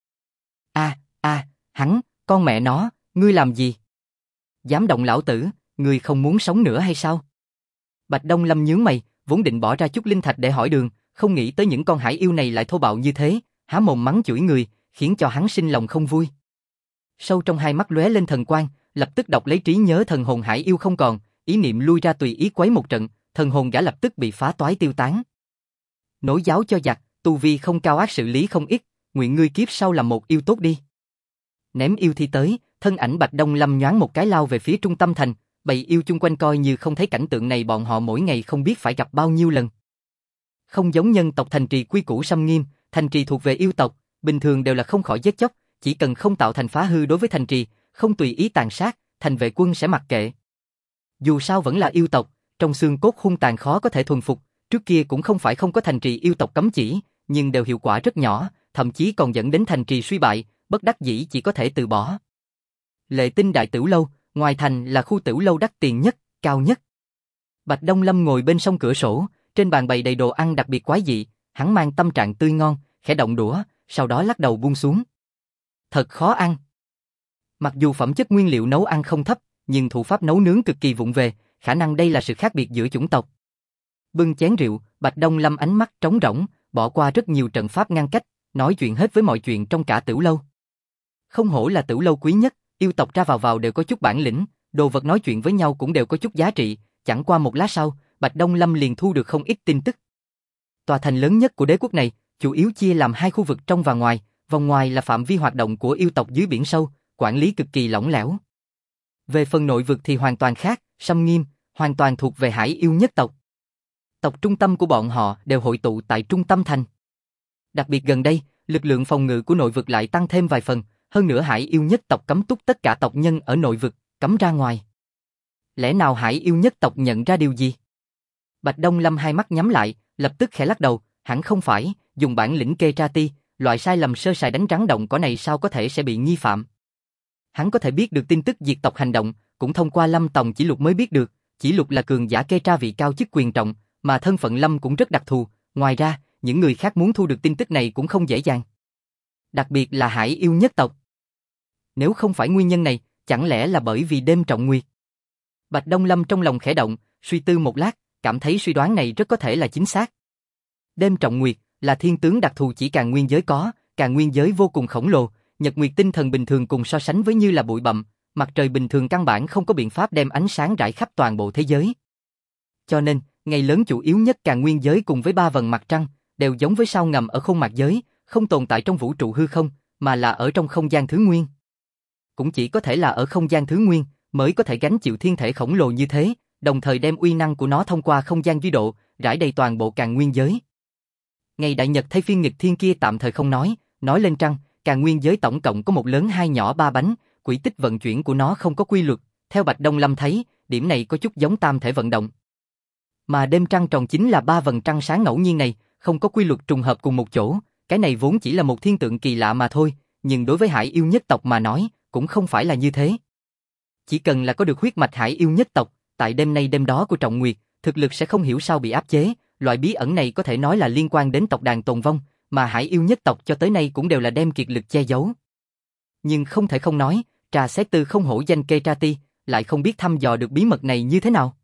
Hắn, con mẹ nó, ngươi làm gì? Dám động lão tử, ngươi không muốn sống nữa hay sao? Bạch Đông Lâm nhướng mày, vốn định bỏ ra chút linh thạch để hỏi đường, không nghĩ tới những con Hải Yêu này lại thô bạo như thế, há mồm mắng chửi người, khiến cho hắn sinh lòng không vui. Sâu trong hai mắt lóe lên thần quang, lập tức đọc lấy trí nhớ thần hồn Hải Yêu không còn, ý niệm lui ra tùy ý quấy một trận, thần hồn gã lập tức bị phá toái tiêu tán. Nối giáo cho giặc, tu vi không cao ác xử lý không ít, nguyện ngươi kiếp sau làm một yêu tốt đi. Ném yêu thi tới, thân ảnh Bạch Đông Lâm nhoáng một cái lao về phía trung tâm thành, bầy yêu chung quanh coi như không thấy cảnh tượng này, bọn họ mỗi ngày không biết phải gặp bao nhiêu lần. Không giống nhân tộc thành trì quy củ xâm nghiêm, thành trì thuộc về yêu tộc, bình thường đều là không khỏi giết chóc, chỉ cần không tạo thành phá hư đối với thành trì, không tùy ý tàn sát, thành vệ quân sẽ mặc kệ. Dù sao vẫn là yêu tộc, trong xương cốt hung tàn khó có thể thuần phục, trước kia cũng không phải không có thành trì yêu tộc cấm chỉ, nhưng đều hiệu quả rất nhỏ, thậm chí còn dẫn đến thành trì suy bại, bất đắc dĩ chỉ có thể từ bỏ. Lệ Tinh Đại Tửu Lâu, ngoài thành là khu tửu lâu đắt tiền nhất, cao nhất. Bạch Đông Lâm ngồi bên sông cửa sổ, trên bàn bày đầy đồ ăn đặc biệt quái dị, hắn mang tâm trạng tươi ngon, khẽ động đũa, sau đó lắc đầu buông xuống. Thật khó ăn. Mặc dù phẩm chất nguyên liệu nấu ăn không thấp, nhưng thủ pháp nấu nướng cực kỳ vụng về, khả năng đây là sự khác biệt giữa chủng tộc. Bưng chén rượu, Bạch Đông Lâm ánh mắt trống rỗng, bỏ qua rất nhiều trận pháp ngăn cách, nói chuyện hết với mọi chuyện trong cả tửu lâu. Không hổ là tửu lâu quý nhất, yêu tộc ra vào đều có chút bản lĩnh, đồ vật nói chuyện với nhau cũng đều có chút giá trị, chẳng qua một lát sau, Bạch Đông Lâm liền thu được không ít tin tức. Tòa thành lớn nhất của đế quốc này, chủ yếu chia làm hai khu vực trong và ngoài, vòng ngoài là phạm vi hoạt động của yêu tộc dưới biển sâu, quản lý cực kỳ lỏng lẻo. Về phần nội vực thì hoàn toàn khác, xâm nghiêm, hoàn toàn thuộc về hải yêu nhất tộc. Tộc trung tâm của bọn họ đều hội tụ tại trung tâm thành. Đặc biệt gần đây, lực lượng phòng ngự của nội vực lại tăng thêm vài phần, hơn nữa hải yêu nhất tộc cấm túc tất cả tộc nhân ở nội vực, cấm ra ngoài. Lẽ nào hải yêu nhất tộc nhận ra điều gì? Bạch Đông Lâm hai mắt nhắm lại, lập tức khẽ lắc đầu, hẳn không phải, dùng bản lĩnh kê tra ti, loại sai lầm sơ sài đánh rắn động cỏ này sao có thể sẽ bị nghi phạm. Hắn có thể biết được tin tức diệt tộc hành động, cũng thông qua Lâm Tòng Chỉ Lục mới biết được, Chỉ Lục là cường giả kê tra vị cao chức quyền trọng, mà thân phận Lâm cũng rất đặc thù, ngoài ra, những người khác muốn thu được tin tức này cũng không dễ dàng. Đặc biệt là hải yêu nhất tộc. Nếu không phải nguyên nhân này, chẳng lẽ là bởi vì đêm trọng nguyệt? Bạch Đông Lâm trong lòng khẽ động, suy tư một lát, cảm thấy suy đoán này rất có thể là chính xác. Đêm trọng nguyệt là thiên tướng đặc thù chỉ Càn Nguyên giới có, Càn Nguyên giới vô cùng khổng lồ, nhật nguyệt tinh thần bình thường cùng so sánh với như là bụi bặm, mặt trời bình thường căn bản không có biện pháp đem ánh sáng rải khắp toàn bộ thế giới. Cho nên, ngày lớn chủ yếu nhất Càn Nguyên giới cùng với ba vầng mặt trăng, đều giống với sao ngầm ở không mạc giới, không tồn tại trong vũ trụ hư không, mà là ở trong không gian thứ nguyên. Cũng chỉ có thể là ở không gian thứ nguyên, mới có thể gánh chịu thiên thể khổng lồ như thế, đồng thời đem uy năng của nó thông qua không gian duy độ, rải đầy toàn bộ Càn Nguyên giới. Ngày đại nhật thay phiên nghịch thiên kia tạm thời không nói lên trăng, Càn Nguyên giới tổng cộng có một lớn hai nhỏ ba bánh, quỹ tích vận chuyển của nó không có quy luật, theo Bạch Đông Lâm thấy, điểm này có chút giống tam thể vận động. Mà đêm trăng tròn chính là ba vầng trăng sáng ngẫu nhiên này, không có quy luật trùng hợp cùng một chỗ, cái này vốn chỉ là một thiên tượng kỳ lạ mà thôi, nhưng đối với hải yêu nhất tộc mà nói, cũng không phải là như thế. Chỉ cần là có được huyết mạch hải yêu nhất tộc, tại đêm nay đêm đó của Trọng Nguyệt, thực lực sẽ không hiểu sao bị áp chế, loại bí ẩn này có thể nói là liên quan đến tộc đàn tồn vong, mà hải yêu nhất tộc cho tới nay cũng đều là đem kiệt lực che giấu. Nhưng không thể không nói, trà xét tư không hổ danh kê tra ti, lại không biết thăm dò được bí mật này như thế nào.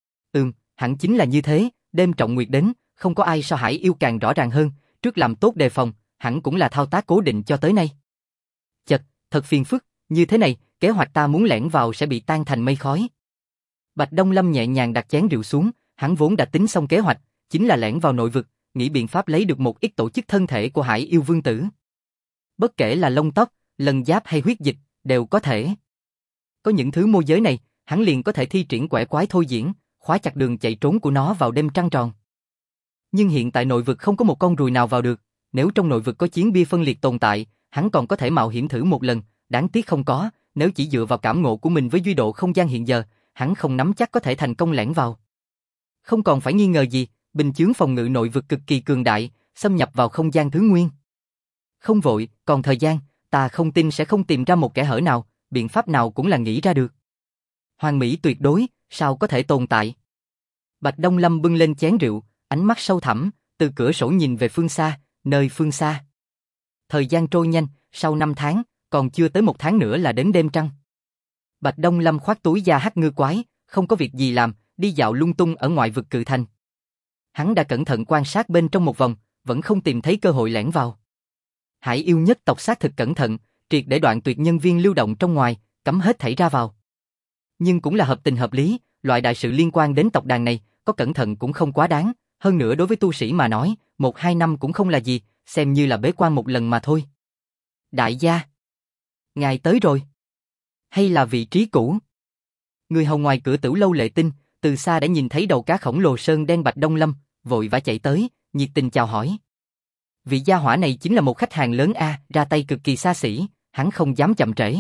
Hẳn chính là như thế, đêm Trọng Nguyệt đến, không có ai so hải yêu càng rõ ràng hơn, trước làm tốt đề phòng, hẳn cũng là thao tác cố định cho tới nay. Chật, thật phiền phức, như thế này, kế hoạch ta muốn lẻn vào sẽ bị tan thành mây khói. Bạch Đông Lâm nhẹ nhàng đặt chén rượu xuống, hắn vốn đã tính xong kế hoạch, chính là lẻn vào nội vực, nghĩ biện pháp lấy được một ít tổ chức thân thể của hải yêu vương tử. Bất kể là lông tóc, lân giáp hay huyết dịch, đều có thể. Có những thứ môi giới này, hắn liền có thể thi triển quẻ quái thôi diễn, khóa chặt đường chạy trốn của nó vào đêm trăng tròn. Nhưng hiện tại nội vực không có một con ruồi nào vào được, nếu trong nội vực có chiến bia phân liệt tồn tại, hắn còn có thể mạo hiểm thử một lần, đáng tiếc không có, nếu chỉ dựa vào cảm ngộ của mình với duy độ không gian hiện giờ, hắn không nắm chắc có thể thành công lẻn vào. Không còn phải nghi ngờ gì, bình chướng phòng ngự nội vực cực kỳ cường đại, xâm nhập vào không gian thứ nguyên. Không vội, còn thời gian, ta không tin sẽ không tìm ra một kẽ hở nào, biện pháp nào cũng là nghĩ ra được. Hoàn mỹ tuyệt đối, sao có thể tồn tại? Bạch Đông Lâm bưng lên chén rượu, ánh mắt sâu thẳm, từ cửa sổ nhìn về phương xa, nơi phương xa. Thời gian trôi nhanh, sau 5 tháng, còn chưa tới 1 tháng nữa là đến đêm trăng. Bạch Đông Lâm khoác túi da hắc ngư quái, không có việc gì làm, đi dạo lung tung ở ngoại vực cự thành. Hắn đã cẩn thận quan sát bên trong một vòng, vẫn không tìm thấy cơ hội lẻn vào. Hải yêu nhất tộc xác thực cẩn thận, triệt để đoạn tuyệt nhân viên lưu động trong ngoài, cấm hết thảy ra vào. Nhưng cũng là hợp tình hợp lý, loại đại sự liên quan đến tộc đàn này, có cẩn thận cũng không quá đáng, hơn nữa đối với tu sĩ mà nói, 1-2 năm cũng không là gì, xem như là bế quan một lần mà thôi. Đại gia, ngài tới rồi. Hay là vị trí cũ? Người hầu ngoài cửa Tử Lâu Lệ Tinh, từ xa đã nhìn thấy đầu cá khổng lồ sơn đen Bạch Đông Lâm, vội vã chạy tới, nhiệt tình chào hỏi. Vị gia hỏa này chính là một khách hàng lớn a, ra tay cực kỳ xa xỉ, hắn không dám chậm trễ.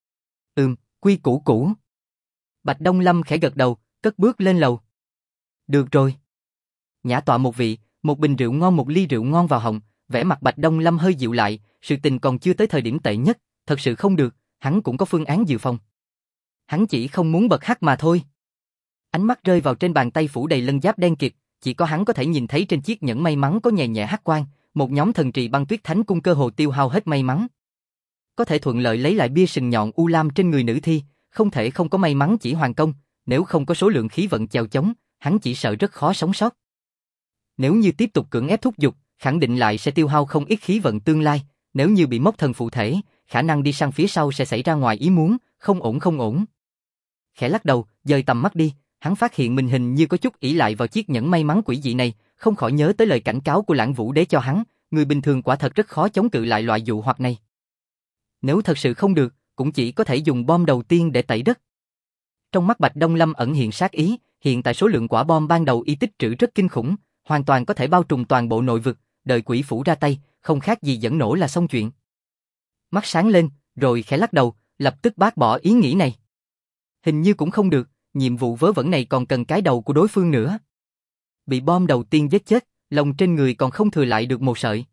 Quy củ cũ. Bạch Đông Lâm khẽ gật đầu, cất bước lên lầu. Được rồi. Nhã tọa một vị, một bình rượu ngon một ly rượu ngon vào họng, vẻ mặt Bạch Đông Lâm hơi dịu lại, sự tình còn chưa tới thời điểm tệ nhất, thật sự không được, hắn cũng có phương án dự phòng. Hắn chỉ không muốn bật hắc mà thôi. Ánh mắt rơi vào trên bàn tay phủ đầy lân giáp đen kịt, chỉ có hắn có thể nhìn thấy trên chiếc nhẫn may mắn có nhẹ nhẹ hắc quang, một nhóm thần trì băng tuyết thánh cung cơ hồ tiêu hao hết may mắn. Có thể thuận lợi lấy lại bia sừng nhọn u lam trên người nữ thi, không thể không có may mắn chỉ hoàng công, nếu không có số lượng khí vận chèo chống, hắn chỉ sợ rất khó sống sót. Nếu như tiếp tục cưỡng ép thúc giục, khẳng định lại sẽ tiêu hao không ít khí vận tương lai, nếu như bị mốc thần phụ thể, khả năng đi sang phía sau sẽ xảy ra ngoài ý muốn, không ổn. Khẽ lắc đầu, dời tầm mắt đi, hắn phát hiện mình hình như có chút ỷ lại vào chiếc nhẫn may mắn quỷ dị này, không khỏi nhớ tới lời cảnh cáo của Lãng Vũ Đế cho hắn, người bình thường quả thật rất khó chống cự lại loại dụ hoặc này. Nếu thật sự không được, cũng chỉ có thể dùng bom đầu tiên để tẩy đất. Trong mắt Bạch Đông Lâm ẩn hiện sát ý, hiện tại số lượng quả bom ban đầu y tích trữ rất kinh khủng, hoàn toàn có thể bao trùm toàn bộ nội vực, đợi quỷ phủ ra tay, không khác gì dẫn nổ là xong chuyện. Mắt sáng lên, rồi khẽ lắc đầu, lập tức bác bỏ ý nghĩ này. Hình như cũng không được, nhiệm vụ vớ vẩn này còn cần cái đầu của đối phương nữa. Bị bom đầu tiên giết chết, lông trên người còn không thừa lại được một sợi.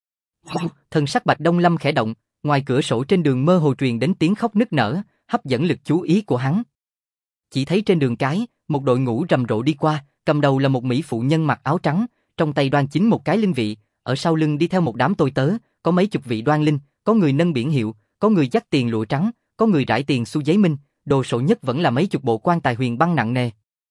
Thân sắc Bạch Đông Lâm khẽ động, ngoài cửa sổ trên đường mơ hồ truyền đến tiếng khóc nức nở, hấp dẫn lực chú ý của hắn. Chỉ thấy trên đường cái, một đội ngũ rầm rộ đi qua, cầm đầu là một mỹ phụ nhân mặc áo trắng, trong tay đoan chính một cái linh vị, ở sau lưng đi theo một đám tôi tớ, có mấy chục vị đoan linh, có người nâng biển hiệu, có người dắt tiền lụa trắng, có người rải tiền xu giấy minh, đồ sộ nhất vẫn là mấy chục bộ quan tài huyền băng nặng nề.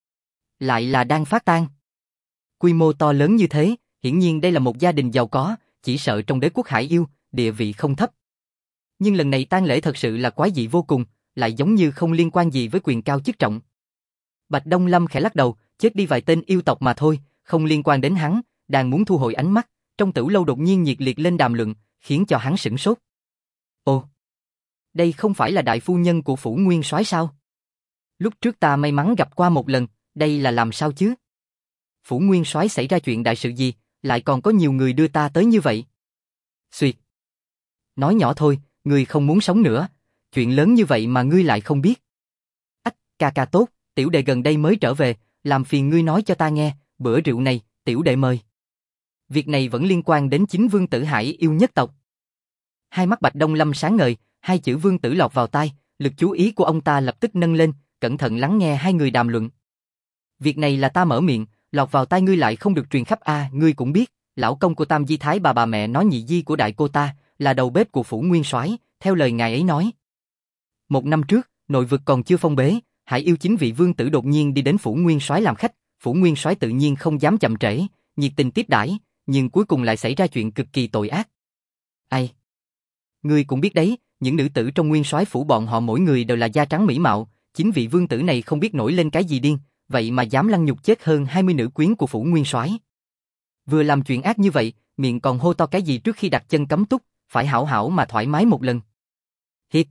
Lại là đang phát tang. Quy mô to lớn như thế, hiển nhiên đây là một gia đình giàu có, chỉ sợ trong đế quốc Hải Yêu, địa vị không thấp. Nhưng lần này tang lễ thật sự là quái dị vô cùng, lại giống như không liên quan gì với quyền cao chức trọng. Bạch Đông Lâm khẽ lắc đầu, chết đi vài tên yêu tộc mà thôi, không liên quan đến hắn, đang muốn thu hồi ánh mắt, trong tử lâu đột nhiên nhiệt liệt lên đàm luận, khiến cho hắn sửng sốt. Ồ, đây không phải là đại phu nhân của phủ nguyên soái sao? Lúc trước ta may mắn gặp qua một lần, đây là làm sao chứ? Phủ nguyên soái xảy ra chuyện đại sự gì, lại còn có nhiều người đưa ta tới như vậy? Xuyệt. Nói nhỏ thôi, ngươi không muốn sống nữa, chuyện lớn như vậy mà ngươi lại không biết. Ách, ca tốt, tiểu đệ gần đây mới trở về, làm phiền ngươi nói cho ta nghe, bữa rượu này, tiểu đệ mời. Việc này vẫn liên quan đến chính vương tử Hải Yêu nhất tộc. Hai mắt Bạch Đông Lâm sáng ngời, hai chữ vương tử lọt vào tai, lực chú ý của ông ta lập tức nâng lên, cẩn thận lắng nghe hai người đàm luận. Việc này là ta mở miệng, lọt vào tai ngươi lại không được truyền khắp ngươi cũng biết, lão công của Tam Di Thái bà mẹ nói nhị di của đại cô ta, là đầu bếp của phủ nguyên soái, theo lời ngài ấy nói. Một năm trước, nội vực còn chưa phong bế, Hải Yêu chính vị vương tử đột nhiên đi đến phủ nguyên soái làm khách, phủ nguyên soái tự nhiên không dám chậm trễ, nhiệt tình tiếp đãi, nhưng cuối cùng lại xảy ra chuyện cực kỳ tội ác. Ai? Ngươi cũng biết đấy, những nữ tử trong nguyên soái phủ bọn họ mỗi người đều là da trắng mỹ mạo, chính vị vương tử này không biết nổi lên cái gì điên, vậy mà dám lăng nhục chết hơn 20 nữ quyến của phủ nguyên soái. Vừa làm chuyện ác như vậy, miệng còn hô to cái gì trước khi đặt chân cấm túc, phải hảo hảo mà thoải mái một lần. Hít.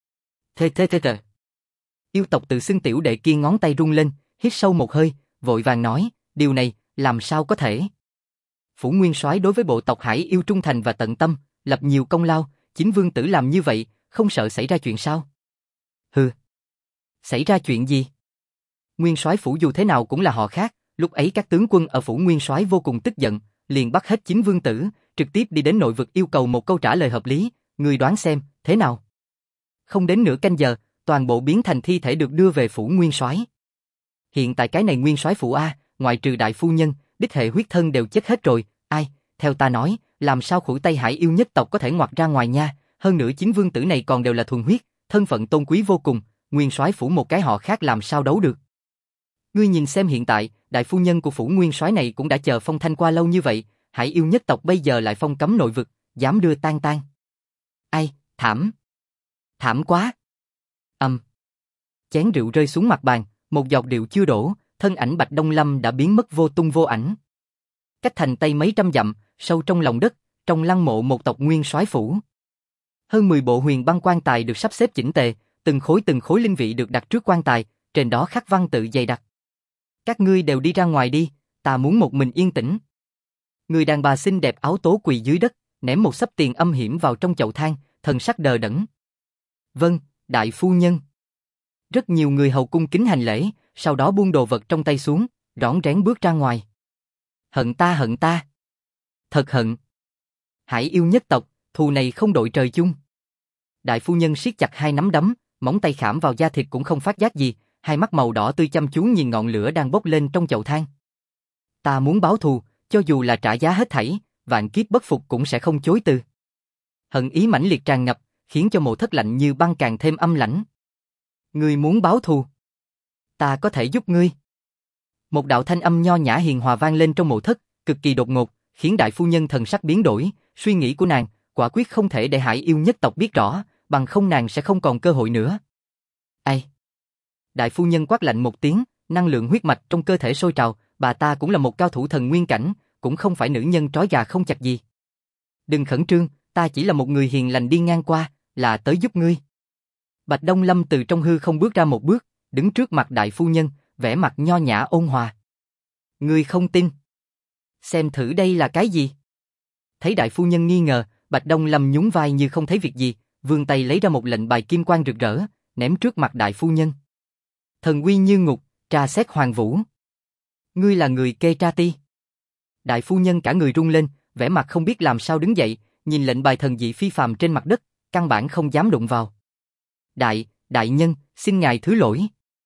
Thê. Yêu tộc tự xưng tiểu đệ kia ngón tay rung lên, hít sâu một hơi, vội vàng nói, điều này, làm sao có thể? Phủ nguyên soái đối với bộ tộc Hải Yêu trung thành và tận tâm, lập nhiều công lao, chính vương tử làm như vậy, không sợ xảy ra chuyện sao? Hừ. Xảy ra chuyện gì? Nguyên soái phủ dù thế nào cũng là họ khác, lúc ấy các tướng quân ở phủ nguyên soái vô cùng tức giận, liền bắt hết chính vương tử, trực tiếp đi đến nội vực yêu cầu một câu trả lời hợp lý, người đoán xem, thế nào? Không đến nửa canh giờ, toàn bộ biến thành thi thể được đưa về phủ nguyên soái. Hiện tại cái này nguyên soái phủ ngoại trừ đại phu nhân, đích hệ huyết thân đều chết hết rồi, theo ta nói, làm sao khuỷu tay Hải Yêu nhất tộc có thể ngoặt ra ngoài nha, hơn nữa chính vương tử này còn đều là thuần huyết, thân phận tôn quý vô cùng, nguyên soái phủ một cái họ khác làm sao đấu được. Ngươi nhìn xem hiện tại, đại phu nhân của phủ nguyên soái này cũng đã chờ phong thanh qua lâu như vậy, Hải Yêu nhất tộc bây giờ lại phong cấm nội vực, dám đưa tan. Thảm. Thảm quá. Chén rượu rơi xuống mặt bàn, một giọt rượu chưa đổ, thân ảnh Bạch Đông Lâm đã biến mất vô tung vô ảnh. Cách thành Tây mấy trăm dặm, sâu trong lòng đất, trong lăng mộ một tộc nguyên soái phủ. Hơn 10 bộ huyền băng quan tài được sắp xếp chỉnh tề, từng khối linh vị được đặt trước quan tài, trên đó khắc văn tự dày đặc. Các ngươi đều đi ra ngoài đi, ta muốn một mình yên tĩnh. Người đàn bà xinh đẹp áo tố quỳ dưới đất, ném một xấp tiền âm hiểm vào trong chậu than, thần sắc đờ đẫn. Vâng, đại phu nhân. Rất nhiều người hầu cung kính hành lễ, sau đó buông đồ vật trong tay xuống, rón rén bước ra ngoài. Hận ta. Thật hận. Hải Yêu nhất tộc, thù này không đội trời chung. Đại phu nhân siết chặt hai nắm đấm, móng tay khảm vào da thịt cũng không phát giác gì, hai mắt màu đỏ tươi chăm chú nhìn ngọn lửa đang bốc lên trong chậu than. Ta muốn báo thù, cho dù là trả giá hết thảy, vạn kiếp bất phục cũng sẽ không chối từ. Hận ý mãnh liệt tràn ngập, khiến cho Mộ Thất lạnh như băng càng thêm âm lãnh. Ngươi muốn báo thù? Ta có thể giúp ngươi. Một đạo thanh âm nho nhã hiền hòa vang lên trong Mộ Thất, cực kỳ đột ngột, khiến đại phu nhân thần sắc biến đổi, suy nghĩ của nàng, quả quyết không thể để Hải Yêu nhất tộc biết rõ, bằng không nàng sẽ không còn cơ hội nữa. Đại phu nhân quát lạnh một tiếng, năng lượng huyết mạch trong cơ thể sôi trào, bà ta cũng là một cao thủ thần nguyên cảnh, cũng không phải nữ nhân trói gà không chặt gì. Đừng khẩn trương, ta chỉ là một người hiền lành đi ngang qua, là tới giúp ngươi. Bạch Đông Lâm từ trong hư không bước ra một bước, đứng trước mặt đại phu nhân, vẻ mặt nho nhã ôn hòa. Ngươi không tin? Xem thử đây là cái gì? Thấy đại phu nhân nghi ngờ, Bạch Đông Lâm nhún vai như không thấy việc gì, vươn tay lấy ra một lệnh bài kim quang rực rỡ, ném trước mặt đại phu nhân. Thần uy như ngục, tra xét hoàng vũ. Ngươi là người kê tra ti. Đại phu nhân cả người run lên, vẻ mặt không biết làm sao đứng dậy, nhìn lệnh bài thần dị phi phàm trên mặt đất, căn bản không dám đụng vào. Đại nhân, xin ngài thứ lỗi.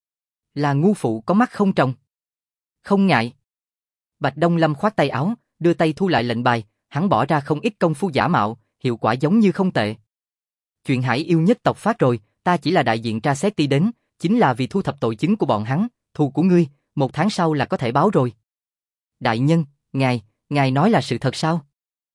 Là ngu phụ có mắt không tròng. Không ngại. Bạch Đông Lâm khoát tay áo, đưa tay thu lại lệnh bài, hắn bỏ ra không ít công phu giả mạo, hiệu quả giống như không tệ. Chuyện Hải yêu nhất tộc phát rồi, ta chỉ là đại diện tra xét ti đến, chính là vì thu thập tội chứng của bọn hắn, thù của ngươi, 1 tháng sau là có thể báo rồi. Đại nhân, ngài nói là sự thật sao?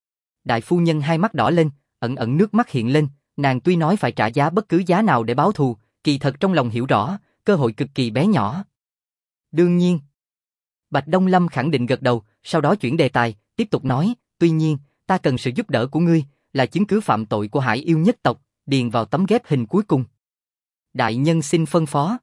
Đại phu nhân hai mắt đỏ lên, ẩn nước mắt hiện lên, nàng tuy nói phải trả giá bất cứ giá nào để báo thù, kỳ thật trong lòng hiểu rõ, cơ hội cực kỳ bé nhỏ. Đương nhiên. Bạch Đông Lâm khẳng định gật đầu, sau đó chuyển đề tài, tiếp tục nói, tuy nhiên, ta cần sự giúp đỡ của ngươi, là chứng cứ phạm tội của Hải yêu nhất tộc, điền vào tấm ghép hình cuối cùng. Đại nhân xin phân phó.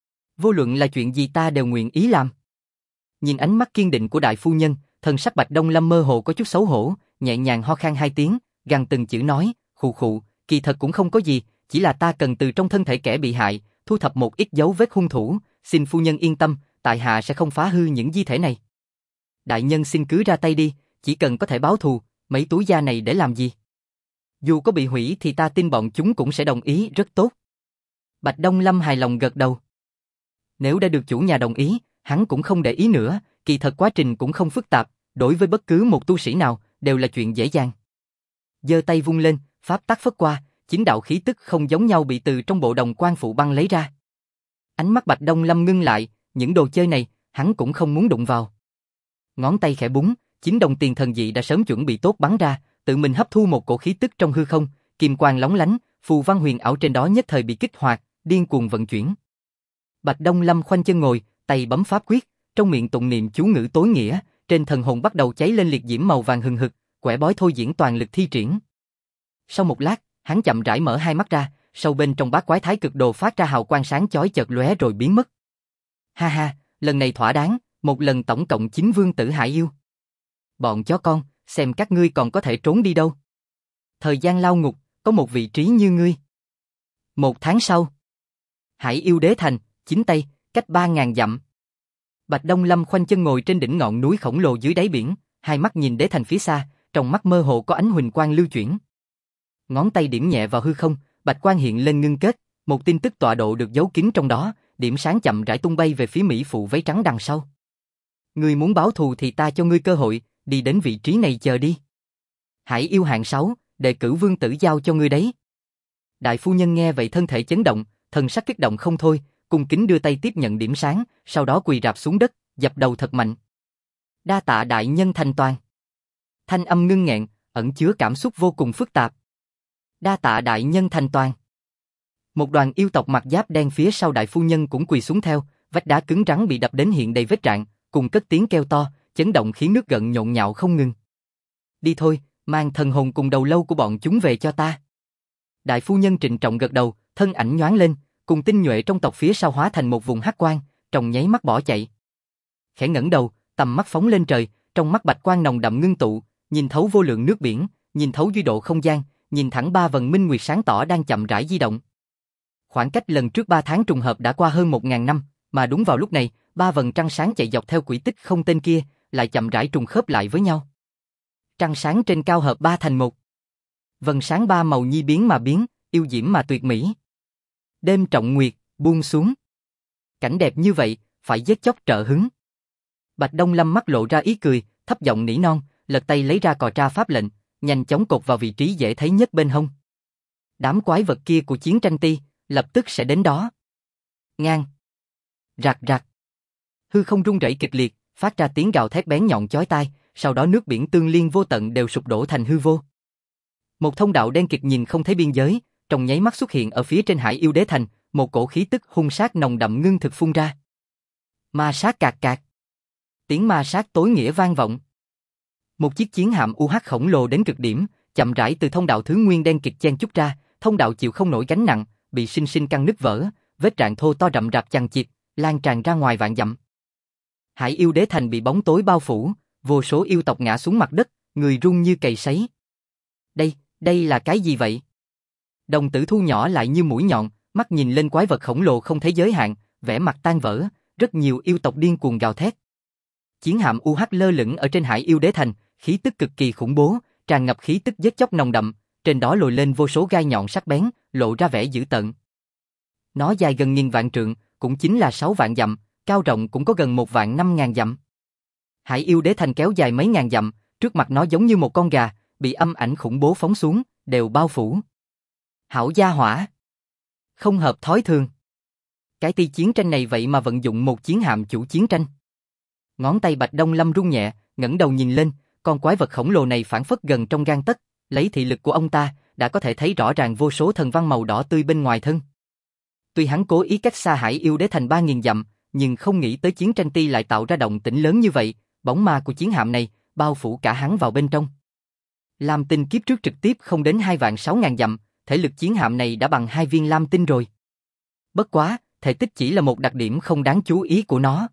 Vô luận là chuyện gì ta đều nguyện ý làm. Nhìn ánh mắt kiên định của đại phu nhân, thần sắc Bạch Đông Lâm mơ hồ có chút xấu hổ, nhẹ nhàng ho khan 2 tiếng, gằn từng chữ nói, khụ, kỳ thật cũng không có gì, chỉ là ta cần từ trong thân thể kẻ bị hại, thu thập một ít dấu vết hung thủ, xin phu nhân yên tâm, tại hạ sẽ không phá hư những di thể này. Đại nhân xin cứ ra tay đi, chỉ cần có thể báo thù, mấy túi da này để làm gì? Dù có bị hủy thì ta tin bọn chúng cũng sẽ đồng ý, rất tốt. Bạch Đông Lâm hài lòng gật đầu. Nếu đã được chủ nhà đồng ý, hắn cũng không để ý nữa, kỳ thật quá trình cũng không phức tạp, đối với bất cứ một tu sĩ nào, đều là chuyện dễ dàng. Giơ tay vung lên, pháp tắc phất qua, 9 đạo khí tức không giống nhau bị từ trong bộ đồng quan phụ băng lấy ra. Ánh mắt Bạch Đông Lâm ngưng lại, những đồ chơi này, hắn cũng không muốn đụng vào. Ngón tay khẽ búng, 9 đồng tiền thần dị đã sớm chuẩn bị tốt bắn ra, tự mình hấp thu một cổ khí tức trong hư không, kim quang lóng lánh, phù văn huyền ảo trên đó nhất thời bị kích hoạt, điên cuồng vận chuyển. Bạch Đông Lâm khoanh chân ngồi, tay bấm pháp quyết, trong miệng tụng niệm chú ngữ tối nghĩa, trên thần hồn bắt đầu cháy lên liệt diễm màu vàng hừng hực, quẻ bói thôi diễn toàn lực thi triển. Sau một lát, hắn chậm rãi mở hai mắt ra, sâu bên trong bát quái thái cực đồ phát ra hào quang sáng chói chợt lóe rồi biến mất. Ha ha, lần này thỏa đáng, một lần tổng cộng 9 vương tử Hải yêu. Bọn chó con, xem các ngươi còn có thể trốn đi đâu. Thời gian lao ngục, có một vị trí như ngươi. 1 tháng sau, Hải yêu đế thành, chính Tây, cách 3.000 dặm. Bạch Đông Lâm khoanh chân ngồi trên đỉnh ngọn núi khổng lồ dưới đáy biển, hai mắt nhìn đế thành phía xa, trong mắt mơ hồ có ánh huỳnh quang lưu chuyển. Ngón tay điểm nhẹ vào hư không, bạch quang hiện lên ngưng kết, một tin tức tọa độ được giấu kín trong đó, điểm sáng chậm rãi tung bay về phía mỹ phụ váy trắng đằng sau. Ngươi muốn báo thù thì ta cho ngươi cơ hội, đi đến vị trí này chờ đi. Hải yêu hạng 6, đề cử vương tử giao cho ngươi đấy. Đại phu nhân nghe vậy thân thể chấn động, thần sắc kích động không thôi, cung kính đưa tay tiếp nhận điểm sáng, sau đó quỳ rạp xuống đất, dập đầu thật mạnh. Đa tạ đại nhân thành toàn. Thanh âm ngưng nghẹn, ẩn chứa cảm xúc vô cùng phức tạp. Đa tạ đại nhân thành toàn. Một đoàn yêu tộc mặc giáp đen phía sau đại phu nhân cũng quỳ xuống theo, vách đá cứng rắn bị đập đến hiện đầy vết rạn, cùng cất tiếng kêu to, chấn động khiến nước gợn nhộn nhạo không ngừng. Đi thôi, mang thần hồn cùng đầu lâu của bọn chúng về cho ta. Đại phu nhân trịnh trọng gật đầu, thân ảnh nhoáng lên, cùng tinh nhuệ trong tộc phía sau hóa thành một vùng hắc quang, trong nháy mắt bỏ chạy. Khẽ ngẩng đầu, tầm mắt phóng lên trời, trong mắt bạch quang nồng đậm ngưng tụ, nhìn thấu vô lượng nước biển, nhìn thấu duy độ không gian, nhìn thẳng 3 vầng minh nguyệt sáng tỏ đang chậm rãi di động. Khoảng cách lần trước 3 tháng trùng hợp đã qua hơn 1.000 năm, mà đúng vào lúc này, 3 vầng trăng sáng chạy dọc theo quỹ tích không tên kia, lại chậm rãi trùng khớp lại với nhau. Trăng sáng trên cao hợp 3 thành 1. Vầng sáng 3 màu nhi biến mà biến, yêu diễm mà tuyệt mỹ. Đêm trọng nguyệt, buông xuống. Cảnh đẹp như vậy, phải giết chóc trợ hứng. Bạch Đông Lâm mắt lộ ra ý cười, thấp giọng nỉ non, lật tay lấy ra cò tra pháp lệnh, nhanh chóng cột vào vị trí dễ thấy nhất bên hông. Đám quái vật kia của chiến tranh ti, lập tức sẽ đến đó. Ngang. Rạc rạc. Hư không rung rẩy kịch liệt, phát ra tiếng gào thét bén nhọn chói tai, sau đó nước biển tương liên vô tận đều sụp đổ thành hư vô. Một thông đạo đen kịt nhìn không thấy biên giới, trong nháy mắt xuất hiện ở phía trên Hải yêu đế thành, một cổ khí tức hung sát nồng đậm ngưng thực phun ra. Ma sát cạc cạc. Tiếng ma sát tối nghĩa vang vọng. Một chiếc chiến hạm UH khổng lồ đến cực điểm, chậm rãi từ thông đạo thứ nguyên đen kịt chen chúc ra, thông đạo chịu không nổi gánh nặng, bị sinh sinh căng nứt vỡ, vết rạn thô to rậm rạp chằng chịt, lan tràn ra ngoài vạn dặm. Hải yêu đế thành bị bóng tối bao phủ, vô số yêu tộc ngã xuống mặt đất, người run như cày sấy. Đây là cái gì vậy? Đồng tử thu nhỏ lại như mũi nhọn, mắt nhìn lên quái vật khổng lồ không thấy giới hạn, vẻ mặt tan vỡ, rất nhiều yêu tộc điên cuồng gào thét. Chiến hạm UH lơ lửng ở trên Hải yêu đế thành, khí tức cực kỳ khủng bố, tràn ngập khí tức giết chóc nồng đậm, trên đó lồi lên vô số gai nhọn sắc bén, lộ ra vẻ dữ tợn. Nó dài gần 1000 vạn trượng, cũng chính là 6 vạn dặm, cao rộng cũng có gần 1.500.000 dặm. Hải yêu đế thành kéo dài mấy ngàn dặm, trước mặt nó giống như một con gà, bị âm ảnh khủng bố phóng xuống, đều bao phủ. Hảo gia hỏa, không hợp thói thường. Cái ti chiến tranh này vậy mà vận dụng một chiến hạm chủ chiến tranh. Ngón tay Bạch Đông Lâm rung nhẹ, ngẩng đầu nhìn lên, con quái vật khổng lồ này phảng phất gần trong gang tấc, lấy thị lực của ông ta, đã có thể thấy rõ ràng vô số thần văn màu đỏ tươi bên ngoài thân. Tuy hắn cố ý cách xa Hải yêu đế thành 3000 dặm, nhưng không nghĩ tới chiến tranh ti lại tạo ra động tĩnh lớn như vậy, bóng ma của chiến hạm này bao phủ cả hắn vào bên trong. Lam tinh kiếp trước trực tiếp không đến 2.600.000 dặm, thể lực chiến hạm này đã bằng 2 viên lam tinh rồi. Bất quá, thể tích chỉ là một đặc điểm không đáng chú ý của nó.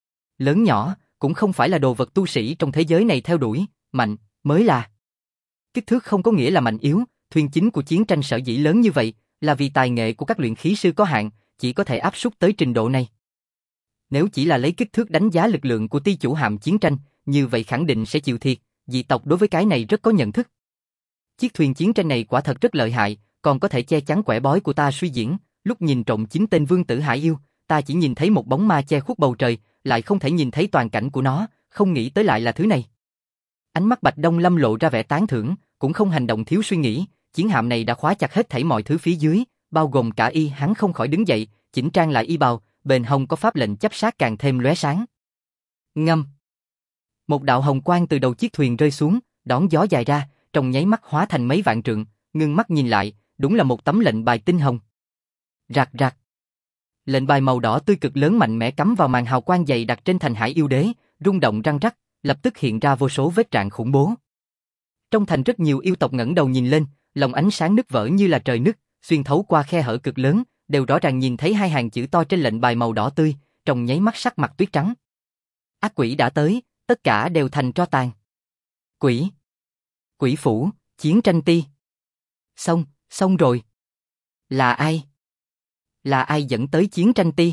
Lớn nhỏ, cũng không phải là đồ vật tu sĩ trong thế giới này theo đuổi, mạnh, mới là. Kích thước không có nghĩa là mạnh yếu, thuyền chính của chiến tranh sở dĩ lớn như vậy, là vì tài nghệ của các luyện khí sư có hạn, chỉ có thể áp suất tới trình độ này. Nếu chỉ là lấy kích thước đánh giá lực lượng của ti chủ hạm chiến tranh, như vậy khẳng định sẽ chịu thiệt, dị tộc đối với cái này rất có nhận thức. Chiếc thuyền chiến tranh này quả thật rất lợi hại, còn có thể che chắn quẻ bói của ta suy diễn, lúc nhìn trộm 9 tên vương tử Hải yêu, ta chỉ nhìn thấy một bóng ma che khuất bầu trời, lại không thể nhìn thấy toàn cảnh của nó, không nghĩ tới lại là thứ này. Ánh mắt Bạch Đông Lâm lộ ra vẻ tán thưởng, cũng không hành động thiếu suy nghĩ, chiến hạm này đã khóa chặt hết thảy mọi thứ phía dưới, bao gồm cả y. Hắn không khỏi đứng dậy, chỉnh trang lại y bào, bên hông có pháp lệnh chấp sát càng thêm lóe sáng. Ngâm. Một đạo hồng quang từ đầu chiếc thuyền rơi xuống, đón gió dài ra, trong nháy mắt hóa thành mấy vạn trượng, ngưng mắt nhìn lại, đúng là một tấm lệnh bài tinh hồng. Rạc rạc. Lệnh bài màu đỏ tươi cực lớn mạnh mẽ cắm vào màn hào quang dày đặc trên thành Hải yêu đế, rung động răng rắc, lập tức hiện ra vô số vết rạn khủng bố. Trong thành rất nhiều yêu tộc ngẩng đầu nhìn lên, lòng ánh sáng nứt vỡ như là trời nứt, xuyên thấu qua khe hở cực lớn, đều rõ ràng nhìn thấy hai hàng chữ to trên lệnh bài màu đỏ tươi, trong nháy mắt sắc mặt tuyết trắng. Ác quỷ đã tới, tất cả đều thành tro tàn. Quỷ phủ, chiến tranh ti. Xong rồi. Là ai? Là ai dẫn tới chiến tranh ti?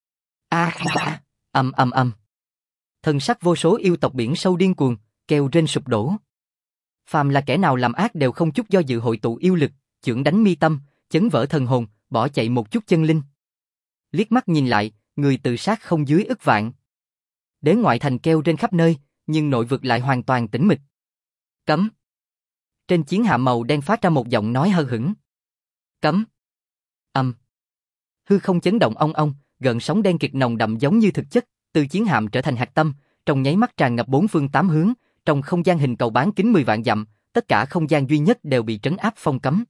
Ầm. Thần sắc vô số yêu tộc biển sâu điên cuồng, kêu rên sụp đổ. Phàm là kẻ nào làm ác đều không chút do dự hội tụ yêu lực, chưởng đánh mi tâm, chấn vỡ thần hồn, bỏ chạy một chút chân linh. Liếc mắt nhìn lại, người tự sát không dưới ức vạn. Đế ngoại thành kêu rên khắp nơi, nhưng nội vực lại hoàn toàn tĩnh mịch. Cấm. Trên chiến hạm màu đen phát ra một giọng nói hờ hững. Cấm. Hư không chấn động ong ong, gợn sóng đen kịt nồng đậm giống như thực chất, từ chiến hạm trở thành hạch tâm, trong nháy mắt tràn ngập bốn phương tám hướng, trong không gian hình cầu bán kính 10 vạn dặm, tất cả không gian duy nhất đều bị trấn áp phong cấm.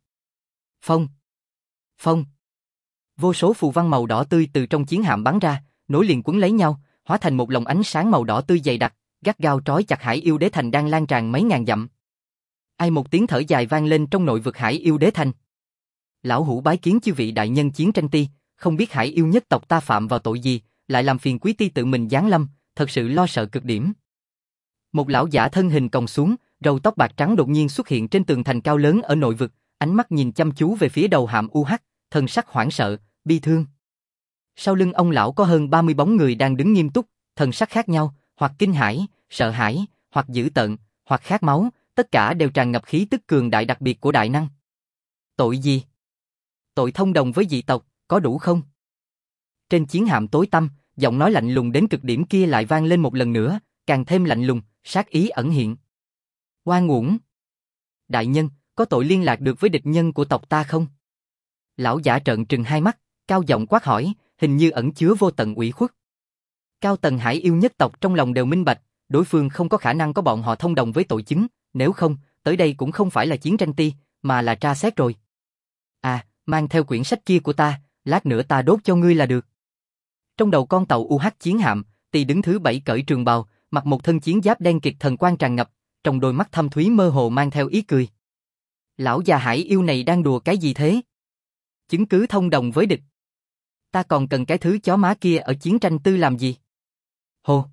Phong. Vô số phù văn màu đỏ tươi từ trong chiến hạm bắn ra, nối liền quấn lấy nhau, hóa thành một lồng ánh sáng màu đỏ tươi dày đặc, gắt gao trói chặt Hải yêu đế thành đang lan tràn mấy ngàn dặm. Ai một tiếng thở dài vang lên trong nội vực Hải yêu đế thành. Lão hủ bái kiến chư vị đại nhân chiến tranh ti, không biết Hải yêu nhất tộc ta phạm vào tội gì, lại làm phiền quý ti tự mình giáng lâm, thật sự lo sợ cực điểm. Một lão giả thân hình còng xuống, râu tóc bạc trắng đột nhiên xuất hiện trên tường thành cao lớn ở nội vực, ánh mắt nhìn chăm chú về phía đầu hạm UH, thân sắc hoảng sợ, bi thương. Sau lưng ông lão có hơn 30 bóng người đang đứng nghiêm túc, thần sắc khác nhau, hoặc kinh hãi, sợ hãi, hoặc dữ tợn, hoặc khát máu, tất cả đều tràn ngập khí tức cường đại đặc biệt của đại năng. Tội gì? Tội thông đồng với dị tộc, có đủ không? Trên chiến hạm tối tăm, giọng nói lạnh lùng đến cực điểm kia lại vang lên một lần nữa, càng thêm lạnh lùng, sát ý ẩn hiện. Oan uổng. Đại nhân, có tội liên lạc được với địch nhân của tộc ta không? Lão giả trợn trừng hai mắt, cao giọng quát hỏi, hình như ẩn chứa vô tận ủy khuất. Cao tầng Hải yêu nhất tộc trong lòng đều minh bạch, đối phương không có khả năng có bọn họ thông đồng với tội chứng, nếu không, tới đây cũng không phải là chiến tranh ti, mà là tra xét rồi. À, mang theo quyển sách kia của ta, lát nữa ta đốt cho ngươi là được. Trong đầu con tàu UH chiến hạm, Tỳ đứng thứ 7 cởi trường bào, mặc một thân chiến giáp đen kịt thần quang tràn ngập, trong đôi mắt thâm thúy mơ hồ mang theo ý cười. Lão già hải yêu này đang đùa cái gì thế? Chứng cứ thông đồng với địch. Ta còn cần cái thứ chó má kia ở chiến tranh tư làm gì? Hồ!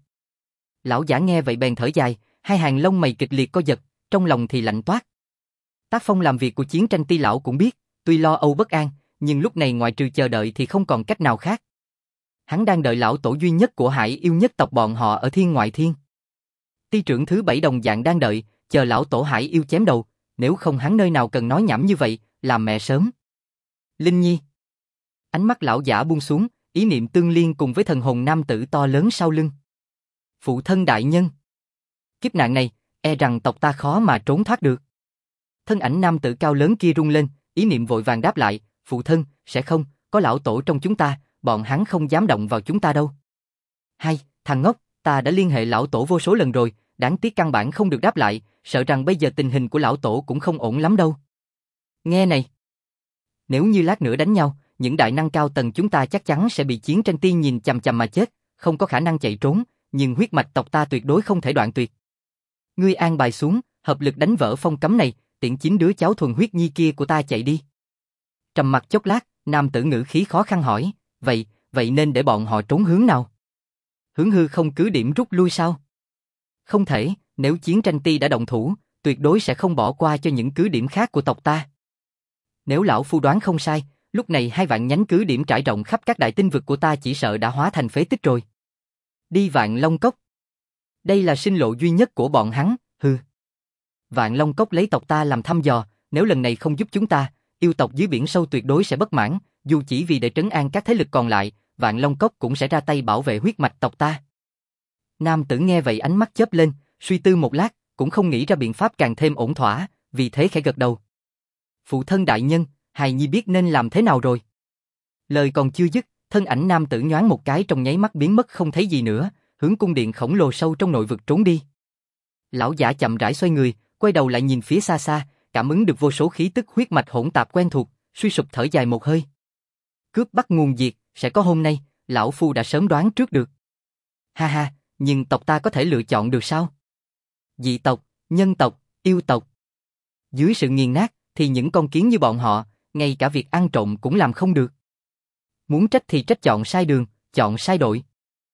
Lão giả nghe vậy bèn thở dài, hai hàng lông mày kịch liệt co giật, trong lòng thì lạnh toát. Tác phong làm việc của chiến tranh ti lão cũng biết, tuy lo âu bất an, nhưng lúc này ngoại trừ chờ đợi thì không còn cách nào khác. Hắn đang đợi lão tổ duy nhất của hải yêu nhất tộc bọn họ ở thiên ngoại thiên. Ti trưởng thứ 7 đồng dạng đang đợi, chờ lão tổ hải yêu chém đầu, nếu không hắn nơi nào cần nói nhảm như vậy, làm mẹ sớm. Linh Nhi. Ánh mắt lão giả buông xuống, ý niệm tương liên cùng với thần hồn nam tử to lớn sau lưng. Phụ thân đại nhân. Kiếp nạn này, e rằng tộc ta khó mà trốn thoát được. Thân ảnh nam tử cao lớn kia rung lên, ý niệm vội vàng đáp lại, phụ thân, sẽ không, có lão tổ trong chúng ta, bọn hắn không dám động vào chúng ta đâu. Hay, thằng ngốc, ta đã liên hệ lão tổ vô số lần rồi, đáng tiếc căn bản không được đáp lại, sợ rằng bây giờ tình hình của lão tổ cũng không ổn lắm đâu. Nghe này, nếu như lát nữa đánh nhau, những đại năng cao tầng chúng ta chắc chắn sẽ bị chiến tranh tiên nhìn chằm chằm mà chết, không có khả năng chạy trốn, nhưng huyết mạch tộc ta tuyệt đối không thể đoạn tuyệt. Ngươi an bài xuống, hợp lực đánh vỡ phong cấm này, tiễn 9 đứa cháu thuần huyết nhi kia của ta chạy đi. Trầm mặc chốc lát, nam tử ngữ khí khó khăn hỏi, vậy nên để bọn họ trốn hướng nào? Hướng hư không cứ điểm rút lui sao? Không thể, nếu chiến tranh ti đã động thủ, tuyệt đối sẽ không bỏ qua cho những cứ điểm khác của tộc ta. Nếu lão phu đoán không sai, lúc này 2 vạn nhánh cứ điểm trải rộng khắp các đại tinh vực của ta chỉ sợ đã hóa thành phế tích rồi. Đi Vạn Long Cốc. Đây là sinh lộ duy nhất của bọn hắn, hừ. Vạn Long Cốc lấy tộc ta làm thăm dò, nếu lần này không giúp chúng ta, yêu tộc dưới biển sâu tuyệt đối sẽ bất mãn, dù chỉ vì để trấn an các thế lực còn lại, Vạn Long Cốc cũng sẽ ra tay bảo vệ huyết mạch tộc ta. Nam tử nghe vậy ánh mắt chớp lên, suy tư một lát, cũng không nghĩ ra biện pháp càng thêm ổn thỏa, vì thế khẽ gật đầu. Phụ thân đại nhân, hài nhi biết nên làm thế nào rồi. Lời còn chưa dứt, thân ảnh nam tử nhoáng một cái trong nháy mắt biến mất không thấy gì nữa, hướng cung điện khổng lồ sâu trong nội vực trốn đi. Lão giả chậm rãi xoay người, quay đầu lại nhìn phía xa xa, cảm ứng được vô số khí tức huyết mạch hỗn tạp quen thuộc, suy sụp thở dài một hơi. Cướp bắt nguồn diệt, sẽ có hôm nay, lão phu đã sớm đoán trước được. Ha ha, nhưng tộc ta có thể lựa chọn được sao? Dị tộc, nhân tộc, yêu tộc. Dưới sự nghiền nát, thì những con kiến như bọn họ, ngay cả việc ăn trộm cũng làm không được. Muốn trách thì trách chọn sai đường, chọn sai đội.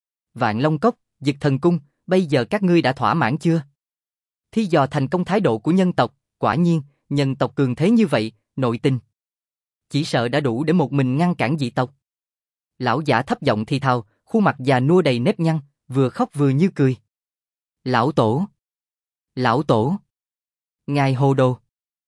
Vạn Long Cốc, Dực Thần Cung, bây giờ các ngươi đã thỏa mãn chưa? Thi dò thành công thái độ của nhân tộc, quả nhiên, nhân tộc cường thế như vậy, nội tình. Chỉ sợ đã đủ để một mình ngăn cản dị tộc. Lão giả thấp giọng thì thào, khuôn mặt già nua đầy nếp nhăn, vừa khóc vừa như cười. Lão tổ! Lão tổ! Ngài hồ đồ!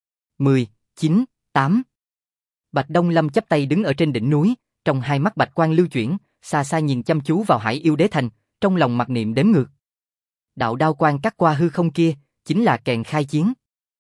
10, 9, 8. Bạch Đông Lâm chắp tay đứng ở trên đỉnh núi, trong hai mắt bạch quang lưu chuyển, xa xa nhìn chăm chú vào Hải Yêu Đế Thành, trong lòng mặc niệm đếm ngược. Đạo đao quang cắt qua hư không kia, chính là kèn khai chiến.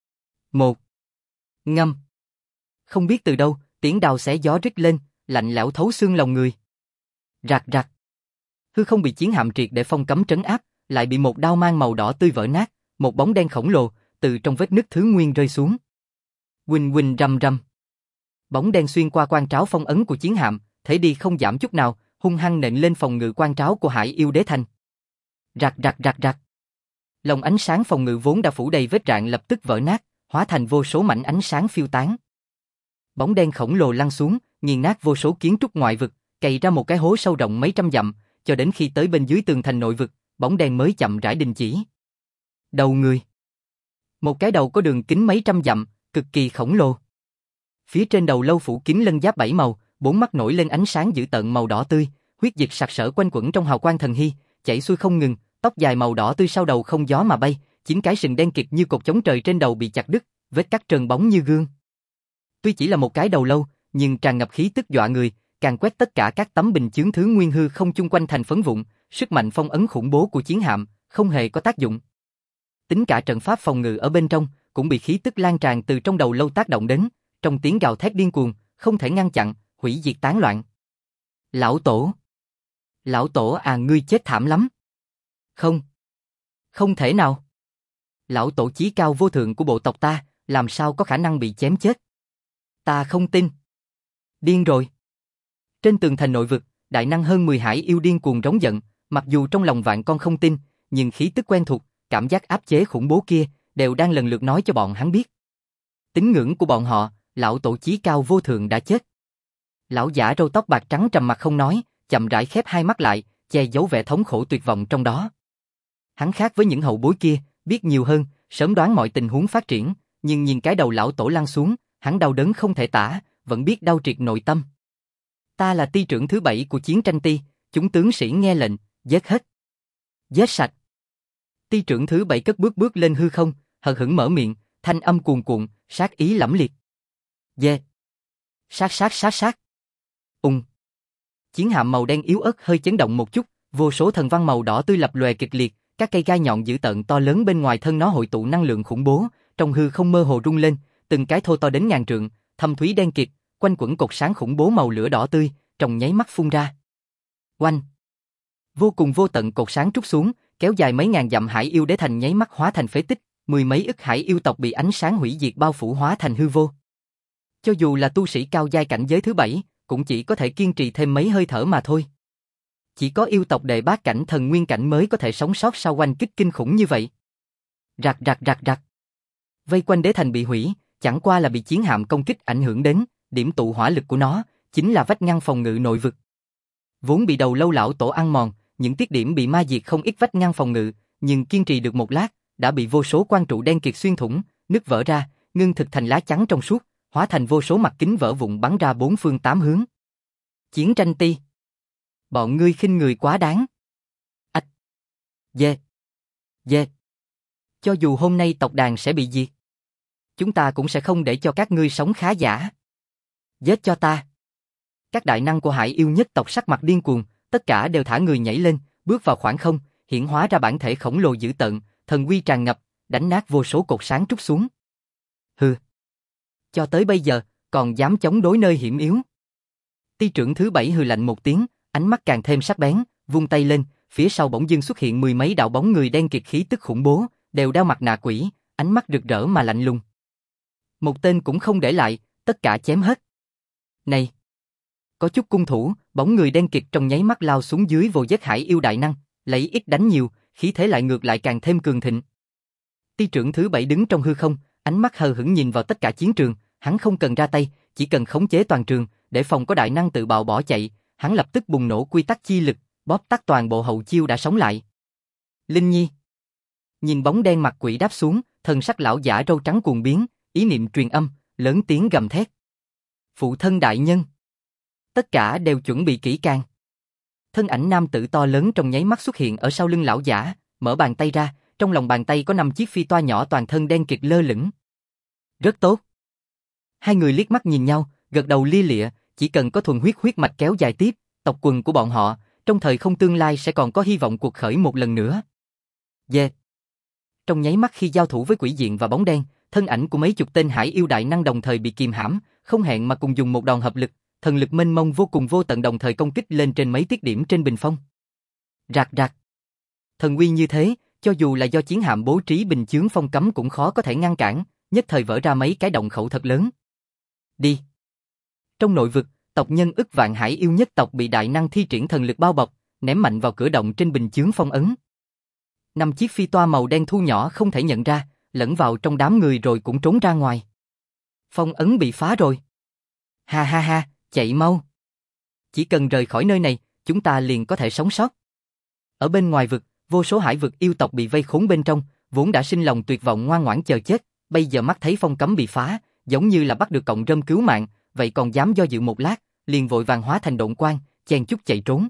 1. Ngâm. Không biết từ đâu, tiếng đào xé gió rít lên, lạnh lẽo thấu xương lòng người. Rạc rạc. Hư không bị chiến hạm triệt để phong cấm trấn áp, lại bị một đao mang màu đỏ tươi vỡ nát, một bóng đen khổng lồ từ trong vết nứt thứ nguyên rơi xuống. Huỳnh huỳnh rầm rầm. Bóng đen xuyên qua quan tráo phong ấn của chiến hạm, thế đi không giảm chút nào, hung hăng nện lên phòng ngự quan tráo của Hải Yêu Đế Thành. Rạc rạc rạc rạc. Lồng ánh sáng phòng ngự vốn đã phủ đầy vết rạn lập tức vỡ nát, hóa thành vô số mảnh ánh sáng phiêu tán. Bóng đen khổng lồ lăn xuống, nghiền nát vô số kiến trúc ngoại vực, cày ra một cái hố sâu rộng mấy trăm dặm, cho đến khi tới bên dưới tường thành nội vực, bóng đen mới chậm rãi đình chỉ. Đầu người. Một cái đầu có đường kính mấy trăm dặm, cực kỳ khổng lồ. Phía trên đầu lâu phủ kín lân giáp 7 màu, 4 mắt nổi lên ánh sáng dữ tợn màu đỏ tươi, huyết dịch sặc sỡ quanh quẩn trong hào quang thần hy, chảy xuôi không ngừng, tóc dài màu đỏ tươi sau đầu không gió mà bay, 9 cái sừng đen kịt như cột chống trời trên đầu bị chặt đứt, vết cắt trơn bóng như gương. Tuy chỉ là một cái đầu lâu, nhưng tràn ngập khí tức dọa người, càng quét tất cả các tấm bình chướng thứ nguyên hư không chung quanh thành phấn vụn, sức mạnh phong ấn khủng bố của chiến hạm không hề có tác dụng. Tính cả trận pháp phòng ngự ở bên trong cũng bị khí tức lan tràn từ trong đầu lâu tác động đến, trong tiếng gào thét điên cuồng, không thể ngăn chặn, hủy diệt tán loạn. Lão tổ! Lão tổ à, ngươi chết thảm lắm! Không! Không thể nào! Lão tổ chí cao vô thượng của bộ tộc ta, làm sao có khả năng bị chém chết? Ta không tin! Điên rồi! Trên tường thành nội vực, đại năng hơn 10 Hải Yêu điên cuồng rống giận, mặc dù trong lòng vạn con không tin, nhưng khí tức quen thuộc, cảm giác áp chế khủng bố kia, đều đang lần lượt nói cho bọn hắn biết. Tín ngưỡng của bọn họ, lão tổ chí cao vô thượng đã chết. Lão giả râu tóc bạc trắng trầm mặt không nói, chậm rãi khép hai mắt lại, che giấu vẻ thống khổ tuyệt vọng trong đó. Hắn khác với những hậu bối kia, biết nhiều hơn, sớm đoán mọi tình huống phát triển, nhưng nhìn cái đầu lão tổ lăn xuống, hắn đau đớn không thể tả, vẫn biết đau triệt nội tâm. Ta là ty trưởng thứ 7 của chiến tranh ty, chúng tướng sĩ nghe lệnh, giết hết. Giết sạch. Ty trưởng thứ 7 cất bước lên hư không, hờ hững mở miệng, thanh âm cuồn cuộn, sát ý lẫm liệt. Dê. Sát. Chiến hạm màu đen yếu ớt hơi chấn động một chút, vô số thần văn màu đỏ tươi lập lòe kịch liệt, các cây gai nhọn dữ tợn to lớn bên ngoài thân nó hội tụ năng lượng khủng bố, trong hư không mơ hồ rung lên, từng cái thô to đến ngàn trượng, thâm thúy đen kịt, quanh quẩn cột sáng khủng bố màu lửa đỏ tươi, trong nháy mắt phun ra. Oanh! Vô cùng vô tận cột sáng trút xuống, kéo dài mấy ngàn dặm hải yêu đế thành nháy mắt hóa thành phế tích, mười mấy ức hải yêu tộc bị ánh sáng hủy diệt bao phủ hóa thành hư vô. Cho dù là tu sĩ cao giai cảnh giới thứ 7, cũng chỉ có thể kiên trì thêm mấy hơi thở mà thôi. Chỉ có yêu tộc đệ bát cảnh thần nguyên cảnh mới có thể sống sót sau oanh kích kinh khủng như vậy. Rạc. Vây quanh đế thành bị hủy, chẳng qua là bị chiến hạm công kích ảnh hưởng đến, điểm tụ hỏa lực của nó chính là vách ngăn phòng ngự nội vực. Vốn bị đầu lâu lão tổ ăn mòn, những tiết điểm bị ma diệt không ít vách ngăn phòng ngự, nhưng kiên trì được một lát, đã bị vô số quan trụ đen kịt xuyên thủng, nứt vỡ ra, ngưng thực thành lá chắn trong suốt, hóa thành vô số mặt kính vỡ vụn bắn ra bốn phương tám hướng. Chiến tranh ty. Bọn ngươi khinh người quá đáng. Ách. Dê. Cho dù hôm nay tộc đàn sẽ bị diệt, chúng ta cũng sẽ không để cho các ngươi sống khá giả. Giết cho ta. Các đại năng của hải yêu nhất tộc sắc mặt điên cuồng, tất cả đều thả người nhảy lên, bước vào khoảng không, hiển hóa ra bản thể khổng lồ dữ tợn, thần uy tràn ngập, đánh nát vô số cột sáng trút xuống. Hừ. Cho tới bây giờ, còn dám chống đối nơi hiểm yếu. Ty trưởng thứ 7 hừ lạnh một tiếng, ánh mắt càng thêm sắc bén, vung tay lên, phía sau bỗng dưng xuất hiện mười mấy đạo bóng người đen kịt khí tức khủng bố, đều đeo mặt nạ quỷ, ánh mắt rực rỡ mà lạnh lùng. Một tên cũng không để lại, tất cả chém hết. Này! Có chút cung thủ, bóng người đen kịt trong nháy mắt lao xuống dưới vồ giết hải yêu đại năng, lấy ít đánh nhiều, khí thế lại ngược lại càng thêm cường thịnh. Ty trưởng thứ 7 đứng trong hư không, ánh mắt hờ hững nhìn vào tất cả chiến trường, hắn không cần ra tay, chỉ cần khống chế toàn trường, để phòng có đại năng tự bạo bỏ chạy, hắn lập tức bùng nổ quy tắc chi lực, bóp tắt toàn bộ hậu chiêu đã sống lại. Linh Nhi. Nhìn bóng đen mặt quỷ đáp xuống, thần sắc lão giả râu trắng cuồng biến, ý niệm truyền âm, lớn tiếng gầm thét. Phụ thân đại nhân. Tất cả đều chuẩn bị kỹ càng. Thân ảnh nam tử to lớn trong nháy mắt xuất hiện ở sau lưng lão giả, mở bàn tay ra, trong lòng bàn tay có 5 chiếc phi toa nhỏ toàn thân đen kịt lơ lửng. Rất tốt. Hai người liếc mắt nhìn nhau, gật đầu lia lịa, chỉ cần có thuần huyết mạch kéo dài tiếp, tộc quần của bọn họ, trong thời không tương lai sẽ còn có hy vọng cuộc khởi một lần nữa. Yeah. Trong nháy mắt khi giao thủ với quỷ diện và bóng đen, thân ảnh của mấy chục tên hải yêu đại năng đồng thời bị kìm hãm, không hẹn mà cùng dùng một đòn hợp lực, thần lực mênh mông vô cùng vô tận đồng thời công kích lên trên mấy tiết điểm trên bình phong. Rạc. Thần uy như thế, cho dù là do chiến hạm bố trí bình chướng phong cấm cũng khó có thể ngăn cản, nhất thời vỡ ra mấy cái động khẩu thật lớn. Đi. Trong nội vực, tộc nhân ức vạn hải yêu nhất tộc bị đại năng thi triển thần lực bao bọc, ném mạnh vào cửa động trên bình chướng phong ấn. 5 chiếc phi toa màu đen thu nhỏ không thể nhận ra, lẫn vào trong đám người rồi cũng trốn ra ngoài. Phong ấn bị phá rồi. Ha, chạy mau. Chỉ cần rời khỏi nơi này, chúng ta liền có thể sống sót. Ở bên ngoài vực, vô số hải vực yêu tộc bị vây khốn bên trong, vốn đã sinh lòng tuyệt vọng ngoan ngoãn chờ chết, bây giờ mắt thấy phong cấm bị phá, giống như là bắt được cọng rơm cứu mạng, vậy còn dám do dự một lát, liền vội vàng hóa thành độn quang, chen chúc chạy trốn.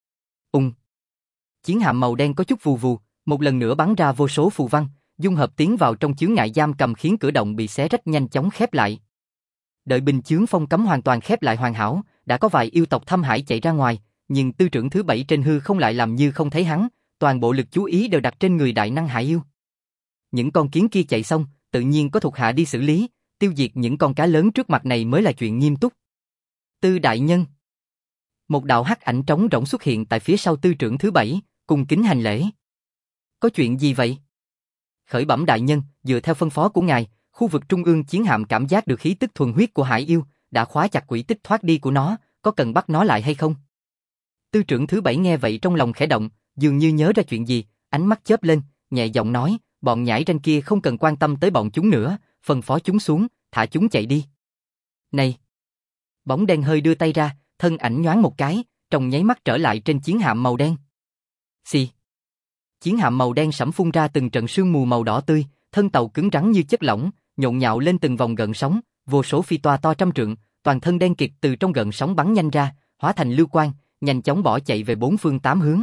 Chiến hạm màu đen có chút vù vù, một lần nữa bắn ra vô số phù văn, dung hợp tiến vào trong chướng ngại giam cầm khiến cửa động bị xé rách nhanh chóng khép lại. Đợi bình chướng phong cấm hoàn toàn khép lại hoàn hảo, đã có vài yêu tộc thâm hải chạy ra ngoài, nhưng tư trưởng thứ 7 trên hư không lại làm như không thấy hắn, toàn bộ lực chú ý đều đặt trên người đại năng hải yêu. Những con kiến kia chạy xong, tự nhiên có thuộc hạ đi xử lý, tiêu diệt những con cá lớn trước mặt này mới là chuyện nghiêm túc. Tư đại nhân. Một đạo hắc ảnh trống rỗng xuất hiện tại phía sau tư trưởng thứ 7, cung kính hành lễ. Có chuyện gì vậy? Khởi bẩm đại nhân, dựa theo phân phó của ngài, khu vực trung ương chiến hạm cảm giác được khí tức thuần huyết của hải yêu, đã khóa chặt quỹ tích thoát đi của nó, có cần bắt nó lại hay không? Tư trưởng thứ 7 nghe vậy trong lòng khẽ động, dường như nhớ ra chuyện gì, ánh mắt chớp lên, nhẹ giọng nói, bọn nhãi ranh kia không cần quan tâm tới bọn chúng nữa, phân phó chúng xuống, thả chúng chạy đi. Này! Bóng đen hơi đưa tay ra, thân ảnh nhoáng một cái, trong nháy mắt trở lại trên chiến hạm màu đen. Xì! Chiến hạm màu đen sẫm phun ra từng trận sương mù màu đỏ tươi, thân tàu cứng rắn như chất lỏng, nhộn nhạo lên từng vòng gợn sóng, vô số phi toa to trăm trượng, toàn thân đen kịt từ trong gợn sóng bắn nhanh ra, hóa thành lưu quang, nhanh chóng bỏ chạy về bốn phương tám hướng.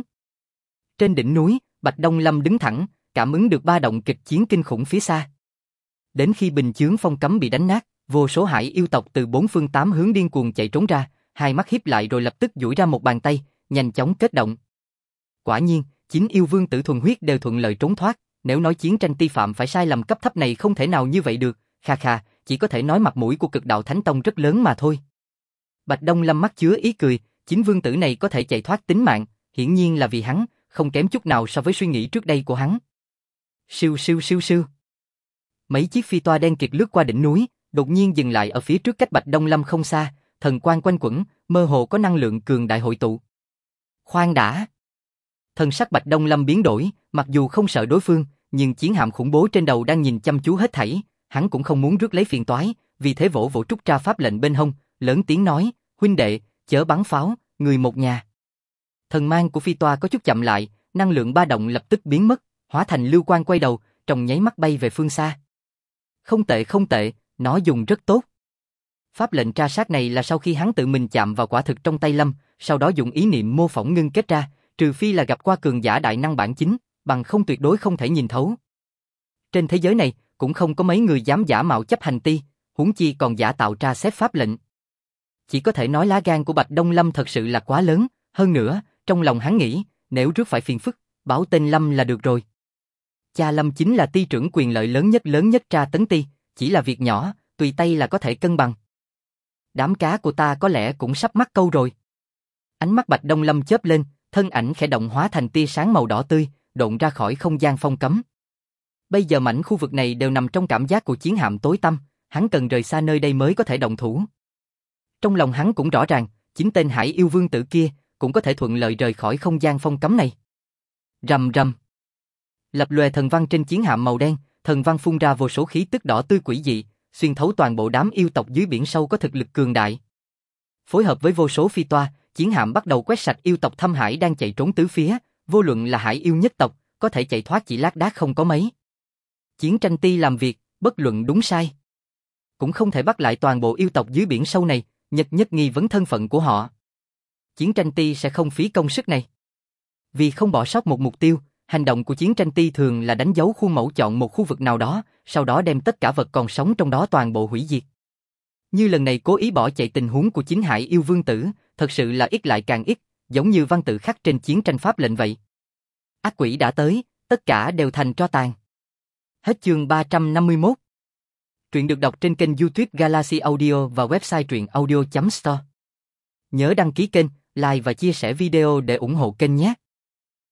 Trên đỉnh núi, Bạch Đông Lâm đứng thẳng, cảm ứng được ba động kịch chiến kinh khủng phía xa. Đến khi bình chướng phong cấm bị đánh nát, vô số hải yêu tộc từ bốn phương tám hướng điên cuồng chạy trốn ra, hai mắt híp lại rồi lập tức duỗi ra một bàn tay, nhanh chóng kết động. Quả nhiên, 9 yêu vương tử thuần huyết đều thuận lợi trốn thoát, nếu nói chiến tranh ti phạm phải sai lầm cấp thấp này không thể nào như vậy được, kha kha, chỉ có thể nói mặt mũi của Cực Đạo Thánh Tông rất lớn mà thôi. Bạch Đông Lâm mắt chứa ý cười, 9 vương tử này có thể chạy thoát tính mạng, hiển nhiên là vì hắn, không kém chút nào so với suy nghĩ trước đây của hắn. Siêu siêu siêu siêu. Mấy chiếc phi toa đen kịt lướt qua đỉnh núi, đột nhiên dừng lại ở phía trước cách Bạch Đông Lâm không xa, thần quang quanh quẩn, mơ hồ có năng lượng cường đại hội tụ. Khoan đã. Thần sắc Bạch Đông Lâm biến đổi, mặc dù không sợ đối phương, nhưng chiến hạm khủng bố trên đầu đang nhìn chăm chú hết thảy, hắn cũng không muốn rước lấy phiền toái, vì thế vỗ vỗ trúc tra pháp lệnh bên hông, lớn tiếng nói, huynh đệ, chớ bắn pháo, người một nhà. Thần mang của phi toa có chút chậm lại, năng lượng ba động lập tức biến mất, hóa thành lưu quang quay đầu, trong nháy mắt bay về phương xa. Không tệ không tệ, nó dùng rất tốt. Pháp lệnh tra sát này là sau khi hắn tự mình chạm vào quả thực trong tay Lâm, sau đó dùng ý niệm mô phỏng ngưng kết ra, trừ phi là gặp qua cường giả đại năng bản chính, bằng không tuyệt đối không thể nhìn thấu. Trên thế giới này, cũng không có mấy người dám giả mạo chấp hành ti, huống chi còn giả tạo tra xét pháp lệnh. Chỉ có thể nói lá gan của Bạch Đông Lâm thật sự là quá lớn, hơn nữa, trong lòng hắn nghĩ, nếu rước phải phiền phức, báo tên Lâm là được rồi. Cha Lâm chính là ti trưởng quyền lợi lớn nhất tra tấn ti, chỉ là việc nhỏ, tùy tay là có thể cân bằng. Đám cá của ta có lẽ cũng sắp mắc câu rồi. Ánh mắt Bạch Đông Lâm chớp lên, thân ảnh khẽ động hóa thành tia sáng màu đỏ tươi, độn ra khỏi không gian phong cấm. Bây giờ mảnh khu vực này đều nằm trong cảm giác của chiến hạm tối tăm, hắn cần rời xa nơi đây mới có thể động thủ. Trong lòng hắn cũng rõ ràng, chính tên Hải Yêu Vương tử kia cũng có thể thuận lợi rời khỏi không gian phong cấm này. Rầm rầm. Lập lòe thần văn trên chiến hạm màu đen, thần văn phun ra vô số khí tức đỏ tươi quỷ dị, xuyên thấu toàn bộ đám yêu tộc dưới biển sâu có thực lực cường đại. Phối hợp với vô số phi toa, chiến hạm bắt đầu quét sạch yêu tộc thâm hải đang chạy trốn tứ phía, vô luận là hải yêu nhất tộc, có thể chạy thoát chỉ lác đác không có mấy. Chiến tranh ti làm việc, bất luận đúng sai. Cũng không thể bắt lại toàn bộ yêu tộc dưới biển sâu này, nhất nghi vấn thân phận của họ. Chiến tranh ti sẽ không phí công sức này. Vì không bỏ sót một mục tiêu, hành động của chiến tranh ti thường là đánh dấu khuôn mẫu chọn một khu vực nào đó, sau đó đem tất cả vật còn sống trong đó toàn bộ hủy diệt. Như lần này cố ý bỏ chạy tình huống của chính Hải Yêu Vương tử, thật sự là ít lại càng ít, giống như văn tự khắc trên chiến tranh pháp lệnh vậy. Ác quỷ đã tới, tất cả đều thành tro tàn. Hết chương 351. Truyện được đọc trên kênh YouTube Galaxy Audio và website truyệnaudio.store. Nhớ đăng ký kênh, like và chia sẻ video để ủng hộ kênh nhé.